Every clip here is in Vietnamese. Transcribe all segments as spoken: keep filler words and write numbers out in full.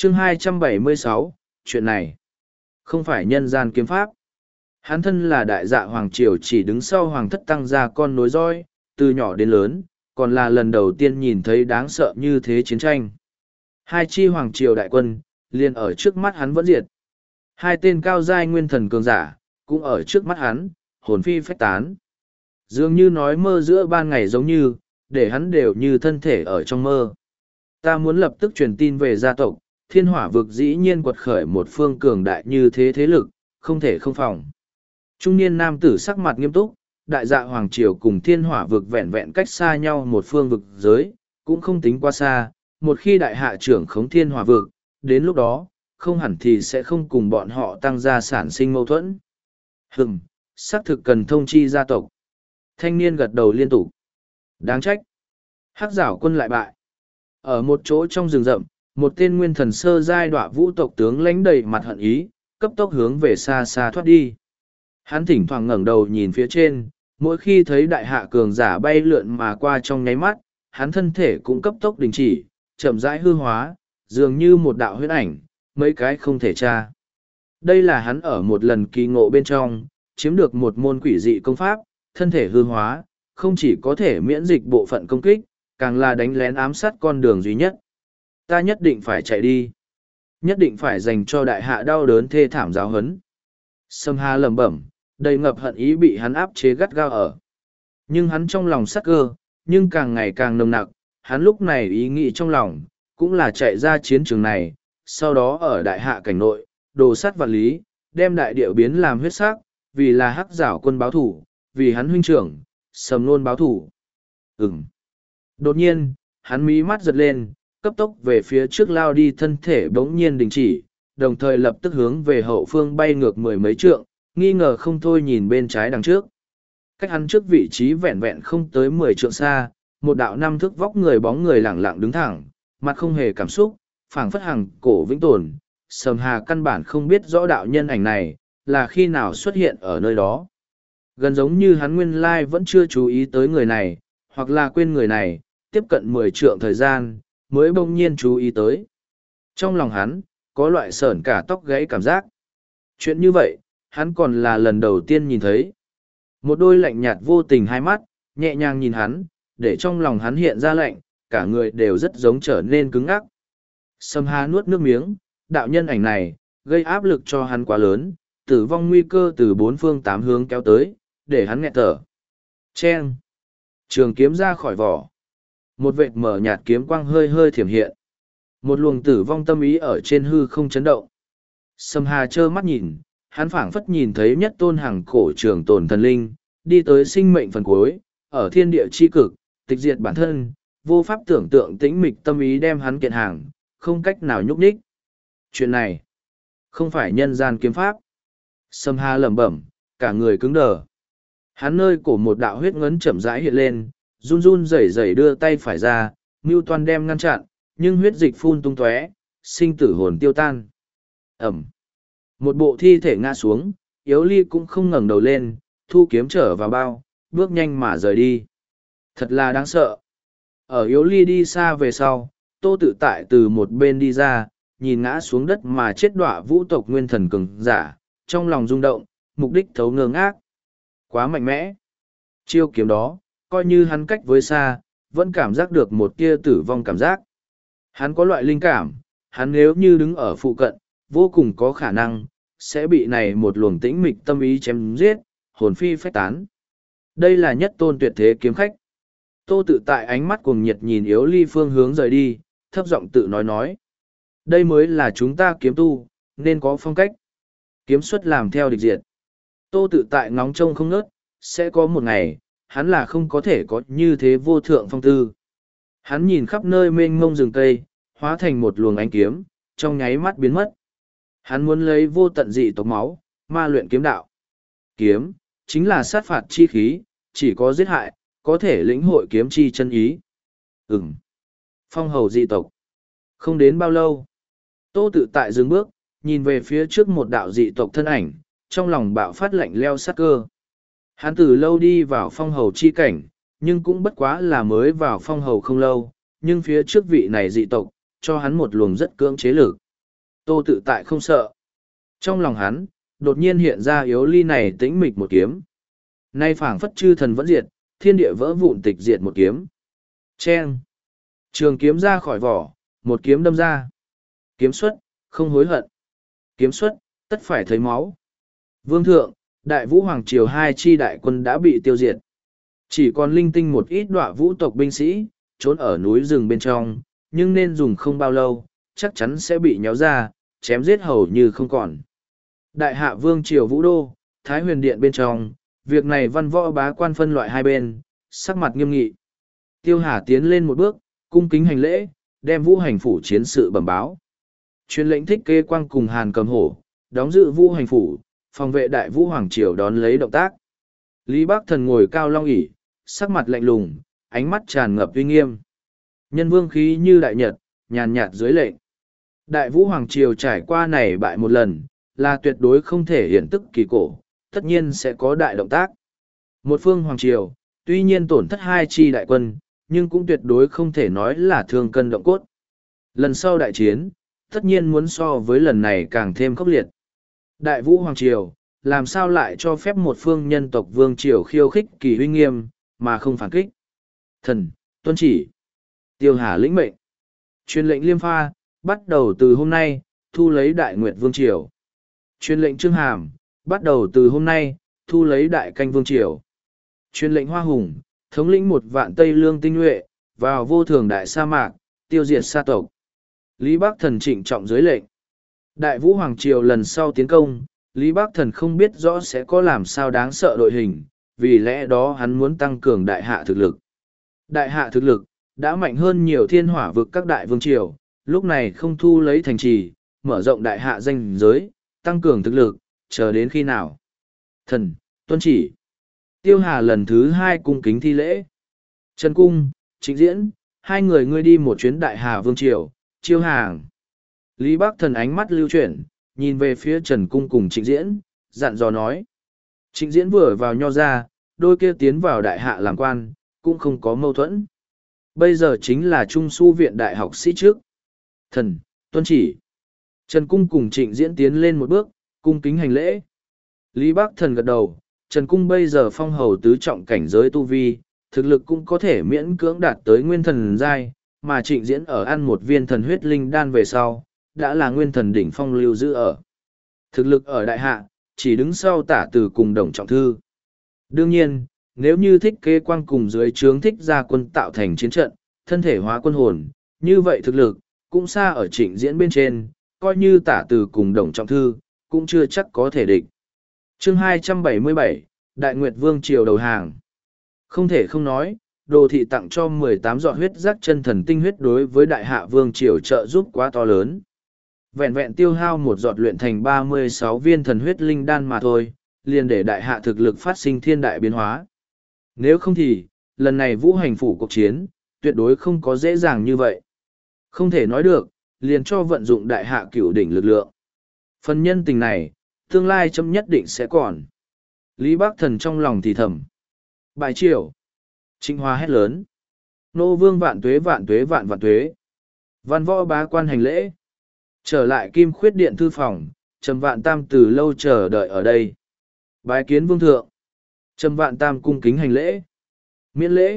chương hai trăm bảy mươi sáu, chuyện này không phải nhân gian kiếm pháp. Hắn thân là đại dạ hoàng triều chỉ đứng sau hoàng thất tăng gia con nối roi, từ nhỏ đến lớn, còn là lần đầu tiên nhìn thấy đáng sợ như thế chiến tranh. Hai chi hoàng triều đại quân, liền ở trước mắt hắn vẫn diệt. Hai tên cao giai nguyên thần cường giả, cũng ở trước mắt hắn, hồn phi phách tán. Dường như nói mơ giữa ban ngày giống như, để hắn đều như thân thể ở trong mơ. Ta muốn lập tức truyền tin về gia tộc, thiên hỏa vực dĩ nhiên quật khởi một phương cường đại như thế thế lực, không thể không phòng. Trung niên nam tử sắc mặt nghiêm túc, đại dạ hoàng triều cùng thiên hỏa vực vẹn vẹn cách xa nhau một phương vực giới, cũng không tính quá xa, một khi đại hạ trưởng khống thiên hỏa vực, đến lúc đó, không hẳn thì sẽ không cùng bọn họ tăng gia sản sinh mâu thuẫn. Hừm, xác thực cần thông chi gia tộc. Thanh niên gật đầu liên tục. Đáng trách. Hắc giảo quân lại bại. Ở một chỗ trong rừng rậm, một tên nguyên thần sơ giai đọa vũ tộc tướng lãnh đầy mặt hận ý, cấp tốc hướng về xa xa thoát đi. Hắn thỉnh thoảng ngẩng đầu nhìn phía trên, mỗi khi thấy đại hạ cường giả bay lượn mà qua trong nháy mắt, hắn thân thể cũng cấp tốc đình chỉ, chậm rãi hư hóa, dường như một đạo huyết ảnh, mấy cái không thể tra. Đây là hắn ở một lần kỳ ngộ bên trong, chiếm được một môn quỷ dị công pháp, thân thể hư hóa, không chỉ có thể miễn dịch bộ phận công kích, càng là đánh lén ám sát con đường duy nhất. Ta nhất định phải chạy đi. Nhất định phải dành cho đại hạ đau đớn thê thảm giáo hấn. Sâm Ha lẩm bẩm, đầy ngập hận ý bị hắn áp chế gắt gao ở. Nhưng hắn trong lòng sắc cơ, nhưng càng ngày càng nồng nặc, hắn lúc này ý nghĩ trong lòng, cũng là chạy ra chiến trường này, sau đó ở đại hạ cảnh nội, đồ sát vạn lý, đem đại địa biến làm huyết sắc, vì là hắc giảo quân báo thủ, vì hắn huynh trưởng, sầm nôn báo thủ. Ừm. Đột nhiên, hắn mí mắt giật lên, cấp tốc về phía trước lao đi, thân thể bỗng nhiên đình chỉ, đồng thời lập tức hướng về hậu phương bay ngược mười mấy trượng, nghi ngờ không thôi nhìn bên trái đằng trước. Cách hắn trước vị trí vẹn vẹn không tới mười trượng xa, một đạo năm thước vóc người bóng người lẳng lặng đứng thẳng, mặt không hề cảm xúc, phảng phất hằng cổ vĩnh tồn. Sầm Hà căn bản không biết rõ đạo nhân ảnh này là khi nào xuất hiện ở nơi đó. Gần giống như hắn nguyên lai vẫn chưa chú ý tới người này, hoặc là quên người này, tiếp cận mười trượng thời gian, mới bỗng nhiên chú ý tới. Trong lòng hắn, có loại sởn cả tóc gáy cảm giác. Chuyện như vậy, hắn còn là lần đầu tiên nhìn thấy. Một đôi lạnh nhạt vô tình hai mắt, nhẹ nhàng nhìn hắn, để trong lòng hắn hiện ra lạnh, cả người đều rất giống trở nên cứng ngắc. Sâm Hà nuốt nước miếng, đạo nhân ảnh này, gây áp lực cho hắn quá lớn, tử vong nguy cơ từ bốn phương tám hướng kéo tới, để hắn nghẹt thở. Chen! Trường kiếm ra khỏi vỏ. Một vệt mở nhạt kiếm quang hơi hơi thiểm hiện. Một luồng tử vong tâm ý ở trên hư không chấn động. Sâm Hà trơ mắt nhìn, hắn phảng phất nhìn thấy nhất tôn hàng cổ trường tồn thần linh, đi tới sinh mệnh phần cuối, ở thiên địa chi cực, tịch diệt bản thân, vô pháp tưởng tượng tĩnh mịch tâm ý đem hắn kiện hàng, không cách nào nhúc nhích. Chuyện này, không phải nhân gian kiếm pháp. Sâm Ha lẩm bẩm, cả người cứng đờ. Hắn nơi cổ một đạo huyết ngấn chậm rãi hiện lên, run run rẩy rẩy đưa tay phải ra, mưu toan đem ngăn chặn, nhưng huyết dịch phun tung tóe, sinh tử hồn tiêu tan. Ẩm. Một bộ thi thể ngã xuống, Yếu Ly cũng không ngẩng đầu lên, thu kiếm trở vào bao, bước nhanh mà rời đi. Thật là đáng sợ. Ở Yếu Ly đi xa về sau, Tô Tự Tại từ một bên đi ra, nhìn ngã xuống đất mà chết đọa vũ tộc nguyên thần cường giả, trong lòng rung động, mục đích thấu ngơ ngác. Quá mạnh mẽ. Chiêu kiếm đó, coi như hắn cách với xa, vẫn cảm giác được một tia tử vong cảm giác. Hắn có loại linh cảm, hắn nếu như đứng ở phụ cận, vô cùng có khả năng, sẽ bị này một luồng tĩnh mịch tâm ý chém giết, hồn phi phách tán. Đây là nhất tôn tuyệt thế kiếm khách. Tô Tự Tại ánh mắt cuồng nhiệt nhìn Yếu Ly phương hướng rời đi, thấp giọng tự nói nói. Đây mới là chúng ta kiếm tu, nên có phong cách. Kiếm xuất làm theo địch diệt. Tô Tự Tại ngóng trông không ngớt, sẽ có một ngày, hắn là không có thể có như thế vô thượng phong tư. Hắn nhìn khắp nơi mênh mông rừng cây, hóa thành một luồng ánh kiếm, trong nháy mắt biến mất. Hắn muốn lấy vô tận dị tộc máu, ma luyện kiếm đạo. Kiếm, chính là sát phạt chi khí, chỉ có giết hại, có thể lĩnh hội kiếm chi chân ý. Ừm. Phong hầu dị tộc. Không đến bao lâu, Tô Tự Tại dừng bước, nhìn về phía trước một đạo dị tộc thân ảnh, trong lòng bạo phát lạnh leo sát cơ. Hắn từ lâu đi vào phong hầu chi cảnh, nhưng cũng bất quá là mới vào phong hầu không lâu, nhưng phía trước vị này dị tộc, cho hắn một luồng rất cưỡng chế lực. Tô Tự Tại không sợ. Trong lòng hắn, đột nhiên hiện ra yếu ly này tĩnh mịch một kiếm. Nay phảng phất chư thần vẫn diệt, thiên địa vỡ vụn tịch diệt một kiếm. Chen! Trường kiếm ra khỏi vỏ, một kiếm đâm ra. Kiếm xuất, không hối hận. Kiếm xuất, tất phải thấy máu. Vương thượng, đại vũ hoàng triều hai chi đại quân đã bị tiêu diệt. Chỉ còn linh tinh một ít đọa vũ tộc binh sĩ, trốn ở núi rừng bên trong, nhưng nên dùng không bao lâu, chắc chắn sẽ bị nhéo ra, chém giết hầu như không còn. Đại hạ vương triều vũ đô, Thái huyền điện bên trong, việc này văn võ bá quan phân loại hai bên, sắc mặt nghiêm nghị. Tiêu Hà tiến lên một bước, cung kính hành lễ, đem vũ hành phủ chiến sự bẩm báo. Truyền lệnh Thích Kế Quang cùng Hàn Cầm Hổ, đóng giữ vũ hành phủ, phòng vệ đại vũ hoàng triều đón lấy động tác. Lý Bắc Thần ngồi cao long ỷ, sắc mặt lạnh lùng, ánh mắt tràn ngập uy nghiêm. Nhân vương khí như đại nhật, nhàn nhạt dưới lệnh. Đại vũ hoàng triều trải qua này bại một lần, là tuyệt đối không thể hiển tức kỳ cổ, tất nhiên sẽ có đại động tác. Một phương hoàng triều, tuy nhiên tổn thất hai chi đại quân, nhưng cũng tuyệt đối không thể nói là thương cân động cốt. Lần sau đại chiến, tất nhiên muốn so với lần này càng thêm khốc liệt. Đại vũ hoàng triều, làm sao lại cho phép một phương nhân tộc vương triều khiêu khích kỳ uy nghiêm, mà không phản kích. Thần, tuân chỉ. Tiêu Hà lĩnh mệnh. Truyền lệnh Liêm Pha, bắt đầu từ hôm nay, thu lấy Đại Nguyệt Vương Triều. Truyền lệnh Trương Hàm, bắt đầu từ hôm nay, thu lấy Đại Canh Vương Triều. Truyền lệnh Hoa Hùng, thống lĩnh một vạn Tây Lương tinh nhuệ, vào vô thường đại sa mạc, tiêu diệt sa tộc. Lý Bắc Thần trịnh trọng dưới lệnh. Đại Vũ Hoàng Triều lần sau tiến công, Lý Bắc Thần không biết rõ sẽ có làm sao đáng sợ đội hình, vì lẽ đó hắn muốn tăng cường đại hạ thực lực. Đại hạ thực lực, đã mạnh hơn nhiều thiên hỏa vực các đại vương triều, lúc này không thu lấy thành trì, mở rộng đại hạ danh giới, tăng cường thực lực, chờ đến khi nào. Thần, tuân chỉ. Tiêu Hà lần thứ hai cung kính thi lễ. Trần Cung, Trịnh Diễn, hai người ngươi đi một chuyến đại hà vương triều, chiêu hàng. Lý Bắc Thần ánh mắt lưu chuyển, nhìn về phía Trần Cung cùng Trịnh Diễn, dặn dò nói. Trịnh Diễn vừa vào nho ra, đôi kia tiến vào đại hạ làm quan, cũng không có mâu thuẫn. Bây giờ chính là trung su viện đại học sĩ trước. Thần, tuân chỉ. Trần Cung cùng Trịnh Diễn tiến lên một bước, cung kính hành lễ. Lý Bắc Thần gật đầu, Trần Cung bây giờ phong hầu tứ trọng cảnh giới tu vi, thực lực cũng có thể miễn cưỡng đạt tới nguyên thần giai, mà Trịnh Diễn ở ăn một viên thần huyết linh đan về sau, đã là nguyên thần đỉnh phong lưu giữ ở. Thực lực ở đại hạ, chỉ đứng sau Tả Từ cùng Đồng Trọng Thư. Đương nhiên, nếu như Thích Kế Quang cùng dưới trướng Thích Gia quân tạo thành chiến trận, thân thể hóa quân hồn, như vậy thực lực, cũng xa ở Trịnh Diễn bên trên, coi như Tả Từ cùng Đồng Trọng Thư, cũng chưa chắc có thể địch. Chương hai trăm bảy mươi bảy, Đại Nguyệt Vương Triều đầu hàng. Không thể không nói, Đồ Thị tặng cho mười tám giọt huyết giác chân thần tinh huyết đối với Đại Hạ Vương Triều trợ giúp quá to lớn. Vẹn vẹn tiêu hao một giọt luyện thành ba mươi sáu viên thần huyết linh đan mà thôi, liền để Đại Hạ thực lực phát sinh thiên đại biến hóa. Nếu không thì, lần này vũ hành phủ cuộc chiến, tuyệt đối không có dễ dàng như vậy. Không thể nói được, liền cho vận dụng Đại Hạ cửu đỉnh lực lượng. Phần nhân tình này, tương lai chấm nhất định sẽ còn. Lý Bắc Thần trong lòng thì thầm. Bài triều. Trịnh Hoa hét lớn. Nô vương vạn tuế vạn tuế vạn vạn tuế. Văn võ bá quan hành lễ. Trở lại Kim Khuyết Điện thư phòng, Trầm Vạn Tam từ lâu chờ đợi ở đây. Bái kiến vương thượng. Trầm Vạn Tam cung kính hành lễ. Miễn lễ.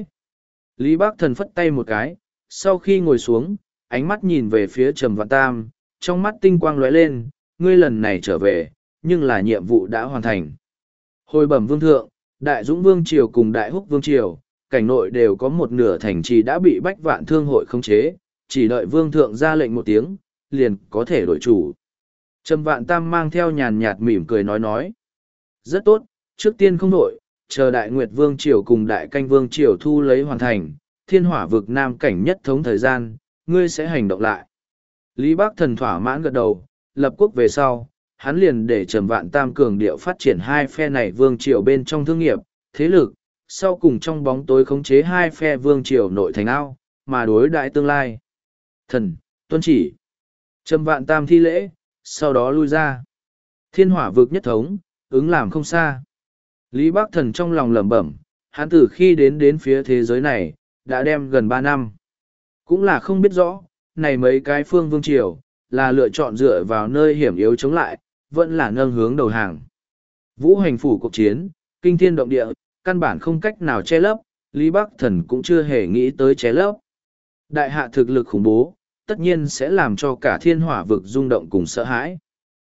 Lý Bắc Thần phất tay một cái, sau khi ngồi xuống, ánh mắt nhìn về phía Trầm Vạn Tam, trong mắt tinh quang lóe lên, ngươi lần này trở về, nhưng là nhiệm vụ đã hoàn thành. Hồi bẩm vương thượng, Đại Dũng Vương Triều cùng Đại Húc Vương Triều, cảnh nội đều có một nửa thành trì đã bị Bách Vạn Thương hội khống chế, chỉ đợi vương thượng ra lệnh một tiếng, liền có thể đổi chủ. Trầm Vạn Tam mang theo nhàn nhạt mỉm cười nói nói. Rất tốt, trước tiên không đổi, chờ Đại Nguyệt Vương Triều cùng Đại Canh Vương Triều thu lấy hoàn thành, thiên hỏa vực nam cảnh nhất thống thời gian, ngươi sẽ hành động lại. Lý Bắc Thần thỏa mãn gật đầu, lập quốc về sau, hắn liền để Trầm Vạn Tam cường điệu phát triển hai phe này vương triều bên trong thương nghiệp, thế lực, sau cùng trong bóng tối khống chế hai phe vương triều nội thành ao, mà đối đại tương lai. Thần, tuân chỉ. Trầm Vạn Tam thi lễ, sau đó lui ra. Thiên hỏa vực nhất thống, ứng làm không xa. Lý Bắc Thần trong lòng lẩm bẩm, hắn từ khi đến đến phía thế giới này, đã đem gần ba năm. Cũng là không biết rõ, này mấy cái phương vương triều, là lựa chọn dựa vào nơi hiểm yếu chống lại, vẫn là nâng hướng đầu hàng. Vũ hành phủ cuộc chiến, kinh thiên động địa, căn bản không cách nào che lấp, Lý Bắc Thần cũng chưa hề nghĩ tới che lấp. Đại hạ thực lực khủng bố, tất nhiên sẽ làm cho cả thiên hỏa vực rung động cùng sợ hãi.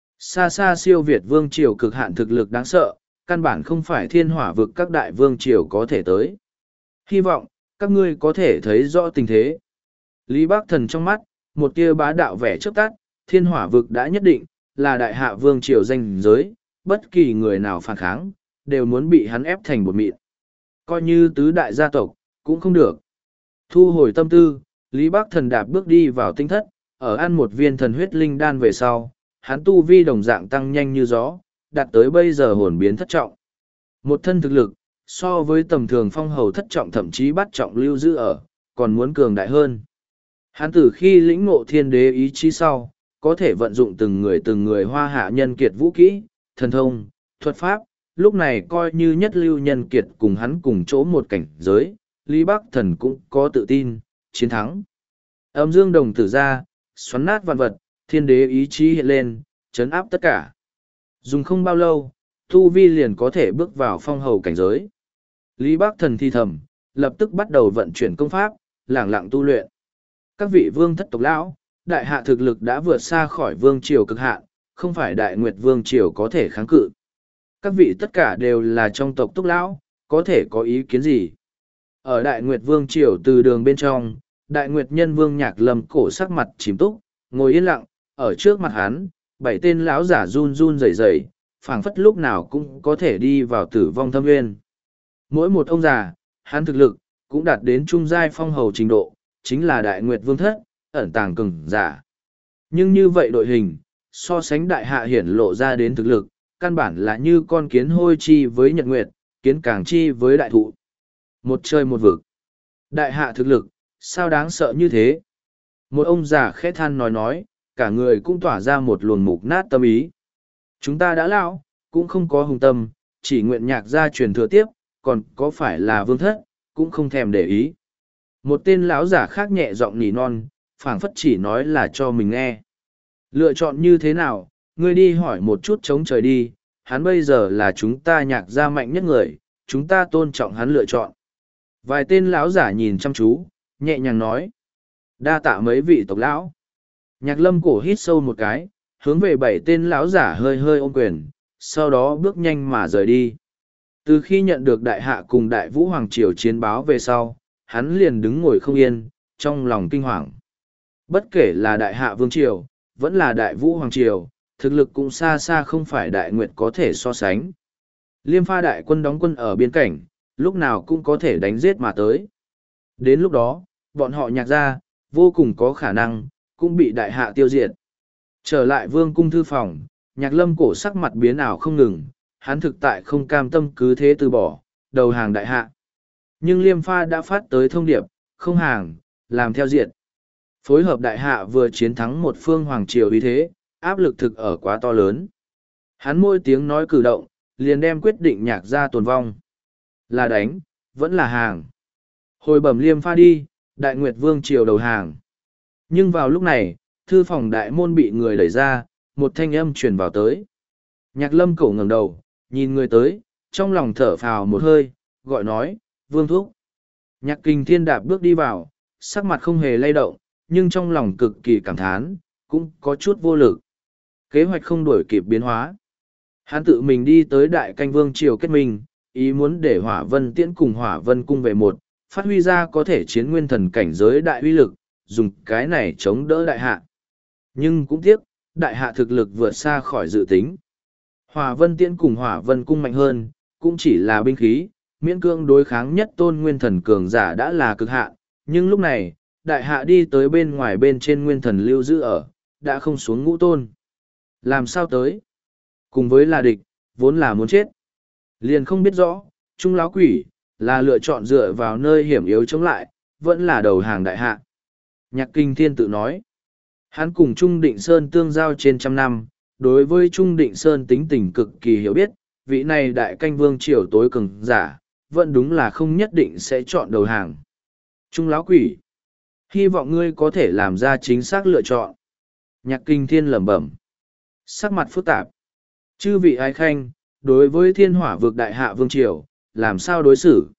Xa xa siêu Việt vương triều cực hạn thực lực đáng sợ, căn bản không phải thiên hỏa vực các đại vương triều có thể tới. Hy vọng, các ngươi có thể thấy rõ tình thế. Lý Bắc Thần trong mắt, một tia bá đạo vẻ chớp tắt, thiên hỏa vực đã nhất định, là đại hạ vương triều danh giới, bất kỳ người nào phản kháng, đều muốn bị hắn ép thành bột mịn. Coi như tứ đại gia tộc, cũng không được. Thu hồi tâm tư, Lý Bắc Thần đạp bước đi vào tinh thất, ở ăn một viên thần huyết linh đan về sau, hắn tu vi đồng dạng tăng nhanh như gió, đạt tới bây giờ hồn biến thất trọng. Một thân thực lực, so với tầm thường phong hầu thất trọng thậm chí bắt trọng lưu giữ ở, còn muốn cường đại hơn. Hắn từ khi lĩnh ngộ thiên đế ý chí sau, có thể vận dụng từng người từng người hoa hạ nhân kiệt vũ kỹ, thần thông, thuật pháp, lúc này coi như nhất lưu nhân kiệt cùng hắn cùng chỗ một cảnh giới, Lý Bắc Thần cũng có tự tin, chiến thắng. Âm dương đồng tử ra, xoắn nát vạn vật, thiên đế ý chí hiện lên, chấn áp tất cả. Dùng không bao lâu, Tu Vi liền có thể bước vào phong hầu cảnh giới. Lý Bắc Thần thi thầm, lập tức bắt đầu vận chuyển công pháp, lẳng lặng tu luyện. Các vị vương thất tộc lão, đại hạ thực lực đã vượt xa khỏi vương triều cực hạn, không phải đại nguyệt vương triều có thể kháng cự. Các vị tất cả đều là trong tộc tộc lão, có thể có ý kiến gì? Ở đại nguyệt vương triều từ đường bên trong, đại nguyệt nhân vương Nhạc Lâm cổ sắc mặt chìm túc, ngồi yên lặng, ở trước mặt hắn, bảy tên lão giả run run rẩy rẩy, phảng phất lúc nào cũng có thể đi vào tử vong thâm nguyên. Mỗi một ông già, hắn thực lực, cũng đạt đến trung giai phong hầu trình độ, chính là đại nguyệt vương thất, ẩn tàng cường giả. Nhưng như vậy đội hình, so sánh đại hạ hiển lộ ra đến thực lực, căn bản là như con kiến hôi chi với nhật nguyệt, kiến càng chi với đại thụ. Một trời một vực. Đại hạ thực lực, sao đáng sợ như thế? Một ông già khẽ than nói nói, cả người cũng tỏa ra một luồng mục nát tâm ý. Chúng ta đã lão, cũng không có hùng tâm, chỉ nguyện nhạc gia truyền thừa tiếp, còn có phải là vương thất, cũng không thèm để ý. Một tên lão giả khác nhẹ giọng nỉ non, phảng phất chỉ nói là cho mình nghe. Lựa chọn như thế nào, ngươi đi hỏi một chút chống trời đi, hắn bây giờ là chúng ta nhạc gia mạnh nhất người, chúng ta tôn trọng hắn lựa chọn. Vài tên lão giả nhìn chăm chú, nhẹ nhàng nói. Đa tạ mấy vị tộc lão. Nhạc Lâm cổ hít sâu một cái, hướng về bảy tên lão giả hơi hơi ôm quyền, sau đó bước nhanh mà rời đi. Từ khi nhận được đại hạ cùng đại vũ hoàng triều chiến báo về sau, hắn liền đứng ngồi không yên, trong lòng kinh hoàng. Bất kể là đại hạ vương triều, vẫn là đại vũ hoàng triều, thực lực cũng xa xa không phải đại nguyệt có thể so sánh. Liêm pha đại quân đóng quân ở biên cảnh, lúc nào cũng có thể đánh giết mà tới. Đến lúc đó, bọn họ nhạc ra, vô cùng có khả năng, cũng bị đại hạ tiêu diệt. Trở lại vương cung thư phòng, Nhạc Lâm cổ sắc mặt biến ảo không ngừng, hắn thực tại không cam tâm cứ thế từ bỏ, đầu hàng đại hạ. Nhưng Liêm Pha đã phát tới thông điệp, không hàng, làm theo diệt. Phối hợp đại hạ vừa chiến thắng một phương hoàng triều uy thế, áp lực thực ở quá to lớn. Hắn môi tiếng nói cử động, liền đem quyết định nhạc ra tồn vong. Là đánh, vẫn là hàng. Hồi bẩm Liêm Pha đi, đại nguyệt vương triều đầu hàng. Nhưng vào lúc này, thư phòng đại môn bị người đẩy ra, một thanh âm truyền vào tới. Nhạc Lâm cổ ngẩng đầu, nhìn người tới, trong lòng thở phào một hơi, gọi nói, vương thúc. Nhạc Kình Thiên đạp bước đi vào, sắc mặt không hề lay động, nhưng trong lòng cực kỳ cảm thán, cũng có chút vô lực. Kế hoạch không đổi kịp biến hóa. Hắn tự mình đi tới đại canh vương triều kết minh, ý muốn để hỏa vân tiễn cùng hỏa vân cung về một, phát huy ra có thể chiến nguyên thần cảnh giới đại uy lực, dùng cái này chống đỡ đại hạ. Nhưng cũng tiếc, đại hạ thực lực vượt xa khỏi dự tính. Hỏa vân tiễn cùng hỏa vân cung mạnh hơn, cũng chỉ là binh khí, miễn cương đối kháng nhất tôn nguyên thần cường giả đã là cực hạ, nhưng lúc này, đại hạ đi tới bên ngoài bên trên nguyên thần lưu giữ ở, đã không xuống ngũ tôn. Làm sao tới? Cùng với là địch, vốn là muốn chết. Liền không biết rõ, trung lão quỷ, là lựa chọn dựa vào nơi hiểm yếu chống lại, vẫn là đầu hàng đại hạ. Nhạc Kinh Thiên tự nói, hắn cùng Trung Định Sơn tương giao trên trăm năm, đối với Trung Định Sơn tính tình cực kỳ hiểu biết, vị này đại canh vương triều tối cường giả, vẫn đúng là không nhất định sẽ chọn đầu hàng. Trung lão quỷ, hy vọng ngươi có thể làm ra chính xác lựa chọn. Nhạc Kinh Thiên lẩm bẩm, sắc mặt phức tạp. Chư vị ái khanh, đối với thiên hỏa vực đại hạ vương triều, làm sao đối xử?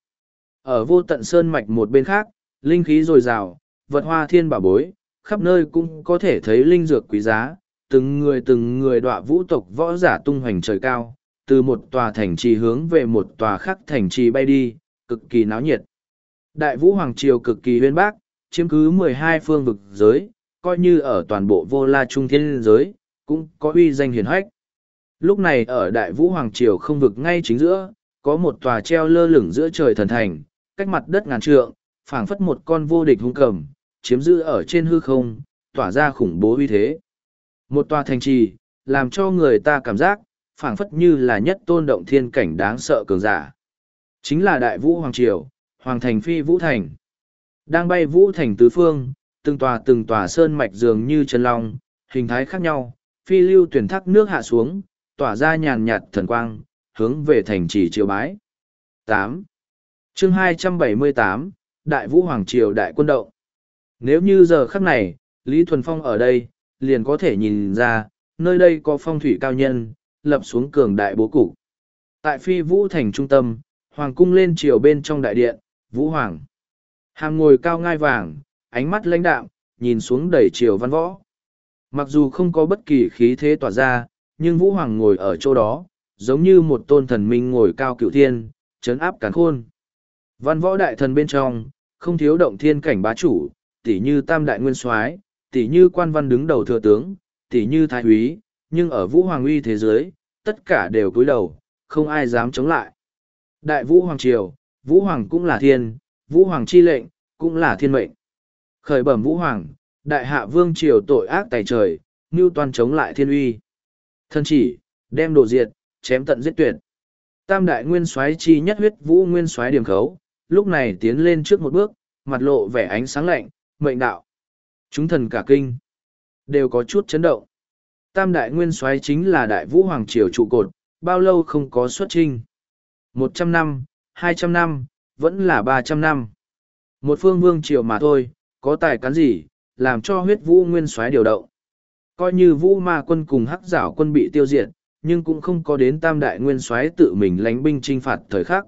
Ở vô tận sơn mạch một bên khác, linh khí dồi dào, vật hoa thiên bảo bối, khắp nơi cũng có thể thấy linh dược quý giá, từng người từng người đọa vũ tộc võ giả tung hoành trời cao, từ một tòa thành trì hướng về một tòa khác thành trì bay đi, cực kỳ náo nhiệt. Đại vũ hoàng triều cực kỳ huyên bác, chiếm cứ mười hai phương vực giới, coi như ở toàn bộ vô la trung thiên giới, cũng có uy danh hiển hách. Lúc này ở đại vũ hoàng triều không vực ngay chính giữa, có một tòa treo lơ lửng giữa trời thần thành, cách mặt đất ngàn trượng, phảng phất một con vô địch hung cầm, chiếm giữ ở trên hư không, tỏa ra khủng bố uy thế. Một tòa thành trì, làm cho người ta cảm giác, phảng phất như là nhất tôn động thiên cảnh đáng sợ cường giả. Chính là đại vũ hoàng triều, hoàng thành phi vũ thành. Đang bay vũ thành tứ phương, từng tòa từng tòa sơn mạch dường như chân long, hình thái khác nhau, phi lưu tuyển thác nước hạ xuống, tỏa ra nhàn nhạt thần quang, hướng về thành trì triều bái. tám. Chương hai trăm bảy mươi tám, Đại Vũ Hoàng Triều Đại Quân Động. Nếu như giờ khắc này, Lý Thuần Phong ở đây, liền có thể nhìn ra, nơi đây có phong thủy cao nhân, lập xuống cường đại bố cục. Tại phi vũ thành trung tâm, Hoàng cung lên triều bên trong đại điện, Vũ Hoàng. Hàm ngồi cao ngai vàng, ánh mắt lãnh đạm, nhìn xuống đầy triều văn võ. Mặc dù không có bất kỳ khí thế tỏa ra, nhưng Vũ Hoàng ngồi ở chỗ đó, giống như một tôn thần minh ngồi cao cựu thiên, trấn áp càn khôn. Văn võ đại thần bên trong, không thiếu động thiên cảnh bá chủ, tỷ như tam đại nguyên soái, tỷ như quan văn đứng đầu thừa tướng, tỷ như thái úy, nhưng ở Vũ Hoàng uy thế giới, tất cả đều cúi đầu, không ai dám chống lại. Đại Vũ Hoàng Triều, Vũ Hoàng cũng là thiên, Vũ Hoàng chi lệnh, cũng là thiên mệnh. Khởi bẩm Vũ Hoàng, đại hạ vương triều tội ác tày trời, mưu toan chống lại thiên uy. Thân chỉ, đem đồ diệt, chém tận giết tuyệt. Tam đại nguyên soái chi nhất huyết Vũ nguyên soái điểm khấu, lúc này tiến lên trước một bước, mặt lộ vẻ ánh sáng lạnh, mệnh đạo. Chúng thần cả kinh, đều có chút chấn động. Tam đại nguyên soái chính là đại Vũ Hoàng triều trụ cột, bao lâu không có xuất chinh. Một trăm năm, hai trăm năm, vẫn là ba trăm năm. Một phương vương triều mà thôi, có tài cán gì, làm cho huyết Vũ nguyên soái điều động. Coi như Vũ ma quân cùng hắc giảo quân bị tiêu diệt, nhưng cũng không có đến tam đại nguyên soái tự mình lánh binh chinh phạt thời khắc.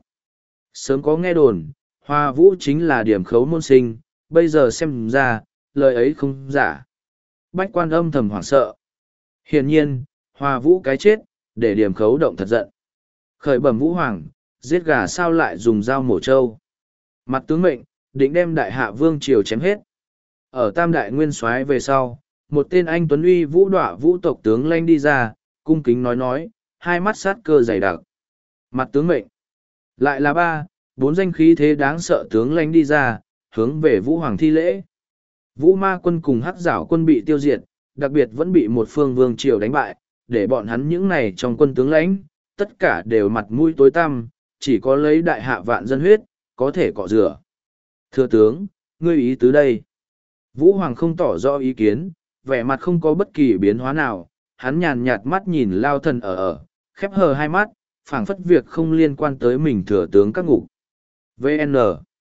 Sớm có nghe đồn, Hoa Vũ chính là điểm khấu môn sinh, bây giờ xem ra, lời ấy không giả. Bách quan âm thầm hoảng sợ. Hiển nhiên, Hoa Vũ cái chết, để điểm khấu động thật giận. Khởi bẩm Vũ Hoàng, giết gà sao lại dùng dao mổ trâu. Mặt tướng mệnh, định đem đại hạ vương triều chém hết. Ở tam đại nguyên soái về sau, một tên anh tuấn uy vũ đọa vũ tộc tướng lanh đi ra, cung kính nói nói, hai mắt sát cơ dày đặc. Mặt tướng mệnh, lại là ba, bốn danh khí thế đáng sợ tướng lanh đi ra, hướng về Vũ Hoàng thi lễ. Vũ ma quân cùng hắc giảo quân bị tiêu diệt, đặc biệt vẫn bị một phương vương triều đánh bại, để bọn hắn những này trong quân tướng lãnh, tất cả đều mặt mũi tối tăm, chỉ có lấy đại hạ vạn dân huyết, có thể cọ rửa. Thưa tướng, ngươi ý tứ đây. Vũ Hoàng không tỏ rõ ý kiến, vẻ mặt không có bất kỳ biến hóa nào, hắn nhàn nhạt mắt nhìn Lao Thần ở ở, khép hờ hai mắt, phảng phất việc không liên quan tới mình thừa tướng các ngục. vê en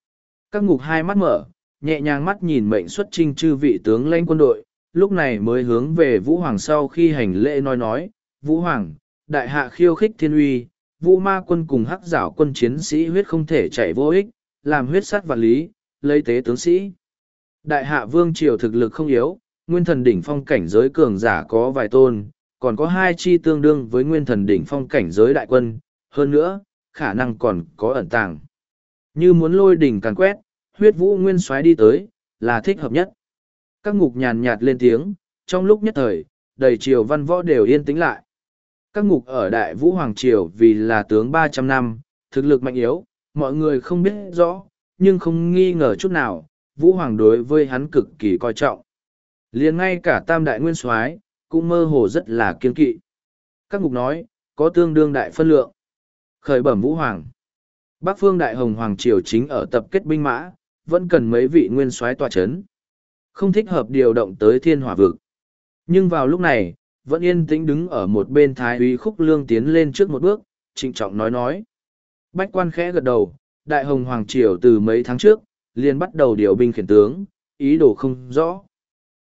Các ngục hai mắt mở, nhẹ nhàng mắt nhìn mệnh xuất chinh chư vị tướng lãnh quân đội, lúc này mới hướng về Vũ Hoàng sau khi hành lễ nói nói, Vũ Hoàng, đại hạ khiêu khích thiên uy, Vũ ma quân cùng hắc giảo quân chiến sĩ huyết không thể chảy vô ích, làm huyết sát vạn lý, lấy tế tướng sĩ. Đại hạ vương triều thực lực không yếu, nguyên thần đỉnh phong cảnh giới cường giả có vài tôn, còn có hai chi tương đương với nguyên thần đỉnh phong cảnh giới đại quân, hơn nữa, khả năng còn có ẩn tàng. Như muốn lôi đỉnh càn quét, huyết Vũ nguyên soái đi tới, là thích hợp nhất. Các ngục nhàn nhạt lên tiếng, trong lúc nhất thời, đầy triều văn võ đều yên tĩnh lại. Các ngục ở đại Vũ Hoàng triều vì là tướng ba trăm năm, thực lực mạnh yếu, mọi người không biết rõ, nhưng không nghi ngờ chút nào, Vũ Hoàng đối với hắn cực kỳ coi trọng. Liền ngay cả tam đại nguyên soái cũng mơ hồ rất là kiên kỵ. Các ngục nói, có tương đương đại phân lượng. Khởi bẩm Vũ Hoàng. Bắc phương đại hồng Hoàng triều chính ở tập kết binh mã, vẫn cần mấy vị nguyên soái tọa chấn. Không thích hợp điều động tới thiên hỏa vực. Nhưng vào lúc này, vẫn yên tĩnh đứng ở một bên thái úy Khúc Lương tiến lên trước một bước, trịnh trọng nói nói. Bách quan khẽ gật đầu, đại hồng Hoàng triều từ mấy tháng trước, liền bắt đầu điều binh khiển tướng, ý đồ không rõ.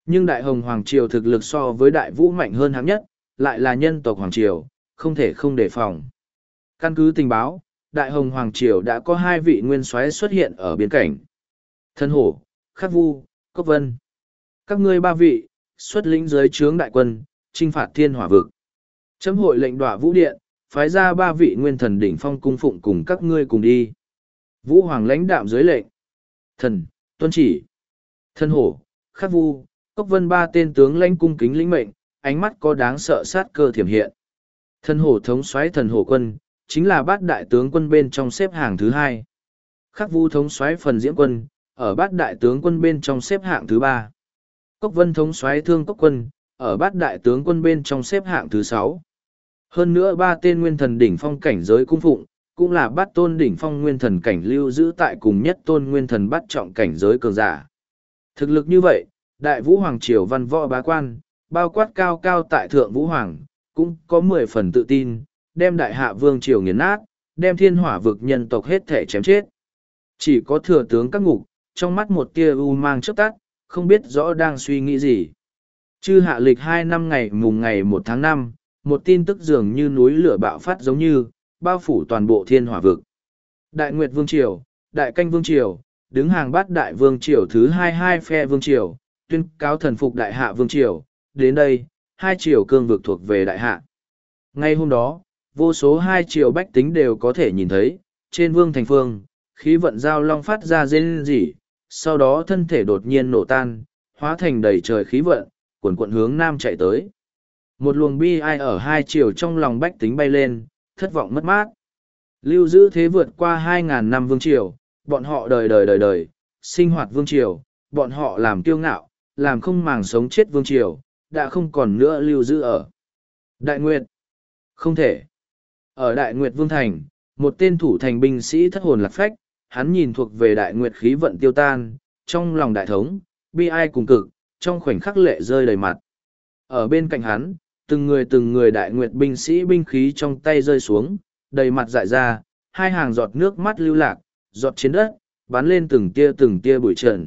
Nhưng Đại Hồng Hoàng Triều thực lực so với Đại Vũ mạnh hơn hạng nhất, lại là nhân tộc Hoàng Triều, không thể không đề phòng. Căn cứ tình báo, Đại Hồng Hoàng Triều đã có hai vị nguyên soái xuất hiện ở biên cảnh. Thân Hổ, Khắc Vu, Cốc Vân. Các ngươi ba vị, xuất lĩnh dưới trướng đại quân, chinh phạt thiên hỏa vực. Chấm hội lệnh Đọa Vũ Điện, phái ra ba vị nguyên thần đỉnh phong cung phụng cùng các ngươi cùng đi. Vũ Hoàng lãnh đạm dưới lệnh. Thần, tuân chỉ. Thân Hổ, Khắc Vu, Cốc Vân ba tên tướng lãnh cung kính lĩnh mệnh, ánh mắt có đáng sợ sát cơ thiểm hiện. Thân Hổ thống soái Thần Hổ quân, chính là bát đại tướng quân bên trong xếp hạng thứ hai. Khắc Vu thống soái Phần Diễm quân, ở bát đại tướng quân bên trong xếp hạng thứ ba. Cốc Vân thống soái Thương Cốc quân, ở bát đại tướng quân bên trong xếp hạng thứ sáu. Hơn nữa ba tên nguyên thần đỉnh phong cảnh giới cung phụng, cũng là bát tôn đỉnh phong nguyên thần cảnh lưu giữ tại cùng nhất tôn nguyên thần bát trọng cảnh giới cường giả. Thực lực như vậy, Đại Vũ Hoàng Triều văn võ bá quan, bao quát cao cao tại thượng Vũ Hoàng, cũng có mười phần tự tin, đem Đại Hạ Vương Triều nghiền nát, đem thiên hỏa vực nhân tộc hết thể chém chết. Chỉ có thừa tướng các ngục, trong mắt một tia u mang chớp tắt, không biết rõ đang suy nghĩ gì. Chư hạ lịch hai năm ngày mùng ngày một tháng năm, một tin tức dường như núi lửa bạo phát giống như, bao phủ toàn bộ thiên hỏa vực. Đại Nguyệt Vương Triều, Đại Canh Vương Triều, đứng hàng bát đại Vương Triều thứ hai hai phe Vương Triều, tuyên cáo thần phục Đại Hạ Vương Triều, đến đây, hai triều cương vực thuộc về Đại Hạ. Ngay hôm đó, vô số hai triều bách tính đều có thể nhìn thấy, trên Vương Thành Phương, khí vận giao long phát ra rên rỉ, sau đó thân thể đột nhiên nổ tan, hóa thành đầy trời khí vận, cuồn cuộn hướng nam chạy tới. Một luồng bi ai ở hai chiều trong lòng bách tính bay lên, thất vọng mất mát. Lưu giữ thế vượt qua hai ngàn năm vương triều, bọn họ đời đời đời đời, sinh hoạt vương triều, bọn họ làm kiêu ngạo, làm không màng sống chết vương triều, đã không còn nữa lưu giữ ở. Đại Nguyệt. Không thể. Ở Đại Nguyệt Vương Thành, một tên thủ thành binh sĩ thất hồn lạc phách, hắn nhìn thuộc về Đại Nguyệt khí vận tiêu tan, trong lòng đại thống, bi ai cùng cực, trong khoảnh khắc lệ rơi đầy mặt. Ở bên cạnh hắn, từng người từng người Đại Nguyệt binh sĩ binh khí trong tay rơi xuống, đầy mặt dại ra, hai hàng giọt nước mắt lưu lạc, giọt trên đất, bắn lên từng tia từng tia bụi trần.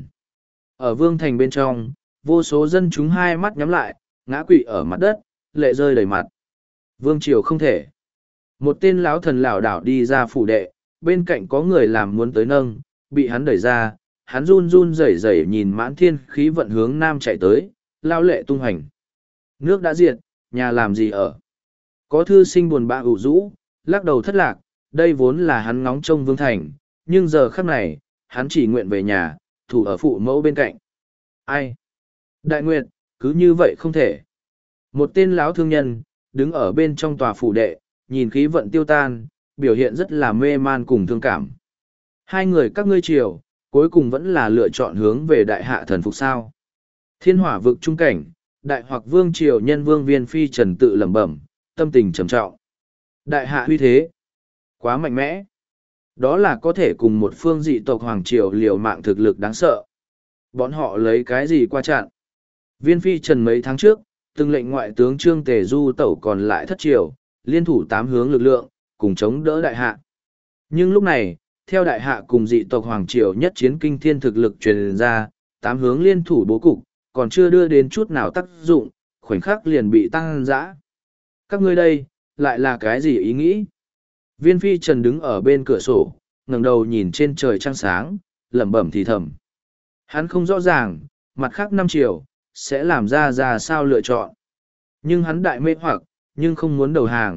Ở Vương Thành bên trong, vô số dân chúng hai mắt nhắm lại, ngã quỵ ở mặt đất, lệ rơi đầy mặt. Vương Triều không thể. Một tên lão thần lảo đảo đi ra phủ đệ, bên cạnh có người làm muốn tới nâng, bị hắn đẩy ra, hắn run run rẩy rẩy nhìn mãn thiên khí vận hướng nam chạy tới, lao lệ tung hành. Nước đã diệt, nhà làm gì ở? Có thư sinh buồn bã ủ rũ, lắc đầu thất lạc, đây vốn là hắn ngóng trông Vương Thành, nhưng giờ khắc này, hắn chỉ nguyện về nhà, thủ ở phụ mẫu bên cạnh. Ai? Đại Nguyệt, cứ như vậy không thể. Một tên lão thương nhân, đứng ở bên trong tòa phủ đệ, nhìn khí vận tiêu tan, biểu hiện rất là mê man cùng thương cảm. Hai người các ngươi triều, cuối cùng vẫn là lựa chọn hướng về Đại Hạ thần phục sao. Thiên hỏa vực trung cảnh, Đại hoặc Vương Triều nhân Vương Viên Phi Trần tự lẩm bẩm, tâm tình trầm trọng. Đại Hạ huy thế, quá mạnh mẽ. Đó là có thể cùng một phương dị tộc Hoàng Triều liều mạng thực lực đáng sợ. Bọn họ lấy cái gì qua chặn? Viên Phi Trần mấy tháng trước, từng lệnh ngoại tướng Trương Tề Du tẩu còn lại thất triều, liên thủ tám hướng lực lượng, cùng chống đỡ Đại Hạ. Nhưng lúc này, theo Đại Hạ cùng dị tộc Hoàng Triều nhất chiến kinh thiên thực lực truyền ra, tám hướng liên thủ bố cục, còn chưa đưa đến chút nào tác dụng, khoảnh khắc liền bị tăng dã. Các ngươi đây, lại là cái gì ý nghĩ? Viên Phi Trần đứng ở bên cửa sổ, ngẩng đầu nhìn trên trời trăng sáng, lẩm bẩm thì thầm. Hắn không rõ ràng, mặt khác năm triều, sẽ làm ra ra sao lựa chọn. Nhưng hắn đại mê hoặc, nhưng không muốn đầu hàng.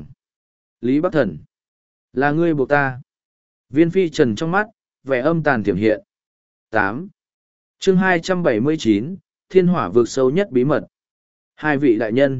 Lý Bắc Thần, là ngươi buộc ta. Viên Phi Trần trong mắt, vẻ âm tàn tiềm hiện. tám. Chương hai trăm bảy mươi chín, Thiên hỏa vực sâu nhất bí mật. Hai vị đại nhân.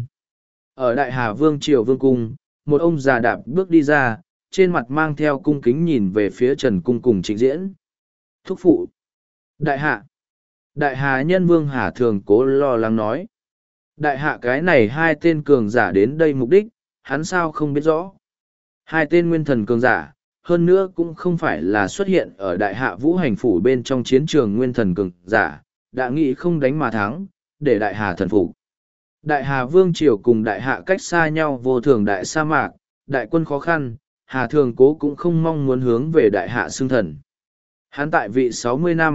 Ở Đại Hà Vương Triều Vương Cung, một ông già đạp bước đi ra, trên mặt mang theo cung kính nhìn về phía Trần Cung cùng Trịnh Diễn. Thúc phụ. Đại Hạ. Đại Hà nhân Vương Hà Thường cố lo lắng nói. Đại Hạ cái này hai tên cường giả đến đây mục đích, hắn sao không biết rõ. Hai tên nguyên thần cường giả, hơn nữa cũng không phải là xuất hiện ở Đại Hạ Vũ Hành Phủ bên trong chiến trường nguyên thần cường giả, đã nghĩ không đánh mà thắng, để Đại Hà thần phục. Đại Hà Vương Triều cùng Đại Hạ cách xa nhau vô thường đại sa mạc, đại quân khó khăn, Hà Thường Cố cũng không mong muốn hướng về Đại Hạ xưng thần. Hắn tại vị sáu mươi năm,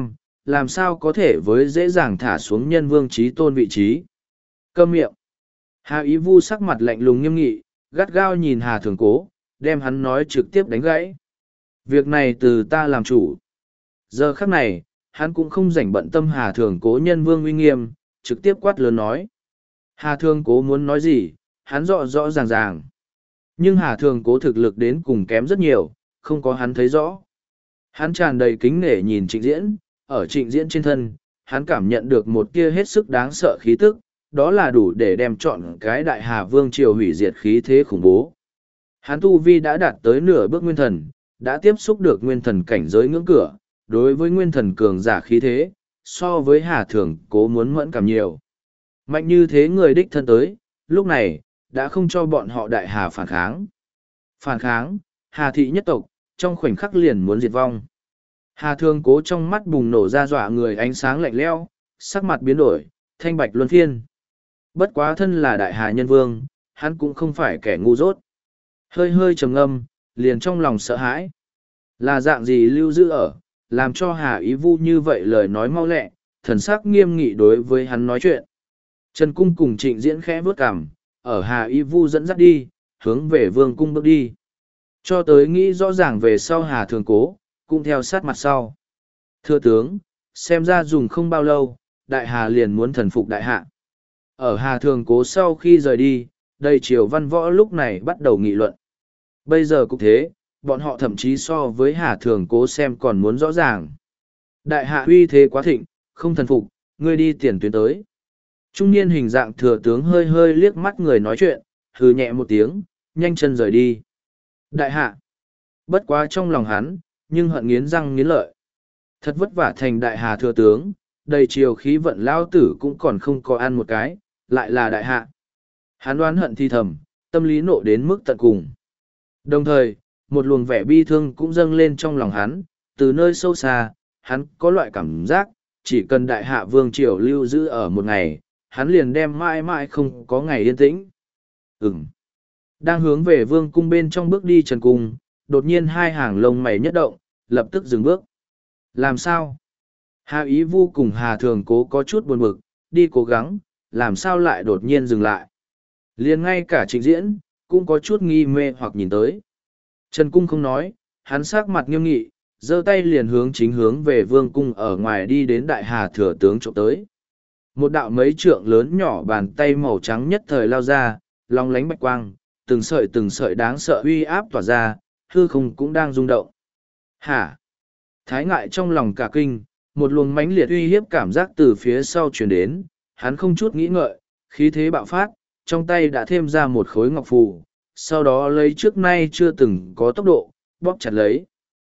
làm sao có thể với dễ dàng thả xuống nhân vương trí tôn vị trí. Câm miệng. Hà Ý Vu sắc mặt lạnh lùng nghiêm nghị, gắt gao nhìn Hà Thường Cố, đem hắn nói trực tiếp đánh gãy. Việc này từ ta làm chủ. Giờ khắc này, hắn cũng không rảnh bận tâm Hà Thường Cố nhân vương uy nghiêm, trực tiếp quát lớn nói. Hà Thường Cố muốn nói gì, hắn rõ rõ ràng ràng. Nhưng Hà Thường Cố thực lực đến cùng kém rất nhiều, không có hắn thấy rõ. Hắn tràn đầy kính nể nhìn Trịnh Diễn, ở Trịnh Diễn trên thân, hắn cảm nhận được một tia hết sức đáng sợ khí tức, đó là đủ để đem chọn cái đại Hà Vương triều hủy diệt khí thế khủng bố. Hắn tu vi đã đạt tới nửa bước nguyên thần, đã tiếp xúc được nguyên thần cảnh giới ngưỡng cửa, đối với nguyên thần cường giả khí thế, so với Hà Thường Cố muốn mẫn cảm nhiều. Mạnh như thế người đích thân tới, lúc này, đã không cho bọn họ đại Hà phản kháng. Phản kháng, Hà thị nhất tộc, trong khoảnh khắc liền muốn diệt vong. Hà Thường Cố trong mắt bùng nổ ra dọa người ánh sáng lạnh lẽo, sắc mặt biến đổi, thanh bạch luân phiên. Bất quá thân là đại Hà nhân vương, hắn cũng không phải kẻ ngu dốt. Hơi hơi trầm ngâm, liền trong lòng sợ hãi. Là dạng gì lưu giữ ở, làm cho Hà Ý Vu như vậy lời nói mau lẹ, thần sắc nghiêm nghị đối với hắn nói chuyện. Trần Cung cùng Trịnh Diễn khẽ vớt cằm, ở Hà Ý Vu dẫn dắt đi, hướng về vương cung bước đi. Cho tới nghĩ rõ ràng về sau Hà Thường Cố, cũng theo sát mặt sau. Thưa tướng, xem ra dùng không bao lâu, đại Hà liền muốn thần phục đại hạ. Ở Hà Thường Cố sau khi rời đi, đầy triều văn võ lúc này bắt đầu nghị luận. Bây giờ cũng thế, bọn họ thậm chí so với Hà Thường Cố xem còn muốn rõ ràng. Đại hạ uy thế quá thịnh, không thần phục, ngươi đi tiền tuyến tới. Trung niên hình dạng thừa tướng hơi hơi liếc mắt người nói chuyện, hừ nhẹ một tiếng, nhanh chân rời đi. Đại hạ. Bất quá trong lòng hắn, nhưng hận nghiến răng nghiến lợi. Thật vất vả thành đại hà thừa tướng, đầy triều khí vận lao tử cũng còn không có ăn một cái, lại là đại hạ. Hắn đoán hận thi thầm, tâm lý nộ đến mức tận cùng. Đồng thời, một luồng vẻ bi thương cũng dâng lên trong lòng hắn, từ nơi sâu xa, hắn có loại cảm giác, chỉ cần đại hạ vương triều lưu giữ ở một ngày, hắn liền đem mãi mãi không có ngày yên tĩnh. Ừm. Đang hướng về vương cung bên trong bước đi Trần Cung, đột nhiên hai hàng lông mày nhất động, lập tức dừng bước. Làm sao? Hà Ý Vu cùng Hà Thường Cố có chút buồn bực, đi cố gắng, làm sao lại đột nhiên dừng lại. Liền ngay cả Trịnh Diễn, cũng có chút nghi mê hoặc nhìn tới. Trần Cung không nói, hắn sắc mặt nghiêm nghị, giơ tay liền hướng chính hướng về vương cung ở ngoài đi đến đại hà thừa tướng trộm tới. Một đạo mấy trượng lớn nhỏ bàn tay màu trắng nhất thời lao ra, long lánh bạch quang, từng sợi từng sợi đáng sợ uy áp tỏa ra, hư không cũng đang rung động. Hả? Thái ngại trong lòng cả kinh, một luồng mãnh liệt uy hiếp cảm giác từ phía sau truyền đến, hắn không chút nghĩ ngợi, khí thế bạo phát, trong tay đã thêm ra một khối ngọc phù, sau đó lấy trước nay chưa từng có tốc độ, bóp chặt lấy.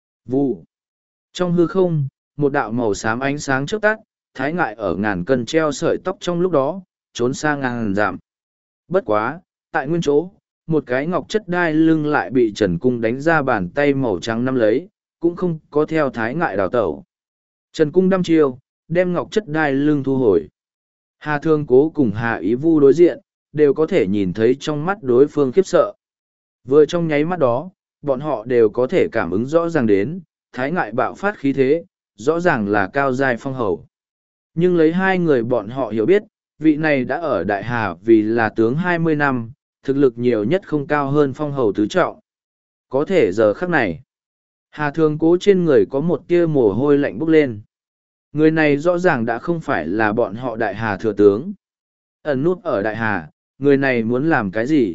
Vù. Trong hư không, một đạo màu xám ánh sáng chớp tắt, thái ngại ở ngàn cân treo sợi tóc trong lúc đó, trốn xa ngàn giảm. Bất quá, tại nguyên chỗ, một cái ngọc chất đai lưng lại bị Trần Cung đánh ra bàn tay màu trắng nắm lấy, cũng không có theo thái ngại đào tẩu. Trần Cung đăm chiêu, đem ngọc chất đai lưng thu hồi. Hà Thương Cố cùng Hà Ý Vu đối diện, đều có thể nhìn thấy trong mắt đối phương khiếp sợ. Vừa trong nháy mắt đó, bọn họ đều có thể cảm ứng rõ ràng đến, thái ngại bạo phát khí thế, rõ ràng là cao giai phong hầu. Nhưng lấy hai người bọn họ hiểu biết, vị này đã ở Đại Hà vì là tướng hai mươi năm, thực lực nhiều nhất không cao hơn phong hầu tứ trọng. Có thể giờ khắc này, Hà Thường Cố trên người có một tia mồ hôi lạnh bốc lên. Người này rõ ràng đã không phải là bọn họ Đại Hà thừa tướng. Ẩn nút ở Đại Hà, người này muốn làm cái gì?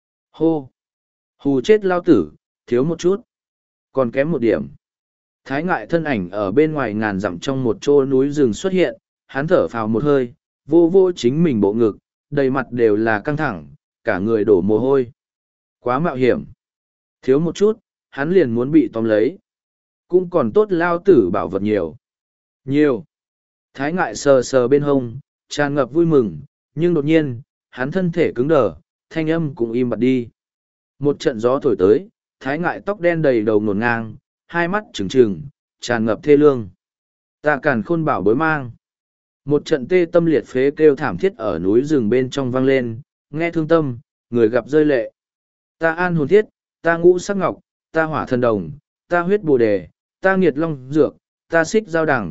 Hô! Hù chết lao tử, thiếu một chút. Còn kém một điểm. Thái ngại thân ảnh ở bên ngoài ngàn dặm trong một chỗ núi rừng xuất hiện, hắn thở phào một hơi, vô vô chính mình bộ ngực, đầy mặt đều là căng thẳng, cả người đổ mồ hôi. Quá mạo hiểm. Thiếu một chút, hắn liền muốn bị tóm lấy. Cũng còn tốt lao tử bảo vật nhiều. Nhiều. Thái ngại sờ sờ bên hông, tràn ngập vui mừng, nhưng đột nhiên, hắn thân thể cứng đờ, thanh âm cũng im bặt đi. Một trận gió thổi tới, thái ngại tóc đen đầy đầu nổn ngang, hai mắt trừng trừng, tràn ngập thê lương. Ta càn khôn bảo bối mang. Một trận tê tâm liệt phế kêu thảm thiết ở núi rừng bên trong vang lên, nghe thương tâm, người gặp rơi lệ. Ta an hồn thiết, ta ngũ sắc ngọc, ta hỏa thần đồng, ta huyết bồ đề, ta nghiệt long dược, ta xích giao đẳng,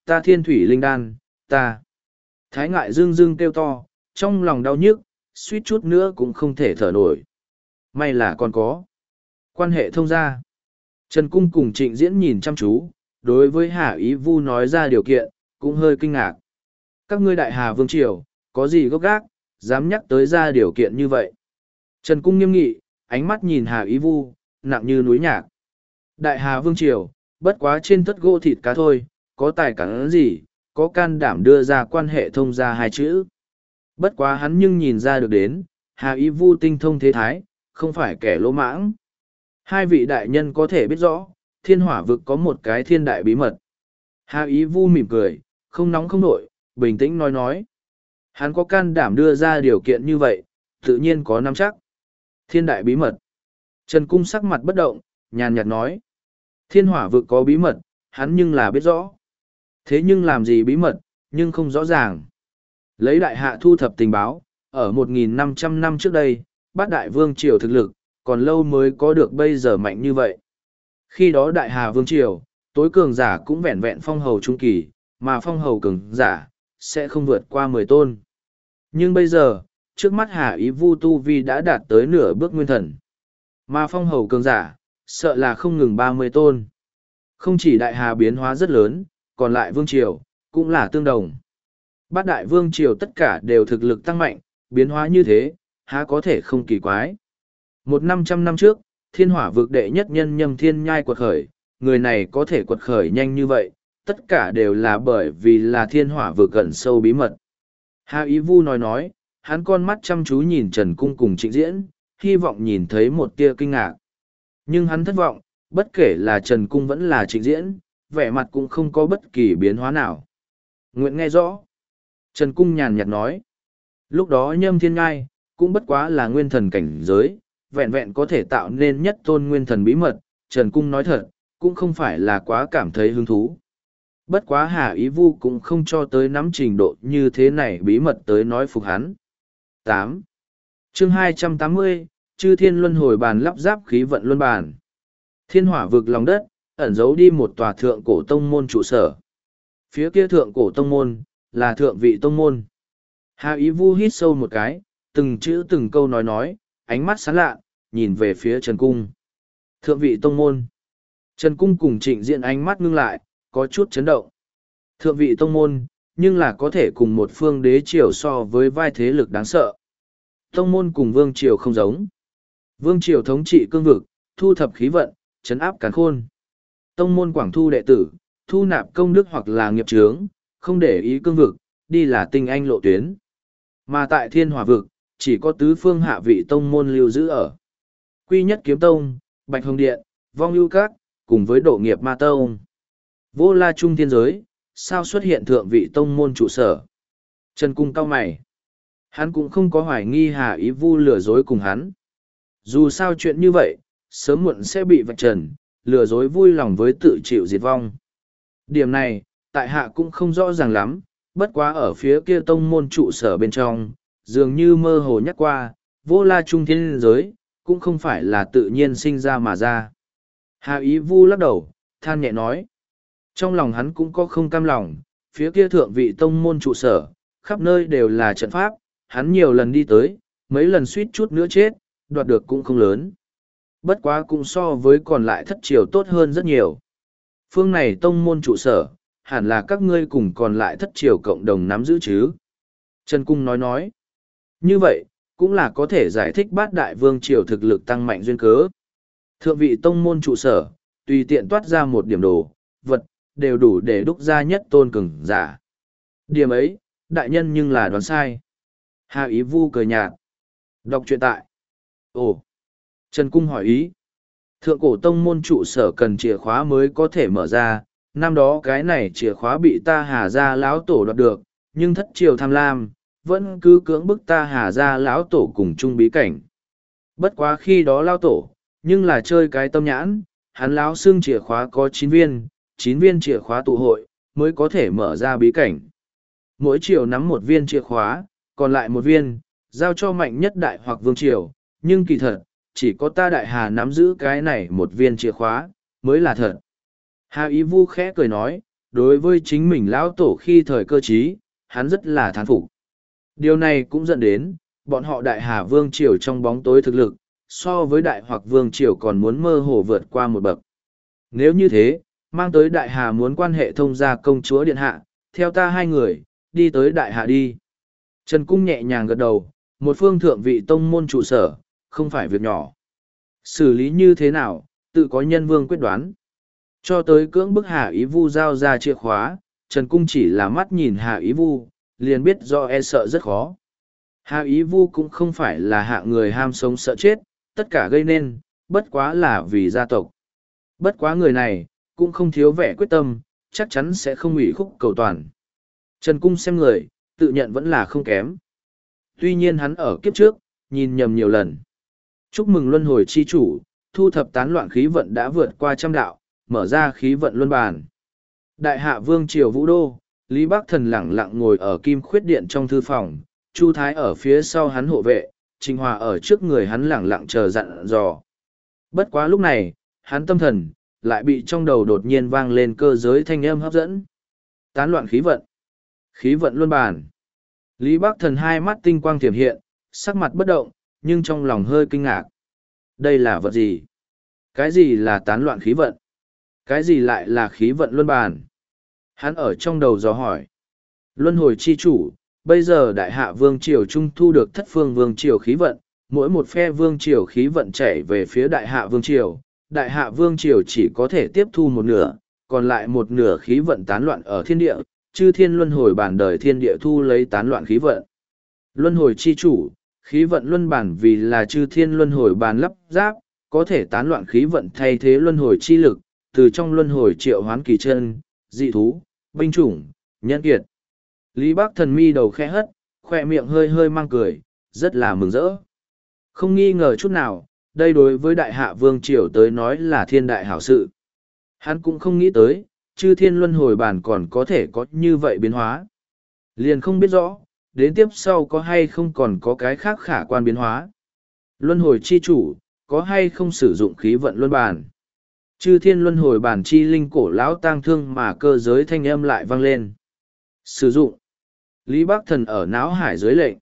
ta thiên thủy linh đan, ta. Thái ngại dương dương kêu to, trong lòng đau nhức, suýt chút nữa cũng không thể thở nổi. May là còn có. Quan hệ thông gia. Trần Cung cùng Trịnh Diễn nhìn chăm chú, đối với Hà Ý Vu nói ra điều kiện, cũng hơi kinh ngạc. Các ngươi đại hà vương triều, có gì gốc gác, dám nhắc tới ra điều kiện như vậy. Trần Cung nghiêm nghị, ánh mắt nhìn Hà Ý Vu, nặng như núi nhạc. Đại hà vương triều, bất quá trên tất gỗ thịt cá thôi, có tài cản gì, có can đảm đưa ra quan hệ thông gia hai chữ. Bất quá hắn nhưng nhìn ra được đến, Hà Ý Vu tinh thông thế thái, không phải kẻ lỗ mãng. Hai vị đại nhân có thể biết rõ, thiên hỏa vực có một cái thiên đại bí mật. Hà Ý Vu mỉm cười, không nóng không nổi, bình tĩnh nói nói. Hắn có can đảm đưa ra điều kiện như vậy, tự nhiên có nắm chắc. Thiên đại bí mật. Trần Cung sắc mặt bất động, nhàn nhạt nói. Thiên hỏa vực có bí mật, hắn nhưng là biết rõ. Thế nhưng làm gì bí mật, nhưng không rõ ràng. Lấy đại hạ thu thập tình báo, ở một nghìn năm trăm năm trước đây, bát đại vương triều thực lực, còn lâu mới có được bây giờ mạnh như vậy. Khi đó đại hà vương triều, tối cường giả cũng vẹn vẹn phong hầu trung kỳ, mà phong hầu cường giả, sẽ không vượt qua mười tôn. Nhưng bây giờ, trước mắt Hà Ý Vu tu vi đã đạt tới nửa bước nguyên thần. Mà phong hầu cường giả, sợ là không ngừng ba mươi tôn. Không chỉ đại hà biến hóa rất lớn, còn lại vương triều, cũng là tương đồng. Bát đại vương triều tất cả đều thực lực tăng mạnh, biến hóa như thế, há có thể không kỳ quái. Một năm trăm năm trước, thiên hỏa vực đệ nhất nhân Nhâm Thiên Nhai quật khởi, người này có thể quật khởi nhanh như vậy, tất cả đều là bởi vì là thiên hỏa vực gần sâu bí mật. Hà Ý Vu nói nói, hắn con mắt chăm chú nhìn Trần Cung cùng Trịnh Diễn, hy vọng nhìn thấy một tia kinh ngạc. Nhưng hắn thất vọng, bất kể là Trần Cung vẫn là Trịnh Diễn, vẻ mặt cũng không có bất kỳ biến hóa nào. Nguyện nghe rõ. Trần Cung nhàn nhạt nói. Lúc đó Nhâm Thiên Nhai, cũng bất quá là nguyên thần cảnh giới, vẹn vẹn có thể tạo nên nhất tôn nguyên thần bí mật. Trần Cung nói thật, cũng không phải là quá cảm thấy hứng thú. Bất quá Hà Ý Vu cũng không cho tới nắm trình độ như thế này bí mật tới nói phục hắn. tám. Chương hai trăm tám mươi, Chư Thiên Luân Hồi Bàn lắp ráp khí vận luân bàn. Thiên hỏa vực lòng đất, ẩn giấu đi một tòa thượng cổ tông môn trụ sở. Phía kia thượng cổ tông môn, là thượng vị tông môn. Hà Ý Vu hít sâu một cái, từng chữ từng câu nói nói, ánh mắt sáng lạ, nhìn về phía Trần Cung. Thượng vị tông môn. Trần Cung cùng Trịnh Diễn ánh mắt ngưng lại, có chút chấn động. Thượng vị tông môn, nhưng là có thể cùng một phương đế triều so với vai thế lực đáng sợ. Tông môn cùng vương triều không giống. Vương triều thống trị cương vực, thu thập khí vận, trấn áp càn khôn. Tông môn quảng thu đệ tử, thu nạp công đức hoặc là nghiệp chướng, không để ý cương vực, đi là tinh anh lộ tuyến. Mà tại thiên hỏa vực, chỉ có tứ phương hạ vị tông môn lưu giữ ở. Quy Nhất Kiếm Tông, Bạch Hồng Điện, Vong Ưu Các, cùng với Độ Nghiệp Ma Tông. Vô La Trung Thiên Giới, sao xuất hiện thượng vị tông môn trụ sở? Trần Cung cau mày. Hắn cũng không có hoài nghi Hà Ý Vu lừa dối cùng hắn. Dù sao chuyện như vậy, sớm muộn sẽ bị vạch trần, lừa dối vui lòng với tự chịu diệt vong. Điểm này, tại hạ cũng không rõ ràng lắm, bất quá ở phía kia tông môn trụ sở bên trong, dường như mơ hồ nhắc qua, Vô La Trung Thiên Giới, cũng không phải là tự nhiên sinh ra mà ra. Hà Ý Vu lắc đầu, than nhẹ nói. Trong lòng hắn cũng có không cam lòng, phía kia thượng vị tông môn trụ sở, khắp nơi đều là trận pháp, hắn nhiều lần đi tới, mấy lần suýt chút nữa chết, đoạt được cũng không lớn. Bất quá cũng so với còn lại thất triều tốt hơn rất nhiều. Phương này tông môn trụ sở, hẳn là các ngươi cùng còn lại thất triều cộng đồng nắm giữ chứ. Trần Cung nói nói. Như vậy, cũng là có thể giải thích bát đại vương triều thực lực tăng mạnh duyên cớ. Thượng vị tông môn trụ sở, tùy tiện toát ra một điểm đồ, vật, đều đủ để đúc ra nhất tôn cường giả. Điểm ấy, đại nhân nhưng là đoán sai. Hà Ý Vu cười nhạt. Đọc truyện tại. Ồ. Trần Cung hỏi ý. Thượng cổ tông môn trụ sở cần chìa khóa mới có thể mở ra. Năm đó cái này chìa khóa bị ta Hà gia lão tổ đoạt được, nhưng thất triều tham lam, vẫn cứ cưỡng bức ta Hà gia lão tổ cùng chung bí cảnh. Bất quá khi đó lão tổ, nhưng là chơi cái tâm nhãn, hắn lão xưng chìa khóa có chín viên, chín viên chìa khóa tụ hội, mới có thể mở ra bí cảnh. Mỗi triều nắm một viên chìa khóa, còn lại một viên, giao cho mạnh nhất đại hoặc vương triều, nhưng kỳ thật, chỉ có ta đại hà nắm giữ cái này một viên chìa khóa, mới là thật. Hà Ý Vu khẽ cười nói, đối với chính mình lão tổ khi thời cơ trí, hắn rất là thán phục. Điều này cũng dẫn đến, bọn họ Đại Hà Vương Triều trong bóng tối thực lực, so với Đại Hoặc Vương Triều còn muốn mơ hồ vượt qua một bậc. Nếu như thế, mang tới Đại Hà muốn quan hệ thông gia công chúa Điện Hạ, theo ta hai người, đi tới Đại Hà đi. Trần Cung nhẹ nhàng gật đầu, một phương thượng vị tông môn trụ sở, không phải việc nhỏ. Xử lý như thế nào, tự có nhân vương quyết đoán. Cho tới cưỡng bức Hà Ý Vu giao ra chìa khóa, Trần Cung chỉ là mắt nhìn Hà Ý Vu, liền biết do e sợ rất khó. Hà Ý Vu cũng không phải là hạ người ham sống sợ chết, tất cả gây nên, bất quá là vì gia tộc. Bất quá người này, cũng không thiếu vẻ quyết tâm, chắc chắn sẽ không ủy khúc cầu toàn. Trần Cung xem người, tự nhận vẫn là không kém. Tuy nhiên hắn ở kiếp trước, nhìn nhầm nhiều lần. Chúc mừng luân hồi chi chủ, thu thập tán loạn khí vận đã vượt qua trăm đạo, mở ra khí vận luân bàn. Đại hạ vương triều vũ đô, Lý Bắc Thần lẳng lặng ngồi ở kim khuyết điện trong thư phòng, Chu Thái ở phía sau hắn hộ vệ, Trình Hòa ở trước người hắn lẳng lặng chờ dặn dò. Bất quá lúc này, hắn tâm thần, lại bị trong đầu đột nhiên vang lên cơ giới thanh âm hấp dẫn. Tán loạn khí vận. Khí vận luân bàn. Lý Bắc Thần hai mắt tinh quang thiểm hiện, sắc mặt bất động, nhưng trong lòng hơi kinh ngạc. Đây là vật gì? Cái gì là tán loạn khí vận? Cái gì lại là khí vận luân bàn? Hắn ở trong đầu dò hỏi. Luân hồi chi chủ, bây giờ đại hạ vương triều trung thu được thất phương vương triều khí vận, mỗi một phe vương triều khí vận chảy về phía đại hạ vương triều, đại hạ vương triều chỉ có thể tiếp thu một nửa, còn lại một nửa khí vận tán loạn ở thiên địa, chư thiên luân hồi bản đời thiên địa thu lấy tán loạn khí vận. Luân hồi chi chủ, khí vận luân bản vì là chư thiên luân hồi bản lắp ráp, có thể tán loạn khí vận thay thế luân hồi chi lực, từ trong luân hồi triệu hoán kỳ chân, dị thú, binh chủng, nhân kiệt. Lý Bắc Thần mi đầu khẽ hất, khoe miệng hơi hơi mang cười, rất là mừng rỡ. Không nghi ngờ chút nào, đây đối với đại hạ vương triều tới nói là thiên đại hảo sự. Hắn cũng không nghĩ tới, chư thiên luân hồi bản còn có thể có như vậy biến hóa. Liền không biết rõ, đến tiếp sau có hay không còn có cái khác khả quan biến hóa. Luân hồi chi chủ, có hay không sử dụng khí vận luân bản. Chư thiên luân hồi bản chi linh cổ lão tang thương mà cơ giới thanh âm lại vang lên. Sử dụng. Lý Bắc Thần ở náo hải dưới lệnh.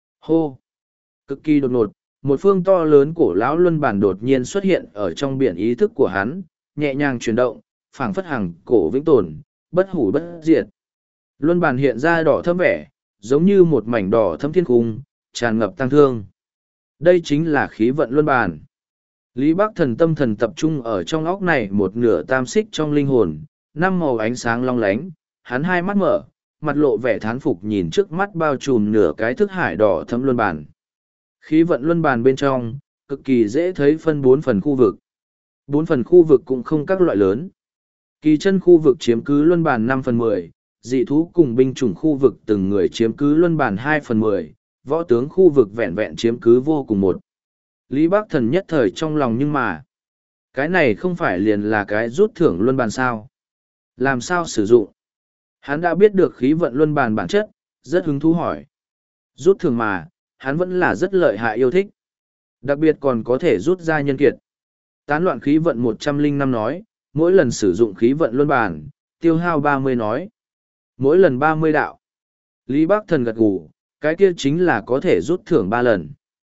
Hô. Cực kỳ đột ngột, một phương to lớn cổ lão luân bản đột nhiên xuất hiện ở trong biển ý thức của hắn, nhẹ nhàng chuyển động, phảng phất hằng cổ vĩnh tồn, bất hủ bất diệt. Luân bản hiện ra đỏ thâm vẻ, giống như một mảnh đỏ thâm thiên cung, tràn ngập tăng thương. Đây chính là khí vận luân bản. Lý Bắc Thần tâm thần tập trung ở trong óc này một nửa tam xích trong linh hồn, năm màu ánh sáng long lánh, hắn hai mắt mở, mặt lộ vẻ thán phục nhìn trước mắt bao trùm nửa cái thức hải đỏ thâm luân bản. Khí vận luân bàn bên trong, cực kỳ dễ thấy phân bốn phần khu vực. Bốn phần khu vực cũng không các loại lớn. Kỳ chân khu vực chiếm cứ luân bàn năm phần mười, dị thú cùng binh chủng khu vực từng người chiếm cứ luân bàn hai phần mười, võ tướng khu vực vẹn vẹn chiếm cứ vô cùng một. Lý Bắc Thần nhất thời trong lòng nhưng mà, cái này không phải liền là cái rút thưởng luân bàn sao. Làm sao sử dụng? Hắn đã biết được khí vận luân bàn bản chất, rất hứng thú hỏi. Rút thưởng mà, hắn vẫn là rất lợi hại yêu thích. Đặc biệt còn có thể rút ra nhân kiệt. Tán loạn khí vận một trăm linh năm nói, mỗi lần sử dụng khí vận luân bàn, tiêu hao ba mươi nói. Mỗi lần ba mươi đạo. Lý Bắc Thần gật gù, cái kia chính là có thể rút thưởng ba lần.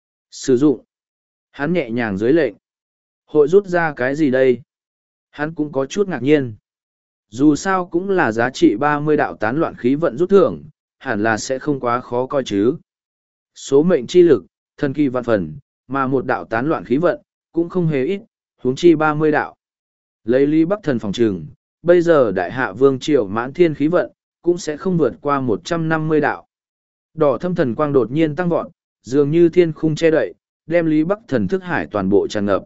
Sử dụng. Hắn nhẹ nhàng dưới lệnh. Hội rút ra cái gì đây? Hắn cũng có chút ngạc nhiên. Dù sao cũng là giá trị ba mươi đạo tán loạn khí vận rút thưởng, hẳn là sẽ không quá khó coi chứ. Số mệnh chi lực, thần kỳ vạn phần, mà một đạo tán loạn khí vận, cũng không hề ít, huống chi ba mươi đạo. Lấy Lý Bắc Thần phòng trừng, bây giờ đại hạ vương triều mãn thiên khí vận, cũng sẽ không vượt qua một trăm năm mươi đạo. Đỏ thâm thần quang đột nhiên tăng vọt, dường như thiên khung che đậy, đem Lý Bắc Thần thức hải toàn bộ tràn ngập.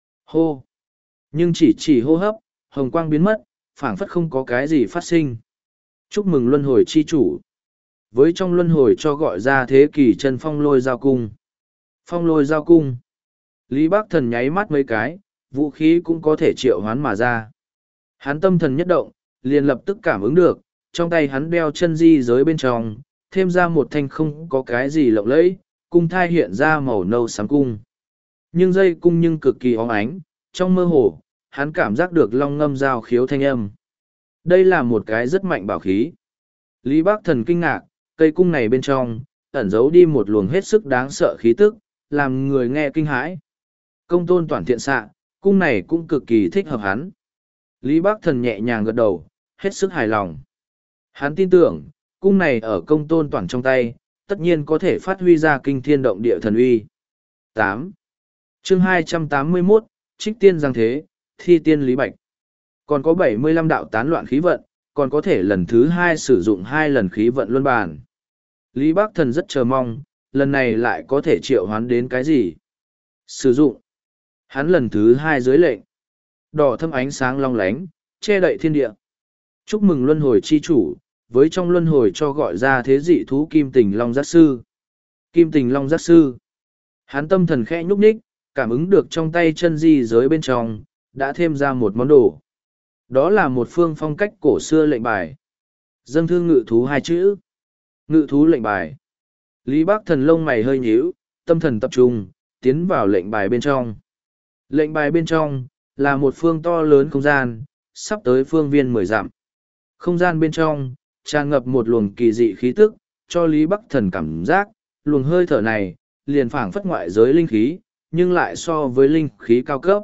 Hô! Nhưng chỉ chỉ hô hấp, hồng quang biến mất, phảng phất không có cái gì phát sinh. Chúc mừng luân hồi chi chủ. Với trong luân hồi cho gọi ra thế kỷ chân phong lôi giao cung. Phong lôi giao cung. Lý Bắc Thần nháy mắt mấy cái, vũ khí cũng có thể triệu hoán mà ra. Hắn tâm thần nhất động, liền lập tức cảm ứng được, trong tay hắn đeo chân di giới bên trong, thêm ra một thanh không có cái gì lộng lẫy, cung thai hiện ra màu nâu sáng cung. Nhưng dây cung nhưng cực kỳ óng ánh, trong mơ hồ, hắn cảm giác được long ngâm giao khiếu thanh âm. Đây là một cái rất mạnh bảo khí. Lý Bác Thần kinh ngạc, cây cung này bên trong, ẩn giấu đi một luồng hết sức đáng sợ khí tức, làm người nghe kinh hãi. Công tôn toàn thiện xạ, cung này cũng cực kỳ thích hợp hắn. Lý Bác Thần nhẹ nhàng gật đầu, hết sức hài lòng. Hắn tin tưởng, cung này ở công tôn toàn trong tay, tất nhiên có thể phát huy ra kinh thiên động địa thần uy. tám. Chương hai trăm tám mươi mốt, Trích Tiên Giang Thế, Thi Tiên Lý Bạch. Còn có bảy mươi lăm đạo tán loạn khí vận, còn có thể lần thứ hai sử dụng hai lần khí vận luân bàn. Lý Bác Thần rất chờ mong, lần này lại có thể triệu hoán đến cái gì? Sử dụng. Hắn lần thứ hai dưới lệnh. Đỏ thâm ánh sáng long lánh, che đậy thiên địa. Chúc mừng luân hồi chi chủ, với trong luân hồi cho gọi ra thế dị thú Kim Tình Long Giác Sư. Kim Tình Long Giác Sư. Hắn tâm thần khẽ nhúc nhích, cảm ứng được trong tay chân di giới bên trong, đã thêm ra một món đồ. Đó là một phương phong cách cổ xưa lệnh bài. Dâng thư ngự thú hai chữ. Ngự thú lệnh bài. Lý Bác Thần lông mày hơi nhíu, tâm thần tập trung, tiến vào lệnh bài bên trong. Lệnh bài bên trong, là một phương to lớn không gian, sắp tới phương viên mười dặm. Không gian bên trong, tràn ngập một luồng kỳ dị khí tức, cho Lý Bắc Thần cảm giác, luồng hơi thở này, liền phảng phất ngoại giới linh khí, nhưng lại so với linh khí cao cấp.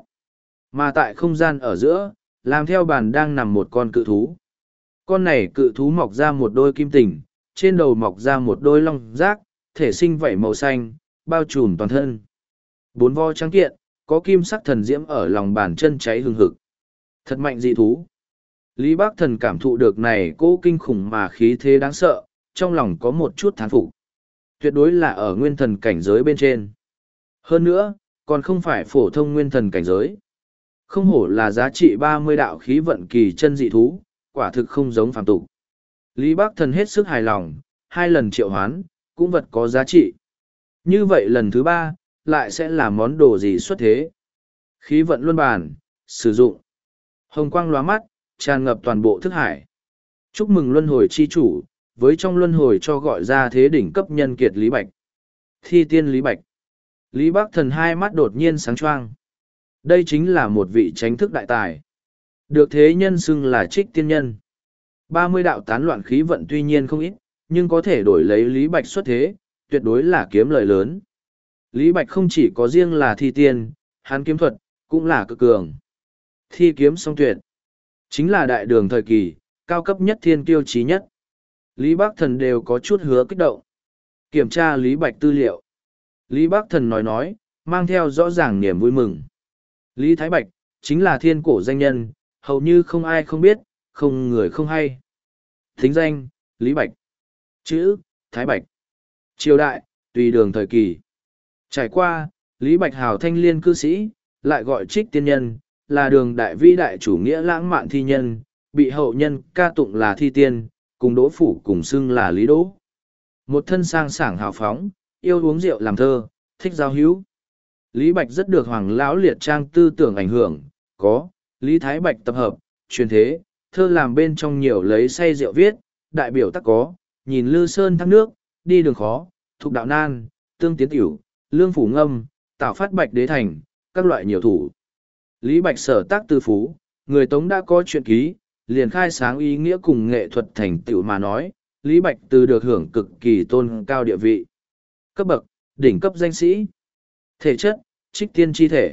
Mà tại không gian ở giữa, làm theo bàn đang nằm một con cự thú. Con này cự thú mọc ra một đôi kim tình, trên đầu mọc ra một đôi long giác, thể sinh vảy màu xanh, bao trùm toàn thân. Bốn vo trắng kiện, có kim sắc thần diễm ở lòng bàn chân cháy hừng hực. Thật mạnh dị thú. Lý Bác Thần cảm thụ được này cố kinh khủng mà khí thế đáng sợ, trong lòng có một chút thán phục. Tuyệt đối là ở nguyên thần cảnh giới bên trên. Hơn nữa, còn không phải phổ thông nguyên thần cảnh giới. Không hổ là giá trị ba mươi đạo khí vận kỳ chân dị thú, quả thực không giống phàm tục. Lý Bác Thần hết sức hài lòng, hai lần triệu hoán, cũng vật có giá trị. Như vậy lần thứ ba, lại sẽ là món đồ gì xuất thế? Khí vận luân bàn, sử dụng. Hồng quang lóa mắt, tràn ngập toàn bộ thức hải. Chúc mừng luân hồi chi chủ, với trong luân hồi cho gọi ra thế đỉnh cấp nhân kiệt Lý Bạch. Thi tiên Lý Bạch. Lý Bác Thần hai mắt đột nhiên sáng choang. Đây chính là một vị chánh thức đại tài. Được thế nhân xưng là Trích Tiên Nhân. ba mươi đạo tán loạn khí vận tuy nhiên không ít, nhưng có thể đổi lấy Lý Bạch xuất thế, tuyệt đối là kiếm lợi lớn. Lý Bạch không chỉ có riêng là thi tiên, hắn kiếm thuật, cũng là cực cường. Thi kiếm song tuyệt. Chính là đại đường thời kỳ, cao cấp nhất thiên kiêu chí nhất. Lý Bác Thần đều có chút hứa kích động. Kiểm tra Lý Bạch tư liệu. Lý Bác Thần nói nói, mang theo rõ ràng niềm vui mừng. Lý Thái Bạch, chính là thiên cổ danh nhân, hầu như không ai không biết, không người không hay. Thính danh, Lý Bạch. Chữ, Thái Bạch. Triều đại, tùy đường thời kỳ. Trải qua, Lý Bạch hào thanh liên cư sĩ, lại gọi Trích Tiên Nhân, là đường đại vĩ đại chủ nghĩa lãng mạn thi nhân, bị hậu nhân ca tụng là thi tiên, cùng đỗ phủ cùng xưng là Lý Đỗ. Một thân sang sảng hào phóng, yêu uống rượu làm thơ, thích giao hữu. Lý Bạch rất được Hoàng Lão Liệt Trang tư tưởng ảnh hưởng, có, Lý Thái Bạch tập hợp, truyền thế, thơ làm bên trong nhiều lấy say rượu viết, đại biểu tắc có, nhìn lư sơn thác nước, đi đường khó, thục đạo nan, tương tiến tiểu, lương phủ ngâm, tạo phát bạch đế thành, các loại nhiều thủ. Lý Bạch sở tác tư phú, người Tống đã có chuyện ký, liền khai sáng ý nghĩa cùng nghệ thuật thành tựu mà nói, Lý Bạch từ được hưởng cực kỳ tôn cao địa vị. Cấp bậc, đỉnh cấp danh sĩ. Thể chất, Trích Tiên chi thể.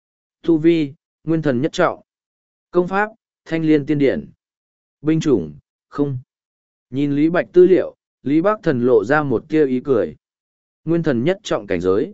Tu vi, nguyên thần nhất trọng. Công pháp, thanh liên tiên điển. Binh chủng, không. Nhìn Lý Bạch tư liệu, Lý Bác Thần lộ ra một tia ý cười. Nguyên thần nhất trọng cảnh giới.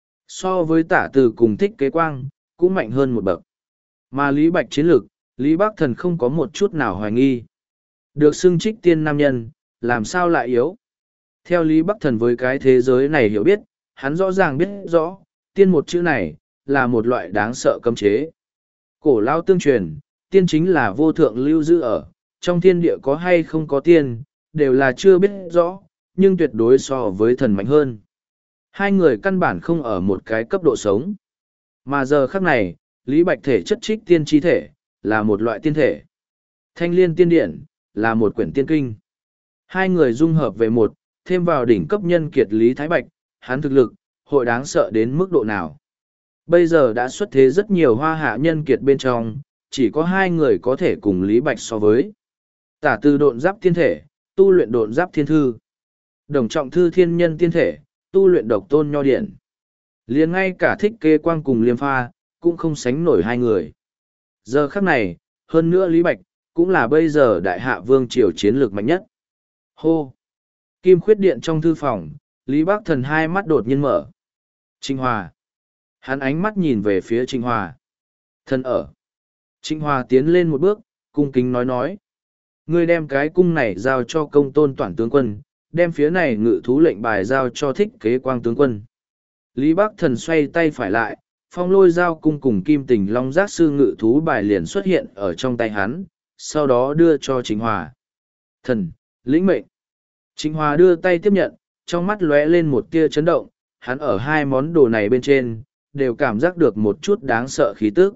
So với tả từ cùng thích kế quang, cũng mạnh hơn một bậc. Mà Lý Bạch chiến lược, Lý Bác Thần không có một chút nào hoài nghi. Được xưng Trích Tiên nam nhân, làm sao lại yếu? Theo Lý Bắc Thần với cái thế giới này hiểu biết, hắn rõ ràng biết rõ, tiên một chữ này, là một loại đáng sợ cấm chế. Cổ lao tương truyền, tiên chính là vô thượng lưu giữ ở, trong thiên địa có hay không có tiên, đều là chưa biết rõ, nhưng tuyệt đối so với thần mạnh hơn. Hai người căn bản không ở một cái cấp độ sống. Mà giờ khắc này, Lý Bạch thể chất Trích Tiên chi thể, là một loại tiên thể. Thanh liên tiên điển, là một quyển tiên kinh. Hai người dung hợp về một, thêm vào đỉnh cấp nhân kiệt Lý Thái Bạch, hắn thực lực, hội đáng sợ đến mức độ nào. Bây giờ đã xuất thế rất nhiều hoa hạ nhân kiệt bên trong, chỉ có hai người có thể cùng Lý Bạch so với. Tả từ độn giáp tiên thể, tu luyện độn giáp thiên thư. Đồng trọng thư thiên nhân tiên thể, tu luyện độc tôn nho điển. Liền ngay cả thích kê quang cùng liêm pha, cũng không sánh nổi hai người. Giờ khắc này, hơn nữa Lý Bạch, cũng là bây giờ đại hạ vương triều chiến lược mạnh nhất. Hô! Kim khuyết điện trong thư phòng, Lý Bác Thần hai mắt đột nhiên mở. Trinh Hòa! Hắn ánh mắt nhìn về phía Trinh Hòa. Thần ở! Trinh Hòa tiến lên một bước, cung kính nói nói. Ngươi đem cái cung này giao cho công tôn toản tướng quân, đem phía này ngự thú lệnh bài giao cho thích kế quang tướng quân. Lý Bác Thần xoay tay phải lại, phong lôi giao cung cùng kim tình long giác sư ngự thú bài liền xuất hiện ở trong tay hắn, sau đó đưa cho Trịnh Hòa. Thần, lĩnh mệnh. Trịnh Hòa đưa tay tiếp nhận, trong mắt lóe lên một tia chấn động, hắn ở hai món đồ này bên trên, đều cảm giác được một chút đáng sợ khí tức.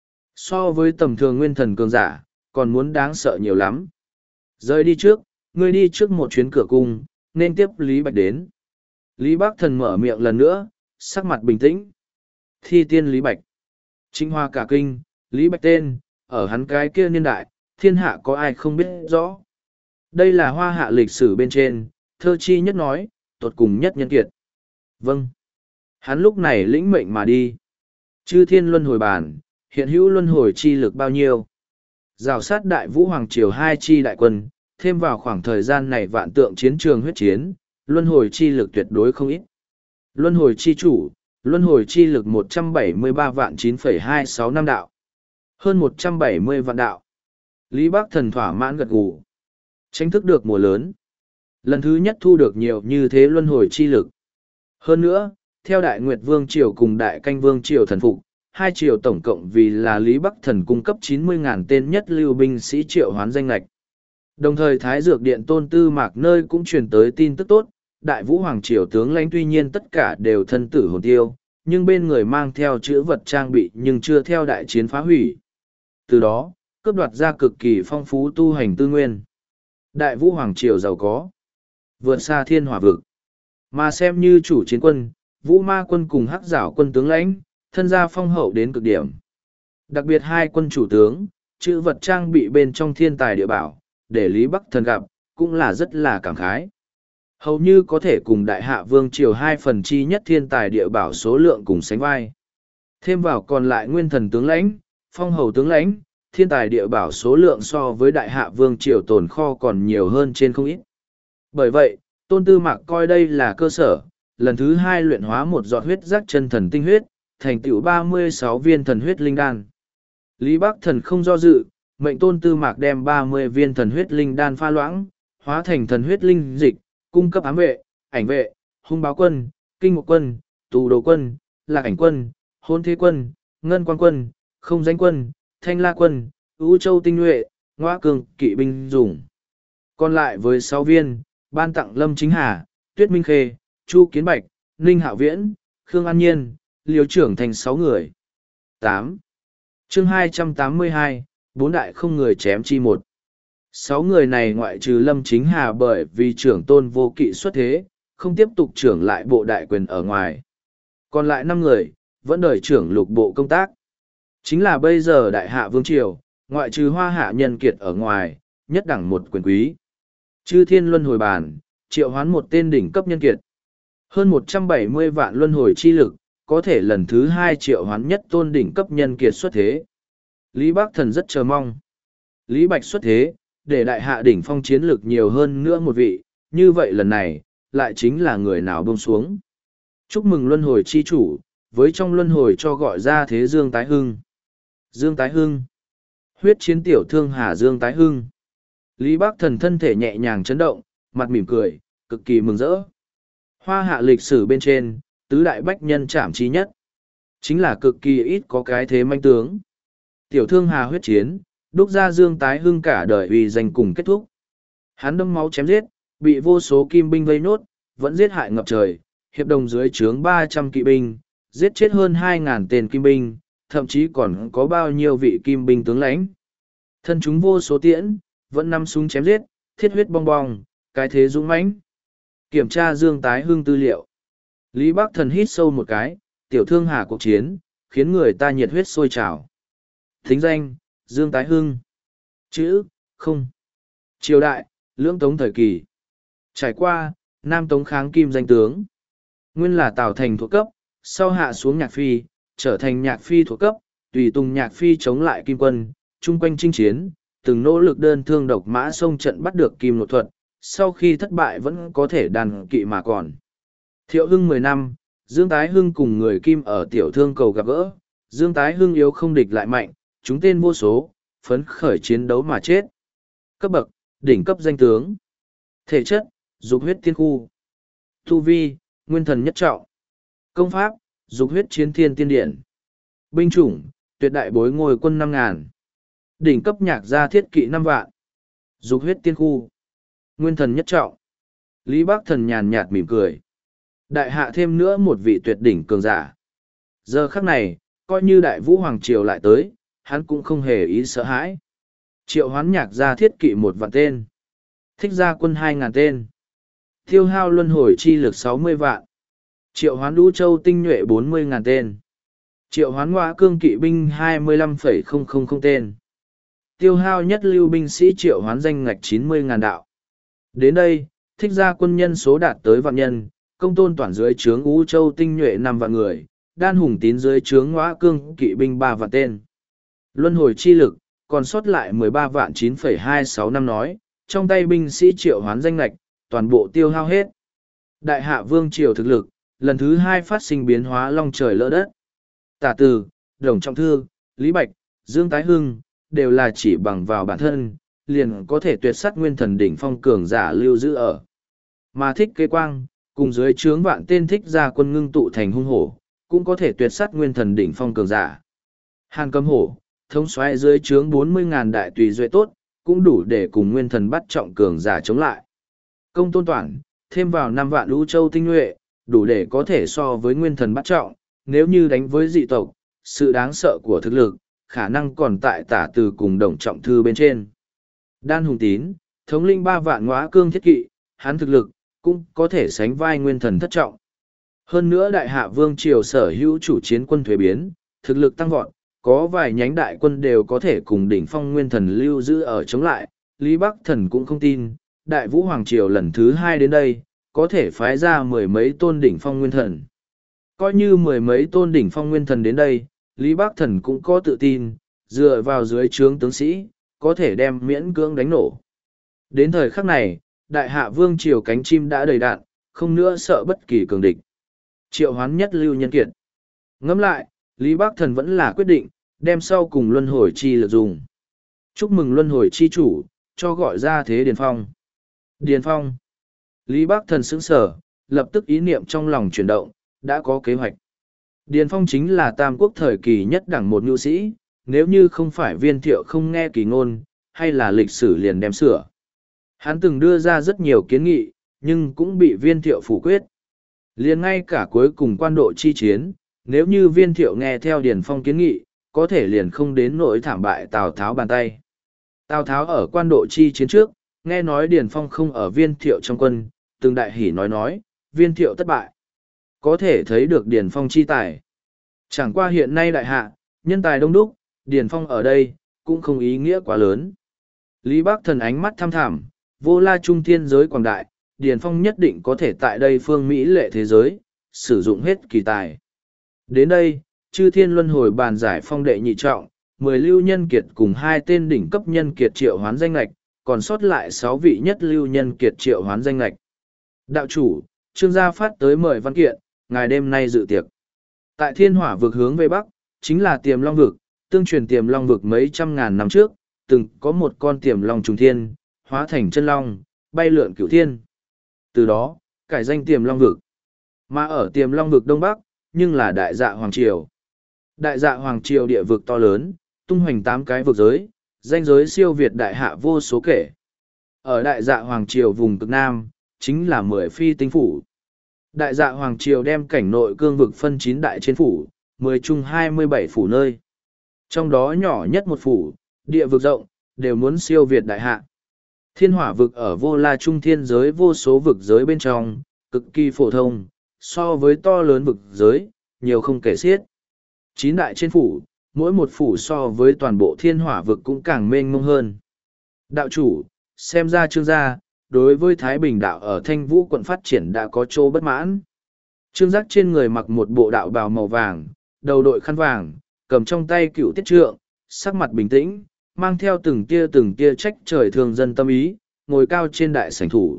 So với tầm thường nguyên thần cường giả, còn muốn đáng sợ nhiều lắm. Rời đi trước, ngươi đi trước một chuyến cửa cung, nên tiếp Lý Bạch đến. Lý Bác Thần mở miệng lần nữa, sắc mặt bình tĩnh. Thi tiên Lý Bạch. Trịnh Hòa cả kinh, Lý Bạch tên, ở hắn cái kia niên đại, thiên hạ có ai không biết rõ. Đây là hoa hạ lịch sử bên trên, thơ chi nhất nói, tột cùng nhất nhân kiệt. Vâng. Hắn lúc này lĩnh mệnh mà đi. Chư thiên luân hồi bản, hiện hữu luân hồi chi lực bao nhiêu. Rào sát đại vũ hoàng triều hai chi đại quân, thêm vào khoảng thời gian này vạn tượng chiến trường huyết chiến, luân hồi chi lực tuyệt đối không ít. Luân hồi chi chủ, luân hồi chi lực một trăm bảy mươi ba vạn chín phẩy hai sáu năm đạo. Hơn một trăm bảy mươi vạn đạo. Lý Bác Thần thỏa mãn gật gù. Tranh thức được mùa lớn. Lần thứ nhất thu được nhiều như thế luân hồi chi lực. Hơn nữa, theo Đại Nguyệt Vương Triều cùng Đại Canh Vương Triều thần phục, hai triều tổng cộng vì là Lý Bắc Thần cung cấp chín mươi ngàn tên nhất lưu binh sĩ triệu hoán danh lạch. Đồng thời Thái Dược Điện Tôn Tư Mạc nơi cũng truyền tới tin tức tốt, Đại Vũ Hoàng Triều tướng lãnh tuy nhiên tất cả đều thân tử hồn tiêu, nhưng bên người mang theo chữ vật trang bị nhưng chưa theo đại chiến phá hủy. Từ đó, cướp đoạt ra cực kỳ phong phú tu hành tư nguyên. Đại Vũ Hoàng Triều giàu có, vượt xa thiên hỏa vực. Mà xem như chủ chiến quân, Vũ Ma quân cùng Hắc Giảo quân tướng lãnh, thân gia phong hậu đến cực điểm. Đặc biệt hai quân chủ tướng, chữ vật trang bị bên trong thiên tài địa bảo, để Lý Bắc Thần gặp, cũng là rất là cảm khái. Hầu như có thể cùng Đại Hạ Vương Triều hai phần chi nhất thiên tài địa bảo số lượng cùng sánh vai. Thêm vào còn lại nguyên thần tướng lãnh, phong hầu tướng lãnh, thiên tài địa bảo số lượng so với Đại Hạ Vương Triều tồn kho còn nhiều hơn trên không ít. Bởi vậy, Tôn Tư Mạc coi đây là cơ sở, lần thứ hai luyện hóa một giọt huyết giác chân thần tinh huyết, thành tựu ba mươi sáu viên thần huyết linh đan. Lý Bắc Thần không do dự, mệnh Tôn Tư Mạc đem ba mươi viên thần huyết linh đan pha loãng, hóa thành thần huyết linh dịch, cung cấp ám vệ, ảnh vệ, hung báo quân, kinh mục quân, tù đồ quân, lạc ảnh quân, hôn thế quân, ngân quan quân, không danh quân, thanh la quân, ưu châu tinh nhuệ, ngoa cường kỵ binh dùng. Còn lại với sáu viên, ban tặng Lâm Chính Hà, Tuyết Minh Khê, Chu Kiến Bạch, Ninh Hạo Viễn, Khương An Nhiên, liều trưởng thành sáu người. tám. Chương hai trăm tám mươi hai, bốn đại không người chém chi một. Sáu người này ngoại trừ Lâm Chính Hà bởi vì trưởng tôn vô kỵ xuất thế, không tiếp tục trưởng lại bộ đại quyền ở ngoài. Còn lại năm người, vẫn đợi trưởng lục bộ công tác. Chính là bây giờ Đại Hạ Vương Triều, ngoại trừ hoa hạ nhân kiệt ở ngoài, nhất đẳng một quyền quý. Chư thiên luân hồi bàn, triệu hoán một tên đỉnh cấp nhân kiệt. Hơn một trăm bảy mươi vạn luân hồi chi lực, có thể lần thứ hai triệu hoán nhất tôn đỉnh cấp nhân kiệt xuất thế. Lý Bắc Thần rất chờ mong. Lý Bạch xuất thế, để đại hạ đỉnh phong chiến lực nhiều hơn nữa một vị, như vậy lần này, lại chính là người nào buông xuống. Chúc mừng luân hồi chi chủ, với trong luân hồi cho gọi ra thế Dương Tái Hưng. Dương Tái Hưng. Huyết chiến tiểu thương Hà Dương Tái Hưng. Lý Bắc Thần thân thể nhẹ nhàng chấn động, mặt mỉm cười, cực kỳ mừng rỡ. Hoa hạ lịch sử bên trên, tứ đại bách nhân chạm trí nhất. Chính là cực kỳ ít có cái thế manh tướng. Tiểu thương Hà huyết chiến, đúc ra Dương Tái Hưng cả đời uy danh cùng kết thúc. Hắn đâm máu chém giết, bị vô số kim binh vây nốt, vẫn giết hại ngập trời, hiệp đồng dưới trướng ba trăm kỵ binh, giết chết hơn hai ngàn tên kim binh, thậm chí còn có bao nhiêu vị kim binh tướng lãnh. Thân chúng vô số tiễn, vẫn nằm súng chém giết, thiết huyết bong bong, cái thế dũng mãnh. Kiểm tra Dương Tái Hưng tư liệu. Lý Bắc Thần hít sâu một cái, tiểu thương Hà cuộc chiến, khiến người ta nhiệt huyết sôi trào. Thính danh, Dương Tái Hưng. Chữ, không. Triều đại, lưỡng tống thời kỳ. Trải qua, Nam Tống kháng kim danh tướng. Nguyên là Tào Thành thuộc cấp, sau hạ xuống Nhạc Phi, trở thành Nhạc Phi thuộc cấp, tùy tùng Nhạc Phi chống lại Kim quân, chung quanh chinh chiến, từng nỗ lực đơn thương độc mã xông trận bắt được Kim Nội Thuật, sau khi thất bại vẫn có thể đàn kỵ mà còn. Thiệu Hưng mười năm, Dương Tái Hưng cùng người Kim ở Tiểu Thương Cầu gặp gỡ, Dương Tái Hưng yếu không địch lại mạnh, chúng tên vô số, phấn khởi chiến đấu mà chết. Cấp bậc, đỉnh cấp danh tướng. Thể chất, dục huyết tiên khu. Tu vi, nguyên thần nhất trọng. Công pháp, dục huyết chiến thiên tiên điện. Binh chủng, tuyệt đại bối ngôi quân năm ngàn. Đỉnh cấp nhạc gia thiết kỵ năm vạn. Dục huyết tiên khu. Nguyên thần nhất trọng. Lý Bắc Thần nhàn nhạt mỉm cười. Đại hạ thêm nữa một vị tuyệt đỉnh cường giả. Giờ khắc này, coi như đại vũ hoàng triều lại tới, hắn cũng không hề ý sợ hãi. Triệu hoán nhạc gia thiết kỵ một vạn tên. Thích gia quân hai ngàn tên. Tiêu hao luân hồi chi lực sáu mươi vạn. Triệu hoán lũ châu tinh nhuệ bốn mươi ngàn tên. Triệu hoán ngõa cương kỵ binh hai mươi lăm phẩy không không không tên. Tiêu hao nhất lưu binh sĩ triệu hoán danh ngạch chín mươi ngàn đạo. Đến đây, thích gia quân nhân số đạt tới vạn nhân, công tôn toàn dưới trướng Ú Châu tinh nhuệ năm vạn người, đan hùng tín dưới trướng ngõa cương kỵ binh ba vạn tên. Luân hồi chi lực, còn sót lại mười ba vạn chín phẩy hai sáu năm nói, trong tay binh sĩ triệu hoán danh lạch, toàn bộ tiêu hao hết. Đại hạ vương triều thực lực, lần thứ hai phát sinh biến hóa long trời lỡ đất. Tả Từ, Đồng Trọng Thư, Lý Bạch, Dương Tái Hưng, đều là chỉ bằng vào bản thân, liền có thể tuyệt sát nguyên thần đỉnh phong cường giả lưu giữ ở. Mà thích kế quang, cùng dưới trướng vạn tên thích gia quân ngưng tụ thành hung hổ, cũng có thể tuyệt sát nguyên thần đỉnh phong cường giả. Hàn Cấm Hổ, thống soái dưới trướng bốn mươi ngàn đại tùy duệ tốt, cũng đủ để cùng nguyên thần bắt trọng cường giả chống lại. Công tôn toản, thêm vào năm vạn lũ châu tinh nhuệ, đủ để có thể so với nguyên thần bắt trọng, nếu như đánh với dị tộc, sự đáng sợ của thực lực, khả năng còn tại Tả Từ cùng Đồng Trọng Thư bên trên. Đan Hùng Tín, thống linh ba vạn ngõa cương thiết kỵ, hắn thực lực, cũng có thể sánh vai nguyên thần thất trọng. Hơn nữa đại hạ vương triều sở hữu chủ chiến quân thuế biến, thực lực tăng vọt, có vài nhánh đại quân đều có thể cùng đỉnh phong nguyên thần lưu giữ ở chống lại, Lý Bắc Thần cũng không tin, đại vũ hoàng triều lần thứ hai đến đây, có thể phái ra mười mấy tôn đỉnh phong nguyên thần. Coi như mười mấy tôn đỉnh phong nguyên thần đến đây, Lý Bắc Thần cũng có tự tin, dựa vào dưới trướng tướng sĩ, có thể đem miễn cưỡng đánh nổ. Đến thời khắc này, đại hạ vương triều cánh chim đã đầy đạn, không nữa sợ bất kỳ cường địch. Triệu hoán nhất lưu nhân kiệt. Ngẫm lại, Lý Bắc Thần vẫn là quyết định, đem sau cùng luân hồi chi lực dùng. Chúc mừng luân hồi chi chủ, cho gọi ra thế Điền Phong. Điền Phong. Lý Bắc Thần sững sở, lập tức ý niệm trong lòng chuyển động, đã có kế hoạch. Điền Phong chính là tam quốc thời kỳ nhất đẳng một nhu sĩ, nếu như không phải Viên Thiệu không nghe kỳ ngôn, hay là lịch sử liền đem sửa. Hắn từng đưa ra rất nhiều kiến nghị, nhưng cũng bị Viên Thiệu phủ quyết. Liền ngay cả cuối cùng quan độ chi chiến, nếu như Viên Thiệu nghe theo Điền Phong kiến nghị, có thể liền không đến nỗi thảm bại Tào Tháo bàn tay. Tào Tháo ở quan độ chi chiến trước, nghe nói Điền Phong không ở Viên Thiệu trong quân, từng đại hỉ nói nói, Viên Thiệu thất bại. Có thể thấy được Điền Phong chi tài. Chẳng qua hiện nay đại hạ, nhân tài đông đúc, Điền Phong ở đây, cũng không ý nghĩa quá lớn. Lý Bắc Thần ánh mắt thăm thẳm, vô la trung thiên giới quảng đại, Điền Phong nhất định có thể tại đây phương Mỹ lệ thế giới, sử dụng hết kỳ tài. Đến đây, chư thiên luân hồi bàn giải phong đệ nhị trọng, mười lưu nhân kiệt cùng hai tên đỉnh cấp nhân kiệt triệu hoán danh lạch, còn sót lại sáu vị nhất lưu nhân kiệt triệu hoán danh lạch. Đạo chủ, Trương Gia phát tới mời văn kiện, ngài đêm nay dự tiệc. Tại thiên hỏa vực hướng về bắc, chính là tiềm long vực, tương truyền tiềm long vực mấy trăm ngàn năm trước, từng có một con tiềm long trùng thiên, hóa thành chân long, bay lượn cửu thiên. Từ đó, cải danh tiềm long vực. Mà ở tiềm long vực đông bắc, nhưng là đại dạ hoàng triều. Đại dạ hoàng triều địa vực to lớn, tung hoành tám cái vực giới, danh giới siêu việt đại hạ vô số kể. Ở đại dạ hoàng triều vùng cực nam, chính là mười phi tinh phủ. Đại dạ hoàng triều đem cảnh nội cương vực phân chín đại trên phủ, mười chung hai mươi bảy phủ nơi. Trong đó nhỏ nhất một phủ, địa vực rộng, đều muốn siêu việt đại hạ. Thiên hỏa vực ở vô la trung thiên giới vô số vực giới bên trong, cực kỳ phổ thông, so với to lớn vực giới, nhiều không kể xiết. Chín đại trên phủ, mỗi một phủ so với toàn bộ thiên hỏa vực cũng càng mênh mông hơn. Đạo chủ, xem ra Trương gia, đối với Thái Bình đạo ở Thanh Vũ quận phát triển đã có chỗ bất mãn. Trương Giác trên người mặc một bộ đạo bào màu vàng, đầu đội khăn vàng, cầm trong tay cựu tiết trượng, sắc mặt bình tĩnh, mang theo từng tia từng tia trách trời thương dân tâm ý, ngồi cao trên đại sảnh thủ.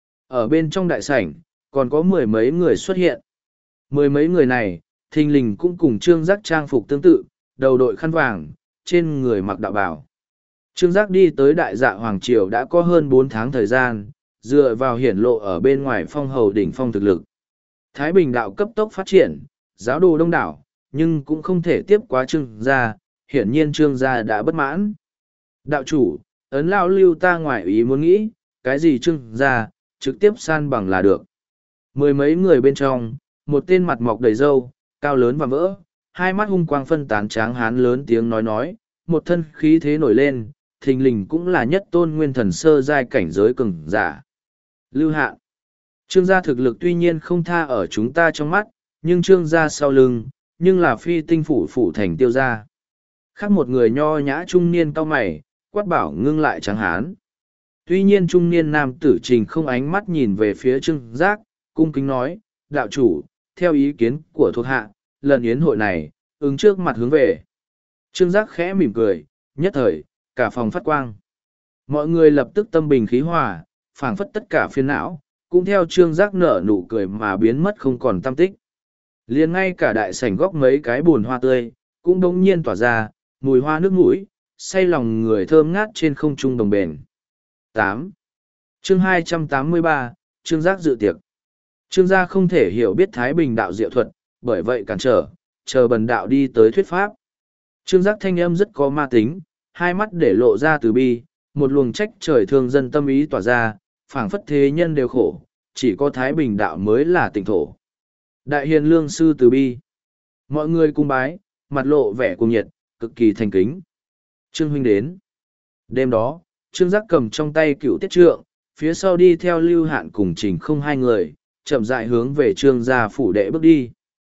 Ở bên trong đại sảnh, còn có mười mấy người xuất hiện. Mười mấy người này, thình lình cũng cùng Trương Giác trang phục tương tự, đầu đội khăn vàng, trên người mặc đạo bào. Trương Giác đi tới đại dạ Hoàng Triều đã có hơn bốn tháng thời gian, dựa vào hiển lộ ở bên ngoài phong hầu đỉnh phong thực lực. Thái Bình đạo cấp tốc phát triển, giáo đồ đông đảo, nhưng cũng không thể tiếp quá Trương gia, hiển nhiên Trương gia đã bất mãn. Đạo chủ, ấn lão lưu ta ngoài ý muốn nghĩ, cái gì Trương gia, trực tiếp san bằng là được. Mười mấy người bên trong, một tên mặt mọc đầy râu, cao lớn và vỡ, hai mắt hung quang phân tán tráng hán lớn tiếng nói nói, một thân khí thế nổi lên, thình lình cũng là nhất tôn nguyên thần sơ giai cảnh giới cường giả. Lưu Hạn. Trương gia thực lực tuy nhiên không tha ở chúng ta trong mắt, nhưng Trương gia sau lưng, nhưng là phi tinh phủ phủ thành Tiêu gia. Khác một người nho nhã trung niên cao mày, quát bảo ngưng lại tráng hán. Tuy nhiên trung niên nam tử Trình không ánh mắt nhìn về phía Trương Giác, cung kính nói, đạo chủ, theo ý kiến của thuộc hạ, lần yến hội này, ứng trước mặt hướng về. Trương Giác khẽ mỉm cười, nhất thời, cả phòng phát quang. Mọi người lập tức tâm bình khí hòa, phảng phất tất cả phiền não, cũng theo Trương Giác nở nụ cười mà biến mất không còn tăm tích. Liền ngay cả đại sảnh góc mấy cái bùn hoa tươi, cũng đống nhiên tỏa ra, mùi hoa nước mũi, say lòng người thơm ngát trên không trung đồng bền. tám. Chương hai trăm tám mươi ba, Trương Giác dự tiệc. Trương gia không thể hiểu biết Thái Bình đạo diệu thuật, bởi vậy cản trở, chờ bần đạo đi tới thuyết pháp. Trương Giác thanh âm rất có ma tính, hai mắt để lộ ra từ bi, một luồng trách trời thương dân tâm ý tỏa ra, phảng phất thế nhân đều khổ, chỉ có Thái Bình đạo mới là tịnh thổ. Đại hiền lương sư từ bi. Mọi người cung bái, mặt lộ vẻ cuồng nhiệt, cực kỳ thành kính. Trương huynh đến. Đêm đó, Trương Giác cầm trong tay cựu tiết trượng, phía sau đi theo Lưu Hạn cùng Trình không hai người, chậm rãi hướng về Trương gia phủ đệ bước đi.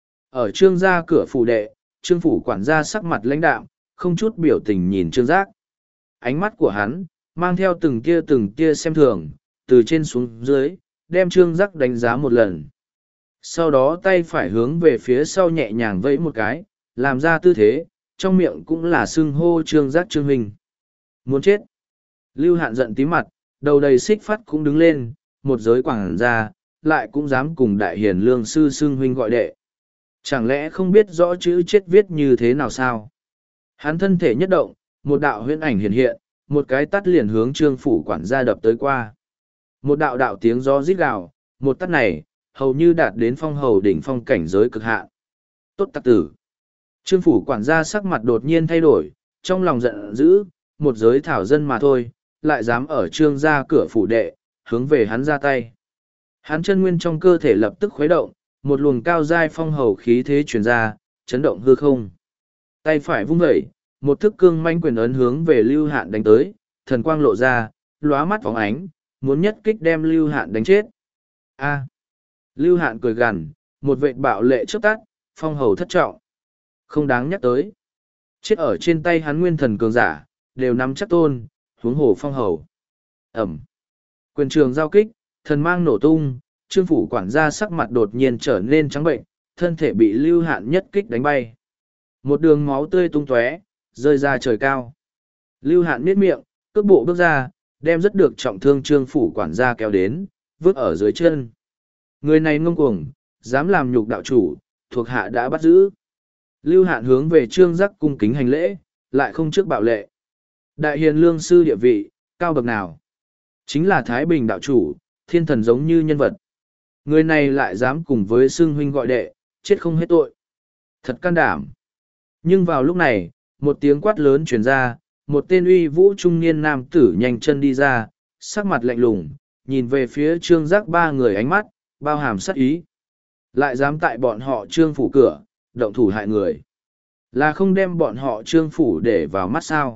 Ở Trương gia cửa phủ đệ, Trương phủ quản gia sắc mặt lãnh đạm, không chút biểu tình nhìn Trương Giác. Ánh mắt của hắn, mang theo từng tia từng tia xem thường, từ trên xuống dưới, đem Trương Giác đánh giá một lần. Sau đó tay phải hướng về phía sau nhẹ nhàng vẫy một cái, làm ra tư thế, trong miệng cũng là xưng hô Trương Giác Trương huynh. Muốn chết. Lưu Hạn giận tí mặt, đầu đầy xích phát cũng đứng lên, một giới quảng gia, lại cũng dám cùng đại hiền lương sư xưng huynh gọi đệ. Chẳng lẽ không biết rõ chữ chết viết như thế nào sao? Hắn thân thể nhất động, một đạo huyễn ảnh hiện hiện, một cái tắt liền hướng Trương phủ quản gia đập tới qua. Một đạo đạo tiếng gió rít gào, một tắt này, hầu như đạt đến phong hầu đỉnh phong cảnh giới cực hạn. Tốt tặc tử. Trương phủ quản gia sắc mặt đột nhiên thay đổi, trong lòng giận dữ, một giới thảo dân mà thôi, lại dám ở Trương gia cửa phủ đệ, hướng về hắn ra tay. Hắn chân nguyên trong cơ thể lập tức khuấy động, một luồng cao giai phong hầu khí thế truyền ra, chấn động hư không. Tay phải vung vẩy, một thức cương manh quyền ấn hướng về Lưu Hạn đánh tới, thần quang lộ ra, lóa mắt phóng ánh, muốn nhất kích đem Lưu Hạn đánh chết. A. Lưu Hạn cười gằn, một vệt bạo lệ chớp tắt, phong hầu thất trọng. Không đáng nhắc tới. Chết ở trên tay hắn nguyên thần cường giả, đều nắm chắc tôn, huống hồ phong hầu. Ẩm. Quyền trường giao kích, thần mang nổ tung, Trương phủ quản gia sắc mặt đột nhiên trở nên trắng bệnh, thân thể bị Lưu Hạn nhất kích đánh bay. Một đường máu tươi tung tóe, rơi ra trời cao. Lưu Hạn miết miệng, cước bộ bước ra, đem rất được trọng thương Trương phủ quản gia kéo đến, vứt ở dưới chân. Người này ngông cuồng, dám làm nhục đạo chủ, thuộc hạ đã bắt giữ. Lưu Hạn hướng về Trương Giác cung kính hành lễ, lại không trước bạo lệ. Đại hiền lương sư địa vị, cao bậc nào? Chính là Thái Bình đạo chủ, thiên thần giống như nhân vật. Người này lại dám cùng với xưng huynh gọi đệ, chết không hết tội. Thật can đảm. Nhưng vào lúc này, một tiếng quát lớn truyền ra, một tên uy vũ trung niên nam tử nhanh chân đi ra, sắc mặt lạnh lùng, nhìn về phía Trương Giác ba người ánh mắt, bao hàm sát ý. Lại dám tại bọn họ Trương phủ cửa, động thủ hại người. Là không đem bọn họ Trương phủ để vào mắt sao.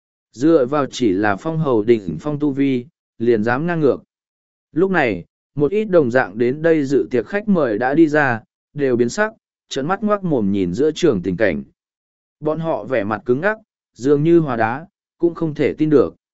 Dựa vào chỉ là phong hầu đỉnh phong tu vi, liền dám ngang ngược. Lúc này, một ít đồng dạng đến đây dự tiệc khách mời đã đi ra, đều biến sắc, trợn mắt ngoác mồm nhìn giữa trường tình cảnh. Bọn họ vẻ mặt cứng ngắc, dường như hòa đá, cũng không thể tin được.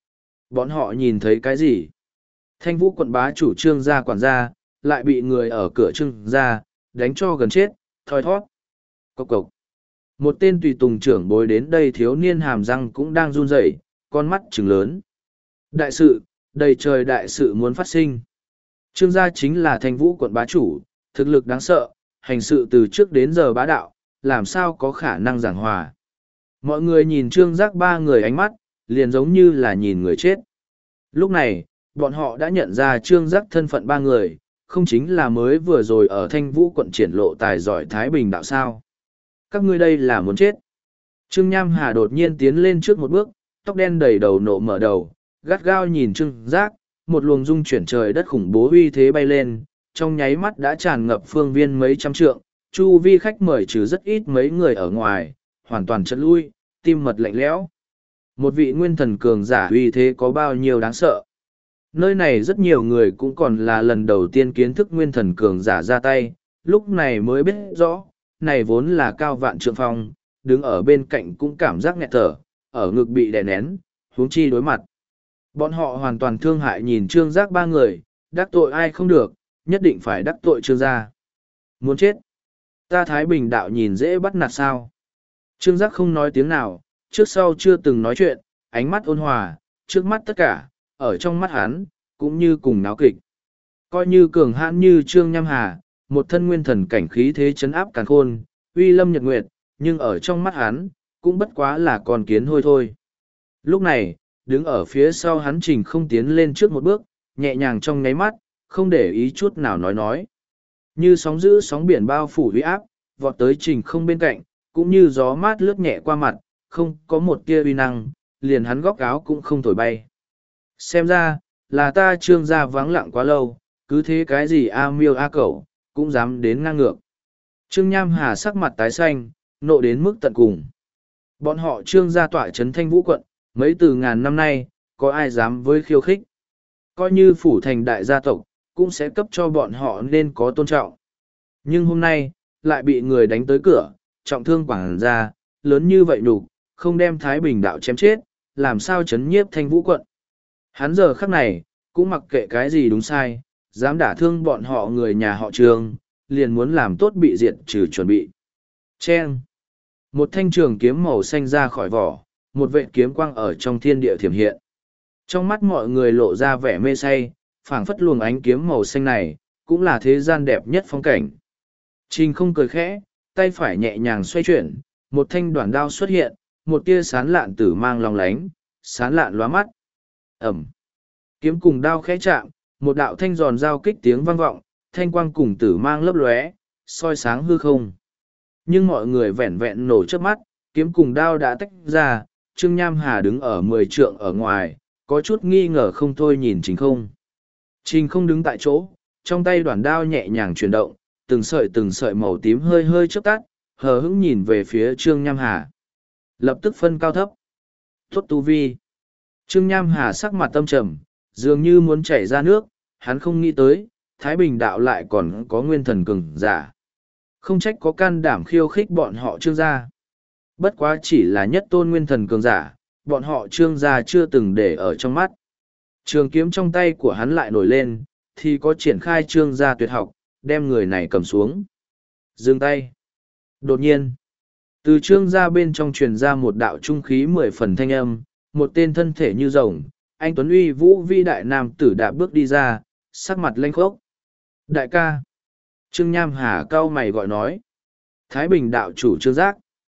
Bọn họ nhìn thấy cái gì? Thanh Vũ quận bá chủ Trương gia quản gia, lại bị người ở cửa Trương gia, đánh cho gần chết, thoi thót. Cộc cộc. Một tên tùy tùng trưởng bối đến đây thiếu niên hàm răng cũng đang run rẩy, con mắt trừng lớn. Đại sự, đầy trời đại sự muốn phát sinh. Trương gia chính là Thanh Vũ quận bá chủ, thực lực đáng sợ, hành sự từ trước đến giờ bá đạo, làm sao có khả năng giảng hòa. Mọi người nhìn Trương Giác ba người ánh mắt, liền giống như là nhìn người chết. Lúc này, bọn họ đã nhận ra Trương Giác thân phận ba người, không chính là mới vừa rồi ở Thanh Vũ quận triển lộ tài giỏi Thái Bình đạo sao. Các ngươi đây là muốn chết. Trương Nham Hà đột nhiên tiến lên trước một bước, tóc đen đầy đầu nộ mở đầu, gắt gao nhìn Trương Giác, một luồng dung chuyển trời đất khủng bố uy thế bay lên, trong nháy mắt đã tràn ngập phương viên mấy trăm trượng, chu vi khách mời trừ rất ít mấy người ở ngoài, hoàn toàn chật lui, tim mật lạnh lẽo. Một vị nguyên thần cường giả uy thế có bao nhiêu đáng sợ. Nơi này rất nhiều người cũng còn là lần đầu tiên kiến thức nguyên thần cường giả ra tay, lúc này mới biết rõ, này vốn là cao vạn trượng phong, đứng ở bên cạnh cũng cảm giác nghẹt thở, ở ngực bị đè nén, huống chi đối mặt. Bọn họ hoàn toàn thương hại nhìn Trương Giác ba người, đắc tội ai không được, nhất định phải đắc tội Trương gia. Muốn chết. Ta Thái Bình đạo nhìn dễ bắt nạt sao. Trương Giác không nói tiếng nào, trước sau chưa từng nói chuyện, ánh mắt ôn hòa, trước mắt tất cả, ở trong mắt hắn, cũng như cùng náo kịch. Coi như cường hãn như Trương Nham Hà, một thân nguyên thần cảnh khí thế chấn áp càn khôn, uy lâm nhật nguyệt, nhưng ở trong mắt hắn, cũng bất quá là con kiến hôi thôi. Lúc này, đứng ở phía sau hắn Trình không tiến lên trước một bước, nhẹ nhàng trong nháy mắt, không để ý chút nào nói nói. Như sóng dữ sóng biển bao phủ uy áp, vọt tới Trình không bên cạnh, cũng như gió mát lướt nhẹ qua mặt, không có một tia uy năng, liền hắn góc áo cũng không thổi bay. Xem ra, là ta Trương gia vắng lặng quá lâu, cứ thế cái gì a miêu a cẩu, cũng dám đến ngang ngược. Trương Nham Hà sắc mặt tái xanh, nộ đến mức tận cùng. Bọn họ Trương gia tọa trấn Thanh Vũ quận, mấy từ ngàn năm nay, có ai dám với khiêu khích. Coi như phủ thành đại gia tộc, cũng sẽ cấp cho bọn họ nên có tôn trọng. Nhưng hôm nay, lại bị người đánh tới cửa, trọng thương quảng gia, lớn như vậy nhục, không đem Thái Bình đạo chém chết, làm sao chấn nhiếp Thanh Vũ quận. Hắn giờ khắc này, cũng mặc kệ cái gì đúng sai, dám đả thương bọn họ người nhà họ Trương, liền muốn làm tốt bị diệt trừ chuẩn bị. Chen! Một thanh trường kiếm màu xanh ra khỏi vỏ, một vệ kiếm quang ở trong thiên địa thiểm hiện. Trong mắt mọi người lộ ra vẻ mê say, phảng phất luồng ánh kiếm màu xanh này, cũng là thế gian đẹp nhất phong cảnh. Trình không cười khẽ, tay phải nhẹ nhàng xoay chuyển, một thanh đoạn đao xuất hiện, một tia sán lạn tử mang lòng lánh, sán lạn lóa mắt. Ẩm. Kiếm cùng đao khẽ chạm, một đạo thanh giòn giao kích tiếng vang vọng, thanh quang cùng tử mang lấp lóe, soi sáng hư không. Nhưng mọi người vẹn vẹn nổ trước mắt, kiếm cùng đao đã tách ra, Trương Nham Hà đứng ở mười trượng ở ngoài, có chút nghi ngờ không thôi nhìn Trình không. Trình không đứng tại chỗ, trong tay đoạn đao nhẹ nhàng chuyển động, từng sợi từng sợi màu tím hơi hơi chớp tắt, hờ hững nhìn về phía Trương Nham Hà. Lập tức phân cao thấp. Tốt tu vi. Trương Nham Hà sắc mặt tâm trầm, dường như muốn chảy ra nước, hắn không nghĩ tới, Thái Bình đạo lại còn có nguyên thần cường giả. Không trách có can đảm khiêu khích bọn họ Trương gia. Bất quá chỉ là nhất tôn nguyên thần cường giả, bọn họ Trương gia chưa từng để ở trong mắt. Trường kiếm trong tay của hắn lại nổi lên, thì có triển khai Trương gia tuyệt học, đem người này cầm xuống. Dừng tay. Đột nhiên, từ Trương gia bên trong truyền ra một đạo trung khí mười phần thanh âm, một tên thân thể như rồng, anh Tuấn Uy Vũ vi đại nam tử đạp bước đi ra, sắc mặt lênh khốc. Đại ca. Trương Nham Hà cau mày gọi nói. Thái Bình đạo chủ Trương Giác.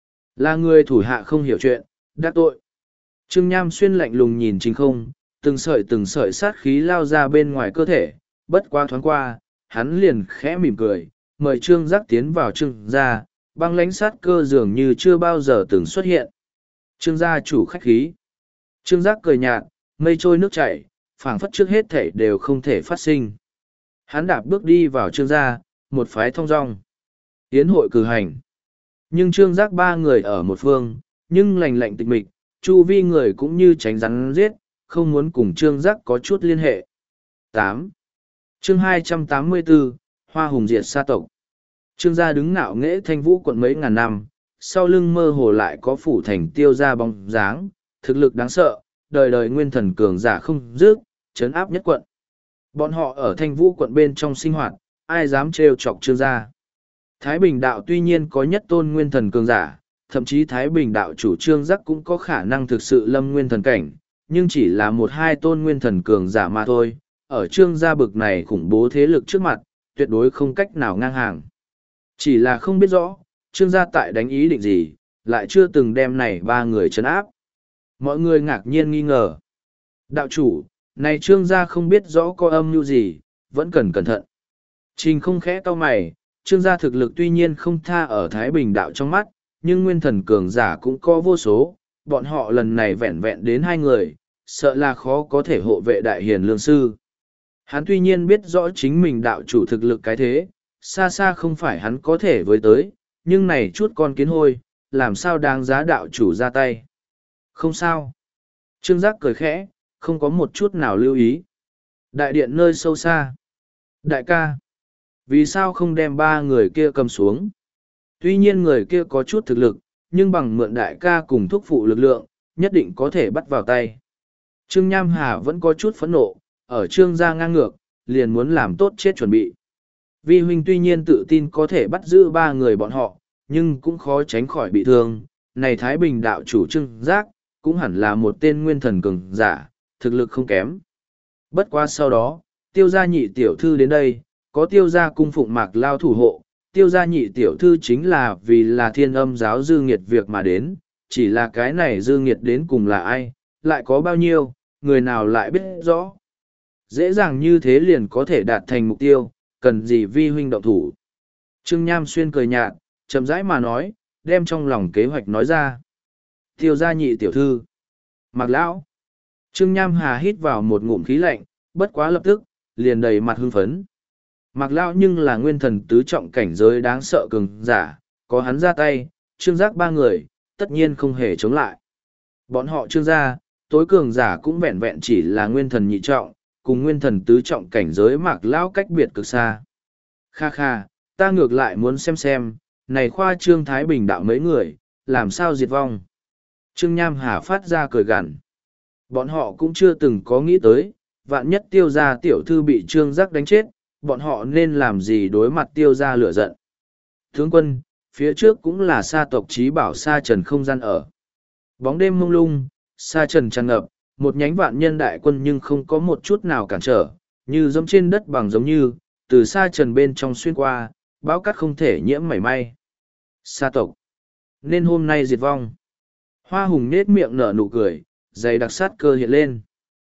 Là người thủ hạ không hiểu chuyện, đắc tội. Trương Nham xuyên lạnh lùng nhìn Trình không, từng sợi từng sợi sát khí lao ra bên ngoài cơ thể, bất quá thoáng qua, hắn liền khẽ mỉm cười, mời Trương Giác tiến vào Trương gia, băng lãnh sát cơ dường như chưa bao giờ từng xuất hiện. Trương gia chủ khách khí. Trương Giác cười nhạt, mây trôi nước chảy, phảng phất trước hết thể đều không thể phát sinh. Hắn đạp bước đi vào Trương gia, một phái thong dong. Yến hội cử hành. Nhưng Trương Giác ba người ở một phương, nhưng lành lạnh tịch mịch, chu vi người cũng như tránh rắn giết, không muốn cùng Trương Giác có chút liên hệ. tám. Chương hai trăm tám mươi bốn, Hoa Hùng diệt sa tộc. Trương gia đứng ngạo nghễ Thanh Vũ quận mấy ngàn năm, sau lưng mơ hồ lại có phủ thành tiêu ra bóng dáng, thực lực đáng sợ, đời đời nguyên thần cường giả không dứt, trấn áp nhất quận. Bọn họ ở Thanh Vũ quận bên trong sinh hoạt, ai dám trêu chọc Trương gia. Thái Bình đạo tuy nhiên có nhất tôn nguyên thần cường giả, thậm chí Thái Bình đạo chủ Trương Giác cũng có khả năng thực sự lâm nguyên thần cảnh, nhưng chỉ là một hai tôn nguyên thần cường giả mà thôi. Ở Trương gia bực này khủng bố thế lực trước mặt, tuyệt đối không cách nào ngang hàng. Chỉ là không biết rõ, Trương gia tại đánh ý định gì, lại chưa từng đem này ba người trấn áp. Mọi người ngạc nhiên nghi ngờ. Đạo chủ, này Trương gia không biết rõ có âm mưu gì, vẫn cần cẩn thận. Trình không khẽ cau mày, Trương gia thực lực tuy nhiên không tha ở Thái Bình đạo trong mắt, nhưng nguyên thần cường giả cũng có vô số, bọn họ lần này vẹn vẹn đến hai người, sợ là khó có thể hộ vệ đại hiền lương sư. Hắn tuy nhiên biết rõ chính mình đạo chủ thực lực cái thế, xa xa không phải hắn có thể với tới, nhưng này chút con kiến hôi, làm sao đáng giá đạo chủ ra tay. Không sao. Trương Giác cười khẽ, không có một chút nào lưu ý. Đại điện nơi sâu xa. Đại ca. Vì sao không đem ba người kia cầm xuống? Tuy nhiên người kia có chút thực lực, nhưng bằng mượn đại ca cùng thúc phụ lực lượng, nhất định có thể bắt vào tay. Trương Nham Hà vẫn có chút phẫn nộ, ở Trương gia ngang ngược, liền muốn làm tốt chết chuẩn bị. Vi huynh tuy nhiên tự tin có thể bắt giữ ba người bọn họ, nhưng cũng khó tránh khỏi bị thương. Này Thái Bình đạo chủ Trương Giác, cũng hẳn là một tên nguyên thần cường giả, thực lực không kém. Bất quá sau đó, tiêu gia nhị tiểu thư đến đây, có tiêu gia cung phụng Mạc Lao thủ hộ, tiêu gia nhị tiểu thư chính là vì là thiên âm giáo dư nghiệt việc mà đến, chỉ là cái này dư nghiệt đến cùng là ai, lại có bao nhiêu, người nào lại biết rõ. Dễ dàng như thế liền có thể đạt thành mục tiêu, cần gì vi huynh động thủ. Trương Nham Xuyên cười nhạt, chậm rãi mà nói, đem trong lòng kế hoạch nói ra. Tiêu gia nhị tiểu thư. Mạc Lão. Trương Nham Hà hít vào một ngụm khí lạnh, bất quá lập tức, liền đầy mặt hưng phấn. Mạc Lão nhưng là nguyên thần tứ trọng cảnh giới đáng sợ cường giả, có hắn ra tay, Trương Giác ba người, tất nhiên không hề chống lại. Bọn họ Trương gia, tối cường giả cũng vẹn vẹn chỉ là nguyên thần nhị trọng, cùng nguyên thần tứ trọng cảnh giới Mạc Lão cách biệt cực xa. Kha kha, ta ngược lại muốn xem xem, này khoa Trương Thái Bình đạo mấy người, làm sao diệt vong. Trương Nham Hà phát ra cười gằn. Bọn họ cũng chưa từng có nghĩ tới, vạn nhất tiêu gia tiểu thư bị Trương Giác đánh chết, bọn họ nên làm gì đối mặt tiêu gia lửa giận. Tướng quân, phía trước cũng là sa tộc trí bảo sa trần không gian ở. Bóng đêm mông lung, sa trần tràn ngập, một nhánh vạn nhân đại quân nhưng không có một chút nào cản trở, như giống trên đất bằng giống như, từ sa trần bên trong xuyên qua, bão cát không thể nhiễm mảy may. Sa tộc, nên hôm nay diệt vong. Hoa hùng nết miệng nở nụ cười, dày đặc sát cơ hiện lên.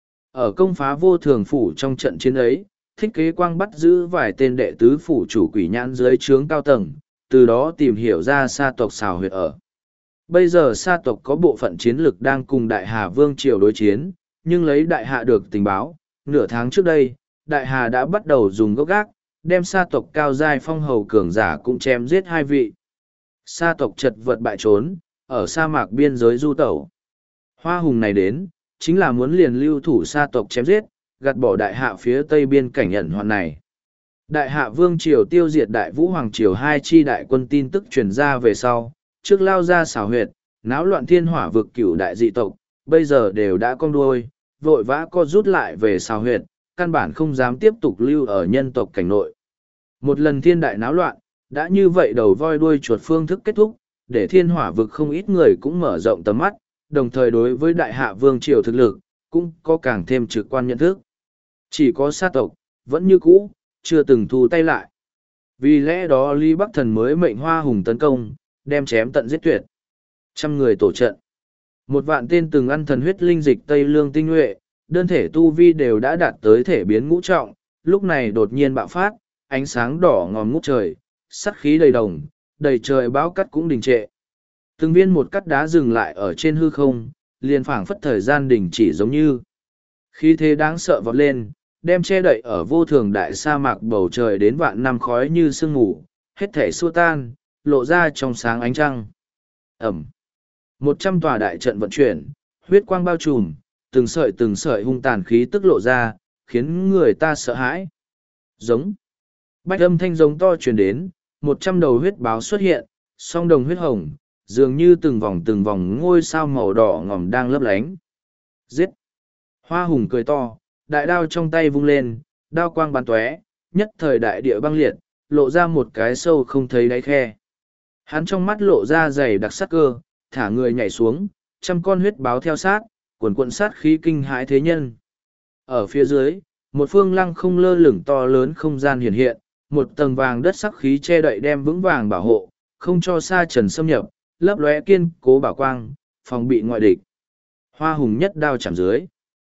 Ở công phá vô thường phủ trong trận chiến ấy, thích kế quang bắt giữ vài tên đệ tứ phủ chủ quỷ nhãn dưới trướng cao tầng, từ đó tìm hiểu ra sa tộc xào huyệt ở. Bây giờ sa tộc có bộ phận chiến lực đang cùng Đại Hà Vương Triều đối chiến, nhưng lấy Đại Hạ được tình báo, nửa tháng trước đây, Đại Hà đã bắt đầu dùng gốc gác, đem sa tộc cao giai phong hầu cường giả cũng chém giết hai vị. Sa tộc chật vật bại trốn, ở sa mạc biên giới du tẩu. Hoa hùng này đến, chính là muốn liền lưu thủ sa tộc chém giết, gạt bỏ Đại Hạ phía tây biên cảnh ẩn hoạn này. Đại Hạ Vương Triều tiêu diệt Đại Vũ Hoàng Triều hai chi đại quân tin tức truyền ra về sau, trước lao ra xảo huyệt, náo loạn thiên hỏa vực cửu đại dị tộc, bây giờ đều đã cong đuôi, vội vã co rút lại về xảo huyệt, căn bản không dám tiếp tục lưu ở nhân tộc cảnh nội. Một lần thiên đại náo loạn, đã như vậy đầu voi đuôi chuột phương thức kết thúc, để thiên hỏa vực không ít người cũng mở rộng tầm mắt, đồng thời đối với Đại Hạ Vương Triều thực lực, cũng có càng thêm trực quan nhận thức. Chỉ có sa tộc, vẫn như cũ, chưa từng thu tay lại. Vì lẽ đó Lý Bắc Thần mới mệnh Hoa Hùng tấn công, đem chém tận giết tuyệt. Trăm người tổ trận. Một vạn tên từng ăn thần huyết linh dịch Tây Lương tinh nhuệ, đơn thể tu vi đều đã đạt tới thể biến ngũ trọng, lúc này đột nhiên bạo phát, ánh sáng đỏ ngòm ngút trời, sắt khí đầy đồng, đầy trời bão cắt cũng đình trệ. Từng viên một cắt đá dừng lại ở trên hư không, liền phảng phất thời gian đình chỉ giống như. Khí thế đáng sợ vọt lên, đem che đậy ở vô thường đại sa mạc bầu trời đến vạn năm khói như sương mù, hết thể xua tan, lộ ra trong sáng ánh trăng. Ẩm. Một trăm tòa đại trận vận chuyển, huyết quang bao trùm, từng sợi từng sợi hung tàn khí tức lộ ra, khiến người ta sợ hãi. Giống. Bách âm thanh giống to truyền đến, một trăm đầu huyết báo xuất hiện, song đồng huyết hồng, dường như từng vòng từng vòng ngôi sao màu đỏ ngòm đang lấp lánh. Giết! Hoa hùng cười to, đại đao trong tay vung lên, đao quang bắn tóe, nhất thời đại địa băng liệt, lộ ra một cái sâu không thấy đáy khe. Hắn trong mắt lộ ra dày đặc sắc cơ, thả người nhảy xuống, trăm con huyết báo theo sát, cuồn cuộn sát khí kinh hãi thế nhân. Ở phía dưới, một phương lăng không lơ lửng to lớn không gian hiện hiện, một tầng vàng đất sắc khí che đậy đem vững vàng bảo hộ, không cho sa trần xâm nhập, lấp lóe kiên cố bảo quang, phòng bị ngoại địch. Hoa hùng nhất đao chạm dưới.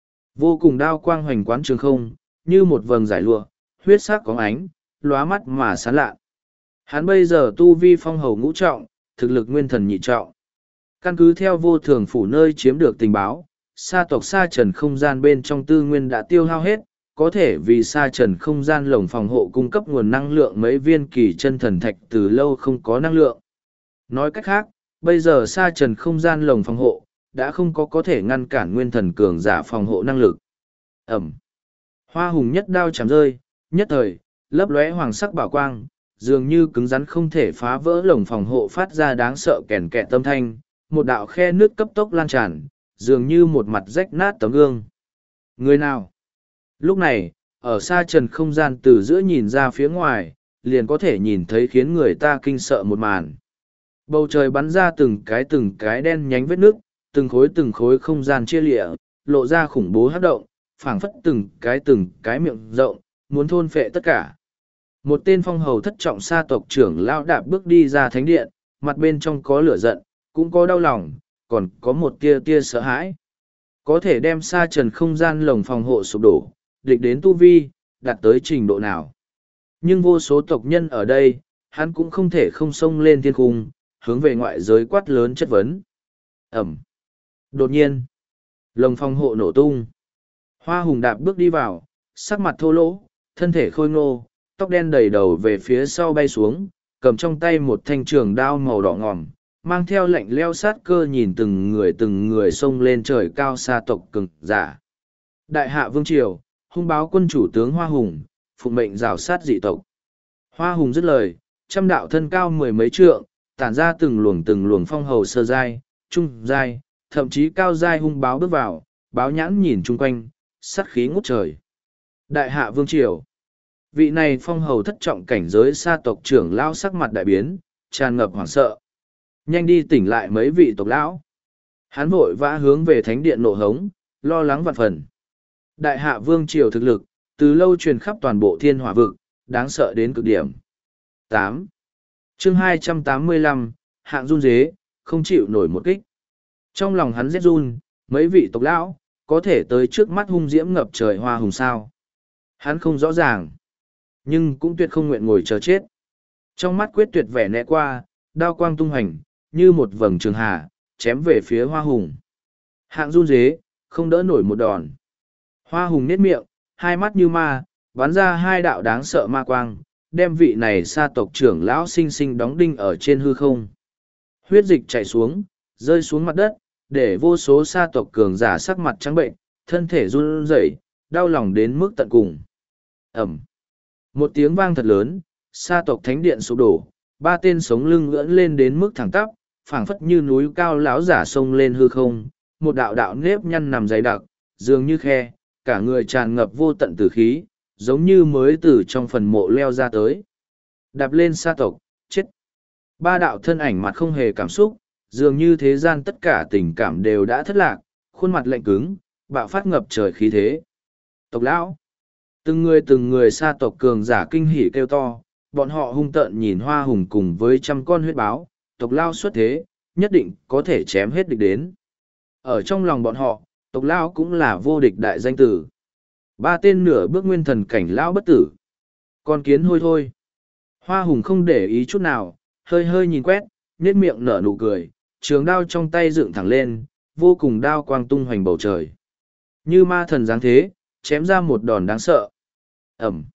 Vô cùng đao quang hoành quán trường không, như một vầng giải lụa, huyết sắc có ánh, lóa mắt mà sáng lạ. Hắn bây giờ tu vi phong hầu ngũ trọng, thực lực nguyên thần nhị trọng. Căn cứ theo vô thường phủ nơi chiếm được tình báo, sa tộc sa trần không gian bên trong tư nguyên đã tiêu hao hết, có thể vì sa trần không gian lồng phòng hộ cung cấp nguồn năng lượng mấy viên kỳ chân thần thạch từ lâu không có năng lượng. Nói cách khác, bây giờ sa trần không gian lồng phòng hộ, đã không có có thể ngăn cản nguyên thần cường giả phòng hộ năng lực. Ẩm. Hoa hùng nhất đao chạm rơi, nhất thời, lấp lóe hoàng sắc bảo quang, dường như cứng rắn không thể phá vỡ lồng phòng hộ phát ra đáng sợ kèn kẹt tâm thanh, một đạo khe nước cấp tốc lan tràn, dường như một mặt rách nát tấm gương. Người nào? Lúc này, ở xa trần không gian từ giữa nhìn ra phía ngoài, liền có thể nhìn thấy khiến người ta kinh sợ một màn. Bầu trời bắn ra từng cái từng cái đen nhánh vết nước, từng khối từng khối không gian chia lịa, lộ ra khủng bố hát động, phảng phất từng cái từng cái miệng rộng, muốn thôn phệ tất cả. Một tên phong hầu thất trọng sa tộc trưởng lao đạp bước đi ra thánh điện, mặt bên trong có lửa giận, cũng có đau lòng, còn có một tia tia sợ hãi. Có thể đem sa trần không gian lồng phòng hộ sụp đổ, địch đến tu vi, đạt tới trình độ nào. Nhưng vô số tộc nhân ở đây, hắn cũng không thể không xông lên thiên cung, hướng về ngoại giới quát lớn chất vấn. Ẩm. Đột nhiên, lồng phòng hộ nổ tung. Hoa hùng đạp bước đi vào, sắc mặt thô lỗ, thân thể khôi ngô, tóc đen đầy đầu về phía sau bay xuống, cầm trong tay một thanh trường đao màu đỏ ngòm, mang theo lệnh leo sát cơ nhìn từng người từng người xông lên trời cao xa tộc cường giả. Đại hạ vương triều, hung báo quân chủ tướng Hoa Hùng, phụng mệnh rào sát dị tộc. Hoa Hùng dứt lời, trăm đạo thân cao mười mấy trượng, tản ra từng luồng từng luồng phong hầu sơ giai, trung giai, thậm chí cao giai hung báo bước vào, báo nhãn nhìn chung quanh, sát khí ngút trời. Đại hạ vương triều. Vị này phong hầu thất trọng cảnh giới sa tộc trưởng lao sắc mặt đại biến, tràn ngập hoảng sợ. Nhanh đi tỉnh lại mấy vị tộc lão. Hắn vội vã hướng về thánh điện nộ hống, lo lắng vạn phần. Đại hạ vương triều thực lực, từ lâu truyền khắp toàn bộ thiên hỏa vực, đáng sợ đến cực điểm. tám. Chương hai trăm tám mươi lăm, hạng run dế, không chịu nổi một kích. Trong lòng hắn rét run, mấy vị tộc lão, có thể tới trước mắt hung diễm ngập trời Hoa Hùng sao. Hắn không rõ ràng, nhưng cũng tuyệt không nguyện ngồi chờ chết. Trong mắt quyết tuyệt vẻ né qua, đao quang tung hành, như một vầng trường hà, chém về phía Hoa Hùng. Hạng run dế, không đỡ nổi một đòn. Hoa Hùng nhếch miệng, hai mắt như ma, bắn ra hai đạo đáng sợ ma quang, đem vị này sa tộc trưởng lão sinh sinh đóng đinh ở trên hư không. Huyết dịch chảy xuống, rơi xuống mặt đất, để vô số sa tộc cường giả sắc mặt trắng bệnh, thân thể run rẩy, đau lòng đến mức tận cùng. Ẩm. Một tiếng vang thật lớn, sa tộc thánh điện sụp đổ, ba tên sống lưng ngưỡng lên đến mức thẳng tắp, phảng phất như núi cao láo giả sông lên hư không, một đạo đạo nếp nhăn nằm dày đặc, dường như khe, cả người tràn ngập vô tận tử khí, giống như mới từ trong phần mộ leo ra tới. Đạp lên sa tộc, chết. Ba đạo thân ảnh mặt không hề cảm xúc, dường như thế gian tất cả tình cảm đều đã thất lạc, khuôn mặt lạnh cứng, bạo phát ngập trời khí thế. Tộc lão. Từng người từng người sa tộc cường giả kinh hỉ kêu to, bọn họ hung tợn nhìn Hoa Hùng cùng với trăm con huyết báo, tộc lao xuất thế, nhất định có thể chém hết địch đến. Ở trong lòng bọn họ, tộc lao cũng là vô địch đại danh tử. Ba tên nửa bước nguyên thần cảnh lão bất tử. Con kiến hôi thôi. Hoa Hùng không để ý chút nào, hơi hơi nhìn quét, nhếch miệng nở nụ cười, trường đao trong tay dựng thẳng lên, vô cùng đao quang tung hoành bầu trời. Như ma thần dáng thế, chém ra một đòn đáng sợ. Ẩm.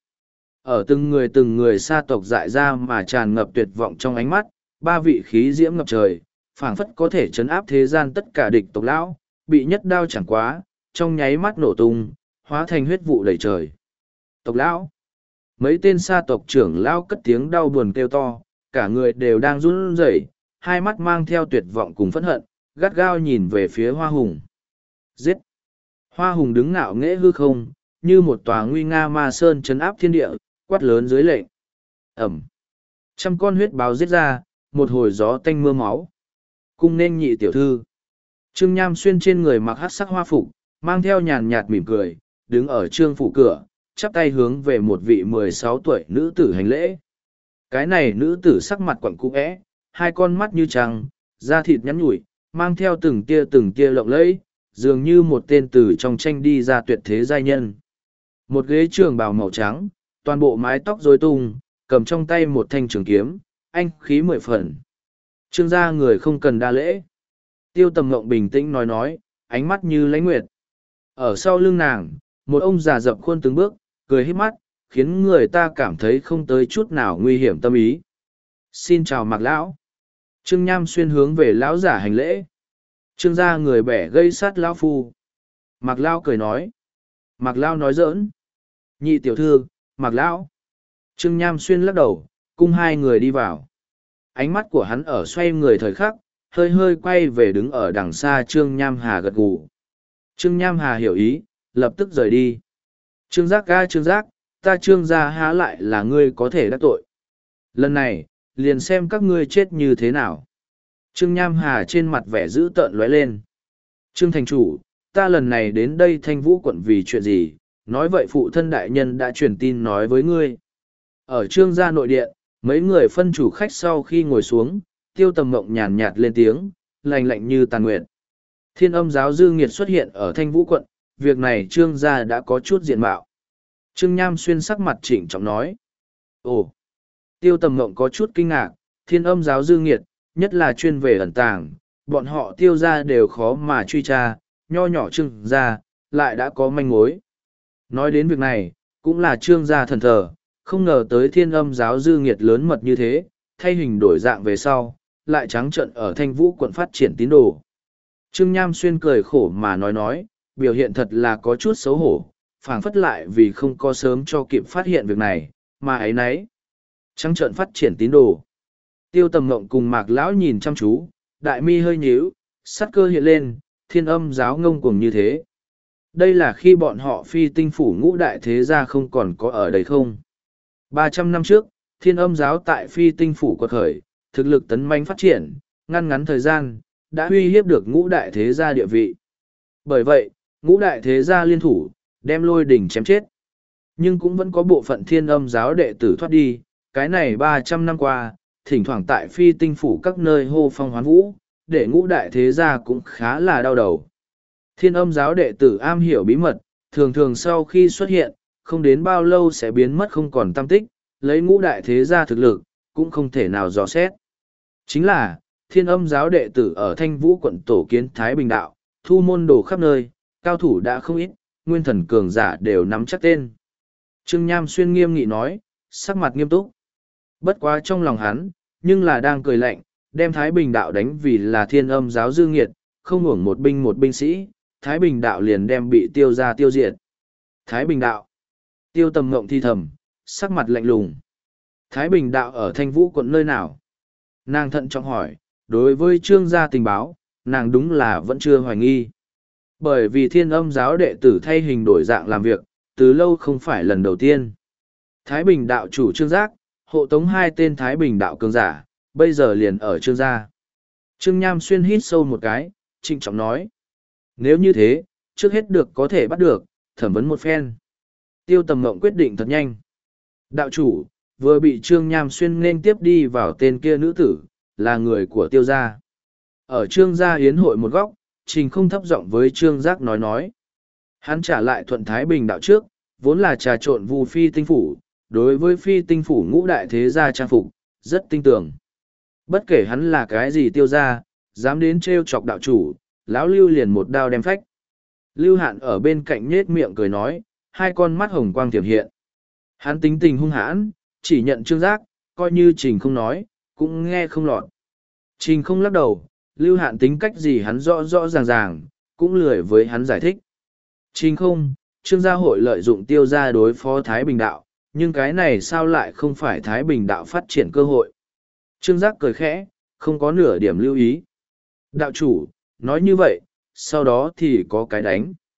Ở từng người từng người sa tộc dại ra mà tràn ngập tuyệt vọng trong ánh mắt, ba vị khí diễm ngập trời, phảng phất có thể chấn áp thế gian tất cả địch tộc lão, bị nhất đao chẳng quá, trong nháy mắt nổ tung, hóa thành huyết vụ đầy trời. Tộc lão. Mấy tên sa tộc trưởng lão cất tiếng đau buồn kêu to, cả người đều đang run rẩy, hai mắt mang theo tuyệt vọng cùng phẫn hận, gắt gao nhìn về phía Hoa Hùng. Giết! Hoa hùng đứng ngạo nghễ hư không, như một tòa nguy nga ma sơn chấn áp thiên địa, quát lớn dưới lệnh. Ẩm. Trăm con huyết báo giết ra, một hồi gió tanh mưa máu. Cung nên nhị tiểu thư. Trương Nham Xuyên trên người mặc hắc sắc hoa phục, mang theo nhàn nhạt mỉm cười, đứng ở trương phủ cửa, chắp tay hướng về một vị mười sáu tuổi nữ tử hành lễ. Cái này nữ tử sắc mặt quặn cũ é, hai con mắt như trăng, da thịt nhắn nhủi, mang theo từng tia từng tia lộng lẫy, dường như một tên từ trong tranh đi ra tuyệt thế giai nhân. Một ghế trường bào màu trắng, toàn bộ mái tóc rối tung, cầm trong tay một thanh trường kiếm, anh khí mười phần. Trương gia người không cần đa lễ. Tiêu Tầm Ngộng bình tĩnh nói nói, ánh mắt như lãnh nguyệt. Ở sau lưng nàng, một ông già dập khuôn từng bước, cười híp mắt, khiến người ta cảm thấy không tới chút nào nguy hiểm tâm ý. Xin chào Mạc Lão. Trương Nham Xuyên hướng về lão giả hành lễ. Trương gia người bẻ gây sát lão phu. Mạc Lão cười nói. Mạc Lão nói giỡn. Nhị tiểu thư, Mạc Lão. Trương Nham Xuyên lắc đầu, cung hai người đi vào. Ánh mắt của hắn ở xoay người thời khắc, hơi hơi quay về đứng ở đằng xa Trương Nham Hà gật gù. Trương Nham Hà hiểu ý, lập tức rời đi. Trương Giác ca Trương Giác, ta Trương gia há lại là ngươi có thể đắc tội. Lần này, liền xem các ngươi chết như thế nào. Trương Nham Hà trên mặt vẻ dữ tợn lóe lên. Trương thành chủ, ta lần này đến đây Thanh Vũ quận vì chuyện gì, nói vậy phụ thân đại nhân đã truyền tin nói với ngươi. Ở Trương gia nội điện, mấy người phân chủ khách sau khi ngồi xuống, Tiêu Tầm Ngộng nhàn nhạt lên tiếng, lạnh lạnh như tàn nguyệt. Thiên Âm giáo dư nghiệt xuất hiện ở Thanh Vũ quận, việc này Trương gia đã có chút diện mạo. Trương Nham Xuyên sắc mặt chỉnh trọng nói. Ồ! Tiêu Tầm Ngộng có chút kinh ngạc, Thiên Âm giáo dư nghiệt, nhất là chuyên về ẩn tàng, bọn họ tiêu gia đều khó mà truy tra, nho nhỏ Trương gia, lại đã có manh mối. Nói đến việc này, cũng là Trương gia thần thờ, không ngờ tới Thiên Âm giáo dư nghiệt lớn mật như thế, thay hình đổi dạng về sau, lại trắng trợn ở Thanh Vũ quận phát triển tín đồ. Trương Nham Xuyên cười khổ mà nói nói, biểu hiện thật là có chút xấu hổ, phảng phất lại vì không có sớm cho kịp phát hiện việc này, mà ấy nấy. Trắng trợn phát triển tín đồ. Tiêu Tầm Ngộng cùng Mạc Lão nhìn chăm chú, đại mi hơi nhíu, sát cơ hiện lên, Thiên Âm giáo ngông cuồng như thế. Đây là khi bọn họ phi tinh phủ ngũ đại thế gia không còn có ở đây không? ba trăm năm trước, Thiên Âm giáo tại phi tinh phủ quật khởi, thực lực tấn manh phát triển, ngăn ngắn thời gian, đã uy hiếp được ngũ đại thế gia địa vị. Bởi vậy, ngũ đại thế gia liên thủ, đem Lôi Đỉnh chém chết. Nhưng cũng vẫn có bộ phận Thiên Âm giáo đệ tử thoát đi, cái này ba trăm năm qua, thỉnh thoảng tại phi tinh phủ các nơi hô phong hoán vũ, để ngũ đại thế gia cũng khá là đau đầu. Thiên Âm giáo đệ tử am hiểu bí mật, thường thường sau khi xuất hiện, không đến bao lâu sẽ biến mất không còn tăm tích, lấy ngũ đại thế gia thực lực, cũng không thể nào dò xét. Chính là, Thiên Âm giáo đệ tử ở Thanh Vũ quận tổ kiến Thái Bình đạo, thu môn đồ khắp nơi, cao thủ đã không ít, nguyên thần cường giả đều nắm chắc tên. Trương Nham Xuyên nghiêm nghị nói, sắc mặt nghiêm túc. Bất quá trong lòng hắn, nhưng là đang cười lạnh, đem Thái Bình đạo đánh vì là Thiên Âm giáo dư nghiệt, không hưởng một binh một binh sĩ, Thái Bình đạo liền đem bị tiêu ra tiêu diệt. Thái Bình đạo. Tiêu Tầm Ngộng thi thầm, sắc mặt lạnh lùng. Thái Bình đạo ở Thanh Vũ quận nơi nào? Nàng thận trọng hỏi, đối với Trương gia tình báo, nàng đúng là vẫn chưa hoài nghi. Bởi vì Thiên Âm giáo đệ tử thay hình đổi dạng làm việc, từ lâu không phải lần đầu tiên. Thái Bình đạo chủ Trương Giác, hộ tống hai tên Thái Bình đạo cường giả, bây giờ liền ở Trương gia. Trương Nham Xuyên hít sâu một cái, trịnh trọng nói. Nếu như thế, trước hết được có thể bắt được, thẩm vấn một phen. Tiêu Tầm Ngộng quyết định thật nhanh. Đạo chủ, vừa bị Trương Nham Xuyên nên tiếp đi vào tên kia nữ tử, là người của tiêu gia. Ở Trương gia yến hội một góc, Trình Không thấp giọng với Trương Giác nói nói. Hắn trả lại thuận Thái Bình đạo trước, vốn là trà trộn vu phi tinh phủ, đối với phi tinh phủ ngũ đại thế gia trang phục, rất tinh tường. Bất kể hắn là cái gì tiêu gia, dám đến trêu chọc đạo chủ, lão Lưu liền một đao đem phách. Lưu Hạn ở bên cạnh nhết miệng cười nói, hai con mắt hồng quang tiềm hiện. Hắn tính tình hung hãn, chỉ nhận Trương Giác, coi như Trình Không nói, cũng nghe không lọt. Trình Không lắc đầu, Lưu Hạn tính cách gì hắn rõ rõ ràng ràng, cũng lười với hắn giải thích. Trình Không, Trương gia hội lợi dụng tiêu gia đối phó Thái Bình đạo, nhưng cái này sao lại không phải Thái Bình đạo phát triển cơ hội. Trương Giác cười khẽ, không có nửa điểm lưu ý. Đạo chủ, nói như vậy, sau đó thì có cái đánh.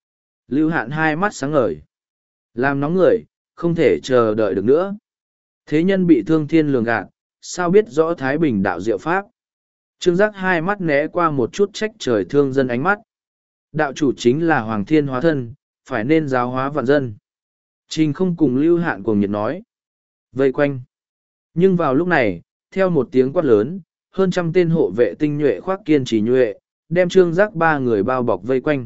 Lưu Hạn hai mắt sáng ngời. Làm nóng người, không thể chờ đợi được nữa. Thế nhân bị thương thiên lường gạt, sao biết rõ Thái Bình đạo diệu pháp. Trương Giác hai mắt né qua một chút trách trời thương dân ánh mắt. Đạo chủ chính là Hoàng Thiên hóa thân, phải nên giáo hóa vạn dân. Trình không cùng Lưu Hạn cuồng nhiệt nói. Vây quanh. Nhưng vào lúc này, theo một tiếng quát lớn, hơn trăm tên hộ vệ tinh nhuệ khoác kiên trì nhuệ, đem Trương Giác ba người bao bọc vây quanh.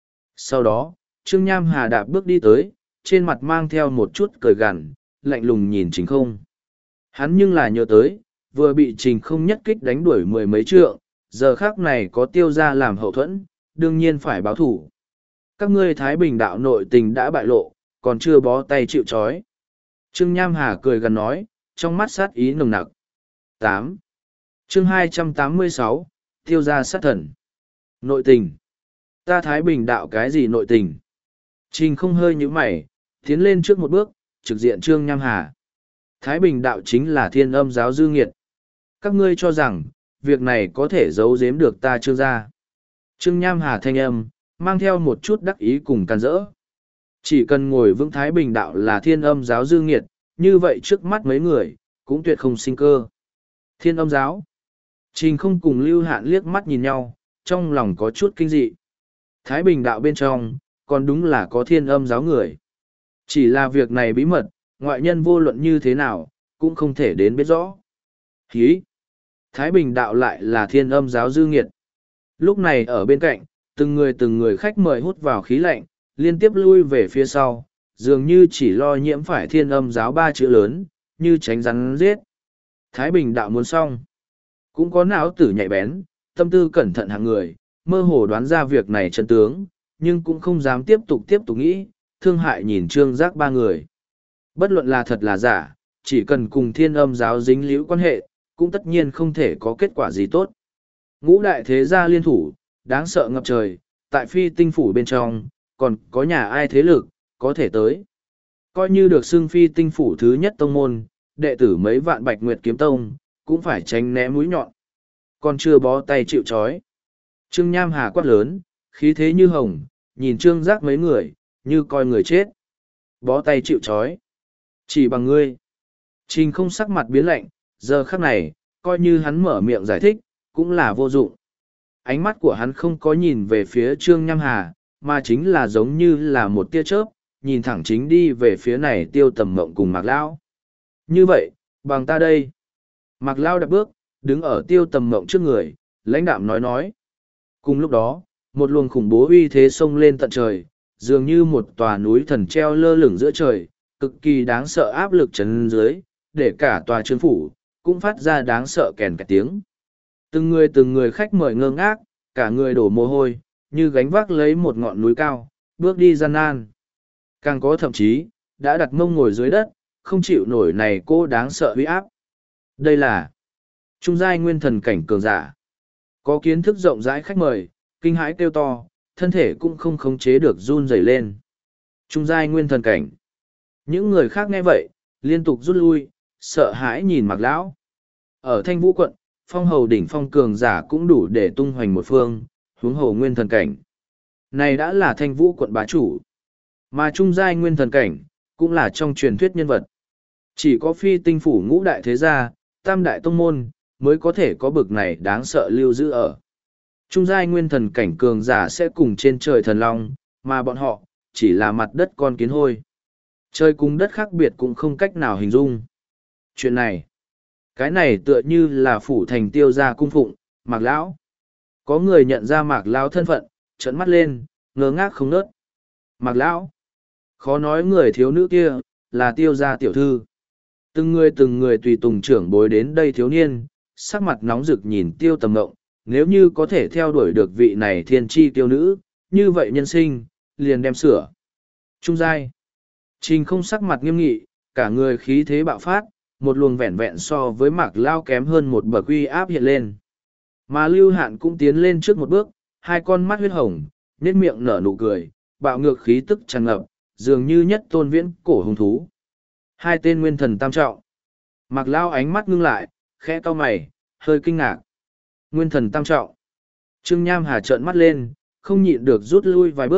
Sau đó, Trương Nham Hà đạp bước đi tới, trên mặt mang theo một chút cười gằn, lạnh lùng nhìn Trình không. Hắn nhưng là nhớ tới, vừa bị Trình không nhất kích đánh đuổi mười mấy trượng, giờ khác này có tiêu ra làm hậu thuẫn, đương nhiên phải báo thủ. Các ngươi Thái Bình đạo nội tình đã bại lộ, còn chưa bó tay chịu trói. Trương Nham Hà cười gần nói, trong mắt sát ý nồng nặc. tám. Chương hai trăm tám mươi sáu, tiêu ra sát thần. Nội tình. Ta Thái Bình đạo cái gì nội tình? Trình không hơi nhíu mày, tiến lên trước một bước, trực diện Trương Nham Hà. Thái Bình đạo chính là thiên âm giáo dư nghiệt. Các ngươi cho rằng, việc này có thể giấu giếm được ta Trương gia. Trương Nham Hà thanh âm, mang theo một chút đắc ý cùng can rỡ. Chỉ cần ngồi vững Thái Bình đạo là thiên âm giáo dư nghiệt, như vậy trước mắt mấy người, cũng tuyệt không sinh cơ. Thiên âm giáo. Trình không cùng Lưu Hạn liếc mắt nhìn nhau, trong lòng có chút kinh dị. Thái Bình đạo bên trong, còn đúng là có thiên âm giáo người. Chỉ là việc này bí mật, ngoại nhân vô luận như thế nào, cũng không thể đến biết rõ. Hí! Thái Bình đạo lại là thiên âm giáo dư nghiệt. Lúc này ở bên cạnh, từng người từng người khách mời hút vào khí lạnh, liên tiếp lui về phía sau, dường như chỉ lo nhiễm phải thiên âm giáo ba chữ lớn, như tránh rắn giết. Thái Bình đạo muốn xong. Cũng có não tử nhạy bén, tâm tư cẩn thận hạng người, mơ hồ đoán ra việc này chân tướng, nhưng cũng không dám tiếp tục tiếp tục nghĩ, thương hại nhìn Trương Giác ba người. Bất luận là thật là giả, chỉ cần cùng thiên âm giáo dính liễu quan hệ, cũng tất nhiên không thể có kết quả gì tốt. Ngũ đại thế gia liên thủ, đáng sợ ngập trời, tại phi tinh phủ bên trong, còn có nhà ai thế lực, có thể tới. Coi như được xưng phi tinh phủ thứ nhất tông môn, đệ tử mấy vạn bạch nguyệt kiếm tông, cũng phải tránh né mũi nhọn. Còn chưa bó tay chịu trói. Trương Nham Hà quát lớn, khí thế như hồng, nhìn Trương Giác mấy người, như coi người chết. Bó tay chịu trói. Chỉ bằng ngươi. Trình không sắc mặt biến lạnh, giờ khắc này, coi như hắn mở miệng giải thích, cũng là vô dụng. Ánh mắt của hắn không có nhìn về phía Trương Nham Hà, mà chính là giống như là một tia chớp, nhìn thẳng chính đi về phía này Tiêu Tầm Mộng cùng Mạc Lão. Như vậy, bằng ta đây. Mạc Lão đạp bước, đứng ở Tiêu Tầm Mộng trước người, lãnh đạm nói nói. Cùng lúc đó, một luồng khủng bố uy thế xông lên tận trời, dường như một tòa núi thần treo lơ lửng giữa trời, cực kỳ đáng sợ áp lực chấn dưới, để cả tòa trướng phủ, cũng phát ra đáng sợ kèn kẹt tiếng. Từng người từng người khách mời ngơ ngác, cả người đổ mồ hôi, như gánh vác lấy một ngọn núi cao, bước đi gian nan. Càng có thậm chí, đã đặt mông ngồi dưới đất, không chịu nổi này cô đáng sợ uy áp. Đây là trung giai nguyên thần cảnh cường giả. Có kiến thức rộng rãi khách mời, kinh hãi kêu to, thân thể cũng không khống chế được run rẩy lên. Trung giai nguyên thần cảnh. Những người khác nghe vậy, liên tục rút lui, sợ hãi nhìn Mạc Lão. Ở Thanh Vũ quận, phong hầu đỉnh phong cường giả cũng đủ để tung hoành một phương, huống hồ nguyên thần cảnh. Này đã là Thanh Vũ quận bá chủ. Mà trung giai nguyên thần cảnh, cũng là trong truyền thuyết nhân vật. Chỉ có phi tinh phủ ngũ đại thế gia, tam đại tông môn, mới có thể có bực này đáng sợ lưu giữ ở. Trung giai nguyên thần cảnh cường giả sẽ cùng trên trời thần long, mà bọn họ, chỉ là mặt đất con kiến hôi. Trời cùng đất khác biệt cũng không cách nào hình dung. Chuyện này, cái này tựa như là phủ thành tiêu gia cung phụng, Mạc Lão. Có người nhận ra Mạc Lão thân phận, trợn mắt lên, ngơ ngác không nớt. Mạc Lão, khó nói người thiếu nữ kia, là tiêu gia tiểu thư. Từng người từng người tùy tùng trưởng bối đến đây thiếu niên, sắc mặt nóng rực nhìn Tiêu Tầm Mộng, nếu như có thể theo đuổi được vị này thiên tri tiêu nữ, như vậy nhân sinh, liền đem sửa. Trung giai. Trình không sắc mặt nghiêm nghị, cả người khí thế bạo phát, một luồng vẹn vẹn so với Mạc Lao kém hơn một bậc uy áp hiện lên. Mà Lưu Hạn cũng tiến lên trước một bước, hai con mắt huyết hồng, nét miệng nở nụ cười, bạo ngược khí tức tràn ngập, dường như nhất tôn viễn cổ hùng thú. Hai tên nguyên thần tam trọng. Mạc Lao ánh mắt ngưng lại, khẽ cau mày, hơi kinh ngạc. Nguyên thần tam trọng. Trương Nham Hà trợn mắt lên, không nhịn được rút lui vài bước,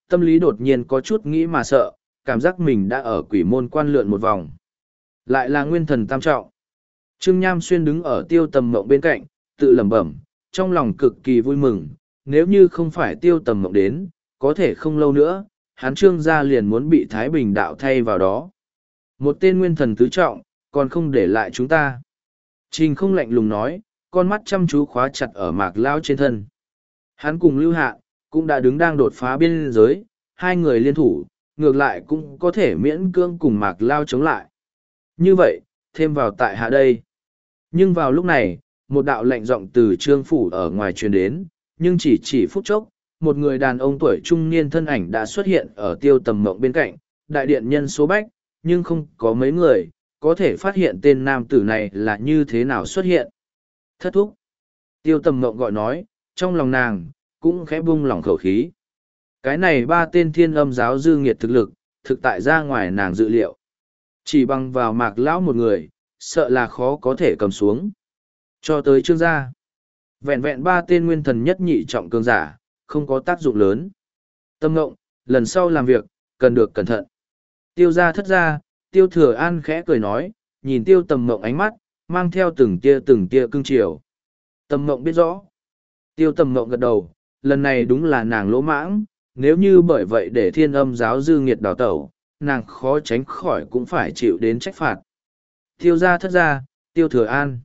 tâm lý đột nhiên có chút nghĩ mà sợ, cảm giác mình đã ở quỷ môn quan lượn một vòng. Lại là nguyên thần tam trọng. Trương Nham Xuyên đứng ở Tiêu Tầm Mộng bên cạnh, tự lẩm bẩm, trong lòng cực kỳ vui mừng, nếu như không phải Tiêu Tầm Mộng đến, có thể không lâu nữa, hắn Trương gia liền muốn bị Thái Bình đạo thay vào đó. Một tên nguyên thần tứ trọng, còn không để lại chúng ta. Trình không lạnh lùng nói, con mắt chăm chú khóa chặt ở Mạc Lao trên thân. Hắn cùng Lưu Hạ, cũng đã đứng đang đột phá biên giới, hai người liên thủ, ngược lại cũng có thể miễn cưỡng cùng Mạc Lao chống lại. Như vậy, thêm vào tại hạ đây. Nhưng vào lúc này, một đạo lệnh giọng từ trương phủ ở ngoài truyền đến, nhưng chỉ chỉ phút chốc, một người đàn ông tuổi trung niên thân ảnh đã xuất hiện ở Tiêu Tầm Mộng bên cạnh, đại điện nhân số bách, nhưng không có mấy người, có thể phát hiện tên nam tử này là như thế nào xuất hiện. Thất thúc. Tiêu Tầm Mộng gọi nói, trong lòng nàng, cũng khẽ bung lỏng khẩu khí. Cái này ba tên thiên âm giáo dư nghiệt thực lực, thực tại ra ngoài nàng dự liệu. Chỉ bằng vào Mạc Lão một người, sợ là khó có thể cầm xuống. Cho tới Trương gia, vẹn vẹn ba tên nguyên thần nhất nhị trọng cường giả, không có tác dụng lớn. Tâm Ngộng, lần sau làm việc, cần được cẩn thận. Tiêu gia thất gia, Tiêu Thừa An khẽ cười nói, nhìn Tiêu Tầm Ngộng ánh mắt, mang theo từng tia từng tia cưng chiều. Tầm Ngộng biết rõ. Tiêu Tầm Ngộng gật đầu, lần này đúng là nàng lỗ mãng, nếu như bởi vậy để thiên âm giáo dư nghiệt đào tẩu, nàng khó tránh khỏi cũng phải chịu đến trách phạt. Tiêu gia thất gia, Tiêu Thừa An.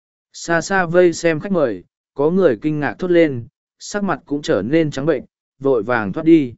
Xa xa vây xem khách mời, có người kinh ngạc thốt lên, sắc mặt cũng trở nên trắng bệnh, vội vàng thoát đi.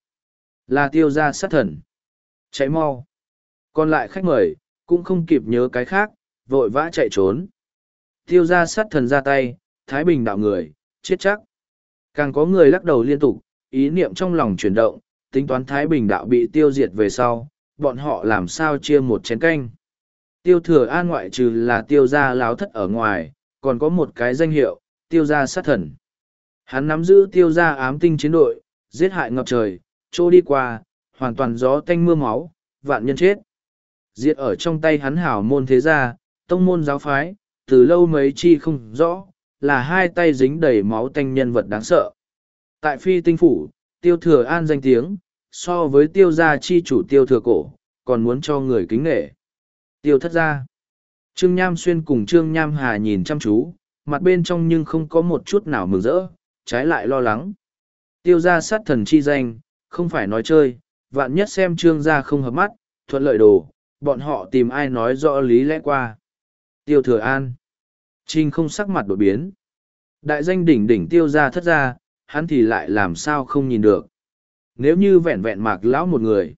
Là Tiêu gia sát thần. Chạy mau. Còn lại khách mời, cũng không kịp nhớ cái khác, vội vã chạy trốn. Tiêu gia sát thần ra tay, Thái Bình đạo người, chết chắc. Càng có người lắc đầu liên tục, ý niệm trong lòng chuyển động, tính toán Thái Bình đạo bị tiêu diệt về sau, bọn họ làm sao chia một chén canh. Tiêu Thừa An ngoại trừ là tiêu gia láo thất ở ngoài, còn có một cái danh hiệu, tiêu gia sát thần. Hắn nắm giữ tiêu gia ám tinh chiến đội, giết hại ngập trời, trô đi qua, hoàn toàn gió tanh mưa máu, vạn nhân chết. Diệt ở trong tay hắn hảo môn thế gia, tông môn giáo phái, từ lâu mấy chi không rõ, là hai tay dính đầy máu tanh nhân vật đáng sợ. Tại phi tinh phủ, Tiêu Thừa An danh tiếng, so với tiêu gia chi chủ Tiêu Thừa Cổ, còn muốn cho người kính nể. Tiêu thất gia. Trương Nham Xuyên cùng Trương Nham Hà nhìn chăm chú, mặt bên trong nhưng không có một chút nào mừng rỡ, trái lại lo lắng. Tiêu gia sát thần chi danh, không phải nói chơi, vạn nhất xem Trương gia không hợp mắt, thuận lợi đồ, bọn họ tìm ai nói rõ lý lẽ qua. Tiêu Thừa An. Trinh không sắc mặt đột biến. Đại danh đỉnh đỉnh tiêu gia thất gia, hắn thì lại làm sao không nhìn được. Nếu như vẹn vẹn Mạc Lão một người,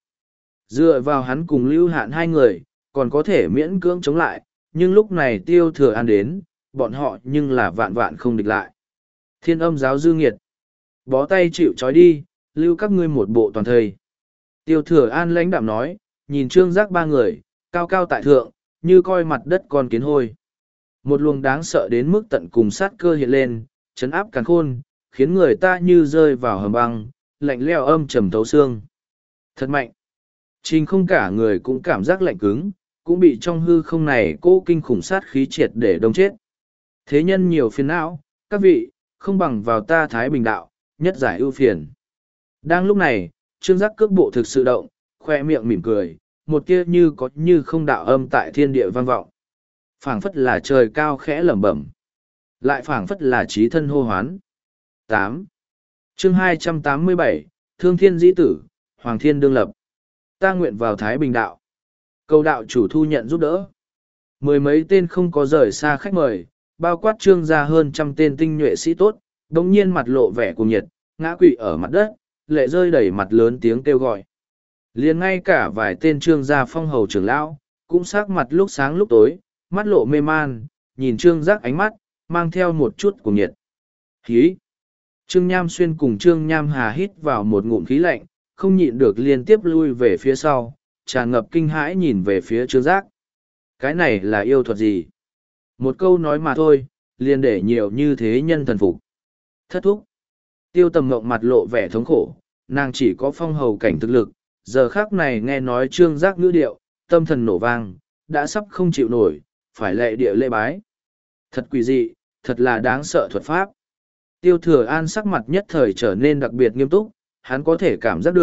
dựa vào hắn cùng Lưu Hạn hai người, còn có thể miễn cưỡng chống lại, nhưng lúc này Tiêu Thừa An đến, bọn họ nhưng là vạn vạn không địch lại. Thiên âm giáo dư nghiệt. Bó tay chịu trói đi, lưu các ngươi một bộ toàn thây. Tiêu Thừa An lãnh đạm nói, nhìn Trương Giác ba người, cao cao tại thượng, như coi mặt đất con kiến hôi. Một luồng đáng sợ đến mức tận cùng sát cơ hiện lên, chấn áp càn khôn, khiến người ta như rơi vào hầm băng, lạnh leo âm trầm thấu xương. Thật mạnh. Trình không cả người cũng cảm giác lạnh cứng, cũng bị trong hư không này cô kinh khủng sát khí triệt để đông chết. Thế nhân nhiều phiền não, các vị, không bằng vào ta Thái Bình đạo, nhất giải ưu phiền. Đang lúc này, Trương Giác cước bộ thực sự động, khoe miệng mỉm cười, một tia như có như không đạo âm tại thiên địa vang vọng. Phảng phất là trời cao khẽ lẩm bẩm, lại phảng phất là trí thân hô hoán. tám. Chương hai trăm tám mươi bảy, Thương Thiên Dĩ Tử, Hoàng Thiên Đương Lập. Ta nguyện vào Thái Bình đạo. Cầu đạo chủ thu nhận giúp đỡ. Mười mấy tên không có rời xa khách mời, bao quát Trương gia hơn trăm tên tinh nhuệ sĩ tốt, đồng nhiên mặt lộ vẻ cuồng nhiệt, ngã quỵ ở mặt đất, lệ rơi đầy mặt lớn tiếng kêu gọi. Liền ngay cả vài tên Trương gia phong hầu trưởng lão, cũng sắc mặt lúc sáng lúc tối, mắt lộ mê man, nhìn Trương Giác ánh mắt, mang theo một chút cuồng nhiệt. Hí! Trương Nham Xuyên cùng Trương Nham Hà hít vào một ngụm khí lạnh, không nhịn được liên tiếp lui về phía sau, tràn ngập kinh hãi nhìn về phía Trương Giác. Cái này là yêu thuật gì? Một câu nói mà thôi, liền để nhiều như thế nhân thần phục. Thất thúc. Tiêu Tầm Ngộng mặt lộ vẻ thống khổ, nàng chỉ có phong hầu cảnh thực lực, giờ khác này nghe nói Trương Giác ngữ điệu, tâm thần nổ vang, đã sắp không chịu nổi, phải lệ địa lễ bái. Thật quỷ dị, thật là đáng sợ thuật pháp. Tiêu Thừa An sắc mặt nhất thời trở nên đặc biệt nghiêm túc, hắn có thể cảm giác được,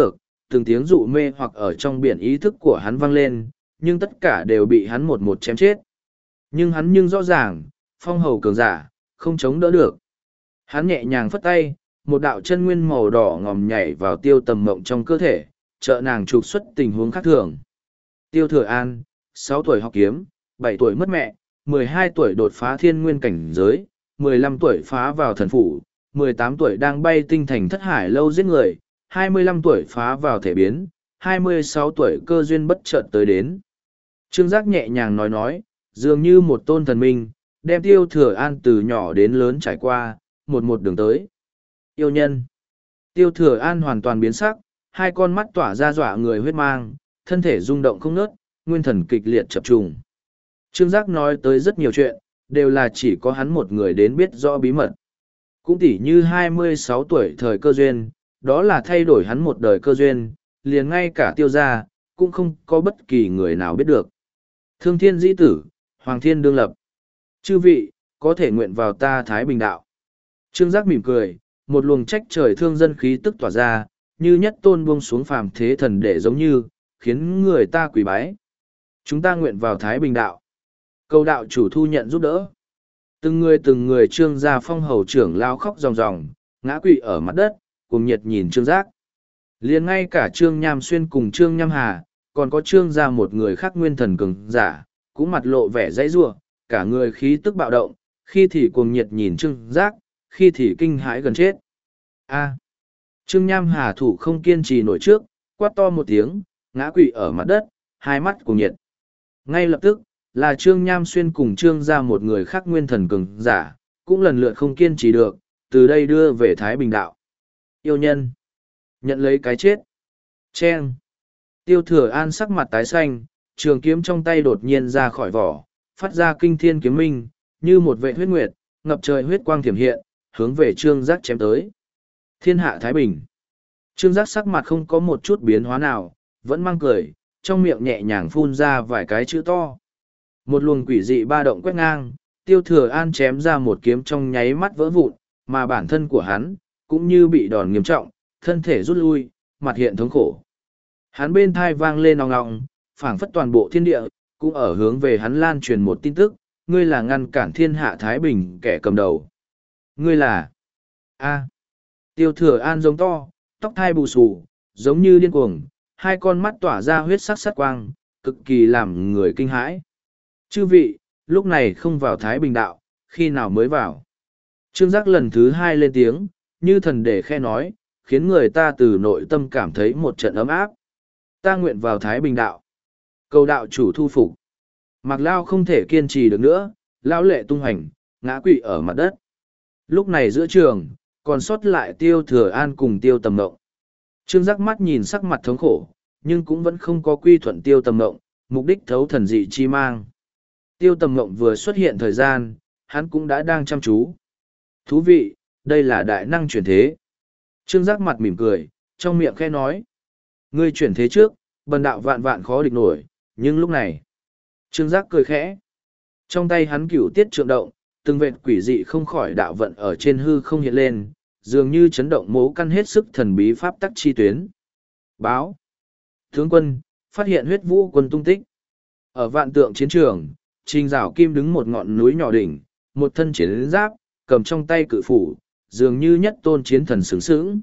từng tiếng dụ mê hoặc ở trong biển ý thức của hắn vang lên, nhưng tất cả đều bị hắn một một chém chết. Nhưng hắn nhưng rõ ràng, phong hầu cường giả, không chống đỡ được. Hắn nhẹ nhàng phất tay, một đạo chân nguyên màu đỏ ngòm nhảy vào Tiêu Tầm Mộng trong cơ thể, trợ nàng trục xuất tình huống khác thường. Tiêu Thừa An, sáu tuổi học kiếm, bảy tuổi mất mẹ, mười hai tuổi đột phá thiên nguyên cảnh giới, mười lăm tuổi phá vào thần phủ, mười tám tuổi đang bay tinh thành thất hải lâu giết người, hai mươi lăm tuổi phá vào thể biến, hai mươi sáu tuổi cơ duyên bất chợt tới đến. Trương Giác nhẹ nhàng nói nói, dường như một tôn thần minh, đem Tiêu Thừa An từ nhỏ đến lớn trải qua, một một đường tới. Yêu nhân. Tiêu Thừa An hoàn toàn biến sắc, hai con mắt tỏa ra dọa người huyết mang, thân thể rung động không ngớt, nguyên thần kịch liệt chập trùng. Trương Giác nói tới rất nhiều chuyện, đều là chỉ có hắn một người đến biết rõ bí mật. Cũng tỉ như hai mươi sáu tuổi thời cơ duyên, đó là thay đổi hắn một đời cơ duyên, liền ngay cả Tiêu gia cũng không có bất kỳ người nào biết được. Thương thiên dĩ tử, hoàng thiên đương lập. Chư vị, có thể nguyện vào ta Thái Bình đạo. Trương Giác mỉm cười, một luồng trách trời thương dân khí tức tỏa ra, như nhất tôn buông xuống phàm thế thần để giống như, khiến người ta quỳ bái. Chúng ta nguyện vào Thái Bình đạo. Cầu đạo chủ thu nhận giúp đỡ. Từng người từng người Trương gia phong hầu trưởng lao khóc ròng ròng, ngã quỵ ở mặt đất, cùng nhiệt nhìn Trương Giác. Liền ngay cả Trương Nham Xuyên cùng Trương Nham Hà, còn có Trương gia một người khác nguyên thần cường giả, cũng mặt lộ vẻ dãy rủa, cả người khí tức bạo động, khi thì cuồng nhiệt nhìn Trương Giác, khi thì kinh hãi gần chết. A. Trương Nham Hà thủ không kiên trì nổi trước, quát to một tiếng, ngã quỵ ở mặt đất, hai mắt cuồng nhiệt. Ngay lập tức, là Trương Nham Xuyên cùng Trương gia một người khác nguyên thần cường giả, cũng lần lượt không kiên trì được, từ đây đưa về Thái Bình đạo. Yêu nhân. Nhận lấy cái chết. Chen. Tiêu Thừa An sắc mặt tái xanh, trường kiếm trong tay đột nhiên ra khỏi vỏ, phát ra kinh thiên kiếm minh, như một vệ huyết nguyệt, ngập trời huyết quang thiểm hiện, hướng về Trương Giác chém tới. Thiên hạ Thái Bình. Trương Giác sắc mặt không có một chút biến hóa nào, vẫn mang cười, trong miệng nhẹ nhàng phun ra vài cái chữ to. Một luồng quỷ dị ba động quét ngang, Tiêu Thừa An chém ra một kiếm trong nháy mắt vỡ vụn, mà bản thân của hắn, cũng như bị đòn nghiêm trọng, thân thể rút lui, mặt hiện thống khổ. Hắn bên thai vang lên ong ong, phảng phất toàn bộ thiên địa, cũng ở hướng về hắn lan truyền một tin tức, ngươi là ngăn cản thiên hạ Thái Bình kẻ cầm đầu. Ngươi là... A. Tiêu Thừa An giống to, tóc thai bù xù, giống như điên cuồng, hai con mắt tỏa ra huyết sắc sắc quang, cực kỳ làm người kinh hãi. Chư vị, lúc này không vào Thái Bình đạo, khi nào mới vào? Trương Giác lần thứ hai lên tiếng, như thần để khe nói, khiến người ta từ nội tâm cảm thấy một trận ấm áp. Ta nguyện vào Thái Bình đạo. Cầu đạo chủ thu phục. Mạc Lao không thể kiên trì được nữa, lão lệ tung hành, ngã quỵ ở mặt đất. Lúc này giữa trường, còn sót lại Tiêu Thừa An cùng Tiêu Tầm Ngộng. Trương Giác mắt nhìn sắc mặt thống khổ, nhưng cũng vẫn không có quy thuận Tiêu Tầm Ngộng, mục đích thấu thần dị chi mang. Tiêu Tầm Ngộng vừa xuất hiện thời gian, hắn cũng đã đang chăm chú. Thú vị, đây là đại năng chuyển thế. Trương Giác mặt mỉm cười, trong miệng khẽ nói. Ngươi chuyển thế trước, bần đạo vạn vạn khó địch nổi, nhưng lúc này. Trương Giác cười khẽ. Trong tay hắn cửu tiết trượng động, từng vệt quỷ dị không khỏi đạo vận ở trên hư không hiện lên, dường như chấn động mố căn hết sức thần bí pháp tắc chi tuyến. Báo. Tướng quân, phát hiện huyết vũ quân tung tích. Ở vạn tượng chiến trường, Trình Giảo Kim đứng một ngọn núi nhỏ đỉnh, một thân chiến giáp, cầm trong tay cự phủ, dường như nhất tôn chiến thần sướng sướng.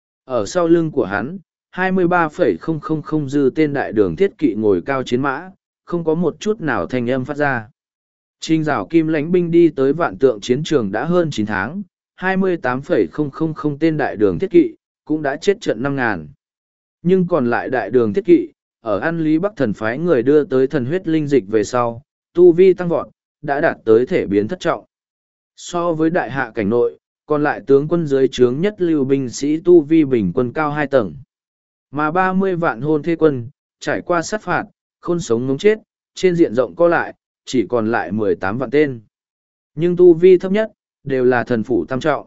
Ở sau lưng của hắn, hai mươi ba phẩy không không không dư tên đại đường thiết kỵ ngồi cao chiến mã, không có một chút nào thanh âm phát ra. Trình Giảo Kim lãnh binh đi tới vạn tượng chiến trường đã hơn chín tháng, hai mươi tám phẩy không không không tên đại đường thiết kỵ, cũng đã chết trận năm ngàn. Nhưng còn lại đại đường thiết kỵ, ở An Lý Bắc thần phái người đưa tới thần huyết linh dịch về sau, tu vi tăng vọt, đã đạt tới thể biến thất trọng. So với đại hạ cảnh nội, còn lại tướng quân dưới trướng nhất lưu binh sĩ tu vi bình quân cao hai tầng. Mà ba mươi vạn hôn thê quân, trải qua sát phạt, khôn sống ngống chết, trên diện rộng co lại, chỉ còn lại mười tám vạn tên. Nhưng tu vi thấp nhất, đều là thần phủ tam trọng.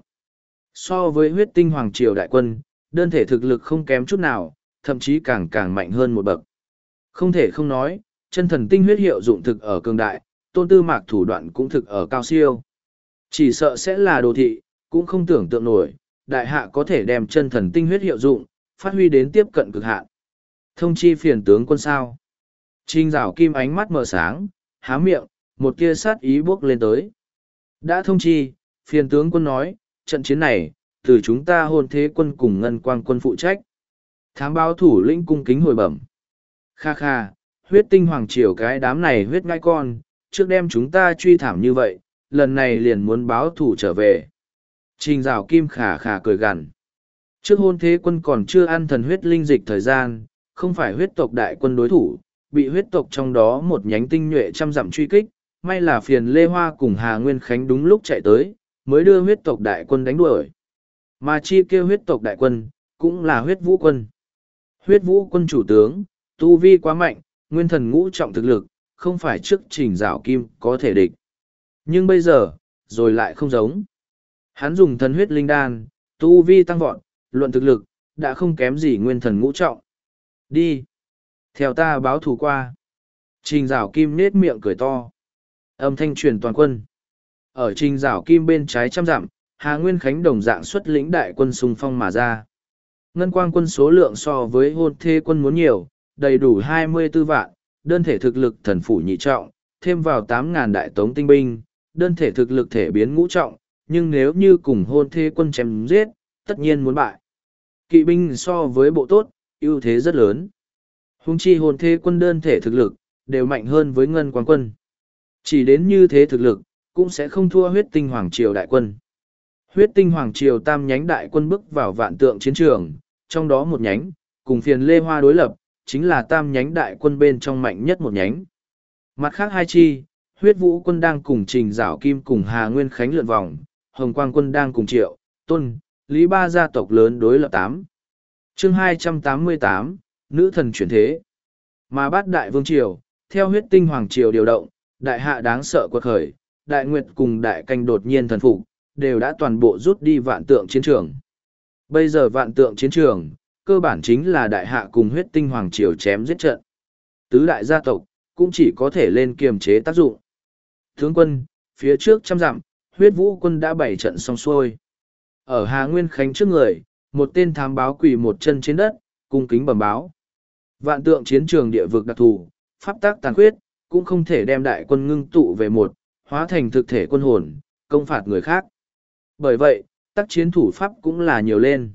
So với huyết tinh hoàng triều đại quân, đơn thể thực lực không kém chút nào, thậm chí càng càng mạnh hơn một bậc. Không thể không nói, chân thần tinh huyết hiệu dụng thực ở cường đại, tôn tư mạc thủ đoạn cũng thực ở cao siêu. Chỉ sợ sẽ là đồ thị, cũng không tưởng tượng nổi, đại hạ có thể đem chân thần tinh huyết hiệu dụng, phát huy đến tiếp cận cực hạn. Thông chi phiền tướng quân sao? Trình Dạo Kim ánh mắt mở sáng, há miệng, một tia sát ý bốc lên tới. Đã thông chi, phiền tướng quân nói, trận chiến này, từ chúng ta Hôn Thế quân cùng Ngân Quang quân phụ trách. Thám báo thủ lĩnh cung kính hồi bẩm. Kha kha, huyết tinh hoàng triều cái đám này huyết ngai con, trước đem chúng ta truy thảm như vậy, lần này liền muốn báo thủ trở về. Trình Dạo Kim khà khà cười gằn. Trước Hôn Thế quân còn chưa ăn thần huyết linh dịch thời gian, không phải huyết tộc đại quân đối thủ, bị huyết tộc trong đó một nhánh tinh nhuệ trăm dặm truy kích, may là phiền Lê Hoa cùng Hà Nguyên Khánh đúng lúc chạy tới, mới đưa huyết tộc đại quân đánh đuổi. Mà chi kêu huyết tộc đại quân, cũng là huyết vũ quân. Huyết vũ quân chủ tướng, tu vi quá mạnh, nguyên thần ngũ trọng thực lực, không phải trước Trình Dạo Kim có thể địch. Nhưng bây giờ, rồi lại không giống. Hắn dùng thần huyết linh đan, tu vi tăng vọt, luận thực lực, đã không kém gì nguyên thần ngũ trọng. Đi! Theo ta báo thù qua. Trình Dạo Kim nết miệng cười to. Âm thanh truyền toàn quân. Ở Trình Dạo Kim bên trái trăm dặm, Hà Nguyên Khánh đồng dạng xuất lĩnh đại quân xung phong mà ra. Ngân Quang quân số lượng so với Hôn Thê quân muốn nhiều, đầy đủ hai mươi tư vạn, đơn thể thực lực thần phủ nhị trọng, thêm vào tám ngàn đại tống tinh binh, đơn thể thực lực thể biến ngũ trọng, nhưng nếu như cùng Hôn Thê quân chém giết, tất nhiên muốn bại. Kỵ binh so với bộ tốt, ưu thế rất lớn. Hung chi Hôn Thê quân đơn thể thực lực, đều mạnh hơn với Ngân Quang quân. Chỉ đến như thế thực lực, cũng sẽ không thua huyết tinh hoàng triều đại quân. Huyết tinh hoàng triều tam nhánh đại quân bước vào vạn tượng chiến trường, trong đó một nhánh, cùng phiền Lê Hoa đối lập, chính là tam nhánh đại quân bên trong mạnh nhất một nhánh. Mặt khác hai chi, huyết vũ quân đang cùng Trình Dạo Kim cùng Hà Nguyên Khánh lượn vòng, Hồng Quang quân đang cùng Triệu, Tôn, Lý ba gia tộc lớn đối lập tám. Chương hai trăm tám mươi tám, Nữ thần chuyển thế. Mà bát đại vương triều, theo huyết tinh hoàng triều điều động, đại hạ đáng sợ quật khởi, đại nguyệt cùng đại canh đột nhiên thần phục, đều đã toàn bộ rút đi vạn tượng chiến trường. Bây giờ vạn tượng chiến trường, cơ bản chính là đại hạ cùng huyết tinh hoàng triều chém giết trận. Tứ đại gia tộc, cũng chỉ có thể lên kiềm chế tác dụng. Tướng quân, phía trước trăm dặm, huyết vũ quân đã bảy trận xong xuôi. Ở Hà Nguyên Khánh trước người, một tên thám báo quỳ một chân trên đất, cung kính bẩm báo. Vạn tượng chiến trường địa vực đặc thù, pháp tác tàn khuyết, cũng không thể đem đại quân ngưng tụ về một, hóa thành thực thể quân hồn, công phạt người khác. Bởi vậy, tác chiến thủ pháp cũng là nhiều lên.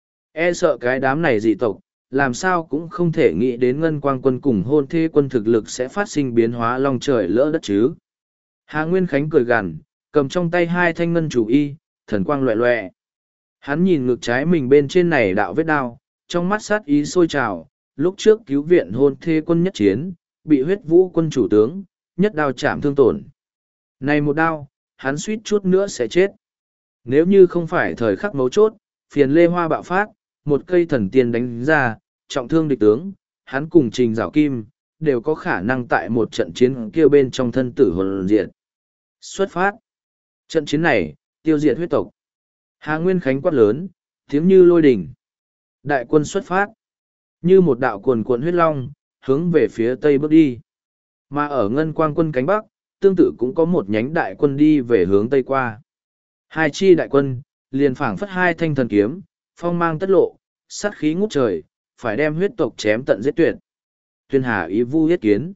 E sợ cái đám này dị tộc, làm sao cũng không thể nghĩ đến Ngân Quang quân cùng Hôn Thê quân thực lực sẽ phát sinh biến hóa long trời lỡ đất chứ. Hà Nguyên Khánh cười gằn, cầm trong tay hai thanh ngân chủ y, thần quang loẹ loẹ. Hắn nhìn ngực trái mình bên trên này đạo vết đao, trong mắt sát ý sôi trào, lúc trước cứu viện Hôn Thê quân nhất chiến, bị huyết vũ quân chủ tướng, nhất đao chạm thương tổn. Này một đao, hắn suýt chút nữa sẽ chết. Nếu như không phải thời khắc mấu chốt, phiền Lê Hoa bạo phát, một cây thần tiên đánh ra, trọng thương địch tướng, hắn cùng Trình Dạo Kim, đều có khả năng tại một trận chiến kia bên trong thân tử hồn diệt. Xuất phát. Trận chiến này, tiêu diệt huyết tộc. Hà Nguyên Khánh quát lớn, tiếng như lôi đỉnh. Đại quân xuất phát. Như một đạo cuồn cuộn huyết long, hướng về phía tây bước đi. Mà ở Ngân Quang quân cánh bắc, tương tự cũng có một nhánh đại quân đi về hướng tây qua. Hai chi đại quân, liền phảng phất hai thanh thần kiếm, phong mang tất lộ, sát khí ngút trời, phải đem huyết tộc chém tận giết tuyệt. Tuyên Hà ý vu yết kiến.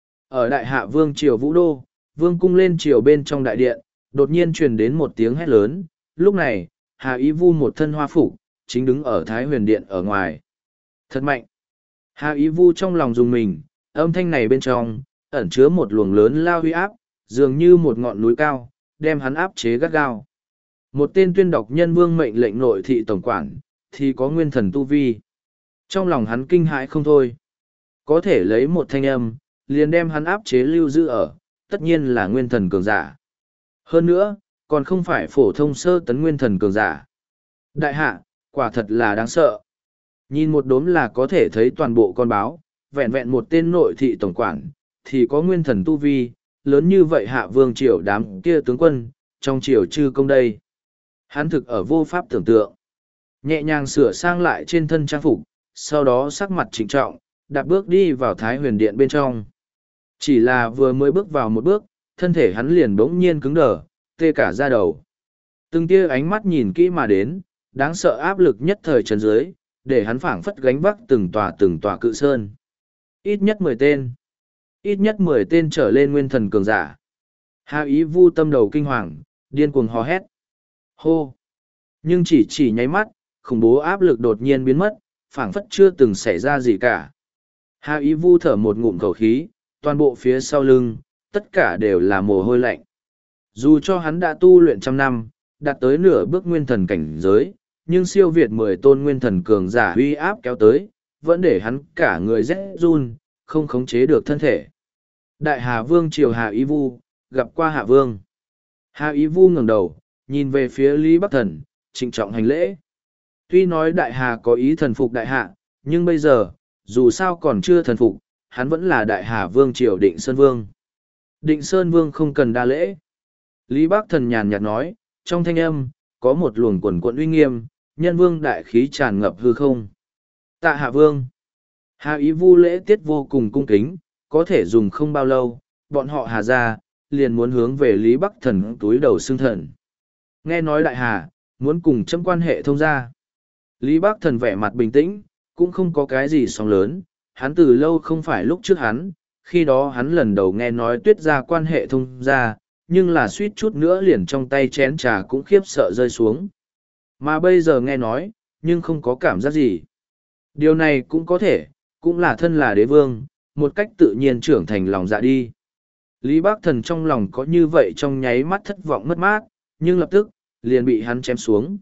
Ở đại hạ vương triều Vũ Đô, vương cung lên triều bên trong đại điện, đột nhiên truyền đến một tiếng hét lớn. Lúc này, Hà ý vu một thân hoa phục, chính đứng ở Thái Huyền Điện ở ngoài. Thật mạnh. Hà ý vu trong lòng dùng mình, âm thanh này bên trong, ẩn chứa một luồng lớn lao huy áp, dường như một ngọn núi cao, đem hắn áp chế gắt gao. Một tên tuyên đọc nhân vương mệnh lệnh nội thị tổng quản, thì có nguyên thần tu vi. Trong lòng hắn kinh hãi không thôi. Có thể lấy một thanh âm, liền đem hắn áp chế lưu giữ ở, tất nhiên là nguyên thần cường giả. Hơn nữa, còn không phải phổ thông sơ tấn nguyên thần cường giả. Đại hạ, quả thật là đáng sợ. Nhìn một đốm là có thể thấy toàn bộ con báo, vẹn vẹn một tên nội thị tổng quản, thì có nguyên thần tu vi, lớn như vậy hạ vương triều đám kia tướng quân, trong triều chư công đây. Hắn thực ở vô pháp tưởng tượng. Nhẹ nhàng sửa sang lại trên thân trang phục, sau đó sắc mặt trịnh trọng, đạp bước đi vào Thái Huyền Điện bên trong. Chỉ là vừa mới bước vào một bước, thân thể hắn liền bỗng nhiên cứng đờ, tê cả da đầu. Từng tia ánh mắt nhìn kỹ mà đến, đáng sợ áp lực nhất thời trần dưới, để hắn phảng phất gánh vác từng tòa từng tòa cự sơn. Ít nhất mười tên. Ít nhất mười tên trở lên nguyên thần cường giả. Hà Ý Vu tâm đầu kinh hoàng, điên cuồng hò hét. Hô! Nhưng chỉ chỉ nháy mắt, khủng bố áp lực đột nhiên biến mất, phảng phất chưa từng xảy ra gì cả. Hà Ý Vu thở một ngụm khẩu khí, toàn bộ phía sau lưng, tất cả đều là mồ hôi lạnh. Dù cho hắn đã tu luyện trăm năm, đạt tới nửa bước nguyên thần cảnh giới, nhưng siêu việt mười tôn nguyên thần cường giả uy áp kéo tới, vẫn để hắn cả người rét run, không khống chế được thân thể. Đại Hà Vương triều Hà Ý Vu, gặp qua Hạ Vương. Hà Ý Vu ngẩng đầu, nhìn về phía Lý Bắc Thần, trịnh trọng hành lễ. Tuy nói Đại Hà có ý thần phục Đại Hạ, nhưng bây giờ, dù sao còn chưa thần phục, hắn vẫn là Đại Hà Vương triều Định Sơn Vương. Định Sơn Vương không cần đa lễ. Lý Bắc Thần nhàn nhạt nói, trong thanh âm, có một luồng quần quận uy nghiêm, nhân vương đại khí tràn ngập hư không. Tạ Hạ Vương. Hà Ý Vu lễ tiết vô cùng cung kính, có thể dùng không bao lâu, bọn họ Hà ra, liền muốn hướng về Lý Bắc Thần túi đầu xưng thần. Nghe nói Đại Hà, muốn cùng chấm quan hệ thông gia. Lý Bắc Thần vẻ mặt bình tĩnh, cũng không có cái gì sóng lớn, hắn từ lâu không phải lúc trước hắn, khi đó hắn lần đầu nghe nói tuyết gia quan hệ thông gia, nhưng là suýt chút nữa liền trong tay chén trà cũng khiếp sợ rơi xuống. Mà bây giờ nghe nói, nhưng không có cảm giác gì. Điều này cũng có thể, cũng là thân là đế vương, một cách tự nhiên trưởng thành lòng dạ đi. Lý Bắc Thần trong lòng có như vậy trong nháy mắt thất vọng mất mát, nhưng lập tức, liền bị hắn chém xuống.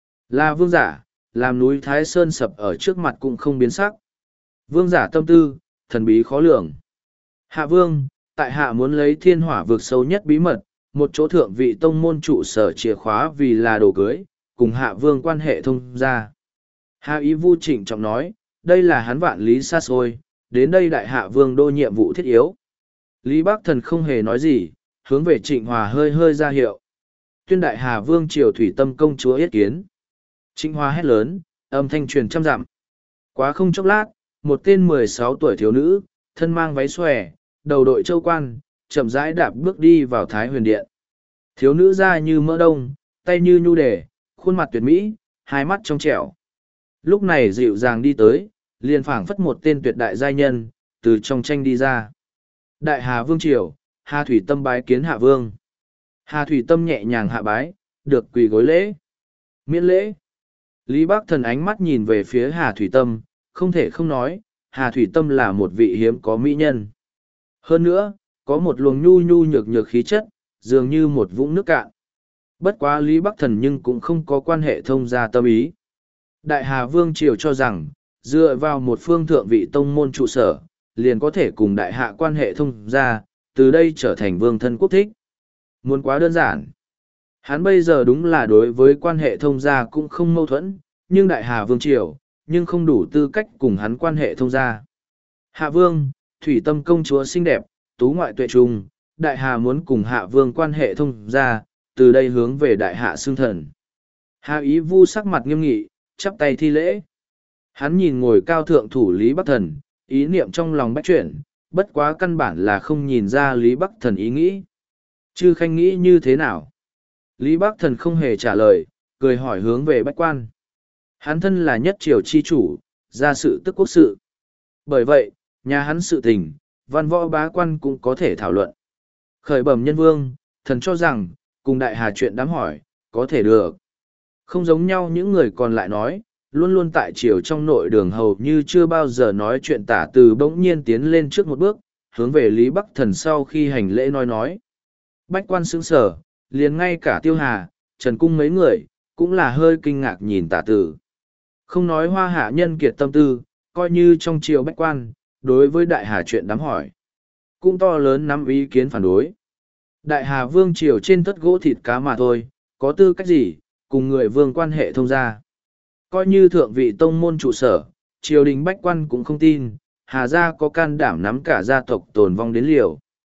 Là vương giả, làm núi Thái Sơn sập ở trước mặt cũng không biến sắc. Vương giả tâm tư, thần bí khó lường. Hạ vương, tại hạ muốn lấy thiên hỏa vực sâu nhất bí mật, một chỗ thượng vị tông môn trụ sở chìa khóa vì là đồ cưới, cùng hạ vương quan hệ thông gia. Hạ Ý Vu trịnh trọng nói, đây là hắn vạn lý xa xôi, đến đây đại hạ vương đô nhiệm vụ thiết yếu. Lý Bắc Thần không hề nói gì, hướng về Trịnh Hòa hơi hơi ra hiệu. Tuyên đại hà vương triều thủy tâm công chúa yết kiến. Trịnh Hòa hét lớn, âm thanh truyền trăm dặm. Quá không chốc lát, một tên mười sáu tuổi thiếu nữ, thân mang váy xòe, đầu đội châu quan, chậm rãi đạp bước đi vào Thái Huyền Điện. Thiếu nữ da như mỡ đông, tay như nhu đề, khuôn mặt tuyệt mỹ, hai mắt trong trẻo. Lúc này dịu dàng đi tới, liền phảng phất một tên tuyệt đại giai nhân, từ trong tranh đi ra. Đại Hà Vương Triều, Hà Thủy Tâm bái kiến Hạ Vương. Hà Thủy Tâm nhẹ nhàng hạ bái, được quỳ gối lễ. Miễn lễ. Lý Bắc Thần ánh mắt nhìn về phía Hà Thủy Tâm, không thể không nói, Hà Thủy Tâm là một vị hiếm có mỹ nhân. Hơn nữa, có một luồng nhu nhu nhược nhược khí chất, dường như một vũng nước cạn. Bất quá Lý Bắc Thần nhưng cũng không có quan hệ thông gia tâm ý. Đại Hà Vương Triều cho rằng, dựa vào một phương thượng vị tông môn trụ sở, liền có thể cùng đại hạ quan hệ thông gia, từ đây trở thành vương thân quốc thích. Muốn quá đơn giản. Hắn bây giờ đúng là đối với quan hệ thông gia cũng không mâu thuẫn, nhưng đại Hà Vương Triều, nhưng không đủ tư cách cùng hắn quan hệ thông gia. Hạ Vương, Thủy Tâm công chúa xinh đẹp, tú ngoại tuệ trung, đại Hà muốn cùng Hạ Vương quan hệ thông gia, từ đây hướng về đại hạ xưng thần. Hà Ý Vu sắc mặt nghiêm nghị, chắp tay thi lễ. Hắn nhìn ngồi cao thượng thủ Lý Bắc Thần, ý niệm trong lòng bách chuyển, bất quá căn bản là không nhìn ra Lý Bắc Thần ý nghĩ. Chư Khanh nghĩ như thế nào? Lý Bắc Thần không hề trả lời, cười hỏi hướng về bách quan. Hắn thân là nhất triều chi chủ, ra sự tức quốc sự. Bởi vậy, nhà hắn sự tình, văn võ bá quan cũng có thể thảo luận. Khởi bẩm nhân vương, thần cho rằng, cùng đại hà chuyện đám hỏi, có thể được. Không giống nhau những người còn lại nói, luôn luôn tại triều trong nội đường hầu như chưa bao giờ nói chuyện tả từ bỗng nhiên tiến lên trước một bước, hướng về Lý Bắc Thần sau khi hành lễ nói nói. Bách quan sững sở, liền ngay cả Tiêu Hà, Trần Cung mấy người, cũng là hơi kinh ngạc nhìn tả từ. Không nói hoa hạ nhân kiệt tâm tư, coi như trong triều bách quan, đối với đại hà chuyện đám hỏi. Cũng to lớn nắm ý kiến phản đối. Đại hà vương triều trên tất gỗ thịt cá mà thôi, có tư cách gì, cùng người vương quan hệ thông gia. Coi như thượng vị tông môn trụ sở, triều đình bách quan cũng không tin, Hà gia có can đảm nắm cả gia tộc tồn vong đến liều.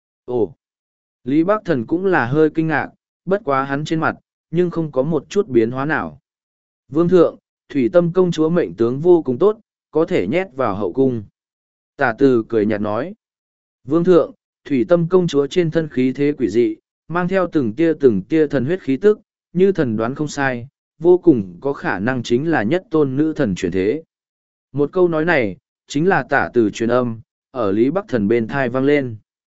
Ồ! Lý Bắc Thần cũng là hơi kinh ngạc, bất quá hắn trên mặt, nhưng không có một chút biến hóa nào. Vương thượng, Thủy Tâm công chúa mệnh tướng vô cùng tốt, có thể nhét vào hậu cung. Tả từ cười nhạt nói. Vương thượng, Thủy Tâm công chúa trên thân khí thế quỷ dị, mang theo từng tia từng tia thần huyết khí tức, như thần đoán không sai, vô cùng có khả năng chính là nhất tôn nữ thần chuyển thế. Một câu nói này, chính là tả từ truyền âm, ở Lý Bắc Thần bên thai vang lên.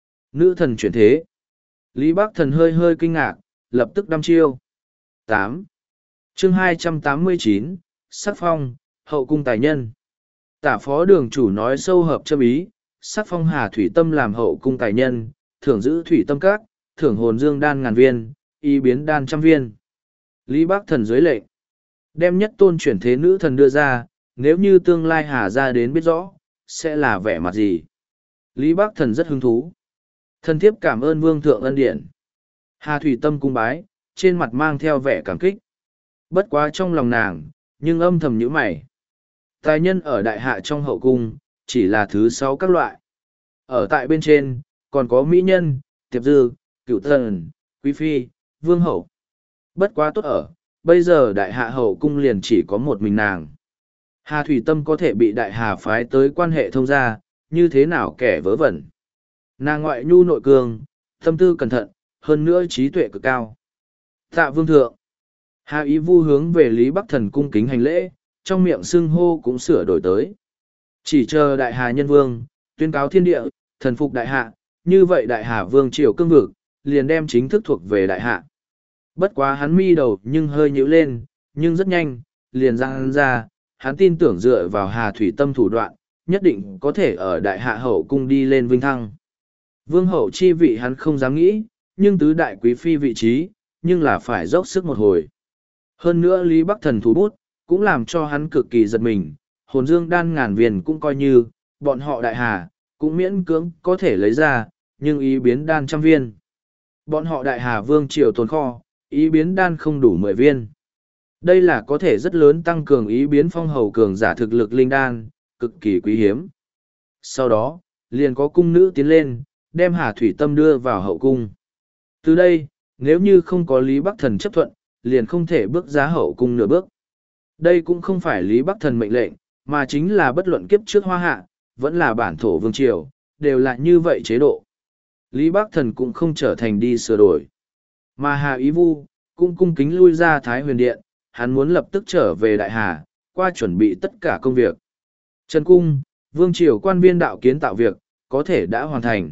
Nữ thần chuyển thế. Lý Bắc Thần hơi hơi kinh ngạc, lập tức đăm chiêu. tám. Chương hai trăm tám mươi chín, Sắc phong, hậu cung tài nhân. Tả phó đường chủ nói sâu hợp châm ý, sắc phong Hà Thủy Tâm làm hậu cung tài nhân, thưởng giữ Thủy Tâm Các, thưởng hồn dương đan ngàn viên, y biến đan trăm viên. Lý Bắc Thần dưới lệnh, đem nhất tôn chuyển thế nữ thần đưa ra, nếu như tương lai Hà ra đến biết rõ, sẽ là vẻ mặt gì. Lý Bắc Thần rất hứng thú. Thân thiếp cảm ơn vương thượng ân điển. Hà Thủy Tâm cung bái, trên mặt mang theo vẻ cảm kích. Bất quá trong lòng nàng, nhưng âm thầm nhíu mày. Tài nhân ở đại hạ trong hậu cung, chỉ là thứ sáu các loại. Ở tại bên trên, còn có mỹ nhân, tiệp dư, cửu thần, quý phi, vương hậu. Bất quá tốt ở, bây giờ đại hạ hậu cung liền chỉ có một mình nàng. Hà Thủy Tâm có thể bị đại hà phái tới quan hệ thông gia, như thế nào kẻ vớ vẩn. Nàng ngoại nhu nội cường, tâm tư cẩn thận, hơn nữa trí tuệ cực cao. Tạ vương thượng. Hà Ý Vu hướng về Lý Bắc Thần cung kính hành lễ, trong miệng xưng hô cũng sửa đổi tới. Chỉ chờ đại hà nhân vương, tuyên cáo thiên địa, thần phục đại hạ, như vậy đại hà vương triều cương vực, liền đem chính thức thuộc về đại hạ. Bất quá hắn mi đầu nhưng hơi nhíu lên, nhưng rất nhanh, liền răng ra, hắn tin tưởng dựa vào Hà Thủy Tâm thủ đoạn, nhất định có thể ở đại hạ hậu cung đi lên vinh thăng. Vương hậu chi vị hắn không dám nghĩ, nhưng tứ đại quý phi vị trí, nhưng là phải dốc sức một hồi. Hơn nữa Lý Bắc Thần thủ bút, cũng làm cho hắn cực kỳ giật mình, hồn dương đan ngàn viên cũng coi như, bọn họ đại hà, cũng miễn cưỡng có thể lấy ra, nhưng ý biến đan trăm viên. Bọn họ đại hà vương triều tồn kho, ý biến đan không đủ mười viên. Đây là có thể rất lớn tăng cường ý biến phong hầu cường giả thực lực linh đan, cực kỳ quý hiếm. Sau đó, liền có cung nữ tiến lên, đem Hà Thủy Tâm đưa vào hậu cung. Từ đây, nếu như không có Lý Bắc Thần chấp thuận, liền không thể bước ra hậu cung nửa bước. Đây cũng không phải Lý Bắc Thần mệnh lệnh, mà chính là bất luận kiếp trước hoa hạ, vẫn là bản thổ vương triều, đều là như vậy chế độ. Lý Bắc Thần cũng không trở thành đi sửa đổi. Mà Hà Ý Vu, cũng cung kính lui ra Thái Huyền Điện, hắn muốn lập tức trở về Đại Hà, qua chuẩn bị tất cả công việc. Trần Cung, vương triều quan viên đạo kiến tạo việc, có thể đã hoàn thành.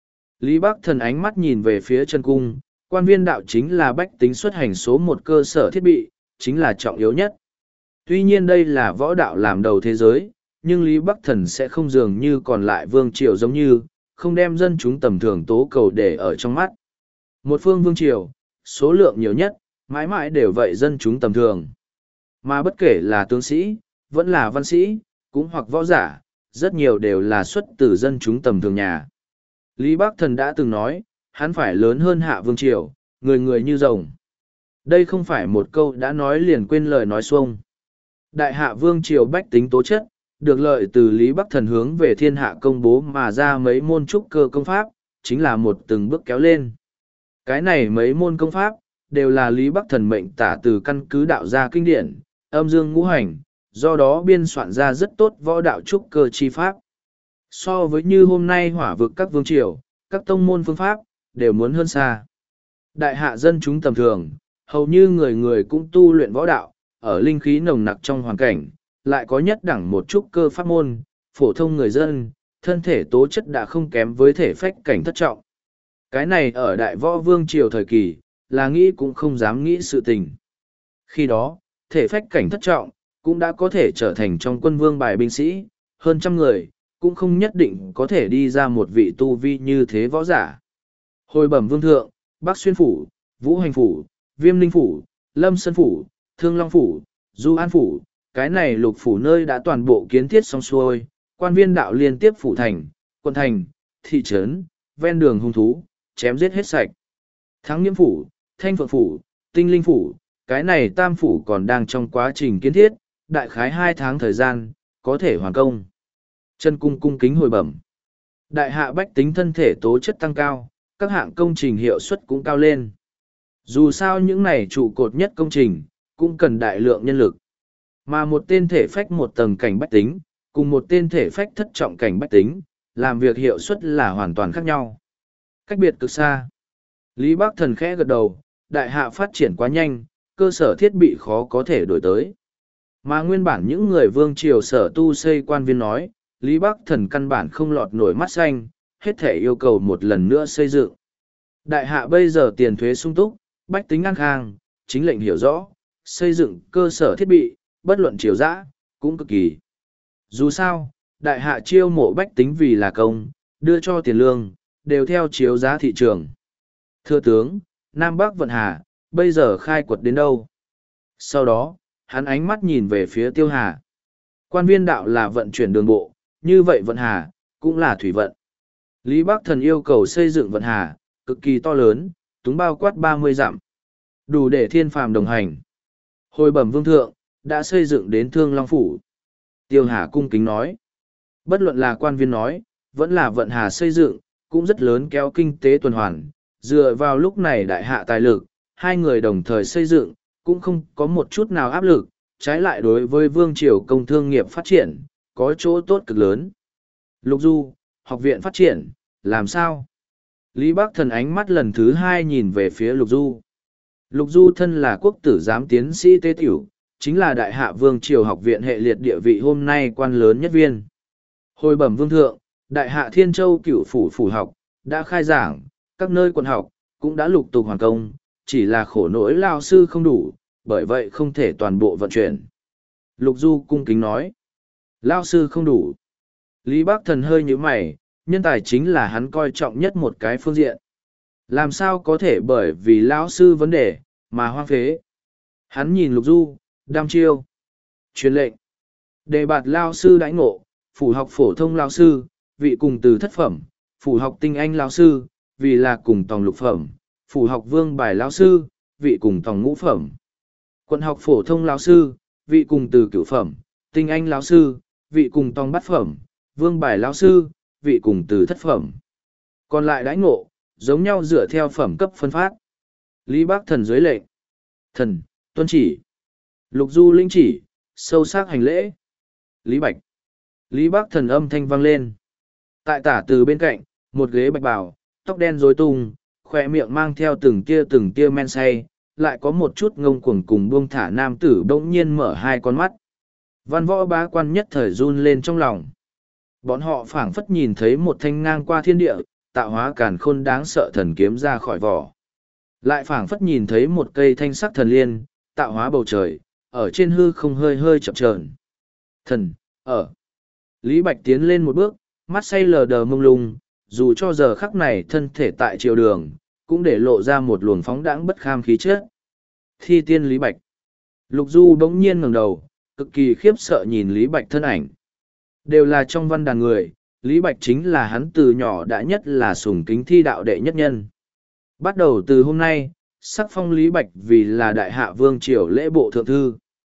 Lý Bắc Thần ánh mắt nhìn về phía Trần Cung, quan viên đạo chính là bách tính xuất hành số một cơ sở thiết bị, chính là trọng yếu nhất. Tuy nhiên đây là võ đạo làm đầu thế giới, nhưng Lý Bắc Thần sẽ không dường như còn lại vương triều giống như, không đem dân chúng tầm thường tố cầu để ở trong mắt. Một phương vương triều, số lượng nhiều nhất, mãi mãi đều vậy dân chúng tầm thường. Mà bất kể là tướng sĩ, vẫn là văn sĩ, cũng hoặc võ giả, rất nhiều đều là xuất từ dân chúng tầm thường nhà. Lý Bắc Thần đã từng nói, hắn phải lớn hơn hạ vương triều, người người như rồng. Đây không phải một câu đã nói liền quên lời nói xuông. Đại hạ vương triều bách tính tố chất, được lợi từ Lý Bắc Thần hướng về thiên hạ công bố mà ra mấy môn trúc cơ công pháp, chính là một từng bước kéo lên. Cái này mấy môn công pháp, đều là Lý Bắc Thần mệnh tả từ căn cứ đạo gia kinh điển, âm dương ngũ hành, do đó biên soạn ra rất tốt võ đạo trúc cơ chi pháp. So với như hôm nay hỏa vực các vương triều, các tông môn phương pháp, đều muốn hơn xa. Đại hạ dân chúng tầm thường, hầu như người người cũng tu luyện võ đạo, ở linh khí nồng nặc trong hoàn cảnh, lại có nhất đẳng một chút cơ pháp môn, phổ thông người dân, thân thể tố chất đã không kém với thể phách cảnh thất trọng. Cái này ở đại võ vương triều thời kỳ, là nghĩ cũng không dám nghĩ sự tình. Khi đó, thể phách cảnh thất trọng, cũng đã có thể trở thành trong quân vương bài binh sĩ, hơn trăm người, cũng không nhất định có thể đi ra một vị tu vi như thế võ giả. Hồi bẩm vương thượng, Bắc Xuyên Phủ, Vũ Hành Phủ, Viêm Ninh Phủ, Lâm Sơn Phủ, Thương Long Phủ, Du An Phủ, cái này lục phủ nơi đã toàn bộ kiến thiết xong xuôi, quan viên đạo liên tiếp phủ thành, quận thành, thị trấn, ven đường hung thú, chém giết hết sạch. Thắng Nhiễm Phủ, Thanh Phượng Phủ, Tinh Linh Phủ, cái này tam phủ còn đang trong quá trình kiến thiết, đại khái hai tháng thời gian, có thể hoàn công. Chân cung cung kính hồi bẩm. Đại hạ bách tính thân thể tố chất tăng cao, các hạng công trình hiệu suất cũng cao lên. Dù sao những này trụ cột nhất công trình, cũng cần đại lượng nhân lực. Mà một tên thể phách một tầng cảnh bách tính, cùng một tên thể phách thất trọng cảnh bách tính, làm việc hiệu suất là hoàn toàn khác nhau. Cách biệt cực xa. Lý Bắc Thần khẽ gật đầu, đại hạ phát triển quá nhanh, cơ sở thiết bị khó có thể đổi tới. Mà nguyên bản những người vương triều sở tu xây quan viên nói, Lý Bắc Thần căn bản không lọt nổi mắt xanh, hết thể yêu cầu một lần nữa xây dựng. Đại hạ bây giờ tiền thuế sung túc, bách tính an khang, chính lệnh hiểu rõ, xây dựng cơ sở thiết bị, bất luận triều dã, cũng cực kỳ. Dù sao, đại hạ chiêu mộ bách tính vì là công, đưa cho tiền lương, đều theo chiếu giá thị trường. Thưa tướng, Nam Bắc Vận Hà, bây giờ khai quật đến đâu? Sau đó, hắn ánh mắt nhìn về phía Tiêu Hà. Quan viên đạo là vận chuyển đường bộ, như vậy Vận Hà, cũng là thủy vận. Lý Bắc Thần yêu cầu xây dựng Vận Hà, cực kỳ to lớn, túng bao quát ba mươi dặm. Đủ để thiên phàm đồng hành. Hồi bẩm vương thượng, đã xây dựng đến Thương Long Phủ. Tiêu Hà cung kính nói. Bất luận là quan viên nói, vẫn là Vận Hà xây dựng, cũng rất lớn kéo kinh tế tuần hoàn. Dựa vào lúc này đại hạ tài lực, hai người đồng thời xây dựng, cũng không có một chút nào áp lực, trái lại đối với vương triều công thương nghiệp phát triển, có chỗ tốt cực lớn. Lục Du, học viện phát triển, làm sao? Lý Bắc Thần ánh mắt lần thứ hai nhìn về phía Lục Du. Lục Du thân là quốc tử giám tiến sĩ tế tiểu, chính là đại hạ vương triều học viện hệ liệt địa vị hôm nay quan lớn nhất viên. Hồi bẩm vương thượng, đại hạ Thiên Châu cửu phủ phủ học, đã khai giảng, các nơi quận học, cũng đã lục tục hoàn công, chỉ là khổ nỗi lao sư không đủ, bởi vậy không thể toàn bộ vận chuyển. Lục Du cung kính nói, lao sư không đủ. Lý Bắc Thần hơi nhíu mày, nhân tài chính là hắn coi trọng nhất một cái phương diện. Làm sao có thể bởi vì lão sư vấn đề, mà hoang phế. Hắn nhìn Lục Du, đam chiêu. Truyền lệnh. Đề bạt lao sư đãi ngộ, phủ học phổ thông lao sư, vị cùng từ thất phẩm, phủ học tinh anh lao sư, vì là cùng tòng lục phẩm, phủ học vương bài lao sư, vị cùng tòng ngũ phẩm. Quận học phổ thông lao sư, vị cùng từ cửu phẩm, tinh anh lao sư, vị cùng tòng bát phẩm, vương bài lao sư, vị cùng từ thất phẩm. Còn lại đãi ngộ, giống nhau dựa theo phẩm cấp phân phát. Lý Bắc Thần dưới lệnh. Thần, tuân chỉ. Lục Du linh chỉ, sâu sắc hành lễ. Lý Bạch. Lý Bắc Thần âm thanh vang lên. Tại tả từ bên cạnh, một ghế bạch bào, tóc đen rối tung, khỏe miệng mang theo từng tia từng tia men say, lại có một chút ngông cuồng cùng buông thả nam tử bỗng nhiên mở hai con mắt. Văn võ bá quan nhất thời run lên trong lòng. Bọn họ phảng phất nhìn thấy một thanh ngang qua thiên địa, tạo hóa càn khôn đáng sợ thần kiếm ra khỏi vỏ. Lại phảng phất nhìn thấy một cây thanh sắc thần liên, tạo hóa bầu trời, ở trên hư không hơi hơi chập chờn. Thần, ở. Lý Bạch tiến lên một bước, mắt say lờ đờ mông lung, dù cho giờ khắc này thân thể tại triều đường, cũng để lộ ra một luồng phóng đãng bất kham khí chất. Thi tiên Lý Bạch. Lục Du bỗng nhiên ngẩng đầu, cực kỳ khiếp sợ nhìn Lý Bạch thân ảnh. Đều là trong văn đàn người, Lý Bạch chính là hắn từ nhỏ đã nhất là sùng kính thi đạo đệ nhất nhân. Bắt đầu từ hôm nay, sắc phong Lý Bạch vì là đại hạ vương triều lễ bộ thượng thư.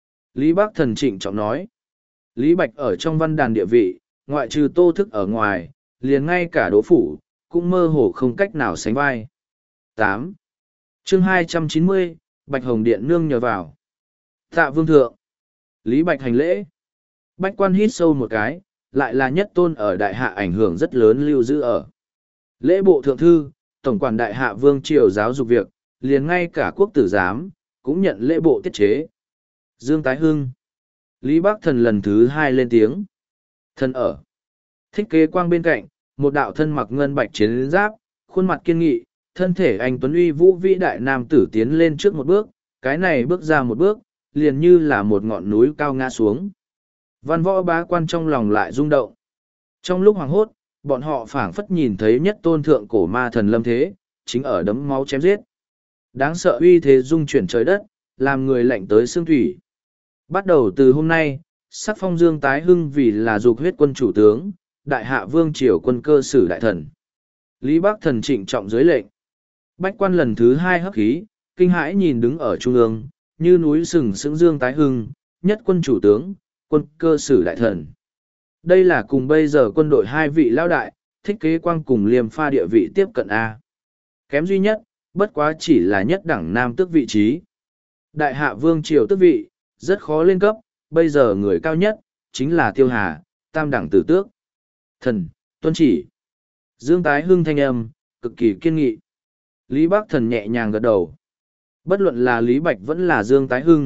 Lý Bắc Thần trịnh trọng nói. Lý Bạch ở trong văn đàn địa vị, ngoại trừ Tô Thức ở ngoài, liền ngay cả Đỗ Phủ, cũng mơ hồ không cách nào sánh vai. tám. Chương hai trăm chín mươi, Bạch Hồng Điện nương nhờ vào. Tạ vương thượng. Lý Bạch hành lễ. Bách quan hít sâu một cái, lại là nhất tôn ở đại hạ ảnh hưởng rất lớn lưu giữ ở. Lễ bộ thượng thư, tổng quản đại hạ vương triều giáo dục việc, liền ngay cả quốc tử giám, cũng nhận lễ bộ tiết chế. Dương Tái Hưng. Lý Bắc Thần lần thứ hai lên tiếng. Thân ở. Thích Kế Quang bên cạnh, một đạo thân mặc ngân bạch chiến giáp, khuôn mặt kiên nghị, thân thể anh tuấn uy vũ vĩ đại nam tử tiến lên trước một bước, cái này bước ra một bước, liền như là một ngọn núi cao ngã xuống. Văn võ bá quan trong lòng lại rung động. Trong lúc hoảng hốt, bọn họ phảng phất nhìn thấy nhất tôn thượng cổ ma thần lâm thế, chính ở đấm máu chém giết. Đáng sợ uy thế dung chuyển trời đất, làm người lạnh tới xương thủy. Bắt đầu từ hôm nay, sắc phong Dương Tái Hưng vì là dục huyết quân chủ tướng, đại hạ vương triều quân cơ sử đại thần. Lý Bắc Thần trịnh trọng dưới lệnh. Bách quan lần thứ hai hấp khí, kinh hãi nhìn đứng ở trung ương, như núi sừng sững Dương Tái Hưng, nhất quân chủ tướng, quân cơ sử đại thần. Đây là cùng bây giờ quân đội hai vị lao đại, Thích Kế Quang cùng Liêm Pha địa vị tiếp cận A. Kém duy nhất, bất quá chỉ là nhất đẳng nam tước vị trí. Đại hạ vương triều tước vị, rất khó lên cấp, bây giờ người cao nhất, chính là Tiêu Hà, tam đẳng tử tước. Thần, tuân chỉ. Dương Tái Hưng thanh âm, cực kỳ kiên nghị. Lý Bắc Thần nhẹ nhàng gật đầu. Bất luận là Lý Bạch vẫn là Dương Tái Hưng,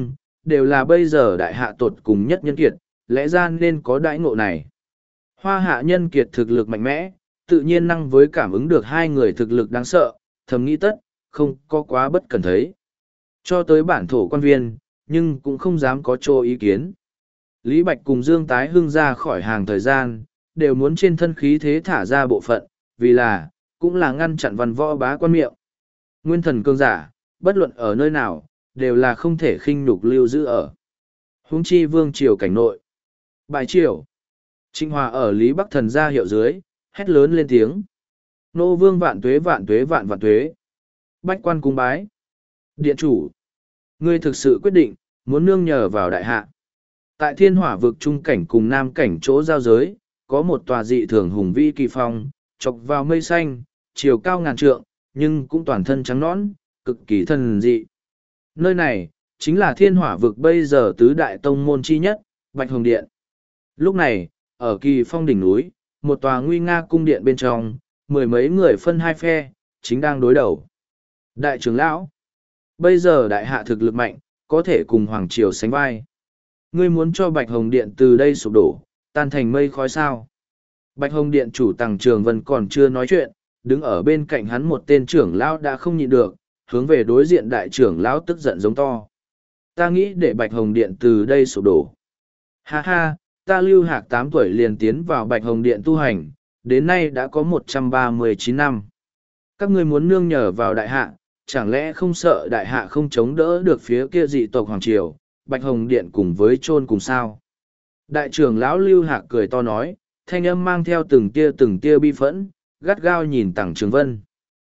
đều là bây giờ đại hạ tột cùng nhất nhân kiệt, lẽ ra nên có đãi ngộ này. Hoa hạ nhân kiệt thực lực mạnh mẽ, tự nhiên năng với cảm ứng được hai người thực lực đáng sợ, thầm nghĩ tất, không có quá bất cần thấy. Cho tới bản thổ quan viên, nhưng cũng không dám có chỗ ý kiến. Lý Bạch cùng Dương Tái Hưng ra khỏi hàng thời gian, đều muốn trên thân khí thế thả ra bộ phận, vì là, cũng là ngăn chặn văn võ bá quan miệng. Nguyên thần cương giả, bất luận ở nơi nào, đều là không thể khinh nhục lưu giữ ở. Huống chi vương triều cảnh nội. Bài triều. Trịnh Hòa ở Lý Bắc Thần ra hiệu dưới, hét lớn lên tiếng. Nô vương vạn tuế vạn tuế vạn vạn tuế. Bách quan cung bái. Điện chủ. Ngươi thực sự quyết định, muốn nương nhờ vào đại hạ. Tại thiên hỏa vực trung cảnh cùng nam cảnh chỗ giao giới, có một tòa dị thường hùng vĩ kỳ phong, chọc vào mây xanh, chiều cao ngàn trượng, nhưng cũng toàn thân trắng nõn, cực kỳ thần dị. Nơi này, chính là thiên hỏa vực bây giờ tứ đại tông môn chi nhất, Bạch Hồng Điện. Lúc này, ở kỳ phong đỉnh núi, một tòa nguy nga cung điện bên trong, mười mấy người phân hai phe, chính đang đối đầu. Đại trưởng lão, bây giờ đại hạ thực lực mạnh, có thể cùng Hoàng Triều sánh vai. Ngươi muốn cho Bạch Hồng Điện từ đây sụp đổ, tan thành mây khói sao. Bạch Hồng Điện chủ Tằng Trường Vân còn chưa nói chuyện, đứng ở bên cạnh hắn một tên trưởng lão đã không nhịn được, hướng về đối diện đại trưởng lão tức giận giống to. Ta nghĩ để Bạch Hồng Điện từ đây sụp đổ. Ha ha, ta Lưu Hạc tám tuổi liền tiến vào Bạch Hồng Điện tu hành, đến nay đã có một trăm ba mươi chín năm. Các ngươi muốn nương nhờ vào đại hạ, chẳng lẽ không sợ đại hạ không chống đỡ được phía kia dị tộc Hoàng Triều, Bạch Hồng Điện cùng với chôn cùng sao? Đại trưởng lão Lưu Hạc cười to nói, thanh âm mang theo từng tia từng tia bi phẫn, gắt gao nhìn Tằng Trường Vân.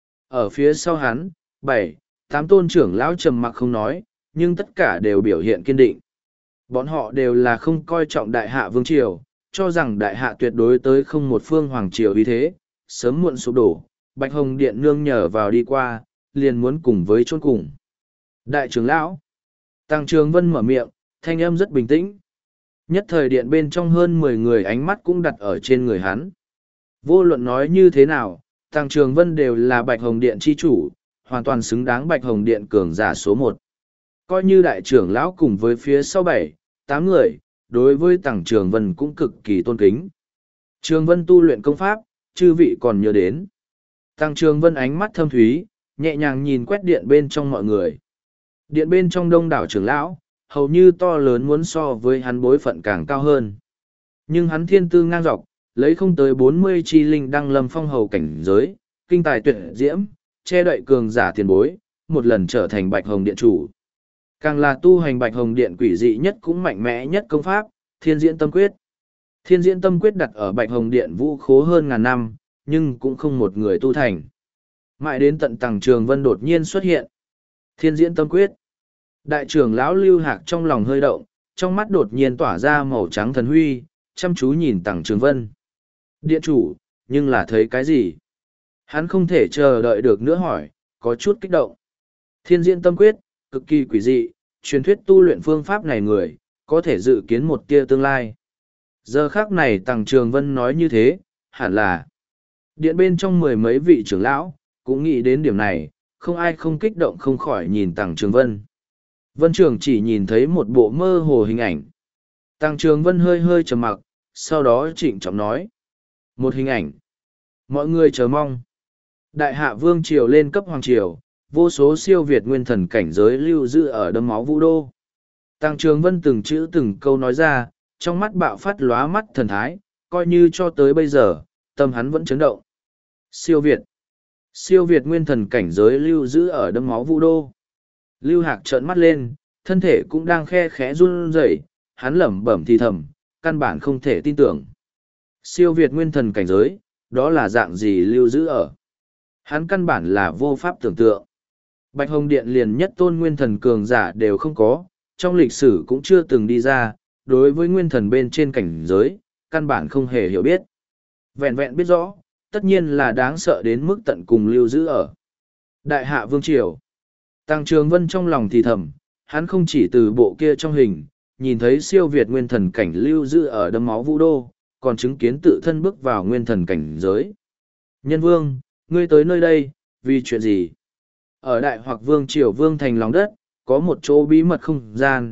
Ở phía sau hắn, bảy, tám tôn trưởng lão trầm mặc không nói, nhưng tất cả đều biểu hiện kiên định. Bọn họ đều là không coi trọng đại hạ vương triều, cho rằng đại hạ tuyệt đối tới không một phương hoàng triều uy thế, sớm muộn sụp đổ, Bạch Hồng Điện nương nhờ vào đi qua, liền muốn cùng với chôn cùng. Đại trưởng lão, Tằng Trường Vân mở miệng, thanh âm rất bình tĩnh. Nhất thời điện bên trong hơn mười người ánh mắt cũng đặt ở trên người hắn. Vô luận nói như thế nào, Tằng Trường Vân đều là Bạch Hồng Điện chi chủ, hoàn toàn xứng đáng Bạch Hồng Điện cường giả số một. Coi như đại trưởng lão cùng với phía sau bảy, tám người, đối với Tằng Trường Vân cũng cực kỳ tôn kính. Trường Vân tu luyện công pháp, chư vị còn nhớ đến. Tằng Trường Vân ánh mắt thâm thúy, nhẹ nhàng nhìn quét điện bên trong mọi người. Điện bên trong đông đảo trưởng lão, hầu như to lớn muốn so với hắn bối phận càng cao hơn. Nhưng hắn thiên tư ngang dọc, lấy không tới bốn mươi chi linh đăng lâm phong hầu cảnh giới, kinh tài tuyệt diễm, che đậy cường giả tiền bối, một lần trở thành Bạch Hồng Điện chủ. Càng là tu hành Bạch Hồng Điện quỷ dị nhất cũng mạnh mẽ nhất công pháp, Thiên Diễn Tâm Quyết. Thiên Diễn Tâm Quyết đặt ở Bạch Hồng Điện vũ khố hơn ngàn năm, nhưng cũng không một người tu thành. Mãi đến tận Tằng Trường Vân đột nhiên xuất hiện. Thiên Diễn Tâm Quyết. Đại trưởng lão Lưu Hạc trong lòng hơi động, trong mắt đột nhiên tỏa ra màu trắng thần huy, chăm chú nhìn Tằng Trường Vân. Điện chủ, nhưng là thấy cái gì? Hắn không thể chờ đợi được nữa hỏi, có chút kích động. Thiên Diễn Tâm Quyết, cực kỳ quỷ dị, truyền thuyết tu luyện phương pháp này người, có thể dự kiến một tia tương lai. Giờ khác này Tằng Trường Vân nói như thế, hẳn là điện bên trong mười mấy vị trưởng lão, cũng nghĩ đến điểm này, không ai không kích động không khỏi nhìn Tằng Trường Vân. Vân Trường chỉ nhìn thấy một bộ mơ hồ hình ảnh. Tằng Trường Vân hơi hơi trầm mặc, sau đó trịnh trọng nói. Một hình ảnh. Mọi người chờ mong. Đại hạ vương triều lên cấp hoàng triều, vô số siêu việt nguyên thần cảnh giới lưu giữ ở đấm máu vũ đô. Tằng Trường Vân từng chữ từng câu nói ra, trong mắt bạo phát lóa mắt thần thái, coi như cho tới bây giờ, tâm hắn vẫn chấn động. Siêu việt. Siêu việt nguyên thần cảnh giới lưu giữ ở đấm máu vũ đô. Lưu Hạc trợn mắt lên, thân thể cũng đang khe khẽ run rẩy, hắn lẩm bẩm thì thầm, căn bản không thể tin tưởng. Siêu việt nguyên thần cảnh giới, đó là dạng gì lưu giữ ở. Hắn căn bản là vô pháp tưởng tượng. Bạch Hồng Điện liền nhất tôn nguyên thần cường giả đều không có, trong lịch sử cũng chưa từng đi ra, đối với nguyên thần bên trên cảnh giới, căn bản không hề hiểu biết. Vẹn vẹn biết rõ, tất nhiên là đáng sợ đến mức tận cùng lưu giữ ở. Đại hạ vương triều. Tằng Trường Vân trong lòng thì thầm, hắn không chỉ từ bộ kia trong hình, nhìn thấy siêu việt nguyên thần cảnh lưu giữ ở đấm máu vũ đô, còn chứng kiến tự thân bước vào nguyên thần cảnh giới. Nhân vương, ngươi tới nơi đây, vì chuyện gì? Ở đại hoặc vương triều vương thành lòng đất, có một chỗ bí mật không gian,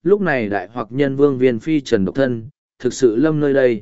lúc này đại hoặc nhân vương Viên Phi Trần độc thân, thực sự lâm nơi đây.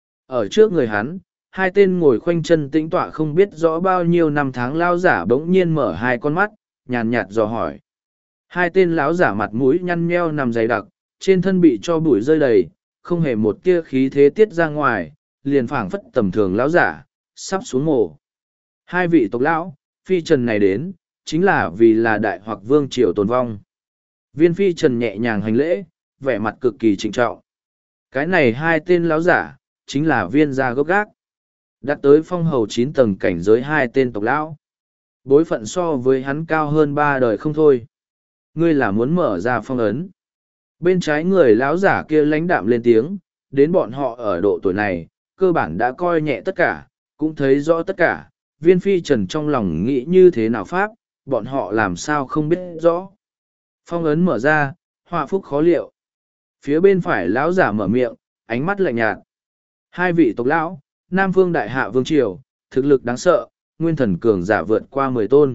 Ở trước người hắn, hai tên ngồi khoanh chân tĩnh tọa không biết rõ bao nhiêu năm tháng lao giả bỗng nhiên mở hai con mắt, nhàn nhạt dò hỏi. Hai tên lão giả mặt mũi nhăn nheo nằm dày đặc, trên thân bị cho bụi rơi đầy, không hề một tia khí thế tiết ra ngoài, liền phảng phất tầm thường lão giả, sắp xuống mồ. Hai vị tộc lão, Phi Trần này đến, chính là vì là đại hoặc vương triều tồn vong. Viên Phi Trần nhẹ nhàng hành lễ, vẻ mặt cực kỳ trịnh trọng. Cái này hai tên lão giả, chính là viên gia gốc gác. Đã tới phong hầu chín tầng cảnh giới hai tên tộc lão. Bối phận so với hắn cao hơn ba đời không thôi. Ngươi là muốn mở ra phong ấn. Bên trái người lão giả kia lãnh đạm lên tiếng, đến bọn họ ở độ tuổi này, cơ bản đã coi nhẹ tất cả, cũng thấy rõ tất cả. Viên Phi Trần trong lòng nghĩ như thế nào pháp, bọn họ làm sao không biết rõ. Phong ấn mở ra, họa phúc khó liệu. Phía bên phải lão giả mở miệng, ánh mắt lạnh nhạt. Hai vị tộc lão, Nam Vương Đại Hạ Vương Triều, thực lực đáng sợ, nguyên thần cường giả vượt qua mười tôn.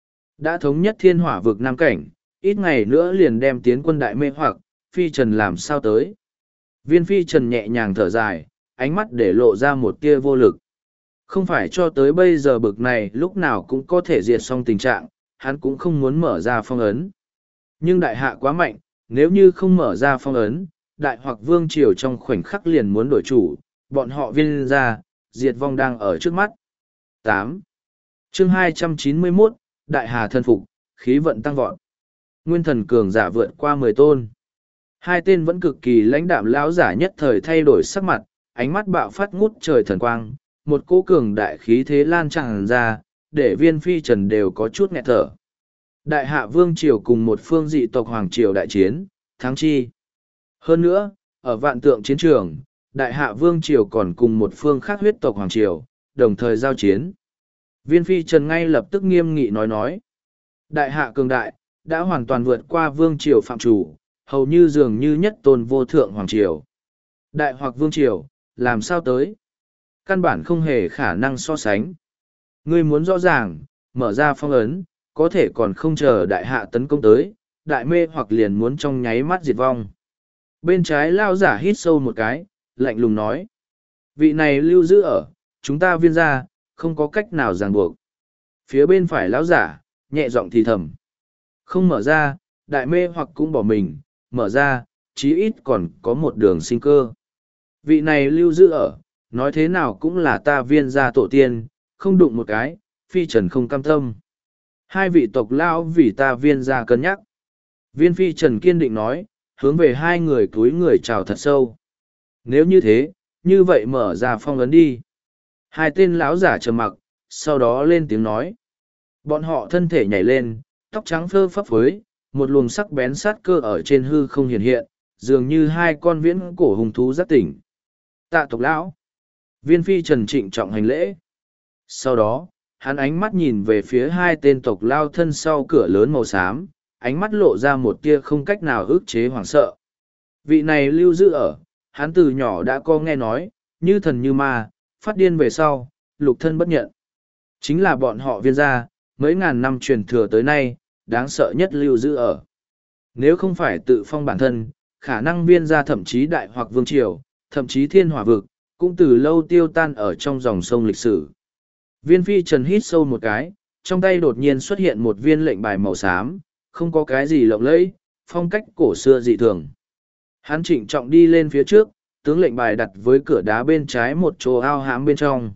Đã thống nhất thiên hỏa vực Nam Cảnh, ít ngày nữa liền đem tiến quân đại mê hoặc, Phi Trần làm sao tới. Viên Phi Trần nhẹ nhàng thở dài, ánh mắt để lộ ra một tia vô lực. Không phải cho tới bây giờ bực này lúc nào cũng có thể diệt xong tình trạng, hắn cũng không muốn mở ra phong ấn. Nhưng đại hạ quá mạnh, nếu như không mở ra phong ấn, đại hoặc vương triều trong khoảnh khắc liền muốn đổi chủ, bọn họ viên ra, diệt vong đang ở trước mắt. tám. Chương hai trăm chín mươi mốt, Đại Hà thân phục, khí vận tăng vọt. Nguyên thần cường giả vượt qua mười tôn. Hai tên vẫn cực kỳ lãnh đạm lão giả nhất thời thay đổi sắc mặt, ánh mắt bạo phát ngút trời thần quang, một cỗ cường đại khí thế lan tràn ra, để Viên Phi Trần đều có chút nghẹt thở. Đại hạ vương triều cùng một phương dị tộc hoàng triều đại chiến, thắng chi. Hơn nữa, ở vạn tượng chiến trường, đại hạ vương triều còn cùng một phương khác huyết tộc hoàng triều, đồng thời giao chiến. Viên Phi Trần ngay lập tức nghiêm nghị nói nói. Đại hạ cường đại, đã hoàn toàn vượt qua vương triều phạm chủ, hầu như dường như nhất tôn vô thượng hoàng triều. Đại hoặc vương triều, làm sao tới? Căn bản không hề khả năng so sánh. Ngươi muốn rõ ràng, mở ra phong ấn, có thể còn không chờ đại hạ tấn công tới, đại mê hoặc liền muốn trong nháy mắt diệt vong. Bên trái lao giả hít sâu một cái, lạnh lùng nói. Vị này lưu giữ ở, chúng ta viên ra, không có cách nào ràng buộc. Phía bên phải lão giả, nhẹ giọng thì thầm. Không mở ra, đại mê hoặc cũng bỏ mình, mở ra, chí ít còn có một đường sinh cơ. Vị này lưu giữ ở, nói thế nào cũng là ta viên gia tổ tiên, không đụng một cái, Phi Trần không cam tâm. Hai vị tộc lão vì ta viên gia cân nhắc. Viên Phi Trần kiên định nói, hướng về hai người cúi người chào thật sâu. Nếu như thế, như vậy mở ra phong ấn đi. Hai tên lão giả trầm mặc, sau đó lên tiếng nói. Bọn họ thân thể nhảy lên, tóc trắng phơ phấp phới, một luồng sắc bén sát cơ ở trên hư không hiện hiện, dường như hai con viễn cổ hùng thú giác tỉnh. Tạ tộc lão. Viên Phi Trần trịnh trọng hành lễ. Sau đó, hắn ánh mắt nhìn về phía hai tên tộc lao thân sau cửa lớn màu xám, ánh mắt lộ ra một tia không cách nào ức chế hoảng sợ. Vị này lưu giữ ở, hắn từ nhỏ đã có nghe nói, như thần như ma, phát điên về sau, lục thân bất nhận. Chính là bọn họ viên gia, mấy ngàn năm truyền thừa tới nay, đáng sợ nhất lưu giữ ở. Nếu không phải tự phong bản thân, khả năng viên gia thậm chí đại hoặc vương triều, thậm chí thiên hỏa vực, cũng từ lâu tiêu tan ở trong dòng sông lịch sử. Viên Phi Trần hít sâu một cái, trong tay đột nhiên xuất hiện một viên lệnh bài màu xám, không có cái gì lộng lẫy, phong cách cổ xưa dị thường. Hắn trịnh trọng đi lên phía trước, tướng lệnh bài đặt với cửa đá bên trái một chỗ ao hãm bên trong.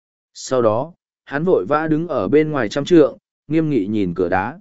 Sau đó, hắn vội vã đứng ở bên ngoài trăm trượng, nghiêm nghị nhìn cửa đá.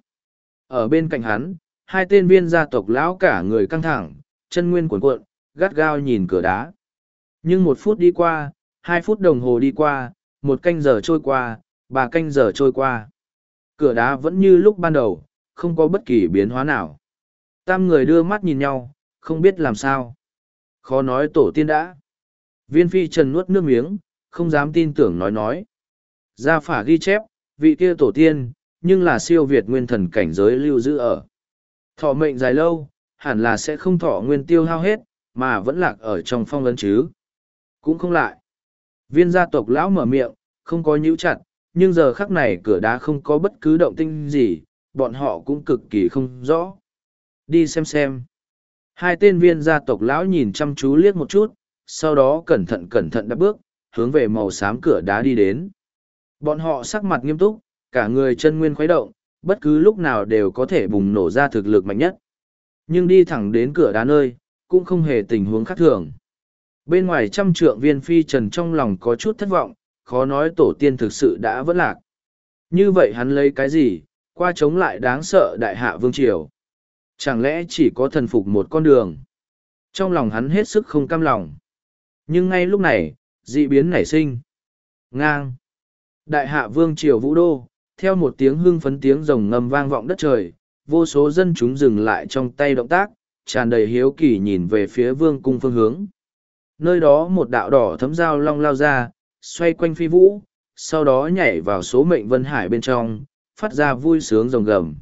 Ở bên cạnh hắn, hai tên viên gia tộc lão cả người căng thẳng, chân nguyên cuộn cuộn, gắt gao nhìn cửa đá. Nhưng một phút đi qua, hai phút đồng hồ đi qua, một canh giờ trôi qua, ba canh giờ trôi qua. Cửa đá vẫn như lúc ban đầu, không có bất kỳ biến hóa nào. Tam người đưa mắt nhìn nhau, không biết làm sao. Khó nói tổ tiên đã. Viên Phi Trần nuốt nước miếng, không dám tin tưởng nói nói. Gia phả ghi chép, vị kia tổ tiên, nhưng là siêu việt nguyên thần cảnh giới lưu giữ ở. Thọ mệnh dài lâu, hẳn là sẽ không thọ nguyên tiêu hao hết, mà vẫn lạc ở trong phong ấn chứ. Cũng không lại. Viên gia tộc lão mở miệng, không có nhíu chặt, nhưng giờ khắc này cửa đá không có bất cứ động tinh gì, bọn họ cũng cực kỳ không rõ. Đi xem xem. Hai tên viên gia tộc lão nhìn chăm chú liếc một chút, sau đó cẩn thận cẩn thận đạp bước, hướng về màu xám cửa đá đi đến. Bọn họ sắc mặt nghiêm túc, cả người chân nguyên khuấy động, bất cứ lúc nào đều có thể bùng nổ ra thực lực mạnh nhất. Nhưng đi thẳng đến cửa đá nơi, cũng không hề tình huống khác thường. Bên ngoài trăm trượng viên phi trần trong lòng có chút thất vọng, khó nói tổ tiên thực sự đã vỡ lạc. Như vậy hắn lấy cái gì, qua chống lại đáng sợ đại hạ vương triều. Chẳng lẽ chỉ có thần phục một con đường? Trong lòng hắn hết sức không cam lòng. Nhưng ngay lúc này, dị biến nảy sinh. Ngang. Đại hạ vương triều vũ đô, theo một tiếng hưng phấn tiếng rồng ngầm vang vọng đất trời, vô số dân chúng dừng lại trong tay động tác, tràn đầy hiếu kỳ nhìn về phía vương cung phương hướng. Nơi đó một đạo đỏ thấm dao long lao ra, xoay quanh phi vũ, sau đó nhảy vào số mệnh vân hải bên trong, phát ra vui sướng rồng gầm.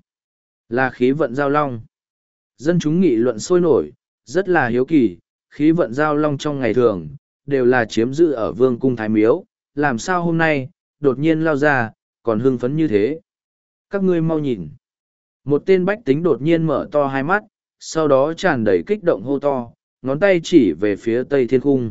Là khí vận giao long. Dân chúng nghị luận sôi nổi, rất là hiếu kỳ, khí vận giao long trong ngày thường, đều là chiếm giữ ở vương cung thái miếu, làm sao hôm nay, đột nhiên lao ra, còn hưng phấn như thế. Các ngươi mau nhìn. Một tên bách tính đột nhiên mở to hai mắt, sau đó tràn đầy kích động hô to, ngón tay chỉ về phía tây thiên cung.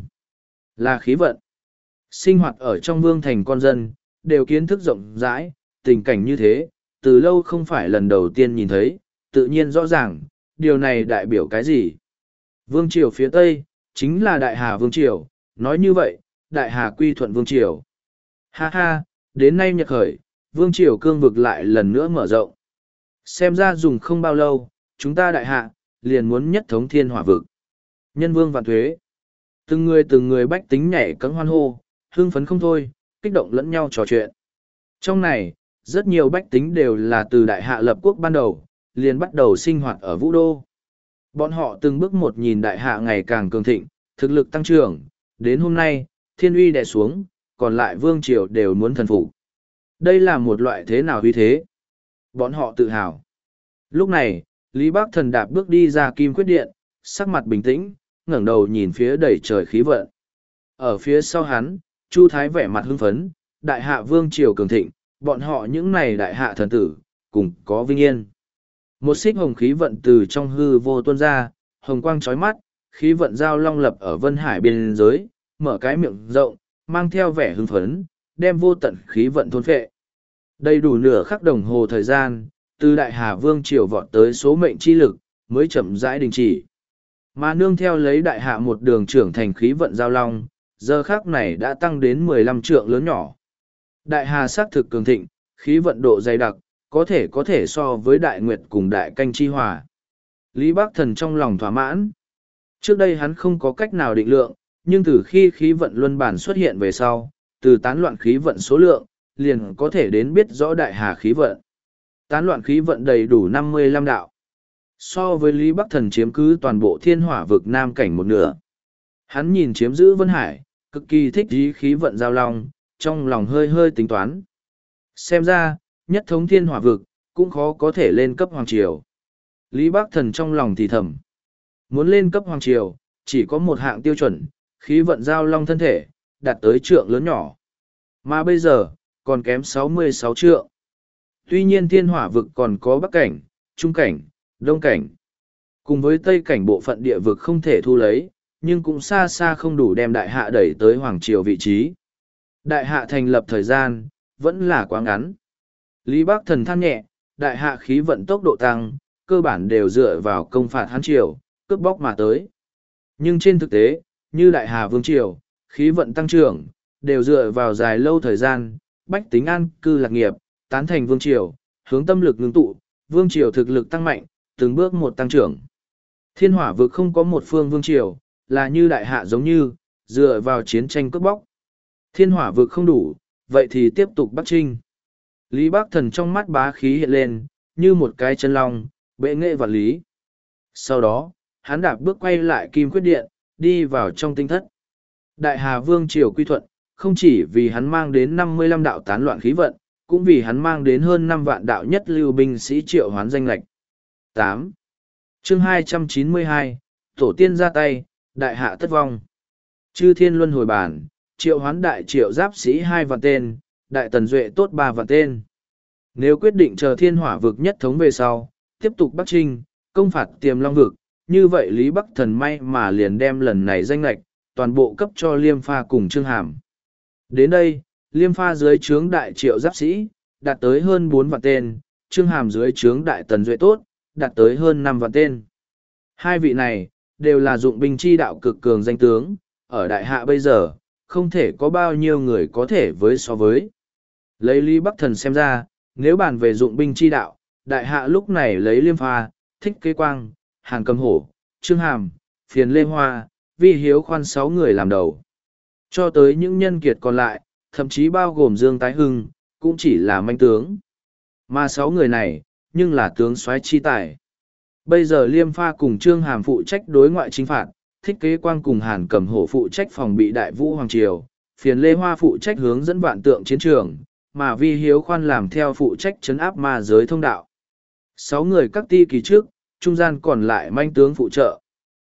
Là khí vận. Sinh hoạt ở trong vương thành con dân, đều kiến thức rộng rãi, tình cảnh như thế, từ lâu không phải lần đầu tiên nhìn thấy, tự nhiên rõ ràng, điều này đại biểu cái gì. Vương triều phía tây, chính là Đại Hà Vương triều, nói như vậy, Đại Hà quy thuận Vương triều. Ha ha, đến nay nhật khởi, Vương triều cương vực lại lần nữa mở rộng. Xem ra dùng không bao lâu, chúng ta Đại Hạ, liền muốn nhất thống thiên hỏa vực. Nhân vương vạn thuế. Từng người từng người bách tính nhảy cẫng hoan hô, hưng phấn không thôi, kích động lẫn nhau trò chuyện. Trong này, rất nhiều bách tính đều là từ Đại Hạ lập quốc ban đầu, liền bắt đầu sinh hoạt ở Vũ Đô. Bọn họ từng bước một nhìn Đại Hạ ngày càng cường thịnh, thực lực tăng trưởng, đến hôm nay, thiên uy đè xuống, còn lại vương triều đều muốn thần phục. Đây là một loại thế nào uy thế? Bọn họ tự hào. Lúc này, Lý Bắc Thần đạp bước đi ra Kim Quyết Điện, sắc mặt bình tĩnh, ngẩng đầu nhìn phía đầy trời khí vận. Ở phía sau hắn, Chu Thái vẻ mặt hưng phấn, Đại Hạ vương triều cường thịnh, bọn họ những này Đại Hạ thần tử, cùng có vinh yên. Một xích hồng khí vận từ trong hư vô tuôn ra, hồng quang chói mắt, khí vận giao long lập ở Vân Hải biên giới, mở cái miệng rộng, mang theo vẻ hưng phấn, đem vô tận khí vận thôn phệ. Đầy đủ nửa khắc đồng hồ thời gian, từ Đại Hà Vương triều vọt tới số mệnh chi lực, mới chậm rãi đình chỉ. Mà nương theo lấy Đại Hạ một đường trưởng thành khí vận giao long, giờ khắc này đã tăng đến mười lăm trượng lớn nhỏ. Đại Hà xác thực cường thịnh, khí vận độ dày đặc, có thể có thể so với Đại Nguyệt cùng Đại Canh chi hòa. Lý Bắc Thần trong lòng thỏa mãn. Trước đây hắn không có cách nào định lượng, nhưng từ khi khí vận luân bản xuất hiện về sau, từ tán loạn khí vận số lượng, liền có thể đến biết rõ Đại Hà khí vận. Tán loạn khí vận đầy đủ năm mươi lăm đạo. So với Lý Bắc Thần chiếm cứ toàn bộ thiên hỏa vực nam cảnh một nửa. Hắn nhìn chiếm giữ Vân Hải, cực kỳ thích ý khí vận giao long, trong lòng hơi hơi tính toán. Xem ra, nhất thống thiên hỏa vực, cũng khó có thể lên cấp hoàng triều. Lý Bắc Thần trong lòng thì thầm. Muốn lên cấp hoàng triều, chỉ có một hạng tiêu chuẩn, khí vận giao long thân thể, đạt tới trượng lớn nhỏ. Mà bây giờ, còn kém sáu mươi sáu trượng. Tuy nhiên thiên hỏa vực còn có bắc cảnh, trung cảnh, đông cảnh. Cùng với tây cảnh bộ phận địa vực không thể thu lấy, nhưng cũng xa xa không đủ đem đại hạ đẩy tới hoàng triều vị trí. Đại hạ thành lập thời gian, vẫn là quá ngắn. Lý Bắc Thần than nhẹ, đại hạ khí vận tốc độ tăng, cơ bản đều dựa vào công phạt Hán triều, cướp bóc mà tới. Nhưng trên thực tế, như đại hà vương triều, khí vận tăng trưởng, đều dựa vào dài lâu thời gian, bách tính an cư lạc nghiệp, tán thành vương triều, hướng tâm lực ngưng tụ, vương triều thực lực tăng mạnh, từng bước một tăng trưởng. Thiên hỏa vực không có một phương vương triều, là như đại hạ giống như, dựa vào chiến tranh cướp bóc. Thiên hỏa vực không đủ, vậy thì tiếp tục bắc trinh. Lý Bắc Thần trong mắt bá khí hiện lên, như một cái chân long, bệ nghệ vạn lý. Sau đó, hắn đạp bước quay lại Kim Quyết Điện, đi vào trong tinh thất. Đại Hà Vương triều quy thuận, không chỉ vì hắn mang đến năm mươi lăm đạo tán loạn khí vận, cũng vì hắn mang đến hơn năm vạn đạo nhất lưu binh sĩ triệu hoán danh lệch. tám. Chương hai trăm chín mươi hai, Tổ tiên ra tay, đại hạ tất vong. Chư thiên luân hồi bản, triệu hoán đại triệu giáp sĩ hai vạn tên, đại tần duệ tốt ba vạn tên. Nếu quyết định chờ thiên hỏa vực nhất thống về sau, tiếp tục bắc trinh, công phạt tiềm long vực, như vậy Lý Bắc Thần may mà liền đem lần này danh lệch, toàn bộ cấp cho Liêm Pha cùng Trương Hàm. Đến đây, Liêm Pha dưới trướng đại triệu giáp sĩ, đạt tới hơn bốn vạn tên, Trương Hàm dưới trướng đại tần duệ tốt, đạt tới hơn năm vạn tên. Hai vị này, đều là dụng binh chi đạo cực cường danh tướng, ở đại hạ bây giờ, không thể có bao nhiêu người có thể với so với. Lấy Lý Bắc Thần xem ra, nếu bàn về dụng binh chi đạo, đại hạ lúc này lấy Liêm Pha, Thích Kế Quang, Hàn Cầm Hổ, Trương Hàm, Phiền Lê Hoa, Vi Hiếu Khoan sáu người làm đầu. Cho tới những nhân kiệt còn lại, thậm chí bao gồm Dương Tái Hưng, cũng chỉ là manh tướng. Mà sáu người này, nhưng là tướng soái chi tài. Bây giờ Liêm Pha cùng Trương Hàm phụ trách đối ngoại chính phạt, Thích Kế Quang cùng Hàn Cầm Hổ phụ trách phòng bị Đại Vũ Hoàng Triều, Phiền Lê Hoa phụ trách hướng dẫn vạn tượng chiến trường, mà Vi Hiếu Khoan làm theo phụ trách trấn áp ma giới thông đạo. Sáu người các ti kỳ trước, trung gian còn lại manh tướng phụ trợ.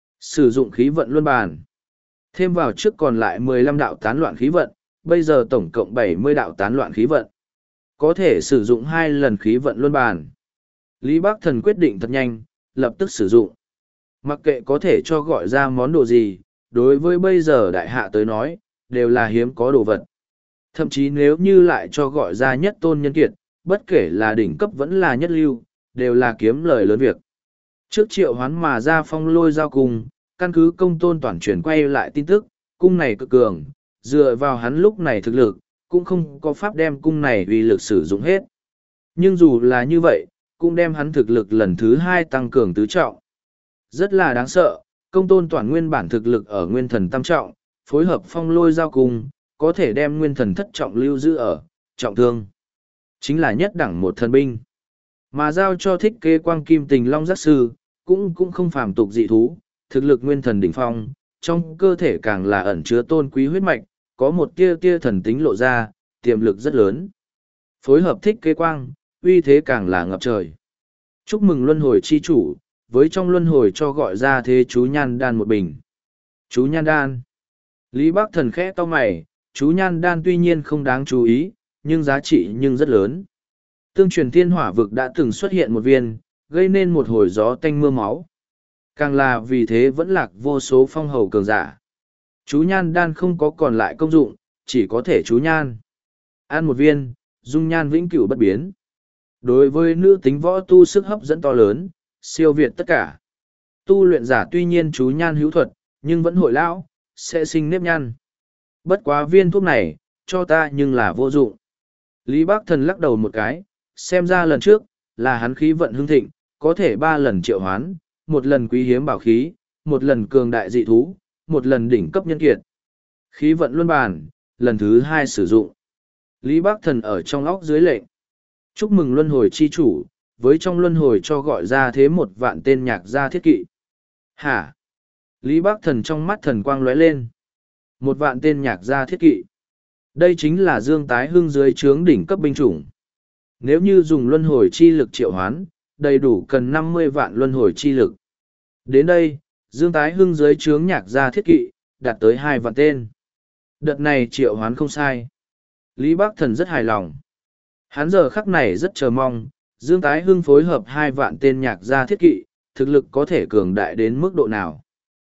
Sử dụng khí vận luân bàn. Thêm vào trước còn lại mười lăm đạo tán loạn khí vận, bây giờ tổng cộng bảy mươi đạo tán loạn khí vận. Có thể sử dụng hai lần khí vận luân bàn. Lý Bắc Thần quyết định thật nhanh, lập tức sử dụng. Mặc kệ có thể cho gọi ra món đồ gì, đối với bây giờ đại hạ tới nói, đều là hiếm có đồ vật. Thậm chí nếu như lại cho gọi ra nhất tôn nhân kiệt, bất kể là đỉnh cấp vẫn là nhất lưu, đều là kiếm lời lớn việc. Trước triệu hoán mà ra phong lôi giao cung, căn cứ công tôn toàn truyền quay lại tin tức, cung này cực cường, dựa vào hắn lúc này thực lực, cũng không có pháp đem cung này uy lực sử dụng hết. Nhưng dù là như vậy, cũng đem hắn thực lực lần thứ hai tăng cường tứ trọng. Rất là đáng sợ, công tôn toàn nguyên bản thực lực ở nguyên thần tam trọng, phối hợp phong lôi giao cung, có thể đem nguyên thần thất trọng lưu giữ ở, trọng thương. Chính là nhất đẳng một thần binh. Mà giao cho Thích Kế Quang Kim Tình Long Giác Sư, cũng cũng không phàm tục dị thú, thực lực nguyên thần đỉnh phong, trong cơ thể càng là ẩn chứa tôn quý huyết mạch, có một tia tia thần tính lộ ra, tiềm lực rất lớn. Phối hợp Thích Kế Quang, uy thế càng là ngập trời. Chúc mừng luân hồi chi chủ, với trong luân hồi cho gọi ra thế chú nhan đan một bình. Chú nhan đan. Lý Bắc Thần khẽ to mày, chú nhan đan tuy nhiên không đáng chú ý, nhưng giá trị nhưng rất lớn. Tương truyền thiên hỏa vực đã từng xuất hiện một viên, gây nên một hồi gió tanh mưa máu. Càng là vì thế vẫn lạc vô số phong hầu cường giả. Chú nhan đan không có còn lại công dụng, chỉ có thể chú nhan. Ăn một viên, dung nhan vĩnh cửu bất biến. Đối với nữ tính võ tu sức hấp dẫn to lớn, siêu việt tất cả. Tu luyện giả tuy nhiên chú nhan hữu thuật, nhưng vẫn hội lão, sẽ sinh nếp nhăn. Bất quá viên thuốc này, cho ta nhưng là vô dụng. Lý Bắc Thần lắc đầu một cái, xem ra lần trước, là hắn khí vận hưng thịnh, có thể ba lần triệu hoán, một lần quý hiếm bảo khí, một lần cường đại dị thú, một lần đỉnh cấp nhân kiệt. Khí vận luân bàn, lần thứ hai sử dụng. Lý Bắc Thần ở trong óc dưới lệnh. Chúc mừng luân hồi chi chủ, với trong luân hồi cho gọi ra thế một vạn tên nhạc gia thiết kỵ. Hả? Lý Bắc Thần trong mắt thần quang lóe lên. Một vạn tên nhạc gia thiết kỵ. Đây chính là Dương Tái Hưng dưới trướng đỉnh cấp binh chủng. Nếu như dùng luân hồi chi lực triệu hoán, đầy đủ cần năm mươi vạn luân hồi chi lực. Đến đây, Dương Tái Hưng dưới trướng nhạc gia thiết kỵ, đạt tới hai vạn tên. Đợt này triệu hoán không sai. Lý Bắc Thần rất hài lòng. Hắn giờ khắc này rất chờ mong, Dương Tái Hưng phối hợp hai vạn tên nhạc gia thiết kỵ, thực lực có thể cường đại đến mức độ nào.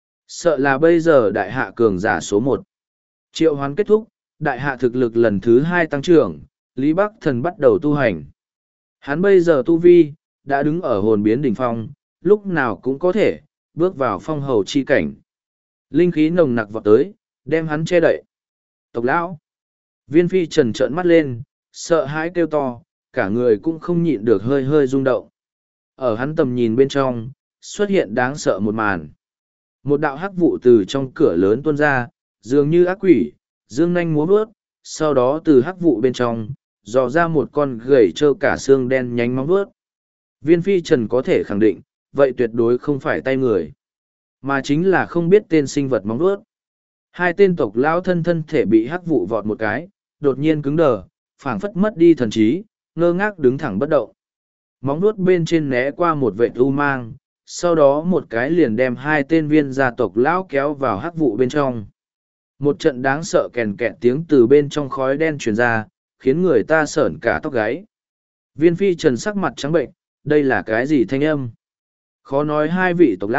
Sợ là bây giờ đại hạ cường giả số một. Triệu hoán kết thúc, đại hạ thực lực lần thứ hai tăng trưởng, Lý Bắc Thần bắt đầu tu hành. Hắn bây giờ tu vi, đã đứng ở hồn biến đỉnh phong, lúc nào cũng có thể, bước vào phong hầu chi cảnh. Linh khí nồng nặc vọt tới, đem hắn che đậy. Tộc lão. Viên phi trần trợn mắt lên, sợ hãi kêu to, cả người cũng không nhịn được hơi hơi rung động. Ở hắn tầm nhìn bên trong, xuất hiện đáng sợ một màn. Một đạo hắc vụ từ trong cửa lớn tuôn ra, dường như ác quỷ, dương nanh múa vớt, sau đó từ hắc vụ bên trong, dò ra một con gầy trơ cả xương đen nhánh móng vớt. Viên phi trần có thể khẳng định, vậy tuyệt đối không phải tay người, mà chính là không biết tên sinh vật móng vớt. Hai tên tộc lão thân thân thể bị hắc vụ vọt một cái, đột nhiên cứng đờ, phảng phất mất đi thần trí, ngơ ngác đứng thẳng bất động. Móng vuốt bên trên né qua một vệt u mang, sau đó một cái liền đem hai tên viên gia tộc lão kéo vào hắc vụ bên trong. Một trận đáng sợ kèn kẹt tiếng từ bên trong khói đen truyền ra, khiến người ta sởn cả tóc gáy. Viên phi trần sắc mặt trắng bệnh, đây là cái gì thanh âm? Khó nói hai vị tộc lão,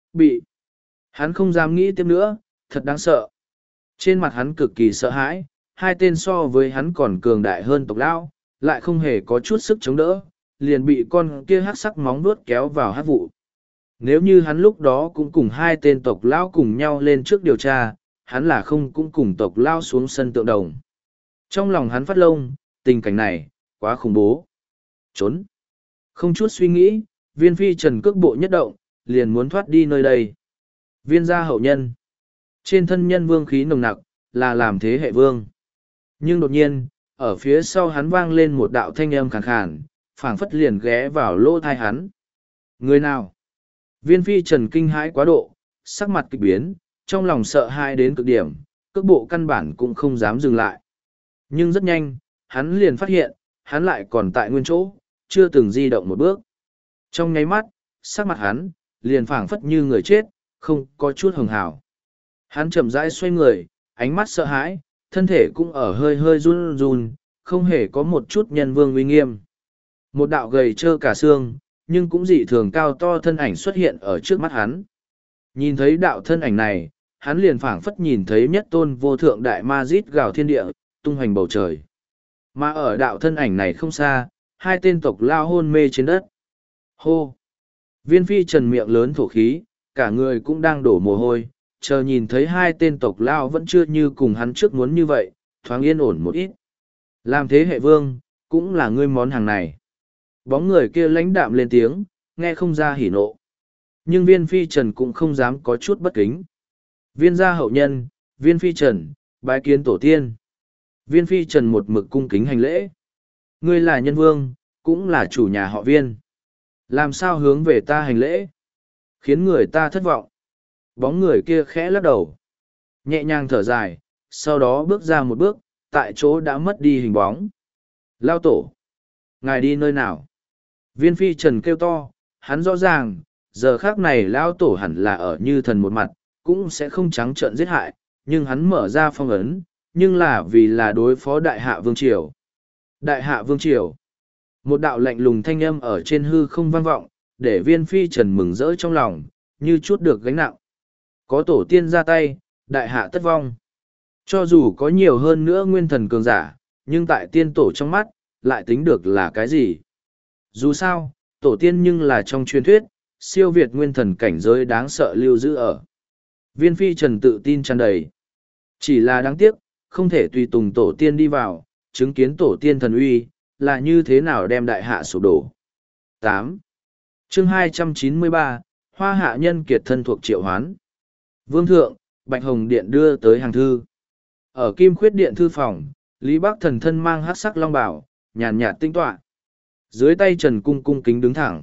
bị. Hắn không dám nghĩ tiếp nữa, thật đáng sợ. Trên mặt hắn cực kỳ sợ hãi, hai tên so với hắn còn cường đại hơn tộc lão, lại không hề có chút sức chống đỡ, liền bị con kia hắc sắc móng vuốt kéo vào hắc vụ. Nếu như hắn lúc đó cũng cùng hai tên tộc lão cùng nhau lên trước điều tra, hắn là không cũng cùng tộc lão xuống sân tượng đồng. Trong lòng hắn phát lông, tình cảnh này, quá khủng bố. Trốn. Không chút suy nghĩ, viên phi trần cước bộ nhất động, liền muốn thoát đi nơi đây. Viên gia hậu nhân. Trên thân nhân vương khí nồng nặc, là làm thế hệ vương. Nhưng đột nhiên, ở phía sau hắn vang lên một đạo thanh âm khàn khàn, phảng phất liền ghé vào lỗ thai hắn. Người nào? Viên phi trần kinh hãi quá độ, sắc mặt kịch biến, trong lòng sợ hãi đến cực điểm, cước bộ căn bản cũng không dám dừng lại. Nhưng rất nhanh, hắn liền phát hiện, hắn lại còn tại nguyên chỗ, chưa từng di động một bước. Trong nháy mắt, sắc mặt hắn, liền phảng phất như người chết, không có chút hường hào. Hắn chậm rãi xoay người, ánh mắt sợ hãi, thân thể cũng ở hơi hơi run run, không hề có một chút nhân vương uy nghiêm. Một đạo gầy trơ cả xương, nhưng cũng dị thường cao to thân ảnh xuất hiện ở trước mắt hắn. Nhìn thấy đạo thân ảnh này, hắn liền phảng phất nhìn thấy nhất tôn vô thượng đại ma rít gào thiên địa, tung hoành bầu trời. Mà ở đạo thân ảnh này không xa, hai tên tộc lao hôn mê trên đất. Hô! Viên phi trần miệng lớn thổ khí, cả người cũng đang đổ mồ hôi, chờ nhìn thấy hai tên tộc lao vẫn chưa như cùng hắn trước muốn như vậy, thoáng yên ổn một ít. Làm thế hệ vương, cũng là ngươi món hàng này. Bóng người kia lãnh đạm lên tiếng, nghe không ra hỉ nộ. Nhưng viên phi trần cũng không dám có chút bất kính. Viên gia hậu nhân, viên phi trần, bái kiến tổ tiên. Viên phi trần một mực cung kính hành lễ. Ngươi là nhân vương, cũng là chủ nhà họ viên. Làm sao hướng về ta hành lễ? Khiến người ta thất vọng. Bóng người kia khẽ lắc đầu. Nhẹ nhàng thở dài, sau đó bước ra một bước, tại chỗ đã mất đi hình bóng. Lao tổ. Ngài đi nơi nào? Viên phi trần kêu to, hắn rõ ràng, giờ khác này Lao tổ hẳn là ở như thần một mặt, cũng sẽ không trắng trợn giết hại, nhưng hắn mở ra phong ấn, nhưng là vì là đối phó đại hạ vương triều. Đại hạ vương triều. Một đạo lạnh lùng thanh âm ở trên hư không vang vọng, để viên phi trần mừng rỡ trong lòng, như chút được gánh nặng. Có tổ tiên ra tay, đại hạ tất vong. Cho dù có nhiều hơn nữa nguyên thần cường giả, nhưng tại tiên tổ trong mắt, lại tính được là cái gì? Dù sao, tổ tiên nhưng là trong truyền thuyết, siêu việt nguyên thần cảnh giới đáng sợ lưu giữ ở. Viên phi trần tự tin tràn đầy. Chỉ là đáng tiếc, không thể tùy tùng tổ tiên đi vào, chứng kiến tổ tiên thần uy, là như thế nào đem đại hạ sụp đổ. tám. Chương hai trăm chín mươi ba, Hoa hạ nhân kiệt thân thuộc triệu hoán. Vương thượng, Bạch Hồng Điện đưa tới hàng thư. Ở Kim Khuyết Điện thư phòng, Lý Bắc Thần thân mang hắc sắc long bào, nhàn nhạt tinh tọa. Dưới tay Trần Cung cung kính đứng thẳng.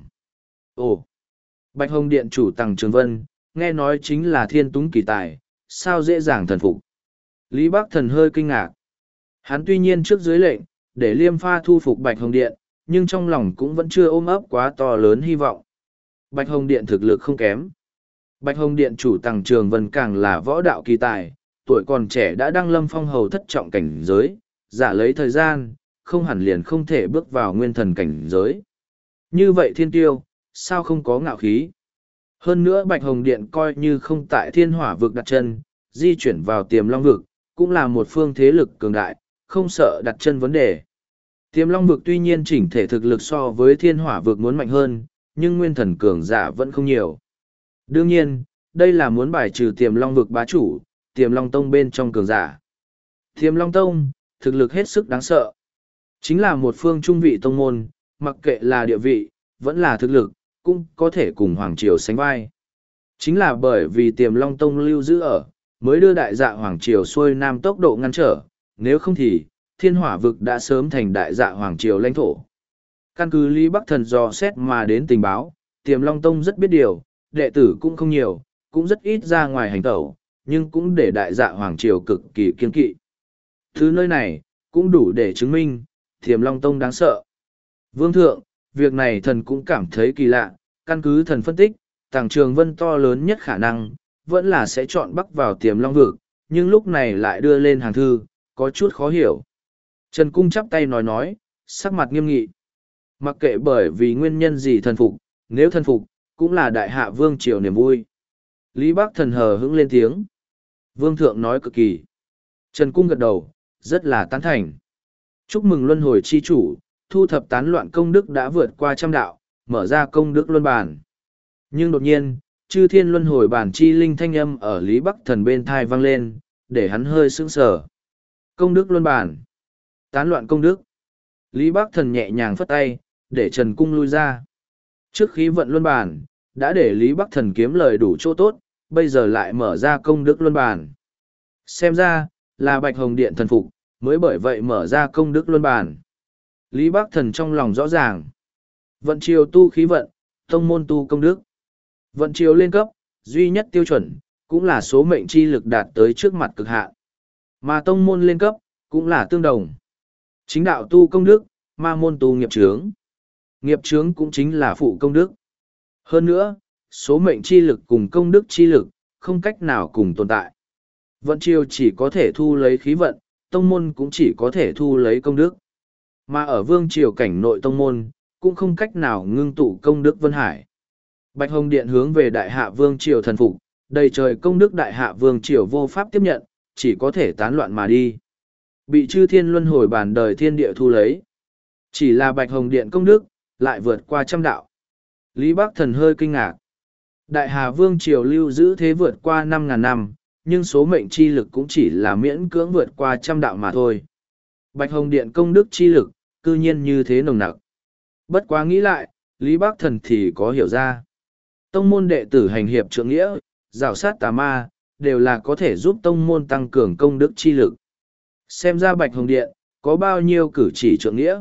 Ồ! Bạch Hồng Điện chủ Tằng Trường Vân, nghe nói chính là thiên túng kỳ tài, sao dễ dàng thần phục. Lý Bắc Thần hơi kinh ngạc. Hắn tuy nhiên trước dưới lệnh, để Liêm Pha thu phục Bạch Hồng Điện, nhưng trong lòng cũng vẫn chưa ôm ấp quá to lớn hy vọng. Bạch Hồng Điện thực lực không kém. Bạch Hồng Điện chủ Tằng Trường Vân càng là võ đạo kỳ tài, tuổi còn trẻ đã đăng lâm phong hầu thất trọng cảnh giới, giả lấy thời gian, không hẳn liền không thể bước vào nguyên thần cảnh giới. Như vậy thiên tiêu, sao không có ngạo khí? Hơn nữa Bạch Hồng Điện coi như không tại thiên hỏa vực đặt chân, di chuyển vào tiềm long vực, cũng là một phương thế lực cường đại, không sợ đặt chân vấn đề. Tiềm long vực tuy nhiên chỉnh thể thực lực so với thiên hỏa vực muốn mạnh hơn, nhưng nguyên thần cường giả vẫn không nhiều. Đương nhiên, đây là muốn bài trừ tiềm long vực bá chủ, tiềm long tông bên trong cường giả. Tiềm long tông, thực lực hết sức đáng sợ. Chính là một phương trung vị tông môn, mặc kệ là địa vị, vẫn là thực lực, cũng có thể cùng Hoàng Triều sánh vai. Chính là bởi vì tiềm long tông lưu giữ ở, mới đưa đại dạ Hoàng Triều xuôi nam tốc độ ngăn trở, nếu không thì, thiên hỏa vực đã sớm thành đại dạ Hoàng Triều lãnh thổ. Căn cứ Lý Bắc Thần dò xét mà đến tình báo, tiềm long tông rất biết điều, đệ tử cũng không nhiều, cũng rất ít ra ngoài hành tẩu, nhưng cũng để đại dạ Hoàng Triều cực kỳ kiên kỵ. Thứ nơi này, cũng đủ để chứng minh, Tiềm Long Tông đáng sợ. Vương thượng, việc này thần cũng cảm thấy kỳ lạ, căn cứ thần phân tích, Tằng Trường Vân to lớn nhất khả năng, vẫn là sẽ chọn bắc vào Tiềm Long vực, nhưng lúc này lại đưa lên hàng thư, có chút khó hiểu. Trần Cung chắp tay nói nói, sắc mặt nghiêm nghị. Mặc kệ bởi vì nguyên nhân gì thần phục, nếu thần phục, cũng là đại hạ vương triều niềm vui. Lý Bắc Thần hờ hững lên tiếng. Vương thượng nói cực kỳ. Trần Cung gật đầu, rất là tán thành. Chúc mừng luân hồi chi chủ, thu thập tán loạn công đức đã vượt qua trăm đạo, mở ra công đức luân bản. Nhưng đột nhiên, chư thiên luân hồi bản chi linh thanh âm ở Lý Bắc Thần bên thai vang lên, để hắn hơi sững sờ. Công đức luân bản. Tán loạn công đức. Lý Bắc Thần nhẹ nhàng phất tay, để Trần Cung lui ra. Trước khí vận luân bản, đã để Lý Bắc Thần kiếm lời đủ chỗ tốt, bây giờ lại mở ra công đức luân bản. Xem ra, là Bạch Hồng Điện thần phục, mới bởi vậy mở ra công đức luân bản. Lý Bắc Thần trong lòng rõ ràng. Vận chiều tu khí vận, tông môn tu công đức. Vận chiều lên cấp, duy nhất tiêu chuẩn, cũng là số mệnh chi lực đạt tới trước mặt cực hạn. Mà tông môn lên cấp, cũng là tương đồng. Chính đạo tu công đức, ma môn tu nghiệp chướng. Nghiệp chướng cũng chính là phụ công đức. Hơn nữa, số mệnh chi lực cùng công đức chi lực, không cách nào cùng tồn tại. Vận chiều chỉ có thể thu lấy khí vận, tông môn cũng chỉ có thể thu lấy công đức. Mà ở vương triều cảnh nội tông môn, cũng không cách nào ngưng tụ công đức vân hải. Bạch Hồng Điện hướng về đại hạ vương triều thần phục, đầy trời công đức đại hạ vương triều vô pháp tiếp nhận, chỉ có thể tán loạn mà đi. Bị chư thiên luân hồi bản đời thiên địa thu lấy. Chỉ là Bạch Hồng Điện công đức, lại vượt qua trăm đạo. Lý Bắc Thần hơi kinh ngạc. Đại Hà Vương Triều lưu giữ thế vượt qua năm ngàn năm, nhưng số mệnh chi lực cũng chỉ là miễn cưỡng vượt qua trăm đạo mà thôi. Bạch Hồng Điện công đức chi lực, cư nhiên như thế nồng nặc. Bất quá nghĩ lại, Lý Bắc Thần thì có hiểu ra. Tông môn đệ tử hành hiệp trượng nghĩa, rào sát tà ma, đều là có thể giúp tông môn tăng cường công đức chi lực. Xem ra Bạch Hồng Điện, có bao nhiêu cử chỉ trượng nghĩa.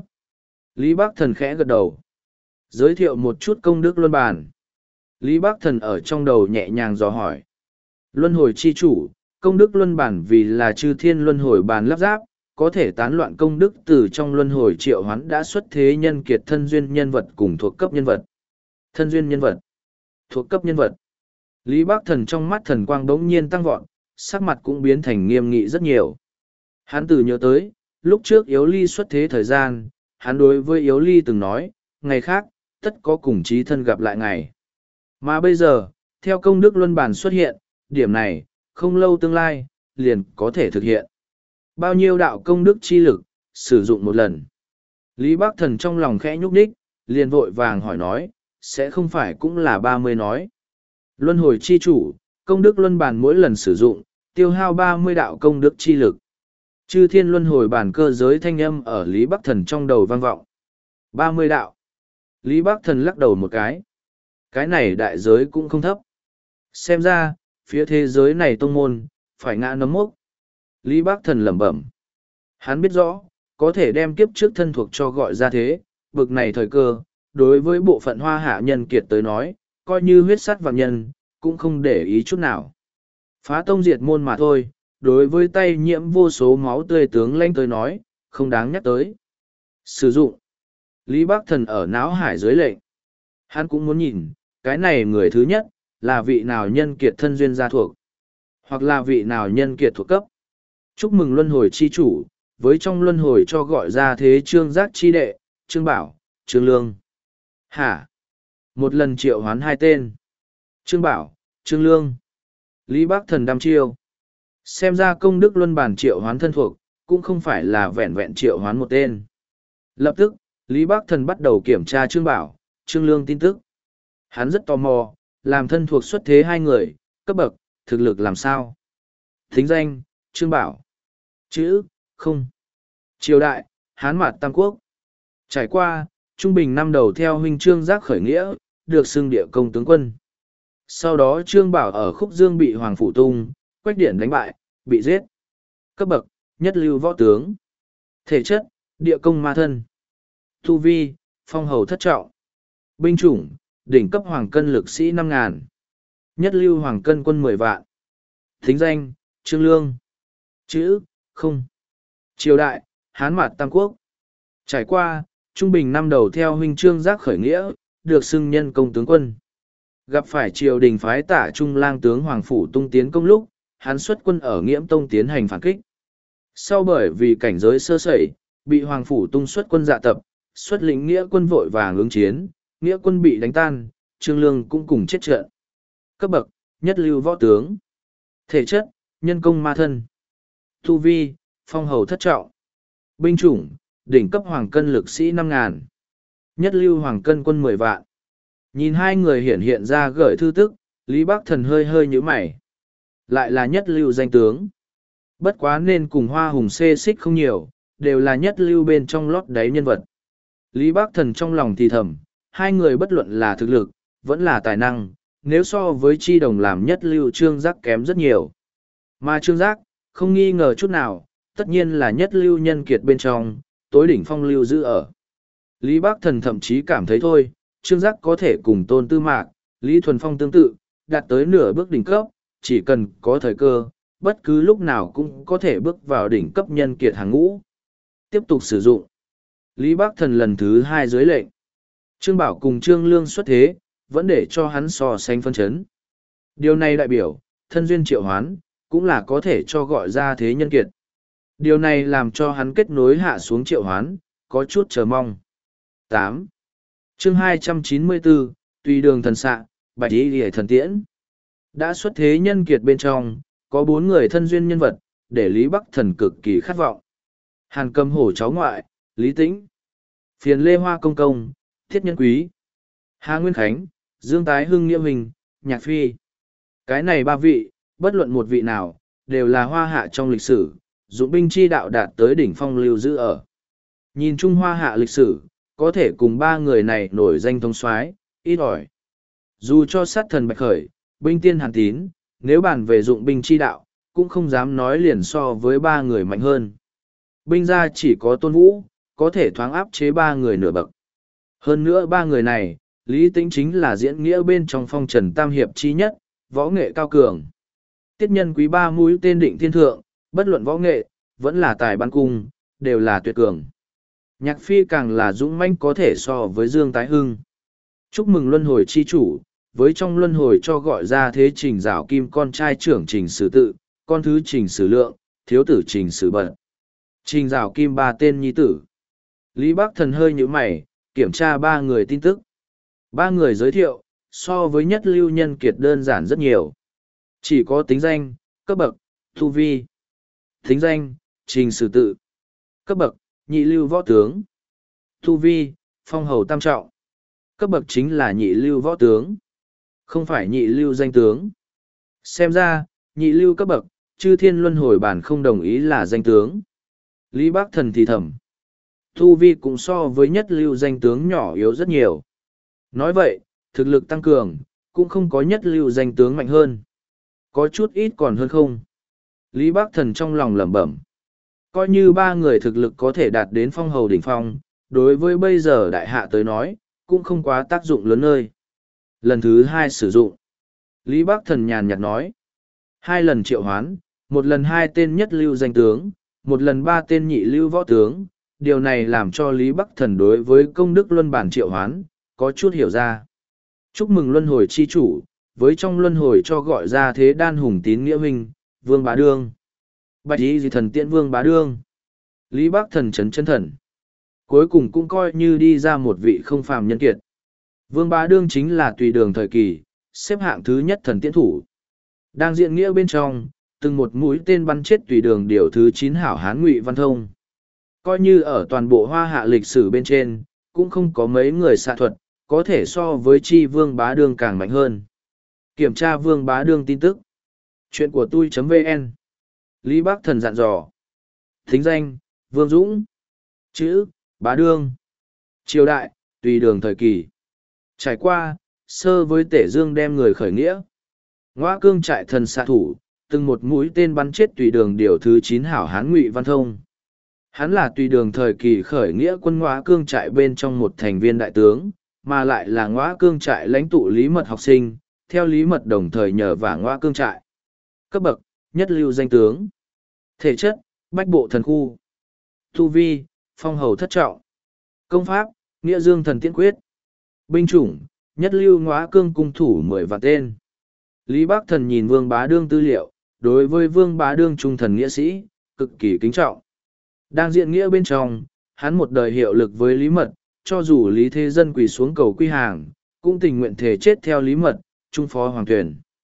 Lý Bắc Thần khẽ gật đầu. Giới thiệu một chút công đức luân bản. Lý Bắc Thần ở trong đầu nhẹ nhàng dò hỏi. Luân hồi chi chủ, công đức luân bản vì là chư thiên luân hồi bản lắp ráp, có thể tán loạn công đức từ trong luân hồi triệu hoán đã xuất thế nhân kiệt thân duyên nhân vật cùng thuộc cấp nhân vật. Thân duyên nhân vật, thuộc cấp nhân vật. Lý Bắc Thần trong mắt thần quang bỗng nhiên tăng vọt, sắc mặt cũng biến thành nghiêm nghị rất nhiều. Hắn từ nhớ tới, lúc trước Yếu Ly xuất thế thời gian, hắn đối với Yếu Ly từng nói, ngày khác, tất có cùng chí thân gặp lại ngày. Mà bây giờ, theo công đức luân bản xuất hiện, điểm này, không lâu tương lai, liền có thể thực hiện. Bao nhiêu đạo công đức chi lực, sử dụng một lần. Lý Bắc Thần trong lòng khẽ nhúc nhích, liền vội vàng hỏi nói, sẽ không phải cũng là ba mươi nói. Luân hồi chi chủ, công đức luân bản mỗi lần sử dụng, tiêu hao ba mươi đạo công đức chi lực. Chư thiên luân hồi bản cơ giới thanh âm ở Lý Bắc Thần trong đầu vang vọng. ba mươi đạo. Lý Bắc Thần lắc đầu một cái. Cái này đại giới cũng không thấp. Xem ra, phía thế giới này tông môn, phải ngã nấm mốc. Lý Bắc Thần lẩm bẩm. Hắn biết rõ, có thể đem kiếp trước thân thuộc cho gọi ra thế, bực này thời cơ, đối với bộ phận hoa hạ nhân kiệt tới nói, coi như huyết sắt vạn nhân, cũng không để ý chút nào. Phá tông diệt môn mà thôi, đối với tay nhiễm vô số máu tươi tướng lãnh tới nói, không đáng nhắc tới. Sử dụng. Lý Bắc Thần ở náo hải dưới lệnh. Hắn cũng muốn nhìn, cái này người thứ nhất, là vị nào nhân kiệt thân duyên gia thuộc, hoặc là vị nào nhân kiệt thuộc cấp. Chúc mừng luân hồi chi chủ, với trong luân hồi cho gọi ra thế trương giác chi đệ, trương bảo, trương lương. Hả? Một lần triệu hoán hai tên. Trương bảo, trương lương. Lý Bắc Thần đăm chiêu. Xem ra công đức luân bản triệu hoán thân thuộc, cũng không phải là vẹn vẹn triệu hoán một tên. Lập tức, Lý Bắc Thần bắt đầu kiểm tra Trương Bảo, Trương Lương tin tức. Hắn rất tò mò, làm thân thuộc xuất thế hai người, cấp bậc, thực lực làm sao. Thính danh, Trương Bảo. Chữ, không. Triều đại, Hán Mạt Tam Quốc. Trải qua, trung bình năm đầu theo huynh Trương Giác khởi nghĩa, được xưng địa công tướng quân. Sau đó Trương Bảo ở Khúc Dương bị Hoàng Phủ Tung, Quách Điển đánh bại, bị giết. Cấp bậc, nhất lưu võ tướng. Thể chất, địa công ma thân. Tu vi, phong hầu thất trọng. Binh chủng, đỉnh cấp hoàng cân lực sĩ năm ngàn. Nhất lưu hoàng cân quân mười vạn. Thính danh, Trương Lương. Chữ, không. Triều đại, Hán Mạt Tam Quốc. Trải qua, trung bình năm đầu theo huynh Trương Giác khởi nghĩa, được xưng nhân công tướng quân. Gặp phải triều đình phái tả trung lang tướng Hoàng Phủ Tung tiến công lúc, hắn xuất quân ở Nghiễm Tông tiến hành phản kích. Sau bởi vì cảnh giới sơ sẩy, bị Hoàng Phủ Tung xuất quân dạ tập, xuất lĩnh nghĩa quân vội vàng ứng chiến, nghĩa quân bị đánh tan, Trương Lương cũng cùng chết trận. Cấp bậc, nhất lưu võ tướng. Thể chất, nhân công ma thân. Tu vi, phong hầu thất trọng. Binh chủng, đỉnh cấp hoàng cân lực sĩ năm ngàn. Nhất lưu hoàng cân quân mười vạn. Nhìn hai người hiện hiện ra gửi thư tức, Lý Bắc Thần hơi hơi nhíu mày. Lại là nhất lưu danh tướng. Bất quá nên cùng Hoa Hùng xê xích không nhiều, đều là nhất lưu bên trong lót đáy nhân vật. Lý Bắc Thần trong lòng thì thầm, hai người bất luận là thực lực, vẫn là tài năng, nếu so với chi đồng làm nhất lưu Trương Giác kém rất nhiều. Mà Trương Giác, không nghi ngờ chút nào, tất nhiên là nhất lưu nhân kiệt bên trong, tối đỉnh phong lưu giữ ở. Lý Bắc Thần thậm chí cảm thấy thôi, Trương Giác có thể cùng Tôn Tư Mạc, Lý Thuần Phong tương tự, đạt tới nửa bước đỉnh cấp, chỉ cần có thời cơ, bất cứ lúc nào cũng có thể bước vào đỉnh cấp nhân kiệt hàng ngũ. Tiếp tục sử dụng. Lý Bắc Thần lần thứ hai dưới lệnh. Trương Bảo cùng Trương Lương xuất thế, vẫn để cho hắn so sánh phân chấn. Điều này đại biểu, thân duyên triệu hoán, cũng là có thể cho gọi ra thế nhân kiệt. Điều này làm cho hắn kết nối hạ xuống triệu hoán, có chút chờ mong. tám. Chương hai trăm chín mươi bốn, Tùy đường thần xạ, Bạch Y Liễu thần tiễn. Đã xuất thế nhân kiệt bên trong, có bốn người thân duyên nhân vật, để Lý Bắc Thần cực kỳ khát vọng. Hàn Cầm Hổ cháu ngoại, Lý Tĩnh. Phiền Lê Hoa công công, Thiết Nhân Quý. Hà Nguyên Khánh, Dương Tái Hưng Nghĩa Hình, Nhạc Phi. Cái này ba vị, bất luận một vị nào, đều là hoa hạ trong lịch sử, dụng binh chi đạo đạt tới đỉnh phong lưu giữ ở. Nhìn chung hoa hạ lịch sử, có thể cùng ba người này nổi danh thống soái ít ỏi. Dù cho sát thần Bạch Khởi, binh tiên Hàn Tín, nếu bàn về dụng binh chi đạo, cũng không dám nói liền so với ba người mạnh hơn. Binh gia chỉ có Tôn Vũ, có thể thoáng áp chế ba người nửa bậc. Hơn nữa ba người này, Lý Tĩnh chính là diễn nghĩa bên trong phong trần tam hiệp chi nhất, võ nghệ cao cường. Tiết Nhân Quý ba mũi tên định thiên thượng, bất luận võ nghệ, vẫn là tài bắn cung, đều là tuyệt cường. Nhạc Phi càng là dũng mãnh có thể so với Dương Tái Hưng. Chúc mừng luân hồi chi chủ, với trong luân hồi cho gọi ra thế Trình Giảo Kim con trai trưởng Trình Sử Tự, con thứ Trình Sử Lượng, thiếu tử Trình Sử Bật. Trình Giảo Kim ba tên nhi tử. Lý Bắc Thần hơi nhíu mày, kiểm tra ba người tin tức. Ba người giới thiệu, so với nhất lưu nhân kiệt đơn giản rất nhiều. Chỉ có tính danh, cấp bậc, tu vi. Tính danh, Trình Sử Tự. Cấp bậc, nhị lưu võ tướng. Tu vi, phong hầu tam trọng. Cấp bậc chính là nhị lưu võ tướng, không phải nhị lưu danh tướng. Xem ra, nhị lưu cấp bậc, chư thiên luân hồi bản không đồng ý là danh tướng. Lý Bắc Thần thì thầm. Tu vi cũng so với nhất lưu danh tướng nhỏ yếu rất nhiều. Nói vậy, thực lực tăng cường, cũng không có nhất lưu danh tướng mạnh hơn. Có chút ít còn hơn không. Lý Bắc Thần trong lòng lẩm bẩm. Coi như ba người thực lực có thể đạt đến phong hầu đỉnh phong, đối với bây giờ đại hạ tới nói, cũng không quá tác dụng lớn nơi. Lần thứ hai sử dụng. Lý Bắc Thần nhàn nhạt nói. Hai lần triệu hoán, một lần hai tên nhất lưu danh tướng, một lần ba tên nhị lưu võ tướng. Điều này làm cho Lý Bắc Thần đối với công đức luân bản triệu hoán, có chút hiểu ra. Chúc mừng luân hồi chi chủ, với trong luân hồi cho gọi ra thế đan hùng tín nghĩa huynh, Vương Bá Đương. Bạch Y Dị thần tiễn Vương Bá Đương. Lý Bắc Thần chấn chân thần. Cuối cùng cũng coi như đi ra một vị không phàm nhân kiệt. Vương Bá Đương chính là tùy đường thời kỳ, xếp hạng thứ nhất thần tiễn thủ. Đang diện nghĩa bên trong, từng một mũi tên bắn chết tùy đường điều thứ chín hảo hán Ngụy Văn Thông. Coi như ở toàn bộ hoa hạ lịch sử bên trên, cũng không có mấy người xạ thuật, có thể so với chi Vương Bá Đương càng mạnh hơn. Kiểm tra Vương Bá Đương tin tức. Chuyện của tôi.vn. Lý Bắc Thần dặn dò. Thính danh, Vương Dũng. Chữ, Bá Đương. Triều đại, tùy đường thời kỳ. Trải qua, sơ với Tể Dương đem người khởi nghĩa. Ngoã cương trại thần xạ thủ, từng một mũi tên bắn chết tùy đường điều thứ chín hảo hán Ngụy Văn Thông. Hắn là tùy đường thời kỳ khởi nghĩa quân Ngoã cương trại bên trong một thành viên đại tướng, mà lại là Ngoã cương trại lãnh tụ Lý Mật học sinh, theo Lý Mật đồng thời nhờ vả Ngoã cương trại. Cấp bậc, nhất lưu danh tướng. Thể chất, bách bộ thần khu. Tu vi, phong hầu thất trọng. Công pháp, nghĩa dương thần tiễn quyết. Binh chủng, nhất lưu Ngoã cương cung thủ mười vạn tên. Lý Bắc Thần nhìn Vương Bá Đương tư liệu, đối với Vương Bá Đương trung thần nghĩa sĩ, cực kỳ kính trọng. Đang diện nghĩa bên trong, hắn một đời hiệu lực với Lý Mật, cho dù Lý Thế Dân quỳ xuống cầu quy hàng, cũng tình nguyện thể chết theo Lý Mật, trung phó hoàng tuyển.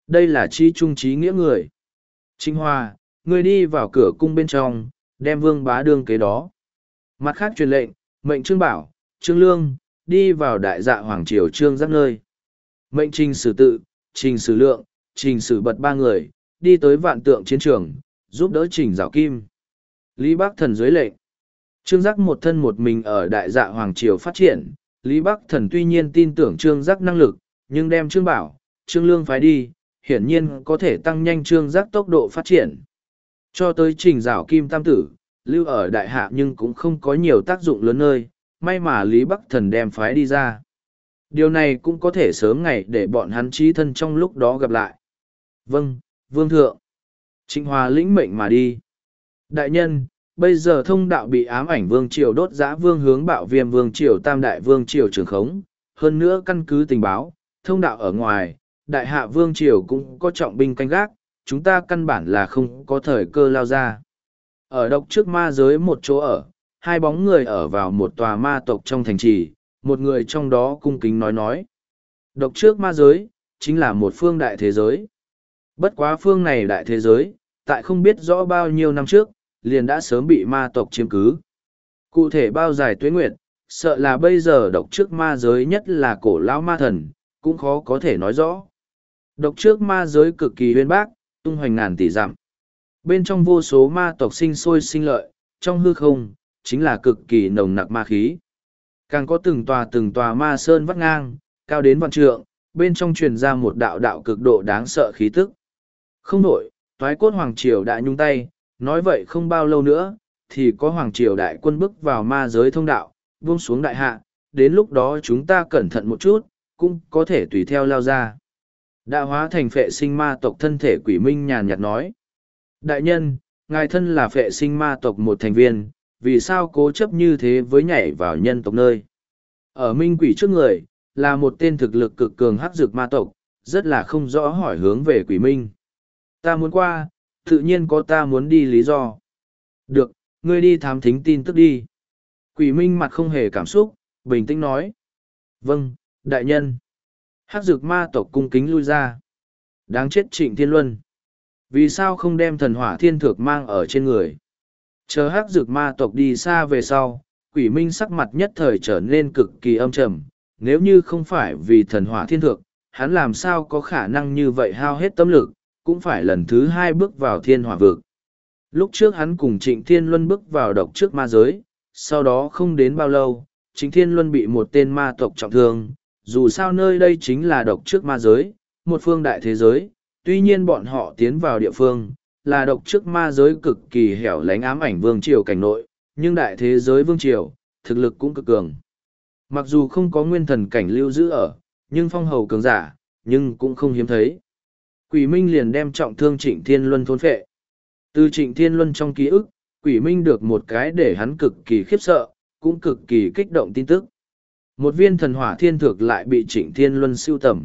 Đây là chi trung trí nghĩa người. Trịnh Hòa, ngươi đi vào cửa cung bên trong, đem Vương Bá đương kế đó. Mặt khác truyền lệnh, mệnh Trương Bảo, Trương Lương, đi vào đại dạ Hoàng Triều Trương Giác nơi. Mệnh Trình Sử Tự, Trình Sử Lượng, Trình Sử Bật ba người, đi tới vạn tượng chiến trường, giúp đỡ Trình Giảo Kim. Lý Bắc Thần dưới lệnh. Trương Giác một thân một mình ở đại dạ Hoàng Triều phát triển. Lý Bắc Thần tuy nhiên tin tưởng Trương Giác năng lực, nhưng đem Trương Bảo, Trương Lương phái đi, hiển nhiên có thể tăng nhanh Trương Giác tốc độ phát triển. Cho tới Trình Giảo Kim tam tử, lưu ở đại hạ nhưng cũng không có nhiều tác dụng lớn nơi, may mà Lý Bắc Thần đem phái đi ra. Điều này cũng có thể sớm ngày để bọn hắn chí thân trong lúc đó gặp lại. Vâng, Vương Thượng. Trịnh Hòa lĩnh mệnh mà đi. Đại nhân, bây giờ thông đạo bị ám ảnh Vương Triều đốt giã Vương hướng bạo viêm Vương Triều tam đại Vương Triều trường khống. Hơn nữa căn cứ tình báo, thông đạo ở ngoài, đại hạ Vương Triều cũng có trọng binh canh gác, chúng ta căn bản là không có thời cơ lao ra. Ở độc trước ma giới một chỗ ở, hai bóng người ở vào một tòa ma tộc trong thành trì, một người trong đó cung kính nói nói. Độc trước ma giới, chính là một phương đại thế giới. Bất quá phương này đại thế giới, tại không biết rõ bao nhiêu năm trước, liền đã sớm bị ma tộc chiếm cứ. Cụ thể bao dài tuế nguyệt, sợ là bây giờ độc trước ma giới nhất là cổ lão ma thần, cũng khó có thể nói rõ. Độc trước ma giới cực kỳ huyên bác, tung hoành ngàn tỷ dặm. Bên trong vô số ma tộc sinh sôi sinh lợi, trong hư không, chính là cực kỳ nồng nặc ma khí. Càng có từng tòa từng tòa ma sơn vắt ngang, cao đến vạn trượng, bên trong truyền ra một đạo đạo cực độ đáng sợ khí tức. Không nổi, toái cốt Hoàng Triều đã nhung tay, nói vậy không bao lâu nữa, thì có Hoàng Triều đại quân bước vào ma giới thông đạo, buông xuống đại hạ, đến lúc đó chúng ta cẩn thận một chút, cũng có thể tùy theo lao ra. Đã hóa thành phệ sinh ma tộc thân thể Quỷ Minh nhàn nhạt nói. Đại nhân, ngài thân là phệ sinh ma tộc một thành viên, vì sao cố chấp như thế với nhảy vào nhân tộc nơi? Ở Minh Quỷ trước người, là một tên thực lực cực cường hắc dược ma tộc, rất là không rõ hỏi hướng về Quỷ Minh. Ta muốn qua, tự nhiên có ta muốn đi lý do. Được, ngươi đi thám thính tin tức đi. Quỷ Minh mặt không hề cảm xúc, bình tĩnh nói. Vâng, đại nhân. Hắc dược ma tộc cung kính lui ra. Đáng chết Trịnh Thiên Luân. Vì sao không đem thần hỏa thiên thược mang ở trên người? Chờ hắc dược ma tộc đi xa về sau, Quỷ Minh sắc mặt nhất thời trở nên cực kỳ âm trầm. Nếu như không phải vì thần hỏa thiên thược, hắn làm sao có khả năng như vậy hao hết tâm lực, cũng phải lần thứ hai bước vào thiên hỏa vực. Lúc trước hắn cùng Trịnh Thiên Luân bước vào độc trước ma giới, sau đó không đến bao lâu, Trịnh Thiên Luân bị một tên ma tộc trọng thương. Dù sao nơi đây chính là độc trước ma giới, một phương đại thế giới, tuy nhiên bọn họ tiến vào địa phương, là độc trước ma giới cực kỳ hẻo lánh ám ảnh vương triều cảnh nội, nhưng đại thế giới vương triều, thực lực cũng cực cường. Mặc dù không có nguyên thần cảnh lưu giữ ở, nhưng phong hầu cường giả, nhưng cũng không hiếm thấy. Quỷ Minh liền đem trọng thương Trịnh Thiên Luân thôn phệ. Từ Trịnh Thiên Luân trong ký ức, Quỷ Minh được một cái để hắn cực kỳ khiếp sợ, cũng cực kỳ kích động tin tức. Một viên thần hỏa thiên thược lại bị Trịnh Thiên Luân siêu tầm.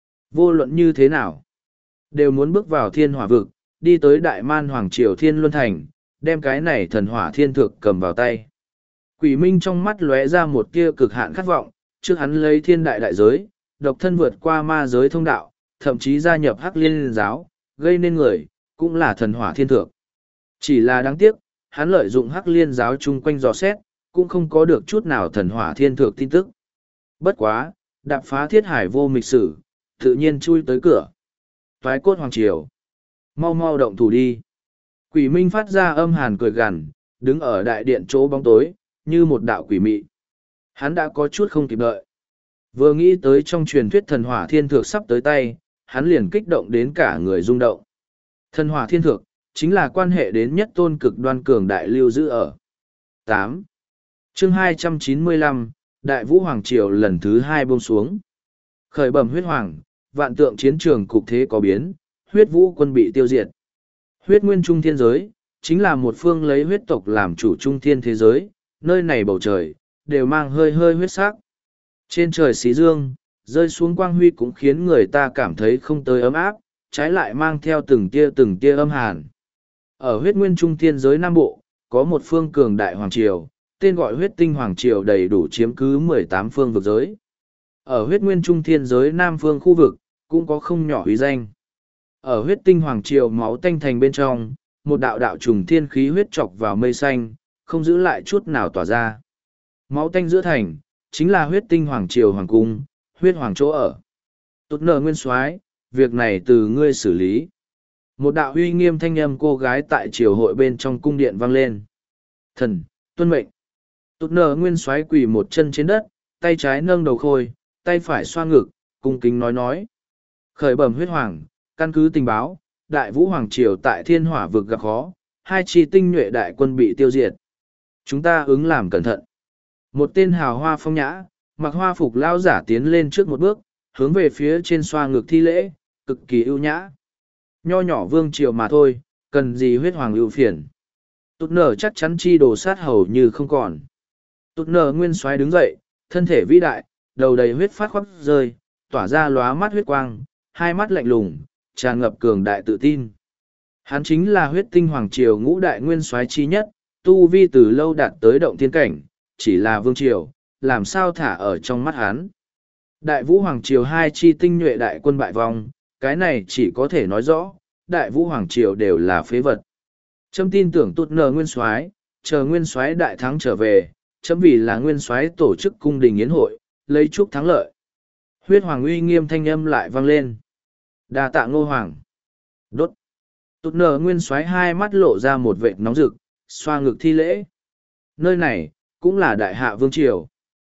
Vô luận như thế nào, đều muốn bước vào thiên hỏa vực, đi tới Đại Man Hoàng Triều Thiên Luân Thành, đem cái này thần hỏa thiên thược cầm vào tay. Quỷ Minh trong mắt lóe ra một tia cực hạn khát vọng, trước hắn lấy thiên đại đại giới, độc thân vượt qua ma giới thông đạo, thậm chí gia nhập Hắc Liên giáo, gây nên người, cũng là thần hỏa thiên thược. Chỉ là đáng tiếc, hắn lợi dụng Hắc Liên giáo chung quanh dò xét, cũng không có được chút nào thần hỏa thiên thược tin tức. Bất quá, đạp phá thiết hải vô mịch sử, tự nhiên chui tới cửa. Toái cốt Hoàng Triều. Mau mau động thủ đi. Quỷ Minh phát ra âm hàn cười gằn, đứng ở đại điện chỗ bóng tối, như một đạo quỷ mị. Hắn đã có chút không kịp đợi. Vừa nghĩ tới trong truyền thuyết thần hỏa thiên thược sắp tới tay, hắn liền kích động đến cả người rung động. Thần hỏa thiên thược, chính là quan hệ đến nhất tôn cực đoan cường đại lưu giữ ở. tám. Chương hai trăm chín mươi lăm, Đại Vũ Hoàng Triều lần thứ hai buông xuống. Khởi bẩm huyết hoàng, vạn tượng chiến trường cục thế có biến, huyết vũ quân bị tiêu diệt. Huyết nguyên trung thiên giới, chính là một phương lấy huyết tộc làm chủ trung thiên thế giới, nơi này bầu trời, đều mang hơi hơi huyết sắc. Trên trời xí dương, rơi xuống quang huy cũng khiến người ta cảm thấy không tới ấm áp, trái lại mang theo từng tia từng tia âm hàn. Ở huyết nguyên trung thiên giới Nam Bộ, có một phương cường đại hoàng triều, tên gọi huyết tinh hoàng triều đầy đủ chiếm cứ mười tám phương vực giới. Ở huyết nguyên trung thiên giới Nam phương khu vực, cũng có không nhỏ uy danh. Ở huyết tinh hoàng triều máu tanh thành bên trong, một đạo đạo trùng thiên khí huyết chọc vào mây xanh, không giữ lại chút nào tỏa ra. Máu tanh giữa thành, chính là huyết tinh hoàng triều hoàng cung, huyết hoàng chỗ ở. Tốt nở nguyên soái, việc này từ ngươi xử lý. Một đạo uy nghiêm thanh âm cô gái tại triều hội bên trong cung điện vang lên. Thần, tuân mệnh. Tốt nở nguyên soái quỳ một chân trên đất, tay trái nâng đầu khôi, tay phải xoa ngực, cung kính nói nói. Khởi bẩm huyết hoàng, căn cứ tình báo, đại vũ hoàng triều tại thiên hỏa vực gặp khó, hai chi tinh nhuệ đại quân bị tiêu diệt. Chúng ta ứng làm cẩn thận. Một tên hào hoa phong nhã, mặc hoa phục lao giả tiến lên trước một bước, hướng về phía trên xoa ngực thi lễ, cực kỳ ưu nhã. Nho nhỏ vương triều mà thôi, cần gì huyết hoàng ưu phiền. Tụt nở chắc chắn chi đồ sát hầu như không còn. Tụt nở nguyên soái đứng dậy, thân thể vĩ đại, đầu đầy huyết phát khoác rơi, tỏa ra lóa mắt huyết quang, hai mắt lạnh lùng, tràn ngập cường đại tự tin. Hắn chính là huyết tinh hoàng triều ngũ đại nguyên soái chi nhất, tu vi từ lâu đạt tới động thiên cảnh, chỉ là vương triều, làm sao thả ở trong mắt hắn. Đại vũ hoàng triều hai chi tinh nhuệ đại quân bại vong, cái này chỉ có thể nói rõ, đại vũ hoàng triều đều là phế vật. Trâm tin tưởng tụt nờ nguyên soái, chờ nguyên soái đại thắng trở về, chấm vì là nguyên soái tổ chức cung đình yến hội, lấy chúc thắng lợi. Huyết hoàng uy nghiêm thanh âm lại vang lên. Đa tạ ngô hoàng. Đốt. Tụt nờ nguyên soái hai mắt lộ ra một vệt nóng rực, xoa ngực thi lễ. Nơi này, cũng là đại hạ vương triều.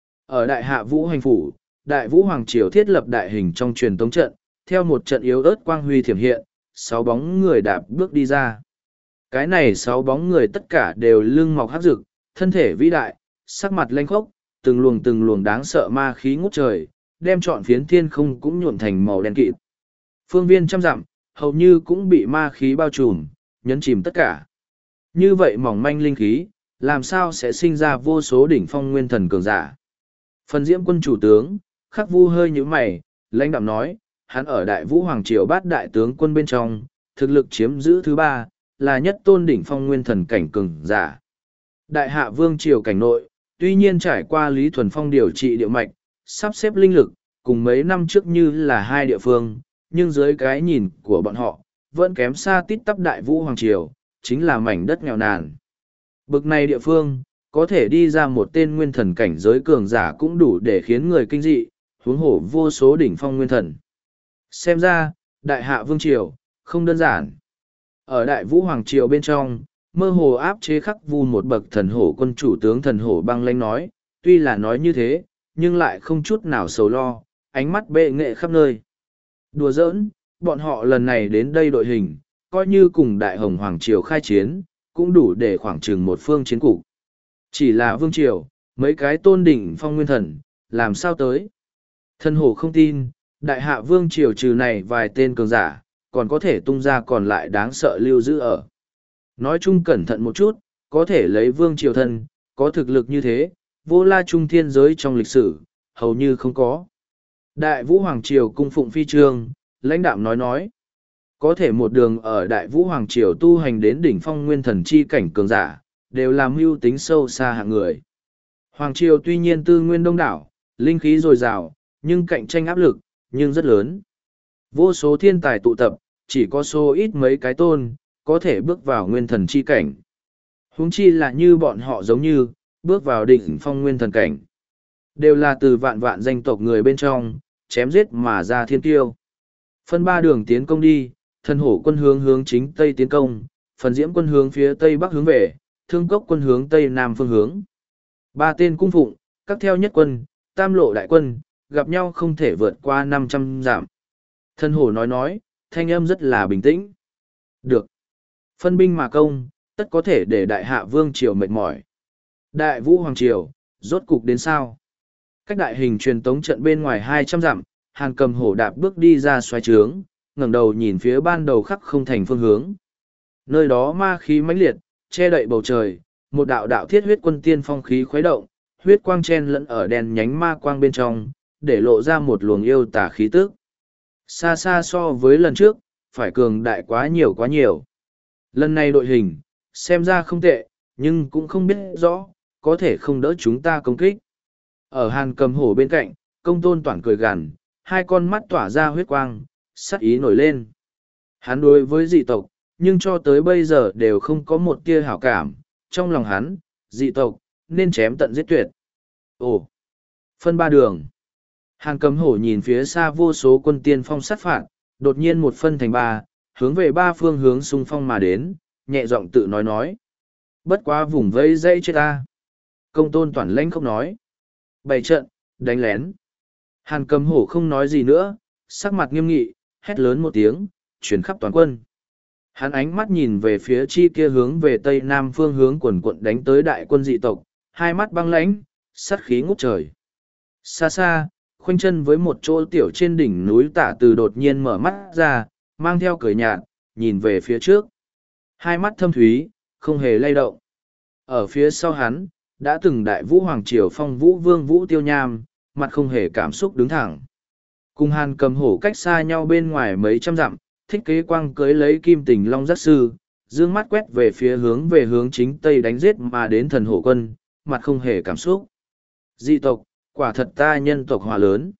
Ở đại hạ vũ hành phủ, đại vũ hoàng triều thiết lập đại hình trong truyền tống trận, theo một trận yếu ớt quang huy thiểm hiện, sáu bóng người đạp bước đi ra. Cái này sáu bóng người tất cả đều lưng mọc hắc rực, thân thể vĩ đại, sắc mặt lanh khốc, từng luồng từng luồng đáng sợ ma khí ngút trời, đem trọn phiến thiên không cũng nhuộm thành màu đen kịt. Phương viên trăm dặm, hầu như cũng bị ma khí bao trùm, nhấn chìm tất cả. Như vậy mỏng manh linh khí, làm sao sẽ sinh ra vô số đỉnh phong nguyên thần cường giả. Phần diễm quân chủ tướng, khắc vu hơi như mày, lãnh đạm nói, hắn ở đại vũ hoàng triều bát đại tướng quân bên trong, thực lực chiếm giữ thứ ba, là nhất tôn đỉnh phong nguyên thần cảnh cường giả. Đại hạ vương triều cảnh nội, tuy nhiên trải qua Lý Thuần Phong điều trị địa mạch, sắp xếp linh lực, cùng mấy năm trước như là hai địa phương, nhưng dưới cái nhìn của bọn họ, vẫn kém xa tít tắp đại vũ hoàng triều, chính là mảnh đất nghèo nàn. Bực này địa phương, có thể đi ra một tên nguyên thần cảnh giới cường giả cũng đủ để khiến người kinh dị, huống hổ vô số đỉnh phong nguyên thần. Xem ra, đại hạ vương triều, không đơn giản. Ở đại vũ hoàng triều bên trong, mơ hồ áp chế khắc vu một bậc thần hổ quân chủ tướng thần hổ băng lanh nói, tuy là nói như thế, nhưng lại không chút nào sầu lo, ánh mắt bệ nghệ khắp nơi. Đùa giỡn, bọn họ lần này đến đây đội hình, coi như cùng đại hồng hoàng triều khai chiến, cũng đủ để khoảng chừng một phương chiến cục. Chỉ là vương triều, mấy cái tôn đỉnh phong nguyên thần, làm sao tới? Thần hổ không tin, đại hạ vương triều trừ này vài tên cường giả, còn có thể tung ra còn lại đáng sợ lưu giữ ở. Nói chung cẩn thận một chút, có thể lấy vương triều thân, có thực lực như thế, vô la trung thiên giới trong lịch sử, hầu như không có. Đại vũ hoàng triều cung phụng phi trương, lãnh đạm nói nói. Có thể một đường ở đại vũ hoàng triều tu hành đến đỉnh phong nguyên thần chi cảnh cường giả, đều làm mưu tính sâu xa hạng người. Hoàng triều tuy nhiên tư nguyên đông đảo, linh khí dồi dào, nhưng cạnh tranh áp lực, nhưng rất lớn. Vô số thiên tài tụ tập, chỉ có số ít mấy cái tôn, có thể bước vào nguyên thần chi cảnh. Huống chi là như bọn họ giống như, bước vào đỉnh phong nguyên thần cảnh. Đều là từ vạn vạn danh tộc người bên trong, chém giết mà ra thiên tiêu. Phân ba đường tiến công đi, thần hổ quân hướng hướng chính tây tiến công, phần diễm quân hướng phía tây bắc hướng về, thương cốc quân hướng tây nam phương hướng. Ba tên cung phụng, các theo nhất quân, tam lộ đại quân, gặp nhau không thể vượt qua năm trăm dặm. Thần hổ nói nói, thanh âm rất là bình tĩnh. Được. Phân binh mà công, tất có thể để đại hạ vương triều mệt mỏi. Đại vũ hoàng triều, rốt cục đến sao? Cách đại hình truyền tống trận bên ngoài hai trăm dặm, Hàn Cầm hổ đạp bước đi ra xoáy trướng, ngẩng đầu nhìn phía ban đầu khắc không thành phương hướng. Nơi đó ma khí mãnh liệt, che đậy bầu trời, một đạo đạo thiết huyết quân tiên phong khí khuấy động, huyết quang chen lẫn ở đèn nhánh ma quang bên trong, để lộ ra một luồng yêu tà khí tức. Xa xa so với lần trước, phải cường đại quá nhiều quá nhiều. Lần này đội hình, xem ra không tệ, nhưng cũng không biết rõ, có thể không đỡ chúng ta công kích. Ở Hàn Cầm hổ bên cạnh, công tôn toản cười gằn, hai con mắt tỏa ra huyết quang, sắc ý nổi lên. Hắn đối với dị tộc, nhưng cho tới bây giờ đều không có một tia hảo cảm, trong lòng hắn, dị tộc, nên chém tận giết tuyệt. Ồ! Phân ba đường. Hàn Cầm Hổ nhìn phía xa vô số quân tiên phong sát phạt, đột nhiên một phân thành ba, hướng về ba phương hướng xung phong mà đến, nhẹ giọng tự nói nói. Bất quá vùng vây dây chết ta. Công tôn toàn lãnh không nói. Bày trận, đánh lén. Hàn Cầm Hổ không nói gì nữa, sắc mặt nghiêm nghị, hét lớn một tiếng, chuyển khắp toàn quân. Hắn ánh mắt nhìn về phía chi kia hướng về tây nam phương hướng quần quận đánh tới đại quân dị tộc, hai mắt băng lãnh, sát khí ngút trời. Xa xa, khoanh chân với một chỗ tiểu trên đỉnh núi Tả Từ đột nhiên mở mắt ra, mang theo cười nhạt, nhìn về phía trước. Hai mắt thâm thúy, không hề lay động. Ở phía sau hắn, đã từng đại vũ hoàng triều phong vũ vương Vũ Tiêu Nham, mặt không hề cảm xúc đứng thẳng. Cùng Hàn Cầm Hổ cách xa nhau bên ngoài mấy trăm dặm, Thích Kế Quang cưới lấy kim tình long giác sư, dương mắt quét về phía hướng về hướng chính tây đánh giết mà đến thần hổ quân, mặt không hề cảm xúc. Dị tộc, quả thật ta nhân tộc hòa lớn.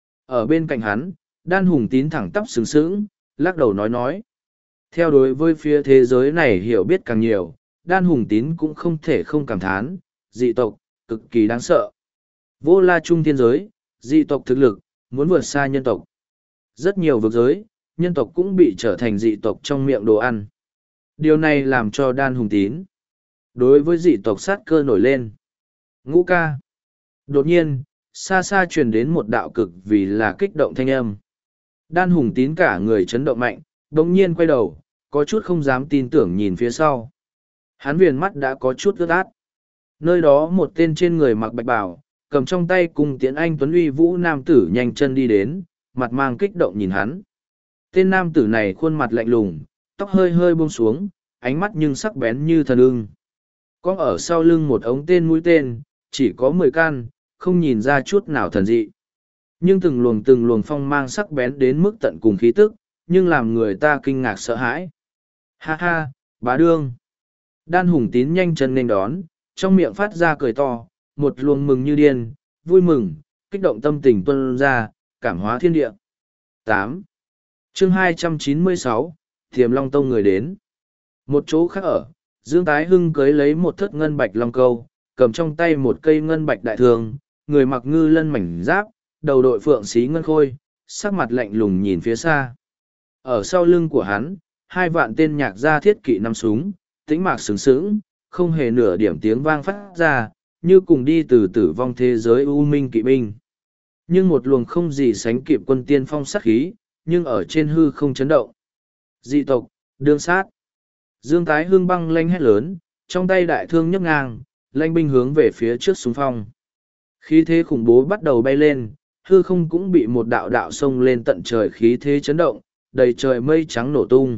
Ở bên cạnh hắn, Đan Hùng Tín thẳng tắp sướng sướng, lắc đầu nói nói. Theo đối với phía thế giới này hiểu biết càng nhiều, Đan Hùng Tín cũng không thể không cảm thán, dị tộc, cực kỳ đáng sợ. Vô la trung thiên giới, dị tộc thực lực, muốn vượt xa nhân tộc. Rất nhiều vực giới, nhân tộc cũng bị trở thành dị tộc trong miệng đồ ăn. Điều này làm cho Đan Hùng Tín đối với dị tộc sát cơ nổi lên. Ngũ ca. Đột nhiên, xa xa truyền đến một đạo cực vì là kích động thanh âm. Đan Hùng Tín cả người chấn động mạnh, bỗng nhiên quay đầu, có chút không dám tin tưởng nhìn phía sau. Hắn viền mắt đã có chút ướt át. Nơi đó một tên trên người mặc bạch bào, cầm trong tay cùng tiễn anh tuấn uy vũ nam tử nhanh chân đi đến, mặt mang kích động nhìn hắn. Tên nam tử này khuôn mặt lạnh lùng, tóc hơi hơi buông xuống, ánh mắt nhưng sắc bén như thần ưng. Có ở sau lưng một ống tên mũi tên, chỉ có mười can, không nhìn ra chút nào thần dị. Nhưng từng luồng từng luồng phong mang sắc bén đến mức tận cùng khí tức, nhưng làm người ta kinh ngạc sợ hãi. Ha ha, bá đương. Đan Hùng Tín nhanh chân nên đón, trong miệng phát ra cười to, một luồng mừng như điên, vui mừng, kích động tâm tình tuôn ra, cảm hóa thiên địa. tám. Chương hai trăm chín mươi sáu, Thiềm Long Tông người đến. Một chỗ khác ở, Dương Tái Hưng cưới lấy một thất ngân bạch long câu, cầm trong tay một cây ngân bạch đại thường, người mặc ngư lân mảnh giáp, đầu đội phượng xí ngân khôi, sắc mặt lạnh lùng nhìn phía xa. Ở sau lưng của hắn, hai vạn tên nhạc gia thiết kỵ nằm súng, tĩnh mạc sướng sướng, không hề nửa điểm tiếng vang phát ra, như cùng đi từ tử vong thế giới u minh kỵ binh. Nhưng một luồng không gì sánh kịp quân tiên phong sát khí, nhưng ở trên hư không chấn động. Dị tộc, đương sát. Dương Tái Hưng băng lanh hét lớn, trong tay đại thương nhấc ngang, lãnh binh hướng về phía trước xung phong. Khí thế khủng bố bắt đầu bay lên, hư không cũng bị một đạo đạo sông lên tận trời khí thế chấn động, đầy trời mây trắng nổ tung.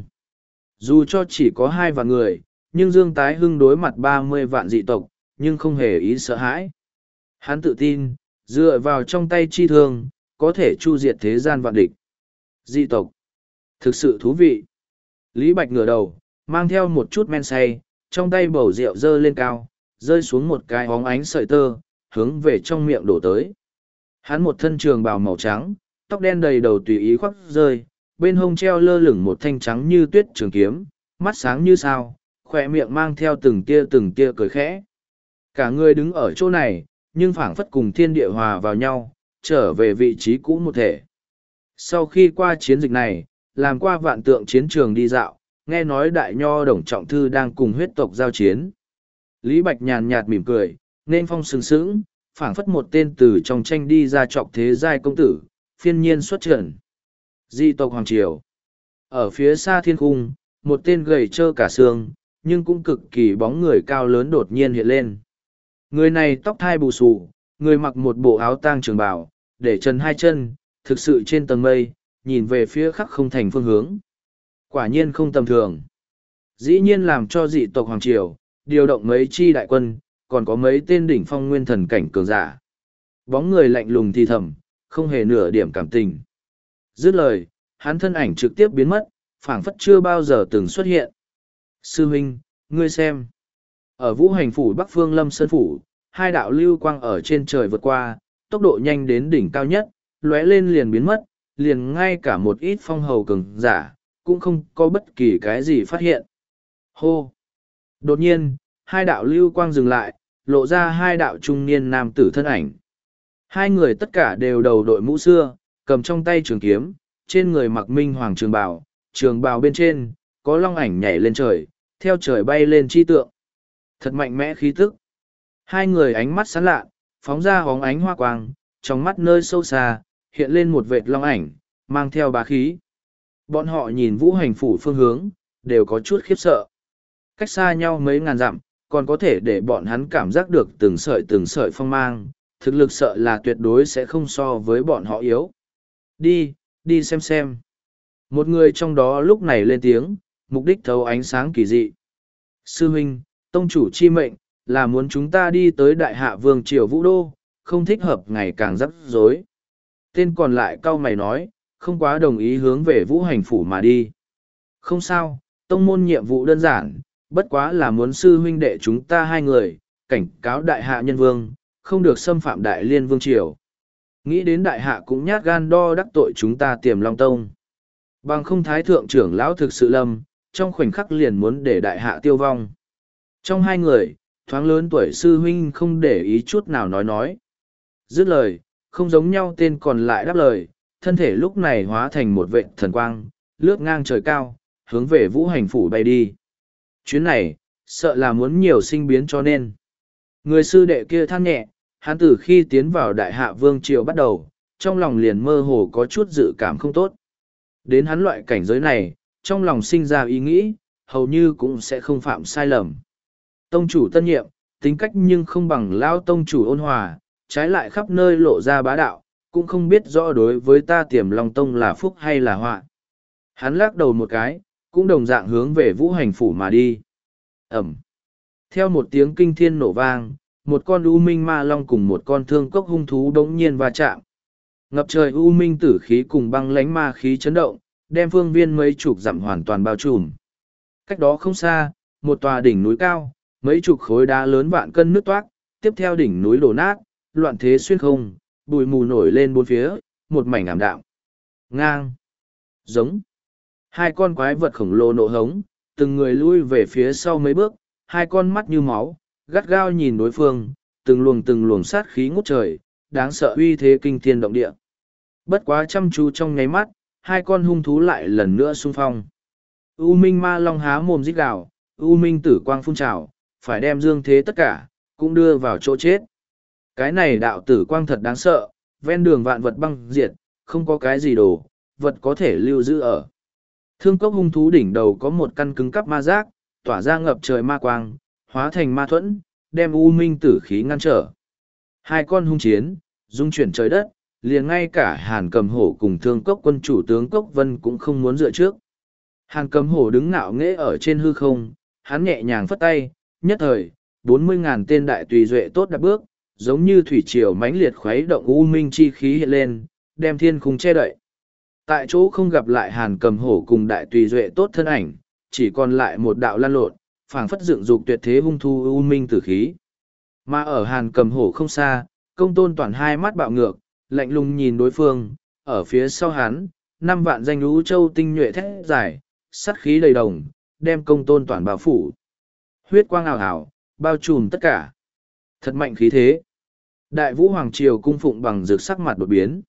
Dù cho chỉ có hai vạn người, nhưng Dương Tái Hưng đối mặt ba mươi vạn dị tộc, nhưng không hề ý sợ hãi. Hắn tự tin, dựa vào trong tay chi thương, có thể chu diệt thế gian vạn địch. Dị tộc. Thực sự thú vị. Lý Bạch ngửa đầu, mang theo một chút men say, trong tay bầu rượu dơ lên cao, rơi xuống một cái óng ánh sợi tơ, hướng về trong miệng đổ tới. Hắn một thân trường bào màu trắng, tóc đen đầy đầu tùy ý khoác rơi, bên hông treo lơ lửng một thanh trắng như tuyết trường kiếm, mắt sáng như sao, khỏe miệng mang theo từng tia từng tia cười khẽ. Cả người đứng ở chỗ này, nhưng phảng phất cùng thiên địa hòa vào nhau, trở về vị trí cũ một thể. Sau khi qua chiến dịch này, làm qua vạn tượng chiến trường đi dạo, nghe nói đại nho Đồng Trọng Thư đang cùng huyết tộc giao chiến. Lý Bạch nhàn nhạt mỉm cười, nên phong sừng sững, phảng phất một tên từ trong tranh đi ra trọc thế giai công tử, phiên nhiên xuất trận. Dị tộc Hoàng Triều. Ở phía xa thiên cung, một tên gầy trơ cả xương, nhưng cũng cực kỳ bóng người cao lớn đột nhiên hiện lên. Người này tóc thai bù xù, người mặc một bộ áo tang trường bào, để chân hai chân, thực sự trên tầng mây, nhìn về phía khắc không thành phương hướng. Quả nhiên không tầm thường. Dĩ nhiên làm cho dị tộc Hoàng Triều, điều động mấy chi đại quân, còn có mấy tên đỉnh phong nguyên thần cảnh cường giả. Bóng người lạnh lùng thì thầm, không hề nửa điểm cảm tình. Dứt lời, hắn thân ảnh trực tiếp biến mất, phảng phất chưa bao giờ từng xuất hiện. Sư huynh, ngươi xem. Ở Vũ Hành phủ Bắc Phương Lâm Sơn phủ, hai đạo lưu quang ở trên trời vượt qua, tốc độ nhanh đến đỉnh cao nhất, lóe lên liền biến mất, liền ngay cả một ít phong hầu cường giả, cũng không có bất kỳ cái gì phát hiện. Hô! Đột nhiên, hai đạo lưu quang dừng lại, lộ ra hai đạo trung niên nam tử thân ảnh. Hai người tất cả đều đầu đội mũ xưa, cầm trong tay trường kiếm, trên người mặc minh hoàng trường bào, trường bào bên trên, có long ảnh nhảy lên trời, theo trời bay lên chi tượng. Thật mạnh mẽ khí tức. Hai người ánh mắt sáng lạ, phóng ra hóng ánh hoa quang, trong mắt nơi sâu xa, hiện lên một vệt long ảnh, mang theo bá khí. Bọn họ nhìn vũ hành phủ phương hướng, đều có chút khiếp sợ. Cách xa nhau mấy ngàn dặm, còn có thể để bọn hắn cảm giác được từng sợi từng sợi phong mang, thực lực sợ là tuyệt đối sẽ không so với bọn họ yếu. Đi, đi xem xem. Một người trong đó lúc này lên tiếng, mục đích thấu ánh sáng kỳ dị. Sư huynh, tông chủ chi mệnh, là muốn chúng ta đi tới đại hạ vương triều vũ đô, không thích hợp ngày càng rắc rối. Tên còn lại cau mày nói, không quá đồng ý hướng về vũ hành phủ mà đi. Không sao, tông môn nhiệm vụ đơn giản, bất quá là muốn sư huynh đệ chúng ta hai người, cảnh cáo đại hạ nhân vương, không được xâm phạm đại liên vương triều. Nghĩ đến đại hạ cũng nhát gan đo đắc tội chúng ta Tiềm Long Tông. Bằng không thái thượng trưởng lão thực sự lâm, trong khoảnh khắc liền muốn để đại hạ tiêu vong. Trong hai người, thoáng lớn tuổi sư huynh không để ý chút nào nói nói. Dứt lời, không giống nhau tên còn lại đáp lời, thân thể lúc này hóa thành một vệ thần quang, lướt ngang trời cao, hướng về vũ hành phủ bay đi. Chuyến này, sợ là muốn nhiều sinh biến cho nên. Người sư đệ kia than nhẹ, hắn từ khi tiến vào đại hạ vương triều bắt đầu, trong lòng liền mơ hồ có chút dự cảm không tốt. Đến hắn loại cảnh giới này, trong lòng sinh ra ý nghĩ, hầu như cũng sẽ không phạm sai lầm. Tông chủ tân nhiệm, tính cách nhưng không bằng lao tông chủ ôn hòa, trái lại khắp nơi lộ ra bá đạo, cũng không biết rõ đối với ta Tiềm Long Tông là phúc hay là họa. Hắn lắc đầu một cái, cũng đồng dạng hướng về vũ hành phủ mà đi. Ẩm. Theo một tiếng kinh thiên nổ vang, một con u minh ma long cùng một con thương cốc hung thú đống nhiên va chạm. Ngập trời u minh tử khí cùng băng lánh ma khí chấn động, đem phương viên mấy chục dặm hoàn toàn bao trùm. Cách đó không xa, một tòa đỉnh núi cao, mấy chục khối đá lớn vạn cân nước toát, tiếp theo đỉnh núi đổ nát, loạn thế xuyên không, bụi mù nổi lên bốn phía, một mảnh ảm đạm. Ngang. Giống. Hai con quái vật khổng lồ nộ hống, từng người lui về phía sau mấy bước, hai con mắt như máu, gắt gao nhìn đối phương, từng luồng từng luồng sát khí ngút trời, đáng sợ uy thế kinh thiên động địa. Bất quá chăm chú trong nháy mắt, hai con hung thú lại lần nữa xung phong. U Minh Ma Long há mồm rít gào, U Minh Tử Quang phun trào, phải đem dương thế tất cả, cũng đưa vào chỗ chết. Cái này đạo tử quang thật đáng sợ, ven đường vạn vật băng diệt, không có cái gì đồ, vật có thể lưu giữ ở. Thương cốc hung thú đỉnh đầu có một căn cứng cắp ma giác, tỏa ra ngập trời ma quang, hóa thành ma thuẫn, đem U Minh tử khí ngăn trở. Hai con hung chiến, dung chuyển trời đất, liền ngay cả Hàn Cầm Hổ cùng Thương Cốc quân chủ tướng Cốc Vân cũng không muốn dựa trước. Hàn Cầm Hổ đứng ngạo nghễ ở trên hư không, hắn nhẹ nhàng phất tay, nhất thời, bốn mươi ngàn tên đại tùy duệ tốt đạp bước, giống như thủy triều mãnh liệt khuấy động U Minh chi khí hiện lên, đem thiên khung che đậy. Tại chỗ không gặp lại Hàn Cầm Hổ cùng đại tùy duệ tốt thân ảnh, chỉ còn lại một đạo lan lộn, phảng phất dựng dục tuyệt thế hung thu U Minh tử khí. Mà ở Hàn Cầm Hổ không xa, Công Tôn Toàn hai mắt bạo ngược, lạnh lùng nhìn đối phương, ở phía sau hắn, năm vạn danh lũ châu tinh nhuệ thét dài, sắt khí đầy đồng, đem Công Tôn Toàn bao phủ. Huyết quang ảo ảo, bao trùm tất cả. Thật mạnh khí thế. Đại Vũ Hoàng Triều cung phụng bằng rực sắc mặt đột biến.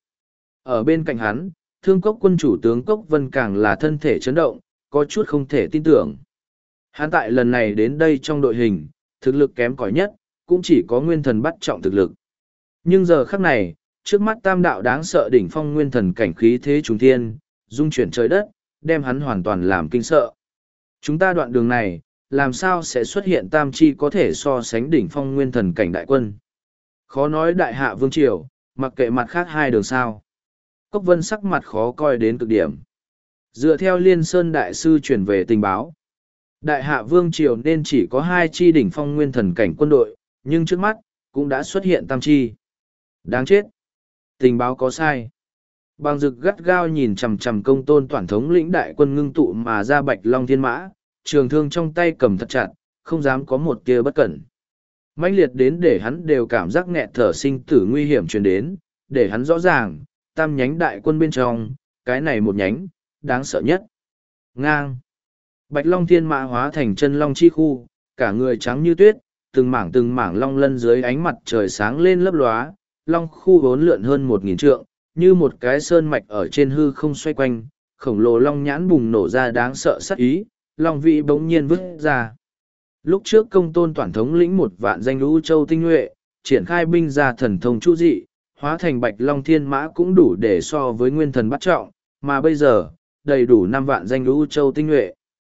Ở bên cạnh hắn, Thương Cốc quân chủ tướng Cốc Vân càng là thân thể chấn động, có chút không thể tin tưởng. Hắn tại lần này đến đây trong đội hình, thực lực kém cỏi nhất, cũng chỉ có nguyên thần bắt trọng thực lực. Nhưng giờ khắc này, trước mắt tam đạo đáng sợ đỉnh phong nguyên thần cảnh khí thế trùng thiên, dung chuyển trời đất, đem hắn hoàn toàn làm kinh sợ. Chúng ta đoạn đường này, làm sao sẽ xuất hiện tam chi có thể so sánh đỉnh phong nguyên thần cảnh đại quân? Khó nói đại hạ vương triều, mặc kệ mặt khác hai đường sao. Cốc Vân sắc mặt khó coi đến cực điểm. Dựa theo Liên Sơn Đại Sư chuyển về tình báo, đại hạ vương triều nên chỉ có hai chi đỉnh phong nguyên thần cảnh quân đội, nhưng trước mắt, cũng đã xuất hiện tam chi. Đáng chết! Tình báo có sai. Bằng rực gắt gao nhìn chằm chằm Công Tôn Toàn thống lĩnh đại quân ngưng tụ mà ra Bạch Long Thiên Mã, trường thương trong tay cầm thật chặt, không dám có một tia bất cẩn. Mãnh liệt đến để hắn đều cảm giác nghẹt thở sinh tử nguy hiểm truyền đến, để hắn rõ ràng, tam nhánh đại quân bên trong, cái này một nhánh, đáng sợ nhất. Ngang. Bạch Long Thiên Mã hóa thành chân long chi khu, cả người trắng như tuyết, từng mảng từng mảng long lân dưới ánh mặt trời sáng lên lấp lóa, long khu vốn lượn hơn một nghìn trượng, như một cái sơn mạch ở trên hư không xoay quanh, khổng lồ long nhãn bùng nổ ra đáng sợ sắc ý, long vị bỗng nhiên vứt ra. Lúc trước công tôn toàn thống lĩnh một vạn danh lũ châu tinh nhuệ, triển khai binh ra thần thông chu dị, hóa thành bạch long thiên mã cũng đủ để so với nguyên thần bắt trọng, mà bây giờ, đầy đủ năm vạn danh lũ châu tinh nhuệ.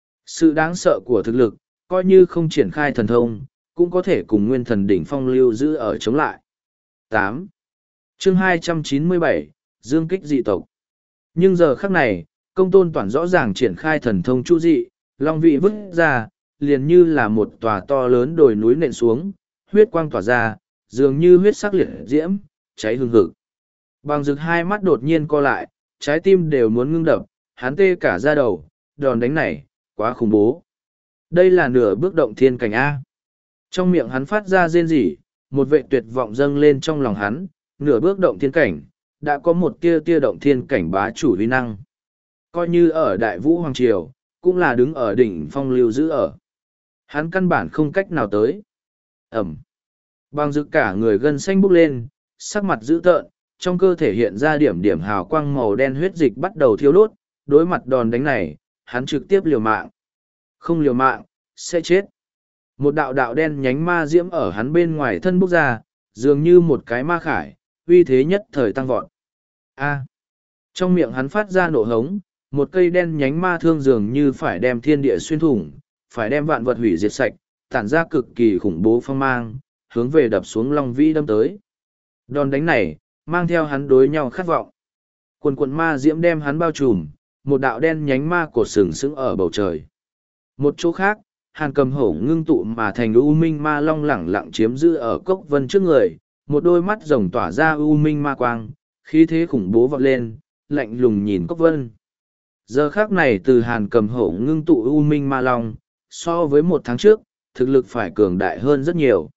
Sự đáng sợ của thực lực, coi như không triển khai thần thông, cũng có thể cùng nguyên thần đỉnh phong lưu giữ ở chống lại. tám. Chương hai trăm chín mươi bảy, Dương kích dị tộc. Nhưng giờ khắc này, công tôn toàn rõ ràng triển khai thần thông chu dị, long vị vứt ra, liền như là một tòa to lớn đồi núi nện xuống, huyết quang tỏa ra, dường như huyết sắc liệt diễm, cháy hừng hực. Bằng rực hai mắt đột nhiên co lại, trái tim đều muốn ngưng đập, hắn tê cả da đầu, đòn đánh này, quá khủng bố. Đây là nửa bước động thiên cảnh A. Trong miệng hắn phát ra rên rỉ, một vệ tuyệt vọng dâng lên trong lòng hắn, nửa bước động thiên cảnh, đã có một tia tia động thiên cảnh bá chủ uy năng. Coi như ở Đại Vũ Hoàng Triều, cũng là đứng ở đỉnh phong lưu giữ ở. Hắn căn bản không cách nào tới. Ẩm. Bằng rực cả người gân xanh bốc lên, sắc mặt dữ tợn, trong cơ thể hiện ra điểm điểm hào quang màu đen huyết dịch bắt đầu thiêu đốt, đối mặt đòn đánh này, hắn trực tiếp liều mạng. Không liều mạng, sẽ chết. Một đạo đạo đen nhánh ma diễm ở hắn bên ngoài thân bốc ra, dường như một cái ma khải, uy thế nhất thời tăng vọt. A. Trong miệng hắn phát ra nổ hống, một cây đen nhánh ma thương dường như phải đem thiên địa xuyên thủng, phải đem vạn vật hủy diệt sạch, tản ra cực kỳ khủng bố phong mang, hướng về đập xuống Long Vĩ đâm tới. Đòn đánh này, mang theo hắn đối nhau khát vọng. Quần quần ma diễm đem hắn bao trùm, một đạo đen nhánh ma cột sừng sững ở bầu trời. Một chỗ khác, Hàn Cầm Hổ ngưng tụ mà thành u minh ma long lẳng lặng chiếm giữ ở cốc vân trước người, một đôi mắt rồng tỏa ra u minh ma quang, khí thế khủng bố vọt lên, lạnh lùng nhìn cốc vân. Giờ khác này từ Hàn Cầm Hổ ngưng tụ u minh ma long, so với một tháng trước, thực lực phải cường đại hơn rất nhiều.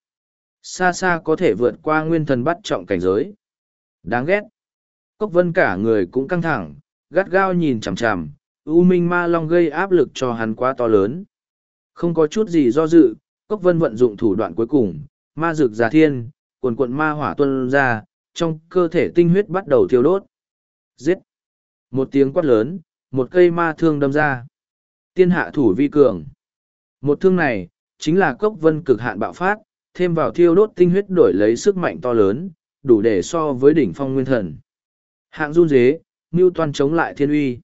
Xa xa có thể vượt qua nguyên thần bắt trọng cảnh giới. Đáng ghét. Cốc vân cả người cũng căng thẳng, gắt gao nhìn chằm chằm, u minh ma long gây áp lực cho hắn quá to lớn. Không có chút gì do dự, Cốc vân vận dụng thủ đoạn cuối cùng, ma rực giả thiên, cuồn cuộn ma hỏa tuôn ra, trong cơ thể tinh huyết bắt đầu thiêu đốt. Giết! Một tiếng quát lớn, một cây ma thương đâm ra. Tiên hạ thủ vi cường. Một thương này, chính là Cốc vân cực hạn bạo phát, thêm vào thiêu đốt tinh huyết đổi lấy sức mạnh to lớn, đủ để so với đỉnh phong nguyên thần. Hạng run dế, mưu toan chống lại thiên uy.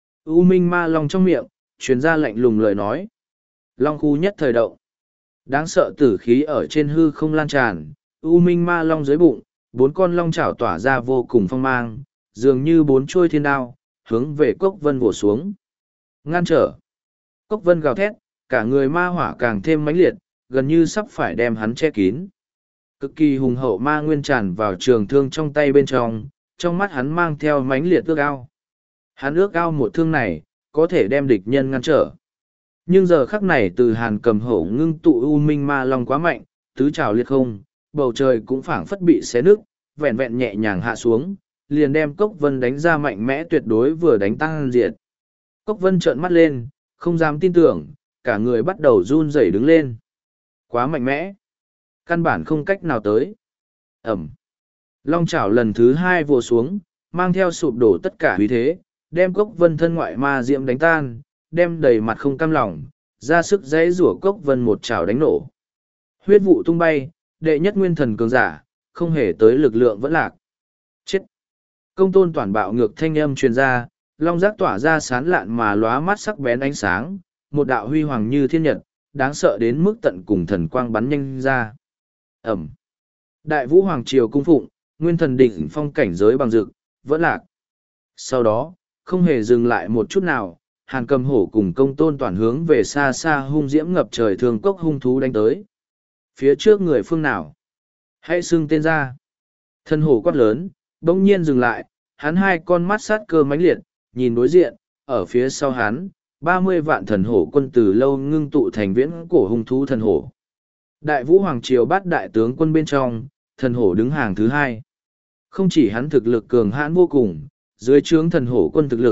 U minh ma long trong miệng, truyền ra lạnh lùng lời nói. Long khu nhất thời động. Đáng sợ tử khí ở trên hư không lan tràn, U minh ma long dưới bụng, bốn con long chảo tỏa ra vô cùng phong mang, dường như bốn trôi thiên đao, hướng về Cốc vân vồ xuống. Ngăn trở. Cốc vân gào thét, cả người ma hỏa càng thêm mãnh liệt, gần như sắp phải đem hắn che kín. Cực kỳ hùng hậu ma nguyên tràn vào trường thương trong tay bên trong, trong mắt hắn mang theo mãnh liệt ước ao. Hắn ước ao một thương này, có thể đem địch nhân ngăn trở. Nhưng giờ khắc này từ Hàn Cầm Hổ ngưng tụ u minh ma long quá mạnh, tứ trào liệt không, bầu trời cũng phảng phất bị xé nứt, vẹn vẹn nhẹ nhàng hạ xuống, liền đem Cốc vân đánh ra mạnh mẽ tuyệt đối vừa đánh tăng diệt. Cốc vân trợn mắt lên, không dám tin tưởng, cả người bắt đầu run rẩy đứng lên. Quá mạnh mẽ. Căn bản không cách nào tới. Ẩm. Long chảo lần thứ hai vồ xuống, mang theo sụp đổ tất cả uy thế, đem Cốc vân thân ngoại ma diễm đánh tan, đem đầy mặt không cam lòng, ra sức dãy rủa Cốc vân một chảo đánh nổ. Huyết vụ tung bay, đệ nhất nguyên thần cường giả, không hề tới lực lượng vẫn lạc. Chết. Công tôn toàn bạo ngược thanh âm truyền ra, long giác tỏa ra sán lạn mà lóa mắt sắc bén ánh sáng, một đạo huy hoàng như thiên nhật, đáng sợ đến mức tận cùng thần quang bắn nhanh ra. Ẩm. Đại Vũ Hoàng Triều cung phụng, nguyên thần đỉnh phong cảnh giới bằng rực, vẫn lạc. Sau đó, không hề dừng lại một chút nào, Hàn Cầm Hổ cùng công tôn toàn hướng về xa xa hung diễm ngập trời thường cốc hung thú đánh tới. Phía trước người phương nào? Hãy xưng tên ra. Thân hổ quát lớn, bỗng nhiên dừng lại, hắn hai con mắt sát cơ mãnh liệt, nhìn đối diện, ở phía sau hắn, ba mươi vạn thần hổ quân từ lâu ngưng tụ thành viễn cổ hung thú thần hổ. Đại Vũ Hoàng Triều bát đại tướng quân bên trong, thần hổ đứng hàng thứ hai. Không chỉ hắn thực lực cường hãn vô cùng, dưới trướng thần hổ quân thực lực,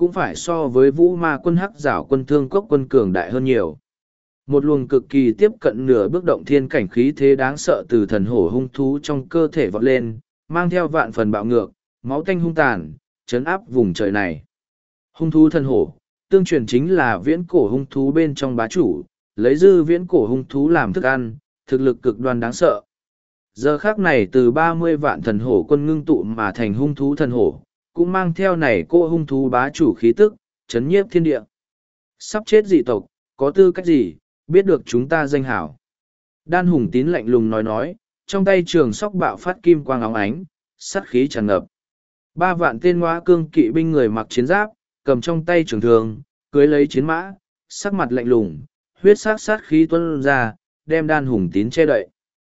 cũng phải so với vũ ma quân hắc giảo quân thương cốc quân cường đại hơn nhiều. Một luồng cực kỳ tiếp cận nửa bước động thiên cảnh khí thế đáng sợ từ thần hổ hung thú trong cơ thể vọt lên, mang theo vạn phần bạo ngược, máu tanh hung tàn, chấn áp vùng trời này. Hung thú thần hổ, tương truyền chính là viễn cổ hung thú bên trong bá chủ, lấy dư viễn cổ hung thú làm thức ăn, thực lực cực đoan đáng sợ. Giờ khác này từ ba mươi vạn thần hổ quân ngưng tụ mà thành hung thú thần hổ, cũng mang theo này cô hung thú bá chủ khí tức, chấn nhiếp thiên địa. Sắp chết dị tộc, có tư cách gì, biết được chúng ta danh hảo. Đan Hùng Tín lạnh lùng nói nói, trong tay trường sóc bạo phát kim quang óng ánh, sát khí tràn ngập. Ba vạn tên ngõa cương kỵ binh người mặc chiến giáp, cầm trong tay trường thường, cưới lấy chiến mã, sắc mặt lạnh lùng, huyết sát sát khí tuôn ra, đem Đan Hùng Tín che đậy.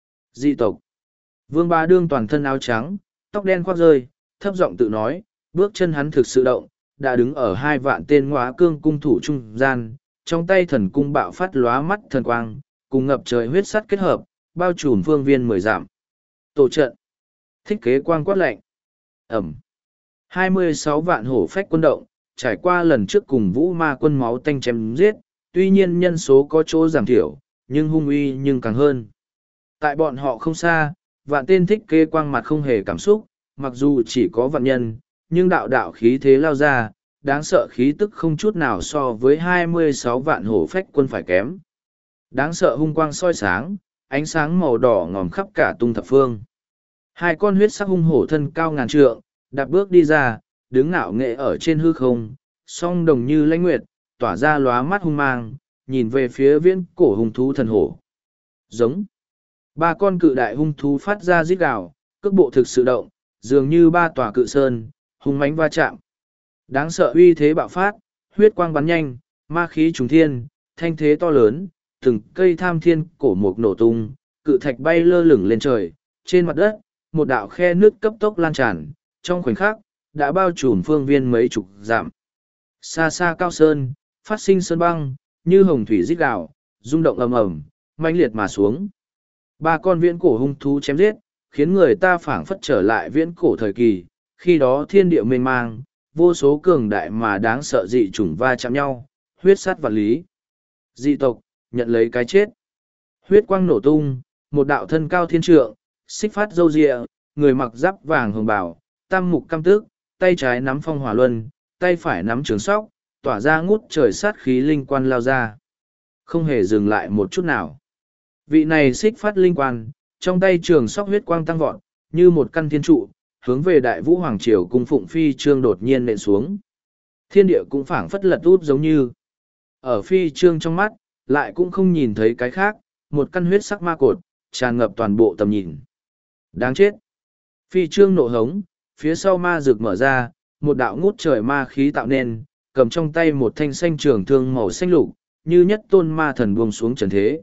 Dị tộc. Vương Bá Đương toàn thân áo trắng, tóc đen khoác rơi, thấp giọng tự nói, bước chân hắn thực sự động, đã đứng ở hai vạn tên ngõa cương cung thủ trung gian, trong tay thần cung bạo phát lóa mắt thần quang, cùng ngập trời huyết sắt kết hợp, bao trùm phương viên mười dặm. Tổ trận. Thích kế quang quát lạnh. Ẩm. hai mươi sáu vạn hổ phách quân động, trải qua lần trước cùng vũ ma quân máu tanh chém giết, tuy nhiên nhân số có chỗ giảm thiểu, nhưng hung uy nhưng càng hơn. Tại bọn họ không xa, vạn tên thích kế quang mặt không hề cảm xúc, mặc dù chỉ có vạn nhân, nhưng đạo đạo khí thế lao ra, đáng sợ khí tức không chút nào so với hai mươi sáu vạn hổ phách quân phải kém. Đáng sợ hung quang soi sáng, ánh sáng màu đỏ ngòm khắp cả tung thập phương. Hai con huyết sắc hung hổ thân cao ngàn trượng, đạp bước đi ra, đứng ngạo nghệ ở trên hư không, song đồng như lãnh nguyệt, tỏa ra lóa mắt hung mang, nhìn về phía viễn cổ hung thú thần hổ. Giống. Ba con cự đại hung thú phát ra rít gào, cước bộ thực sự động, dường như ba tòa cự sơn, hung mãnh va chạm. Đáng sợ uy thế bạo phát, huyết quang bắn nhanh, ma khí trùng thiên, thanh thế to lớn, từng cây tham thiên cổ mục nổ tung, cự thạch bay lơ lửng lên trời, trên mặt đất, một đạo khe nước cấp tốc lan tràn, trong khoảnh khắc, đã bao trùm phương viên mấy chục dặm. Xa xa cao sơn, phát sinh sơn băng, như hồng thủy rít gào, rung động ầm ầm, mãnh liệt mà xuống. Ba con viễn cổ hung thú chém giết, khiến người ta phảng phất trở lại viễn cổ thời kỳ, khi đó thiên địa mênh mang, vô số cường đại mà đáng sợ dị chủng va chạm nhau, huyết sát vạn lý. Dị tộc, nhận lấy cái chết. Huyết quang nổ tung, một đạo thân cao thiên trượng, xích phát râu rịa, người mặc giáp vàng hồng bào, tam mục cam tước, tay trái nắm phong hỏa luân, tay phải nắm trường sóc, tỏa ra ngút trời sát khí linh quan lao ra. Không hề dừng lại một chút nào. Vị này xích phát linh quan, trong tay trường sóc huyết quang tăng vọt, như một căn thiên trụ, hướng về đại vũ hoàng triều cung phụng phi trương đột nhiên nện xuống. Thiên địa cũng phảng phất lật út giống như. Ở phi trương trong mắt, lại cũng không nhìn thấy cái khác, một căn huyết sắc ma cột, tràn ngập toàn bộ tầm nhìn. Đáng chết! Phi trương nộ hống, phía sau ma rực mở ra, một đạo ngút trời ma khí tạo nên, cầm trong tay một thanh xanh trường thương màu xanh lục, như nhất tôn ma thần buông xuống trần thế.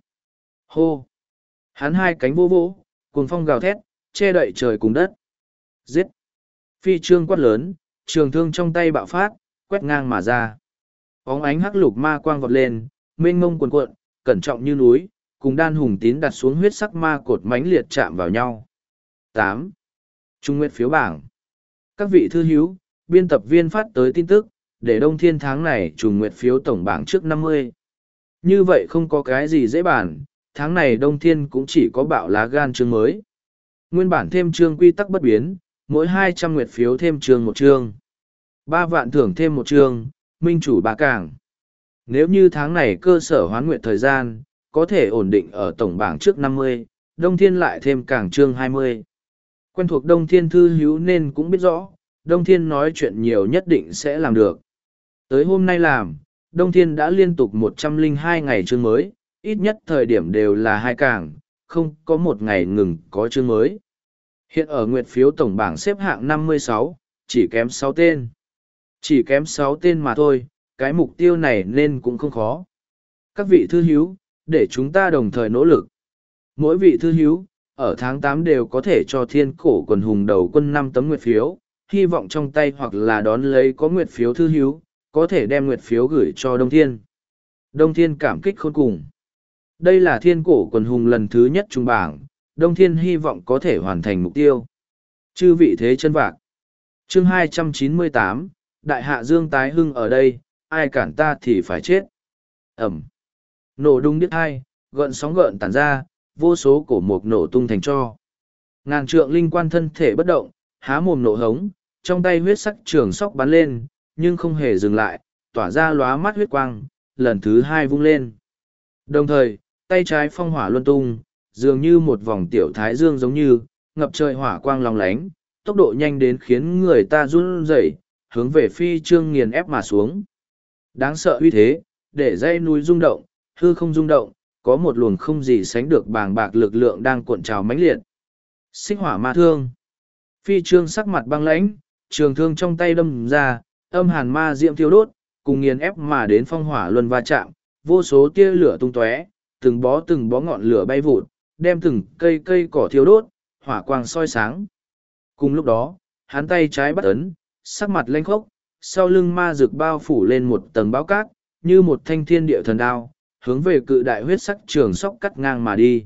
Hô! Hắn hai cánh vô vỗ, cuồng phong gào thét, che đậy trời cùng đất. Giết! Phi trương quát lớn, trường thương trong tay bạo phát, quét ngang mà ra. Óng ánh hắc lục ma quang vọt lên, mênh mông cuồn cuộn, cẩn trọng như núi, cùng Đan Hùng Tín đặt xuống huyết sắc ma cột mãnh liệt chạm vào nhau. tám. Trung Nguyệt phiếu bảng. Các vị thư hữu, biên tập viên phát tới tin tức, để Đông Thiên tháng này Trung Nguyệt phiếu tổng bảng trước năm mươi. Như vậy không có cái gì dễ bàn, tháng này Đông Thiên cũng chỉ có bạo lá gan chương mới. Nguyên bản thêm chương quy tắc bất biến, mỗi hai trăm nguyệt phiếu thêm chương một chương. ba vạn thưởng thêm một chương, minh chủ ba càng. Nếu như tháng này cơ sở hoán nguyện thời gian, có thể ổn định ở tổng bảng trước năm mươi, Đông Thiên lại thêm càng chương hai mươi. Quen thuộc Đông Thiên thư hữu nên cũng biết rõ, Đông Thiên nói chuyện nhiều nhất định sẽ làm được. Tới hôm nay làm, Đông Thiên đã liên tục một trăm lẻ hai ngày chương mới, ít nhất thời điểm đều là hai càng, không có một ngày ngừng có chương mới. Hiện ở nguyệt phiếu tổng bảng xếp hạng năm mươi sáu, chỉ kém sáu tên. Chỉ kém sáu tên mà thôi, cái mục tiêu này nên cũng không khó. Các vị thư hữu, để chúng ta đồng thời nỗ lực. Mỗi vị thư hữu, ở tháng tám đều có thể cho thiên cổ quần hùng đầu quân năm tấm nguyệt phiếu, hy vọng trong tay hoặc là đón lấy có nguyệt phiếu thư hữu, có thể đem nguyệt phiếu gửi cho Đông Thiên. Đông Thiên cảm kích khôn cùng. Đây là thiên cổ quần hùng lần thứ nhất trung bảng, Đông Thiên hy vọng có thể hoàn thành mục tiêu. Chư vị thế chân vạc. Chương hai trăm chín mươi tám, đại hạ Dương tái hưng ở đây, ai cản ta thì phải chết. Ẩm. Nổ đung điếc hai, gợn sóng gợn tản ra, vô số cổ mục nổ tung thành tro. Ngàn trượng linh quan thân thể bất động, há mồm nổ hống, trong tay huyết sắc trường sóc bắn lên, nhưng không hề dừng lại, tỏa ra lóa mắt huyết quang, lần thứ hai vung lên. Đồng thời, tay trái phong hỏa luân tung, dường như một vòng tiểu thái dương giống như, ngập trời hỏa quang long lánh, tốc độ nhanh đến khiến người ta run rẩy, hướng về phi trương nghiền ép mà xuống. Đáng sợ uy thế, để dãy núi rung động, hư không rung động, có một luồng không gì sánh được bàng bạc lực lượng đang cuộn trào mãnh liệt. Xích hỏa ma thương. Phi trương sắc mặt băng lãnh, trường thương trong tay đâm ra, âm hàn ma diệm thiêu đốt, cùng nghiền ép mà đến phong hỏa luân va chạm, vô số tia lửa tung tóe, từng bó từng bó ngọn lửa bay vụt, đem từng cây cây cỏ thiêu đốt, hỏa quang soi sáng. Cùng lúc đó, hắn tay trái bắt ấn, sắc mặt lênh khốc, sau lưng ma rực bao phủ lên một tầng báo cát, như một thanh thiên địa thần đao, hướng về cự đại huyết sắc trường sóc cắt ngang mà đi.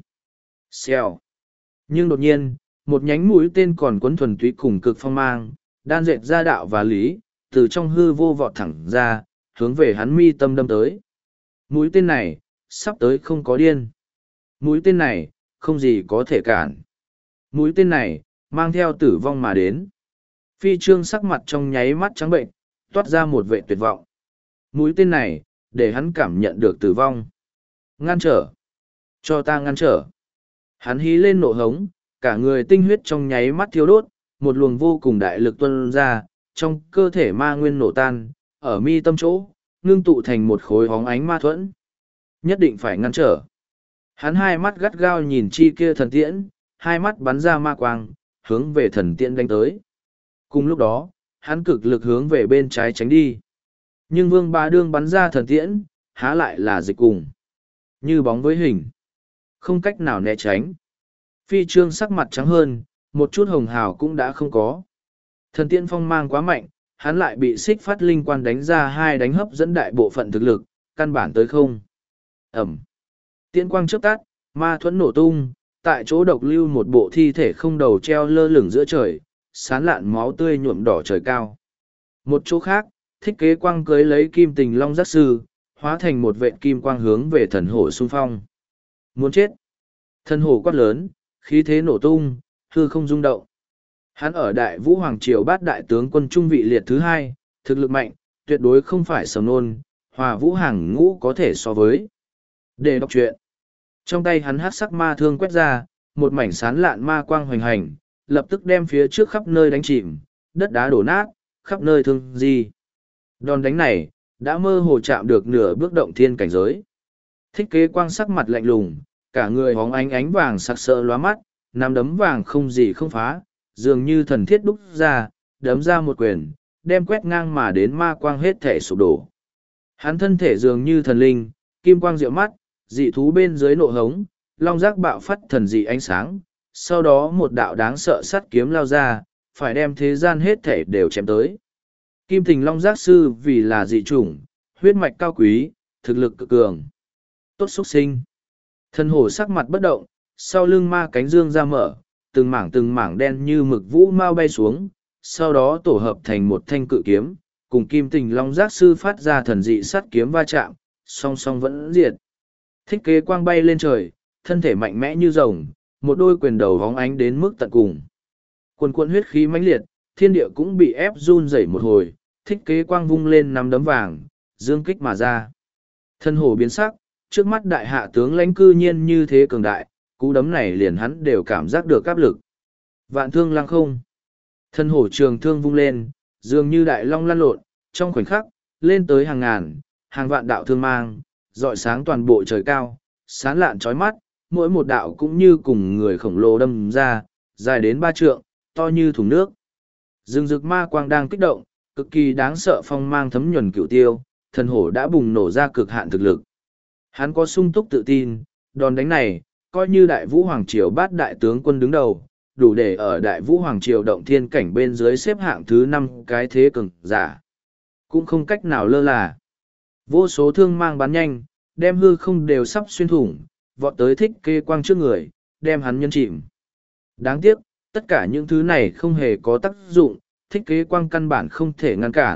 Xèo. Nhưng đột nhiên, một nhánh mũi tên còn quấn thuần túy cùng cực phong mang, đan dệt ra đạo và lý, từ trong hư vô vọt thẳng ra, hướng về hắn mi tâm đâm tới. Mũi tên này, sắp tới không có điên. Mũi tên này, không gì có thể cản. Mũi tên này, mang theo tử vong mà đến. Phi trương sắc mặt trong nháy mắt trắng bệnh, toát ra một vệ tuyệt vọng. Mũi tên này, để hắn cảm nhận được tử vong. Ngăn trở. Cho ta ngăn trở. Hắn hí lên nộ hống, cả người tinh huyết trong nháy mắt thiêu đốt, một luồng vô cùng đại lực tuôn ra, trong cơ thể ma nguyên nổ tan, ở mi tâm chỗ, ngưng tụ thành một khối hóng ánh ma thuẫn. Nhất định phải ngăn trở. Hắn hai mắt gắt gao nhìn chi kia thần tiễn, hai mắt bắn ra ma quang, hướng về thần tiễn đánh tới. Cùng lúc đó, hắn cực lực hướng về bên trái tránh đi. Nhưng vương ba đương bắn ra thần tiễn, há lại là dịch cùng. Như bóng với hình. Không cách nào né tránh. Phi trương sắc mặt trắng hơn, một chút hồng hào cũng đã không có. Thần tiễn phong mang quá mạnh, hắn lại bị xích phát linh quan đánh ra hai đánh hấp dẫn đại bộ phận thực lực, căn bản tới không. Ẩm. Tiễn quang chớp tắt, ma thuẫn nổ tung, tại chỗ độc lưu một bộ thi thể không đầu treo lơ lửng giữa trời, sán lạn máu tươi nhuộm đỏ trời cao. Một chỗ khác, thích kế quang cưới lấy kim tình long giác sư, hóa thành một vệ kim quang hướng về thần hổ xung phong. Muốn chết. Thần hổ quát lớn, khí thế nổ tung, hư không rung động. Hắn ở đại vũ hoàng triều bát đại tướng quân trung vị liệt thứ hai, thực lực mạnh, tuyệt đối không phải sầm nôn, hòa vũ hàng ngũ có thể so với. Để đọc truyện. Trong tay hắn hát sắc ma thương quét ra, một mảnh sán lạn ma quang hoành hành, lập tức đem phía trước khắp nơi đánh chìm, đất đá đổ nát, khắp nơi thương di. Đòn đánh này, đã mơ hồ chạm được nửa bước động thiên cảnh giới. Thích kế quang sắc mặt lạnh lùng, cả người hóng ánh ánh vàng sặc sỡ lóa mắt, nắm đấm vàng không gì không phá, dường như thần thiết đúc ra, đấm ra một quyền, đem quét ngang mà đến ma quang hết thể sụp đổ. Hắn thân thể dường như thần linh, kim quang diệu mắt, dị thú bên dưới nộ hống, long giác bạo phát thần dị ánh sáng, sau đó một đạo đáng sợ sắt kiếm lao ra, phải đem thế gian hết thể đều chém tới. Kim tình long giác sư vì là dị chủng, huyết mạch cao quý, thực lực cực cường. Tốt xuất sinh. Thần hổ sắc mặt bất động, sau lưng ma cánh dương ra mở, từng mảng từng mảng đen như mực vũ mau bay xuống, sau đó tổ hợp thành một thanh cự kiếm, cùng kim tình long giác sư phát ra thần dị sắt kiếm va chạm, song song vẫn diệt. Thích kế quang bay lên trời, thân thể mạnh mẽ như rồng, một đôi quyền đầu hóng ánh đến mức tận cùng. Quần quần huyết khí mãnh liệt, thiên địa cũng bị ép run rẩy một hồi, thích kế quang vung lên nắm đấm vàng, dương kích mà ra. Thân hổ biến sắc, trước mắt đại hạ tướng lãnh cư nhiên như thế cường đại, cú đấm này liền hắn đều cảm giác được áp lực. Vạn thương lăng không. Thân hổ trường thương vung lên, dường như đại long lăn lộn, trong khoảnh khắc, lên tới hàng ngàn, hàng vạn đạo thương mang, rọi sáng toàn bộ trời cao, sán lạn chói mắt, mỗi một đạo cũng như cùng người khổng lồ đâm ra, dài đến ba trượng, to như thùng nước. Rừng rực ma quang đang kích động, cực kỳ đáng sợ phong mang thấm nhuần cửu tiêu, thần hổ đã bùng nổ ra cực hạn thực lực. Hắn có sung túc tự tin, đòn đánh này, coi như đại vũ hoàng triều bát đại tướng quân đứng đầu, đủ để ở đại vũ hoàng triều động thiên cảnh bên dưới xếp hạng thứ năm cái thế cường giả. Cũng không cách nào lơ là. Vô số thương mang bắn nhanh, đem hư không đều sắp xuyên thủng, vọt tới thích kê quang trước người, đem hắn nhân chìm. Đáng tiếc, tất cả những thứ này không hề có tác dụng, thích kế quang căn bản không thể ngăn cản,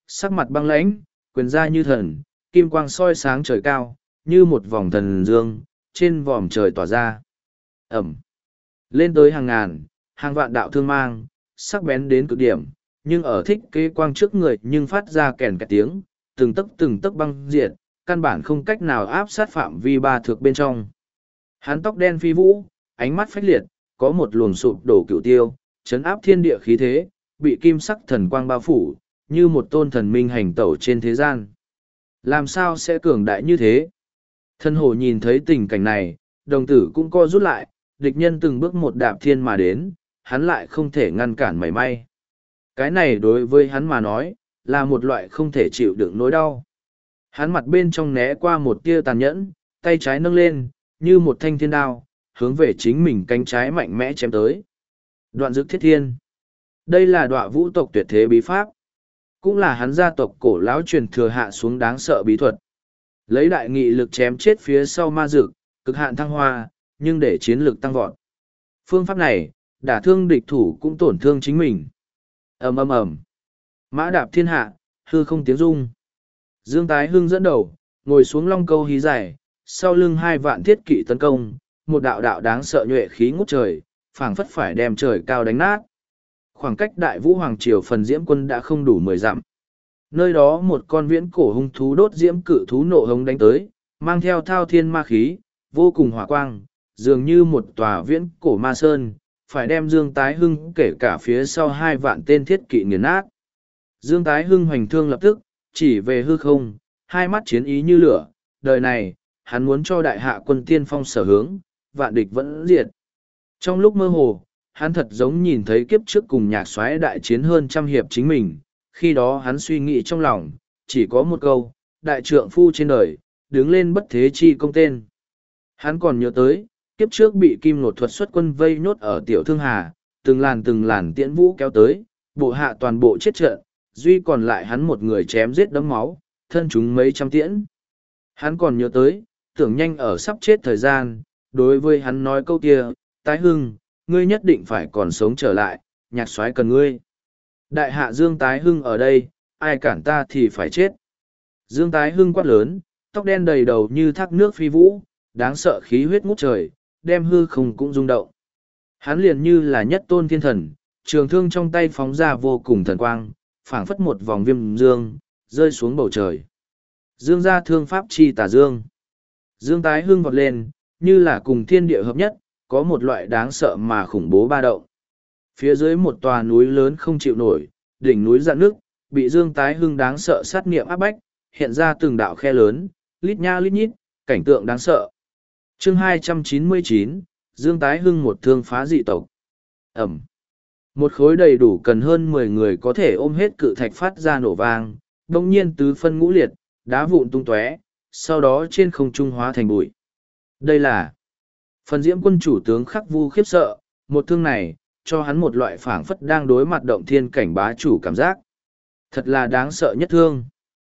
sắc mặt băng lãnh, quyền ra như thần, kim quang soi sáng trời cao, như một vòng thần dương, trên vòm trời tỏa ra. Ẩm. Lên tới hàng ngàn, hàng vạn đạo thương mang, sắc bén đến cực điểm, nhưng ở thích kế quang trước người nhưng phát ra kèn kẹt tiếng, từng tấc từng tấc băng diệt, căn bản không cách nào áp sát phạm vi ba thước bên trong. Hắn tóc đen phi vũ, ánh mắt phách liệt, có một luồng sụp đổ cựu tiêu, chấn áp thiên địa khí thế, bị kim sắc thần quang bao phủ, như một tôn thần minh hành tẩu trên thế gian. Làm sao sẽ cường đại như thế? Thân hổ nhìn thấy tình cảnh này, đồng tử cũng co rút lại, địch nhân từng bước một đạp thiên mà đến, hắn lại không thể ngăn cản mảy may. Cái này đối với hắn mà nói, là một loại không thể chịu đựng nỗi đau. Hắn mặt bên trong né qua một tia tàn nhẫn, tay trái nâng lên, như một thanh thiên đao, hướng về chính mình cánh trái mạnh mẽ chém tới. Đoạn dực thiết thiên. Đây là đọa vũ tộc tuyệt thế bí pháp. Cũng là hắn gia tộc cổ lão truyền thừa hạ xuống đáng sợ bí thuật. Lấy đại nghị lực chém chết phía sau ma dực, cực hạn thăng hoa, nhưng để chiến lực tăng vọt. Phương pháp này, đả thương địch thủ cũng tổn thương chính mình. Ầm ầm ầm. Mã đạp thiên hạ, hư không tiếng rung. Dương Tái Hưng dẫn đầu, ngồi xuống long câu hí dài, sau lưng hai vạn thiết kỵ tấn công, một đạo đạo đáng sợ nhuệ khí ngút trời, phảng phất phải đem trời cao đánh nát. Khoảng cách đại vũ hoàng triều phần diễm quân đã không đủ mười dặm. Nơi đó một con viễn cổ hung thú đốt diễm cự thú nộ hống đánh tới, mang theo thao thiên ma khí, vô cùng hỏa quang, dường như một tòa viễn cổ ma sơn, phải đem Dương Tái Hưng kể cả phía sau hai vạn tên thiết kỵ nghiền nát. Dương Tái Hưng hoành thương lập tức, chỉ về hư không, hai mắt chiến ý như lửa, đời này, hắn muốn cho đại hạ quân tiên phong sở hướng, vạn địch vẫn diệt. Trong lúc mơ hồ, hắn thật giống nhìn thấy kiếp trước cùng nhạc soái đại chiến hơn trăm hiệp chính mình, khi đó hắn suy nghĩ trong lòng, chỉ có một câu, đại trượng phu trên đời, đứng lên bất thế chi công tên. Hắn còn nhớ tới, kiếp trước bị kim nột thuật xuất quân vây nhốt ở tiểu thương hà, từng làn từng làn tiễn vũ kéo tới, bộ hạ toàn bộ chết trận, duy còn lại hắn một người chém giết đấm máu, thân chúng mấy trăm tiễn. Hắn còn nhớ tới, tưởng nhanh ở sắp chết thời gian, đối với hắn nói câu kia, Tái Hưng, ngươi nhất định phải còn sống trở lại, nhạc soái cần ngươi. Đại hạ Dương Tái Hưng ở đây, ai cản ta thì phải chết. Dương Tái Hưng quát lớn, tóc đen đầy đầu như thác nước phi vũ, đáng sợ khí huyết ngút trời, đem hư không cũng rung động. Hắn liền như là nhất tôn thiên thần, trường thương trong tay phóng ra vô cùng thần quang, phảng phất một vòng viêm dương, rơi xuống bầu trời. Dương ra thương pháp chi tà dương. Dương Tái Hưng vọt lên, như là cùng thiên địa hợp nhất, có một loại đáng sợ mà khủng bố ba động. Phía dưới một tòa núi lớn không chịu nổi, đỉnh núi dạn nước, bị Dương Tái Hưng đáng sợ sát niệm áp bách, hiện ra từng đạo khe lớn, lít nha lít nhít, cảnh tượng đáng sợ. Chương hai trăm chín mươi chín, Dương Tái Hưng một thương phá dị tộc. Ẩm. Một khối đầy đủ cần hơn mười người có thể ôm hết cự thạch phát ra nổ vang, đồng nhiên tứ phân ngũ liệt, đá vụn tung tóe, sau đó trên không trung hóa thành bụi. Đây là phần diễm quân chủ tướng Khắc Vu khiếp sợ, một thương này, cho hắn một loại phảng phất đang đối mặt động thiên cảnh bá chủ cảm giác. Thật là đáng sợ nhất thương.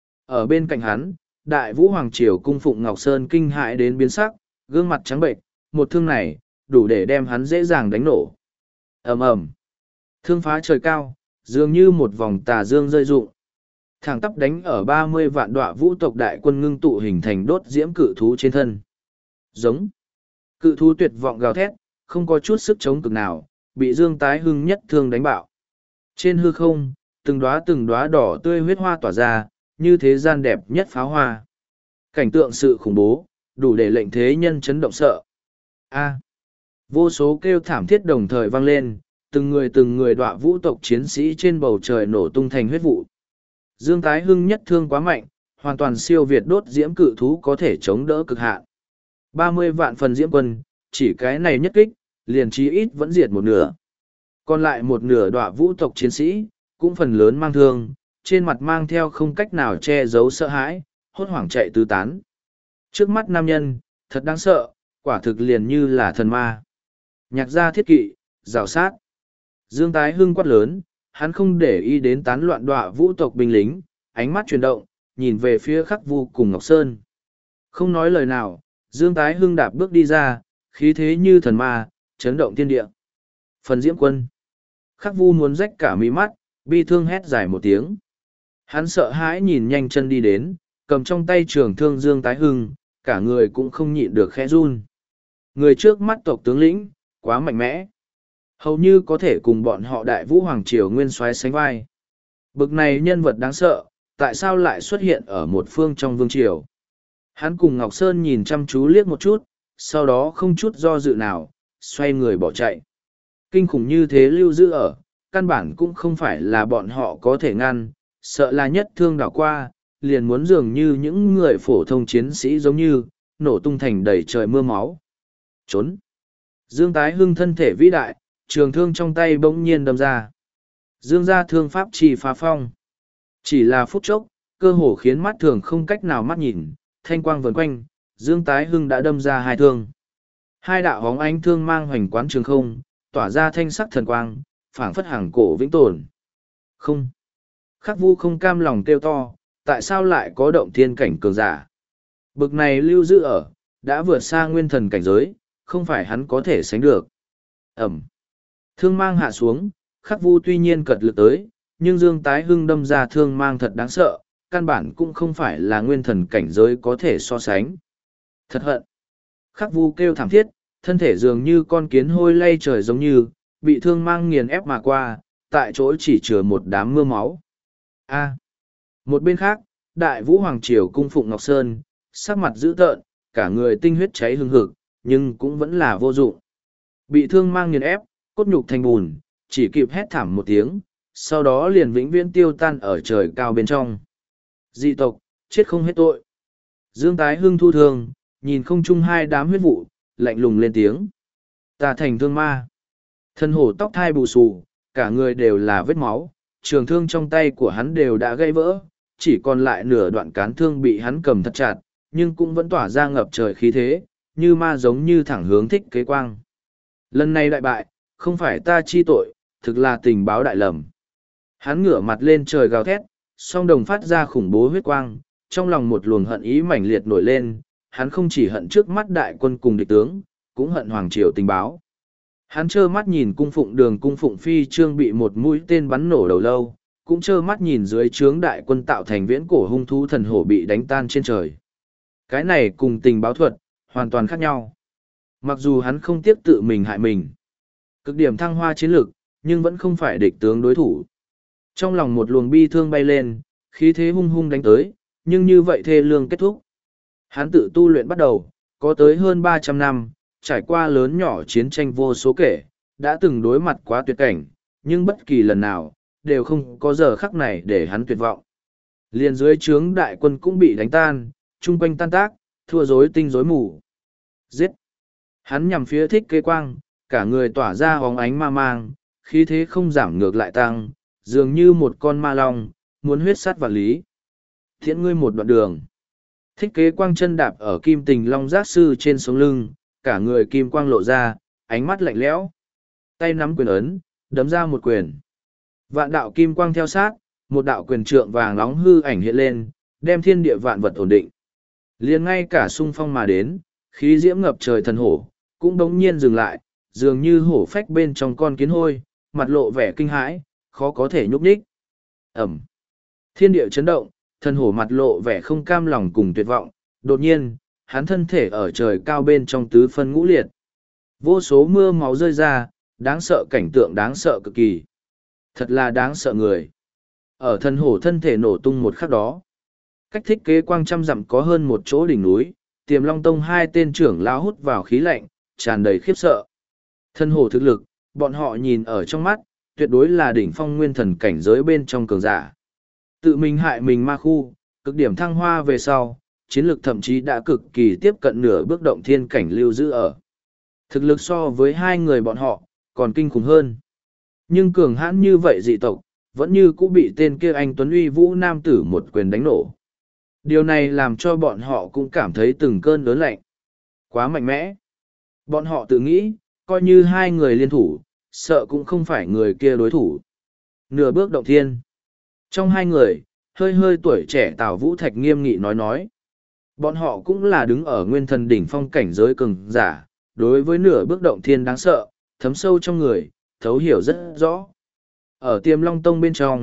Ở bên cạnh hắn, đại vũ hoàng triều cung phụng Ngọc Sơn kinh hãi đến biến sắc, gương mặt trắng bệnh, một thương này, đủ để đem hắn dễ dàng đánh nổ. Ầm ầm. Thương phá trời cao, dường như một vòng tà dương rơi rụng. Thẳng tắp đánh ở ba mươi vạn đọa vũ tộc đại quân ngưng tụ hình thành đốt diễm cự thú trên thân. Giống. Cự thú tuyệt vọng gào thét, không có chút sức chống cực nào, bị Dương Tái Hưng nhất thương đánh bạo. Trên hư không, từng đóa từng đóa đỏ tươi huyết hoa tỏa ra, như thế gian đẹp nhất pháo hoa. Cảnh tượng sự khủng bố, đủ để lệnh thế nhân chấn động sợ. A. Vô số kêu thảm thiết đồng thời vang lên, từng người từng người đọa vũ tộc chiến sĩ trên bầu trời nổ tung thành huyết vụ. Dương Tái Hưng nhất thương quá mạnh, hoàn toàn siêu việt đốt diễm cự thú có thể chống đỡ cực hạn. ba mươi vạn phần diễm quân, chỉ cái này nhất kích, liền chí ít vẫn diệt một nửa. Còn lại một nửa đọa vũ tộc chiến sĩ, cũng phần lớn mang thương, trên mặt mang theo không cách nào che giấu sợ hãi, hốt hoảng chạy tứ tán. Trước mắt nam nhân, thật đáng sợ, quả thực liền như là thần ma. Nhạc gia thiết kỵ, rào sát. Dương Tái Hưng quát lớn, hắn không để ý đến tán loạn đọa vũ tộc binh lính, ánh mắt chuyển động, nhìn về phía Khắc Vu cùng Ngọc Sơn. Không nói lời nào, Dương Tái Hưng đạp bước đi ra, khí thế như thần ma, chấn động thiên địa. Phần diễm quân. Khắc Vu muốn rách cả mí mắt, bi thương hét dài một tiếng. Hắn sợ hãi nhìn nhanh chân đi đến, cầm trong tay trường thương Dương Tái Hưng, cả người cũng không nhịn được khẽ run. Người trước mắt tộc tướng lĩnh, quá mạnh mẽ. Hầu như có thể cùng bọn họ Đại Vũ Hoàng Triều nguyên soái sánh vai. Bực này nhân vật đáng sợ, tại sao lại xuất hiện ở một phương trong vương triều? Hắn cùng Ngọc Sơn nhìn chăm chú liếc một chút, sau đó không chút do dự nào, xoay người bỏ chạy. Kinh khủng như thế lưu giữ ở, căn bản cũng không phải là bọn họ có thể ngăn, sợ là nhất thương đảo qua, liền muốn dường như những người phổ thông chiến sĩ giống như, nổ tung thành đầy trời mưa máu. Trốn! Dương Tái Hưng thân thể vĩ đại, trường thương trong tay bỗng nhiên đâm ra. Dương ra thương pháp chỉ phá phong. Chỉ là phút chốc, cơ hồ khiến mắt thường không cách nào mắt nhìn, thanh quang vần quanh, Dương Tái Hưng đã đâm ra hai thương. Hai đạo hóng ánh thương mang hoành quán trường không, tỏa ra thanh sắc thần quang, phảng phất hàng cổ vĩnh tồn. Không! Khắc Vu không cam lòng kêu to, tại sao lại có động thiên cảnh cường giả? Bực này lưu giữ ở, đã vượt xa nguyên thần cảnh giới, không phải hắn có thể sánh được. Ẩm! Thương mang hạ xuống, Khắc Vu tuy nhiên cật lực tới, nhưng Dương Tái Hưng đâm ra thương mang thật đáng sợ, căn bản cũng không phải là nguyên thần cảnh giới có thể so sánh. Thật hận! Khắc Vu kêu thảm thiết, thân thể dường như con kiến hôi lay trời giống như, bị thương mang nghiền ép mà qua, tại chỗ chỉ chừa một đám mưa máu. A. Một bên khác, Đại Vũ Hoàng Triều cung phụng Ngọc Sơn, sắc mặt dữ tợn, cả người tinh huyết cháy hừng hực, nhưng cũng vẫn là vô dụng. Bị thương mang nghiền ép, cốt nhục thành bùn, chỉ kịp hét thảm một tiếng, sau đó liền vĩnh viễn tiêu tan ở trời cao bên trong. Dị tộc, chết không hết tội. Dương Tái Hưng thu thương, nhìn không chung hai đám huyết vụ, lạnh lùng lên tiếng. Ta thành thương ma. Thân hổ tóc thai bù xù, cả người đều là vết máu, trường thương trong tay của hắn đều đã gãy vỡ, chỉ còn lại nửa đoạn cán thương bị hắn cầm thật chặt, nhưng cũng vẫn tỏa ra ngập trời khí thế, như ma giống như thẳng hướng Thích Kế Quang. Lần này đại bại, không phải ta chi tội, thực là tình báo đại lầm. Hắn ngửa mặt lên trời gào thét, song đồng phát ra khủng bố huyết quang, trong lòng một luồng hận ý mãnh liệt nổi lên, hắn không chỉ hận trước mắt đại quân cùng địch tướng, cũng hận hoàng triều tình báo. Hắn trơ mắt nhìn cung phụng đường cung phụng phi trương bị một mũi tên bắn nổ đầu lâu, cũng trơ mắt nhìn dưới trướng đại quân tạo thành viễn cổ hung thú thần hổ bị đánh tan trên trời. Cái này cùng tình báo thuật, hoàn toàn khác nhau. Mặc dù hắn không tiếc tự mình hại mình, cực điểm thăng hoa chiến lược, nhưng vẫn không phải địch tướng đối thủ. Trong lòng một luồng bi thương bay lên, khí thế hung hung đánh tới, nhưng như vậy thê lương kết thúc. Hắn tự tu luyện bắt đầu, có tới hơn ba trăm năm, trải qua lớn nhỏ chiến tranh vô số kể, đã từng đối mặt quá tuyệt cảnh, nhưng bất kỳ lần nào, đều không có giờ khắc này để hắn tuyệt vọng. Liền dưới trướng đại quân cũng bị đánh tan, chung quanh tan tác, thua rối tinh rối mù. Giết! Hắn nhằm phía Thích Kế Quang, cả người tỏa ra hóng ánh ma mang, khí thế không giảm ngược lại tăng, dường như một con ma long, muốn huyết sát vạn lý. Thiện ngươi một đoạn đường. Thích Kế Quang chân đạp ở kim tình long giác sư trên sống lưng, cả người kim quang lộ ra, ánh mắt lạnh lẽo. Tay nắm quyền ấn, đấm ra một quyền. Vạn đạo kim quang theo sát, một đạo quyền trượng vàng nóng hư ảnh hiện lên, đem thiên địa vạn vật ổn định. Liền ngay cả xung phong mà đến, khí diễm ngập trời thần hổ, cũng đống nhiên dừng lại, dường như hổ phách bên trong con kiến hôi, mặt lộ vẻ kinh hãi, khó có thể nhúc nhích. Ẩm. Thiên địa chấn động, thần hổ mặt lộ vẻ không cam lòng cùng tuyệt vọng, đột nhiên, hắn thân thể ở trời cao bên trong tứ phân ngũ liệt. Vô số mưa máu rơi ra, đáng sợ cảnh tượng đáng sợ cực kỳ. Thật là đáng sợ người. Ở thần hổ thân thể nổ tung một khắc đó. Cách Thích Kế Quang trăm dặm có hơn một chỗ đỉnh núi, Tiềm Long Tông hai tên trưởng lao hút vào khí lạnh, tràn đầy khiếp sợ. Thần hổ thực lực, bọn họ nhìn ở trong mắt, tuyệt đối là đỉnh phong nguyên thần cảnh giới bên trong cường giả. Tự mình hại mình ma khu, cực điểm thăng hoa về sau, chiến lược thậm chí đã cực kỳ tiếp cận nửa bước động thiên cảnh lưu giữ ở. Thực lực so với hai người bọn họ, còn kinh khủng hơn. Nhưng cường hãn như vậy dị tộc, vẫn như cũng bị tên kia anh Tuấn Uy Vũ nam tử một quyền đánh nổ. Điều này làm cho bọn họ cũng cảm thấy từng cơn đớn lạnh. Quá mạnh mẽ. Bọn họ tự nghĩ, coi như hai người liên thủ, sợ cũng không phải người kia đối thủ. Nửa bước động thiên. Trong hai người, hơi hơi tuổi trẻ Tào Vũ Thạch nghiêm nghị nói nói. Bọn họ cũng là đứng ở nguyên thần đỉnh phong cảnh giới cường giả, đối với nửa bước động thiên đáng sợ, thấm sâu trong người, thấu hiểu rất rõ. Ở Tiềm Long Tông bên trong,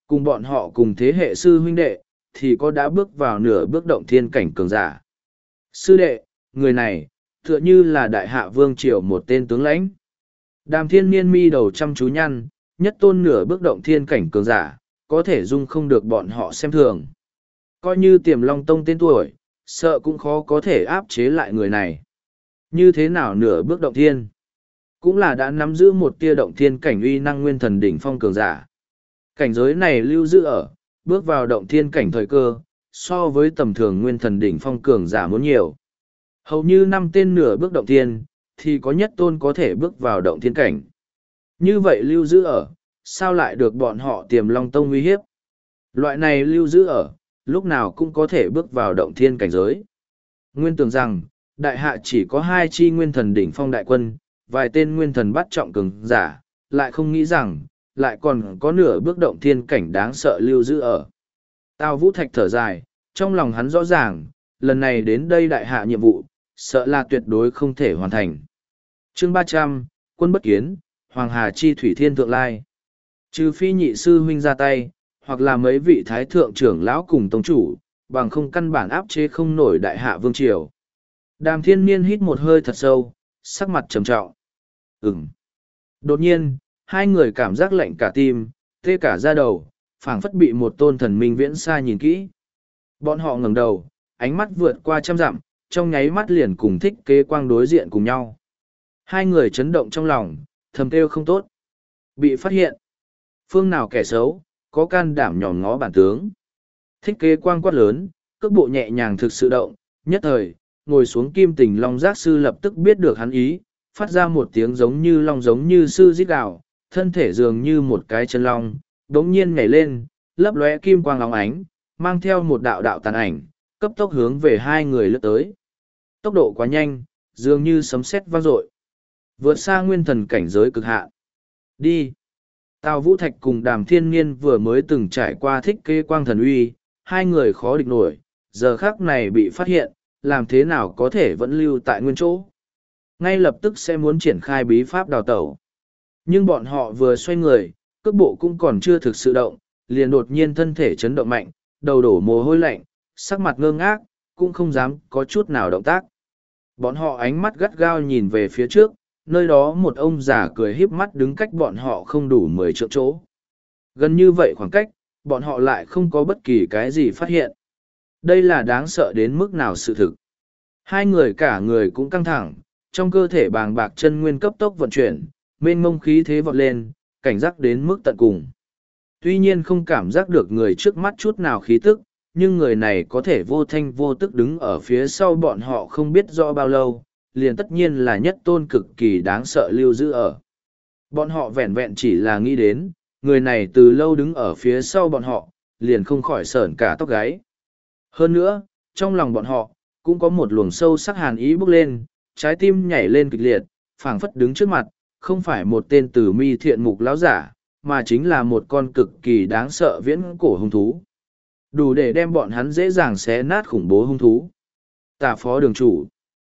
Cùng bọn họ cùng thế hệ sư huynh đệ, thì có đã bước vào nửa bước động thiên cảnh cường giả. Sư đệ, người này, tựa như là đại hạ vương triều một tên tướng lãnh. Đàm thiên niên mi đầu chăm chú nhăn, nhất tôn nửa bước động thiên cảnh cường giả, có thể dung không được bọn họ xem thường. Coi như tiềm long tông tên tuổi, sợ cũng khó có thể áp chế lại người này. Như thế nào nửa bước động thiên? Cũng là đã nắm giữ một tia động thiên cảnh uy năng nguyên thần đỉnh phong cường giả. Cảnh giới này lưu giữ ở, bước vào động thiên cảnh thời cơ, so với tầm thường nguyên thần đỉnh phong cường giả muốn nhiều. Hầu như năm tên nửa bước động thiên, thì có nhất tôn có thể bước vào động thiên cảnh. Như vậy lưu giữ ở, sao lại được bọn họ tiềm long tông uy hiếp? Loại này lưu giữ ở, lúc nào cũng có thể bước vào động thiên cảnh giới. Nguyên tưởng rằng, đại hạ chỉ có hai chi nguyên thần đỉnh phong đại quân, vài tên nguyên thần bắt trọng cường giả, lại không nghĩ rằng, lại còn có nửa bước động thiên cảnh đáng sợ lưu giữ ở. Tào Vũ Thạch thở dài, trong lòng hắn rõ ràng, lần này đến đây đại hạ nhiệm vụ, sợ là tuyệt đối không thể hoàn thành. Chương ba trăm, Quân Bất Kiến, Hoàng Hà Chi Thủy Thiên Thượng Lai. Trừ phi nhị sư huynh ra tay, hoặc là mấy vị thái thượng trưởng lão cùng tông chủ, bằng không căn bản áp chế không nổi đại hạ vương triều. Đàm thiên niên hít một hơi thật sâu, sắc mặt trầm trọng. Ừm. Đột nhiên, hai người cảm giác lạnh cả tim, tê cả da đầu, phảng phất bị một tôn thần minh viễn xa nhìn kỹ. Bọn họ ngẩng đầu, ánh mắt vượt qua trăm dặm, trong nháy mắt liền cùng Thích Kế Quang đối diện cùng nhau. Hai người chấn động trong lòng, thầm kêu không tốt. Bị phát hiện. Phương nào kẻ xấu, có can đảm nhòm ngó bản tướng. Thích Kế Quang quát lớn, cước bộ nhẹ nhàng thực sự động, nhất thời, ngồi xuống Kim Tình Long Giác sư lập tức biết được hắn ý, phát ra một tiếng giống như long giống như sư rít gào, thân thể dường như một cái chân long, đống nhiên nhảy lên, lấp lóe kim quang óng ánh, mang theo một đạo đạo tàn ảnh, cấp tốc hướng về hai người lướt tới. Tốc độ quá nhanh, dường như sấm sét vang dội, vượt xa nguyên thần cảnh giới cực hạn. Đi! Tào Vũ Thạch cùng Đàm Thiên Niên vừa mới từng trải qua Thích Kế Quang thần uy, hai người khó địch nổi, giờ khắc này bị phát hiện, làm thế nào có thể vẫn lưu tại nguyên chỗ. Ngay lập tức sẽ muốn triển khai bí pháp đào tẩu. Nhưng bọn họ vừa xoay người, cước bộ cũng còn chưa thực sự động, liền đột nhiên thân thể chấn động mạnh, đầu đổ mồ hôi lạnh, sắc mặt ngơ ngác, cũng không dám có chút nào động tác. Bọn họ ánh mắt gắt gao nhìn về phía trước, nơi đó một ông già cười híp mắt đứng cách bọn họ không đủ mười trượng chỗ. Gần như vậy khoảng cách, bọn họ lại không có bất kỳ cái gì phát hiện. Đây là đáng sợ đến mức nào sự thực. Hai người cả người cũng căng thẳng, trong cơ thể bàng bạc chân nguyên cấp tốc vận chuyển, mênh mông khí thế vọt lên, cảnh giác đến mức tận cùng. Tuy nhiên không cảm giác được người trước mắt chút nào khí tức, nhưng người này có thể vô thanh vô tức đứng ở phía sau bọn họ không biết rõ bao lâu, liền tất nhiên là nhất tôn cực kỳ đáng sợ lưu giữ ở. Bọn họ vẹn vẹn chỉ là nghĩ đến, người này từ lâu đứng ở phía sau bọn họ, liền không khỏi sởn cả tóc gáy. Hơn nữa, trong lòng bọn họ, cũng có một luồng sâu sắc hàn ý bốc lên, trái tim nhảy lên kịch liệt, phảng phất đứng trước mặt, không phải một tên tử mi thiện mục lão giả, mà chính là một con cực kỳ đáng sợ viễn cổ hung thú. Đủ để đem bọn hắn dễ dàng xé nát khủng bố hung thú. Tả phó đường chủ.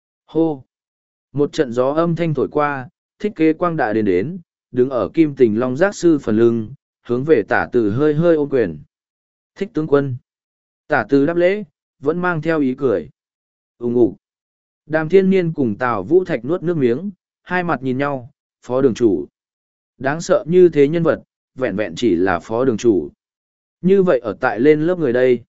Hô. Một trận gió âm thanh thổi qua, Thích Kế Quang đã đến đến, đứng ở Kim Tình Long Giác sư phần lưng, hướng về tả từ hơi hơi ôm quyền. Thích tướng quân. Tả từ đáp lễ, vẫn mang theo ý cười. Úng ủ. Đàm Thiên Niên cùng Tào Vũ Thạch nuốt nước miếng, hai mặt nhìn nhau, phó đường chủ. Đáng sợ như thế nhân vật, vẹn vẹn chỉ là phó đường chủ. Như vậy ở tại lên lớp người đây,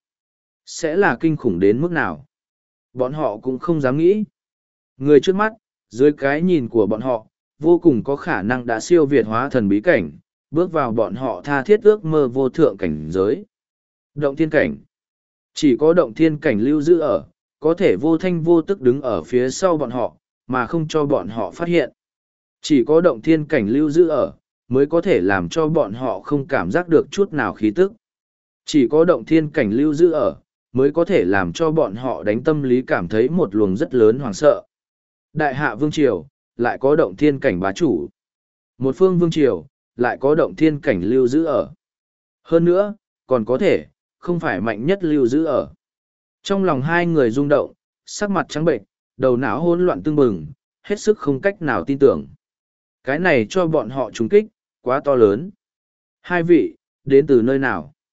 sẽ là kinh khủng đến mức nào? Bọn họ cũng không dám nghĩ. Người trước mắt, dưới cái nhìn của bọn họ, vô cùng có khả năng đã siêu việt hóa thần bí cảnh, bước vào bọn họ tha thiết ước mơ vô thượng cảnh giới. Động thiên cảnh. Chỉ có động thiên cảnh lưu giữ ở, có thể vô thanh vô tức đứng ở phía sau bọn họ, mà không cho bọn họ phát hiện. Chỉ có động thiên cảnh lưu giữ ở, mới có thể làm cho bọn họ không cảm giác được chút nào khí tức. Chỉ có động thiên cảnh lưu giữ ở, mới có thể làm cho bọn họ đánh tâm lý cảm thấy một luồng rất lớn hoảng sợ. Đại hạ vương triều, lại có động thiên cảnh bá chủ. Một phương vương triều, lại có động thiên cảnh lưu giữ ở. Hơn nữa, còn có thể, không phải mạnh nhất lưu giữ ở. Trong lòng hai người rung động, sắc mặt trắng bệnh, đầu não hỗn loạn tưng bừng, hết sức không cách nào tin tưởng. Cái này cho bọn họ trúng kích, quá to lớn. Hai vị, đến từ nơi nào?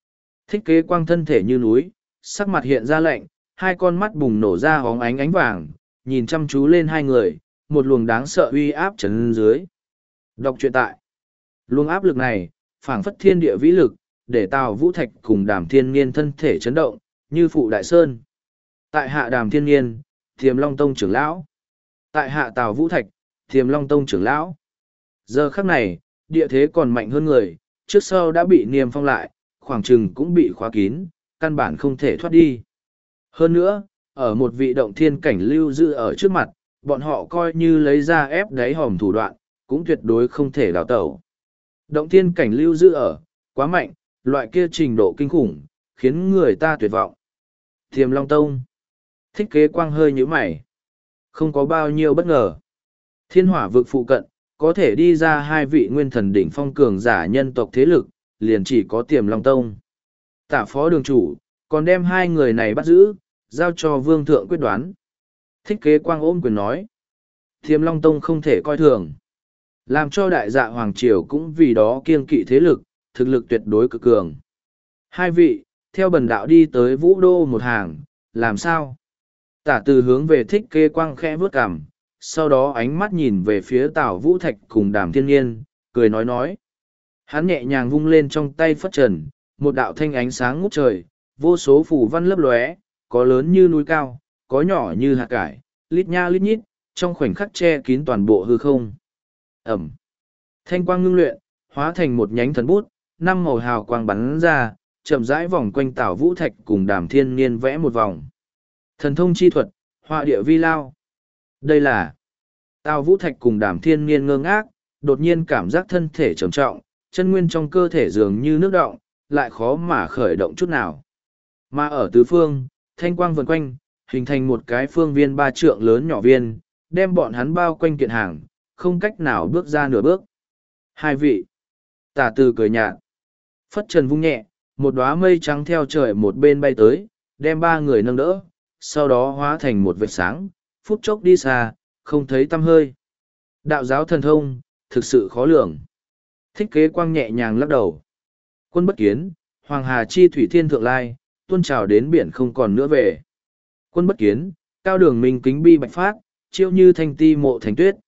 Thích kế quang thân thể như núi, sắc mặt hiện ra lạnh, hai con mắt bùng nổ ra hóng ánh ánh vàng, nhìn chăm chú lên hai người, một luồng đáng sợ uy áp trấn dưới. Đọc truyện tại. Luồng áp lực này, phảng phất thiên địa vĩ lực, để Tào Vũ Thạch cùng Đàm Thiên Niên thân thể chấn động, như phụ đại sơn. Tại hạ Đàm Thiên Niên, Thiềm Long Tông trưởng lão. Tại hạ Tào Vũ Thạch, Thiềm Long Tông trưởng lão. Giờ khắc này, địa thế còn mạnh hơn người, trước sau đã bị niêm phong lại, khoảng chừng cũng bị khóa kín, căn bản không thể thoát đi. Hơn nữa, ở một vị động thiên cảnh lưu giữ ở trước mặt, bọn họ coi như lấy ra ép đáy hòm thủ đoạn, cũng tuyệt đối không thể đào tẩu. Động thiên cảnh lưu giữ ở, quá mạnh, loại kia trình độ kinh khủng, khiến người ta tuyệt vọng. Thiềm Long Tông. Thích kế quang hơi nhíu mày. Không có bao nhiêu bất ngờ. Thiên hỏa vực phụ cận, có thể đi ra hai vị nguyên thần đỉnh phong cường giả nhân tộc thế lực, liền chỉ có Tiềm Long Tông. Tả phó đường chủ, còn đem hai người này bắt giữ, giao cho vương thượng quyết đoán. Thích kế quang ôm quyền nói. Tiềm Long Tông không thể coi thường. Làm cho đại dạ Hoàng Triều cũng vì đó kiêng kỵ thế lực, thực lực tuyệt đối cực cường. Hai vị, theo bần đạo đi tới vũ đô một hàng, làm sao? Tả từ hướng về thích kế quang khẽ vướt cằm, sau đó ánh mắt nhìn về phía Tào Vũ Thạch cùng Đàm Thiên Nhiên, cười nói nói. Hắn nhẹ nhàng vung lên trong tay phất trần, một đạo thanh ánh sáng ngút trời, vô số phù văn lấp lóe, có lớn như núi cao, có nhỏ như hạt cải, lít nha lít nhít, trong khoảnh khắc che kín toàn bộ hư không. Ẩm. Thanh quang ngưng luyện, hóa thành một nhánh thần bút, năm màu hào quang bắn ra, chậm rãi vòng quanh Tào Vũ Thạch cùng Đàm Thiên Niên vẽ một vòng. Thần thông chi thuật, họa địa vi lao. Đây là Tào Vũ Thạch cùng Đàm Thiên Niên ngơ ngác, đột nhiên cảm giác thân thể trầm trọng, chân nguyên trong cơ thể dường như nước động, lại khó mà khởi động chút nào. Mà ở tứ phương, thanh quang vần quanh, hình thành một cái phương viên ba trượng lớn nhỏ viên, đem bọn hắn bao quanh kiện hàng, không cách nào bước ra nửa bước. Hai vị. Tả từ cười nhạt. Phất trần vung nhẹ, một đóa mây trắng theo trời một bên bay tới, đem ba người nâng đỡ, sau đó hóa thành một vệt sáng, phút chốc đi xa, không thấy tăm hơi. Đạo giáo thần thông, thực sự khó lường. Thích kế quang nhẹ nhàng lắc đầu. Quân bất kiến, Hoàng Hà chi thủy thiên thượng lai, tuôn trào đến biển không còn nữa về. Quân bất kiến, cao đường minh kính bi bạch phát, chiêu như thanh ti mộ thành tuyết.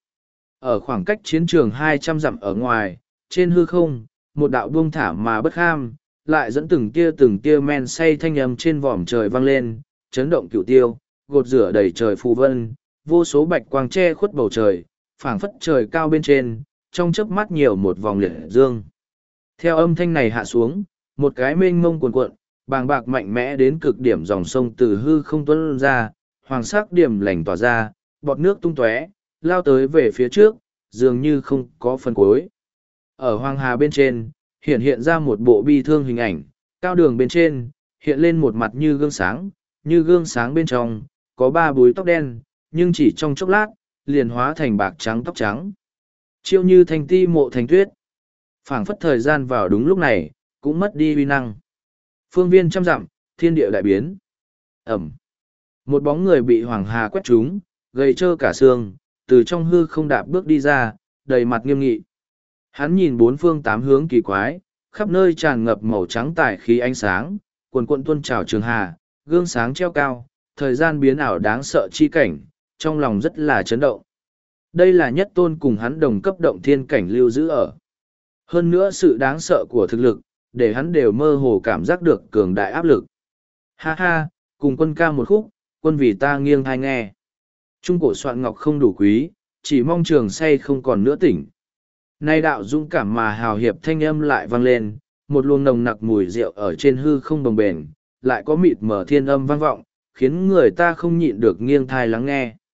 Ở khoảng cách chiến trường hai trăm dặm ở ngoài, trên hư không, một đạo buông thả mà bất kham, lại dẫn từng tia từng tia men say thanh âm trên vòm trời vang lên, chấn động cửu tiêu, gột rửa đầy trời phù vân, vô số bạch quang che khuất bầu trời, phảng phất trời cao bên trên, trong chớp mắt nhiều một vòng liệt dương. Theo âm thanh này hạ xuống, một cái mênh mông cuồn cuộn, bàng bạc mạnh mẽ đến cực điểm dòng sông từ hư không tuôn ra, hoàng sắc điểm lành tỏa ra, bọt nước tung tóe, lao tới về phía trước, dường như không có phần cuối. Ở Hoàng Hà bên trên, hiện hiện ra một bộ bi thương hình ảnh, cao đường bên trên, hiện lên một mặt như gương sáng, như gương sáng bên trong, có ba búi tóc đen, nhưng chỉ trong chốc lát, liền hóa thành bạc trắng tóc trắng. Chiêu như thanh ti mộ thành tuyết. Phảng phất thời gian vào đúng lúc này, cũng mất đi uy năng. Phương viên trăm dặm, thiên địa đại biến. Ẩm. Một bóng người bị Hoàng Hà quét trúng, gầy trơ cả xương, từ trong hư không đạp bước đi ra, đầy mặt nghiêm nghị. Hắn nhìn bốn phương tám hướng kỳ quái, khắp nơi tràn ngập màu trắng tải khí ánh sáng, quần quận tuôn trào trường hà, gương sáng treo cao, thời gian biến ảo đáng sợ chi cảnh, trong lòng rất là chấn động. Đây là nhất tôn cùng hắn đồng cấp động thiên cảnh lưu giữ ở. Hơn nữa sự đáng sợ của thực lực, để hắn đều mơ hồ cảm giác được cường đại áp lực. Ha ha, cùng quân ca một khúc, quân vì ta nghiêng thai nghe. Trung cổ soạn ngọc không đủ quý, chỉ mong trường say không còn nữa tỉnh. Nay đạo dũng cảm mà hào hiệp thanh âm lại vang lên, một luồng nồng nặc mùi rượu ở trên hư không đồng bền, lại có mịt mở thiên âm vang vọng, khiến người ta không nhịn được nghiêng thai lắng nghe.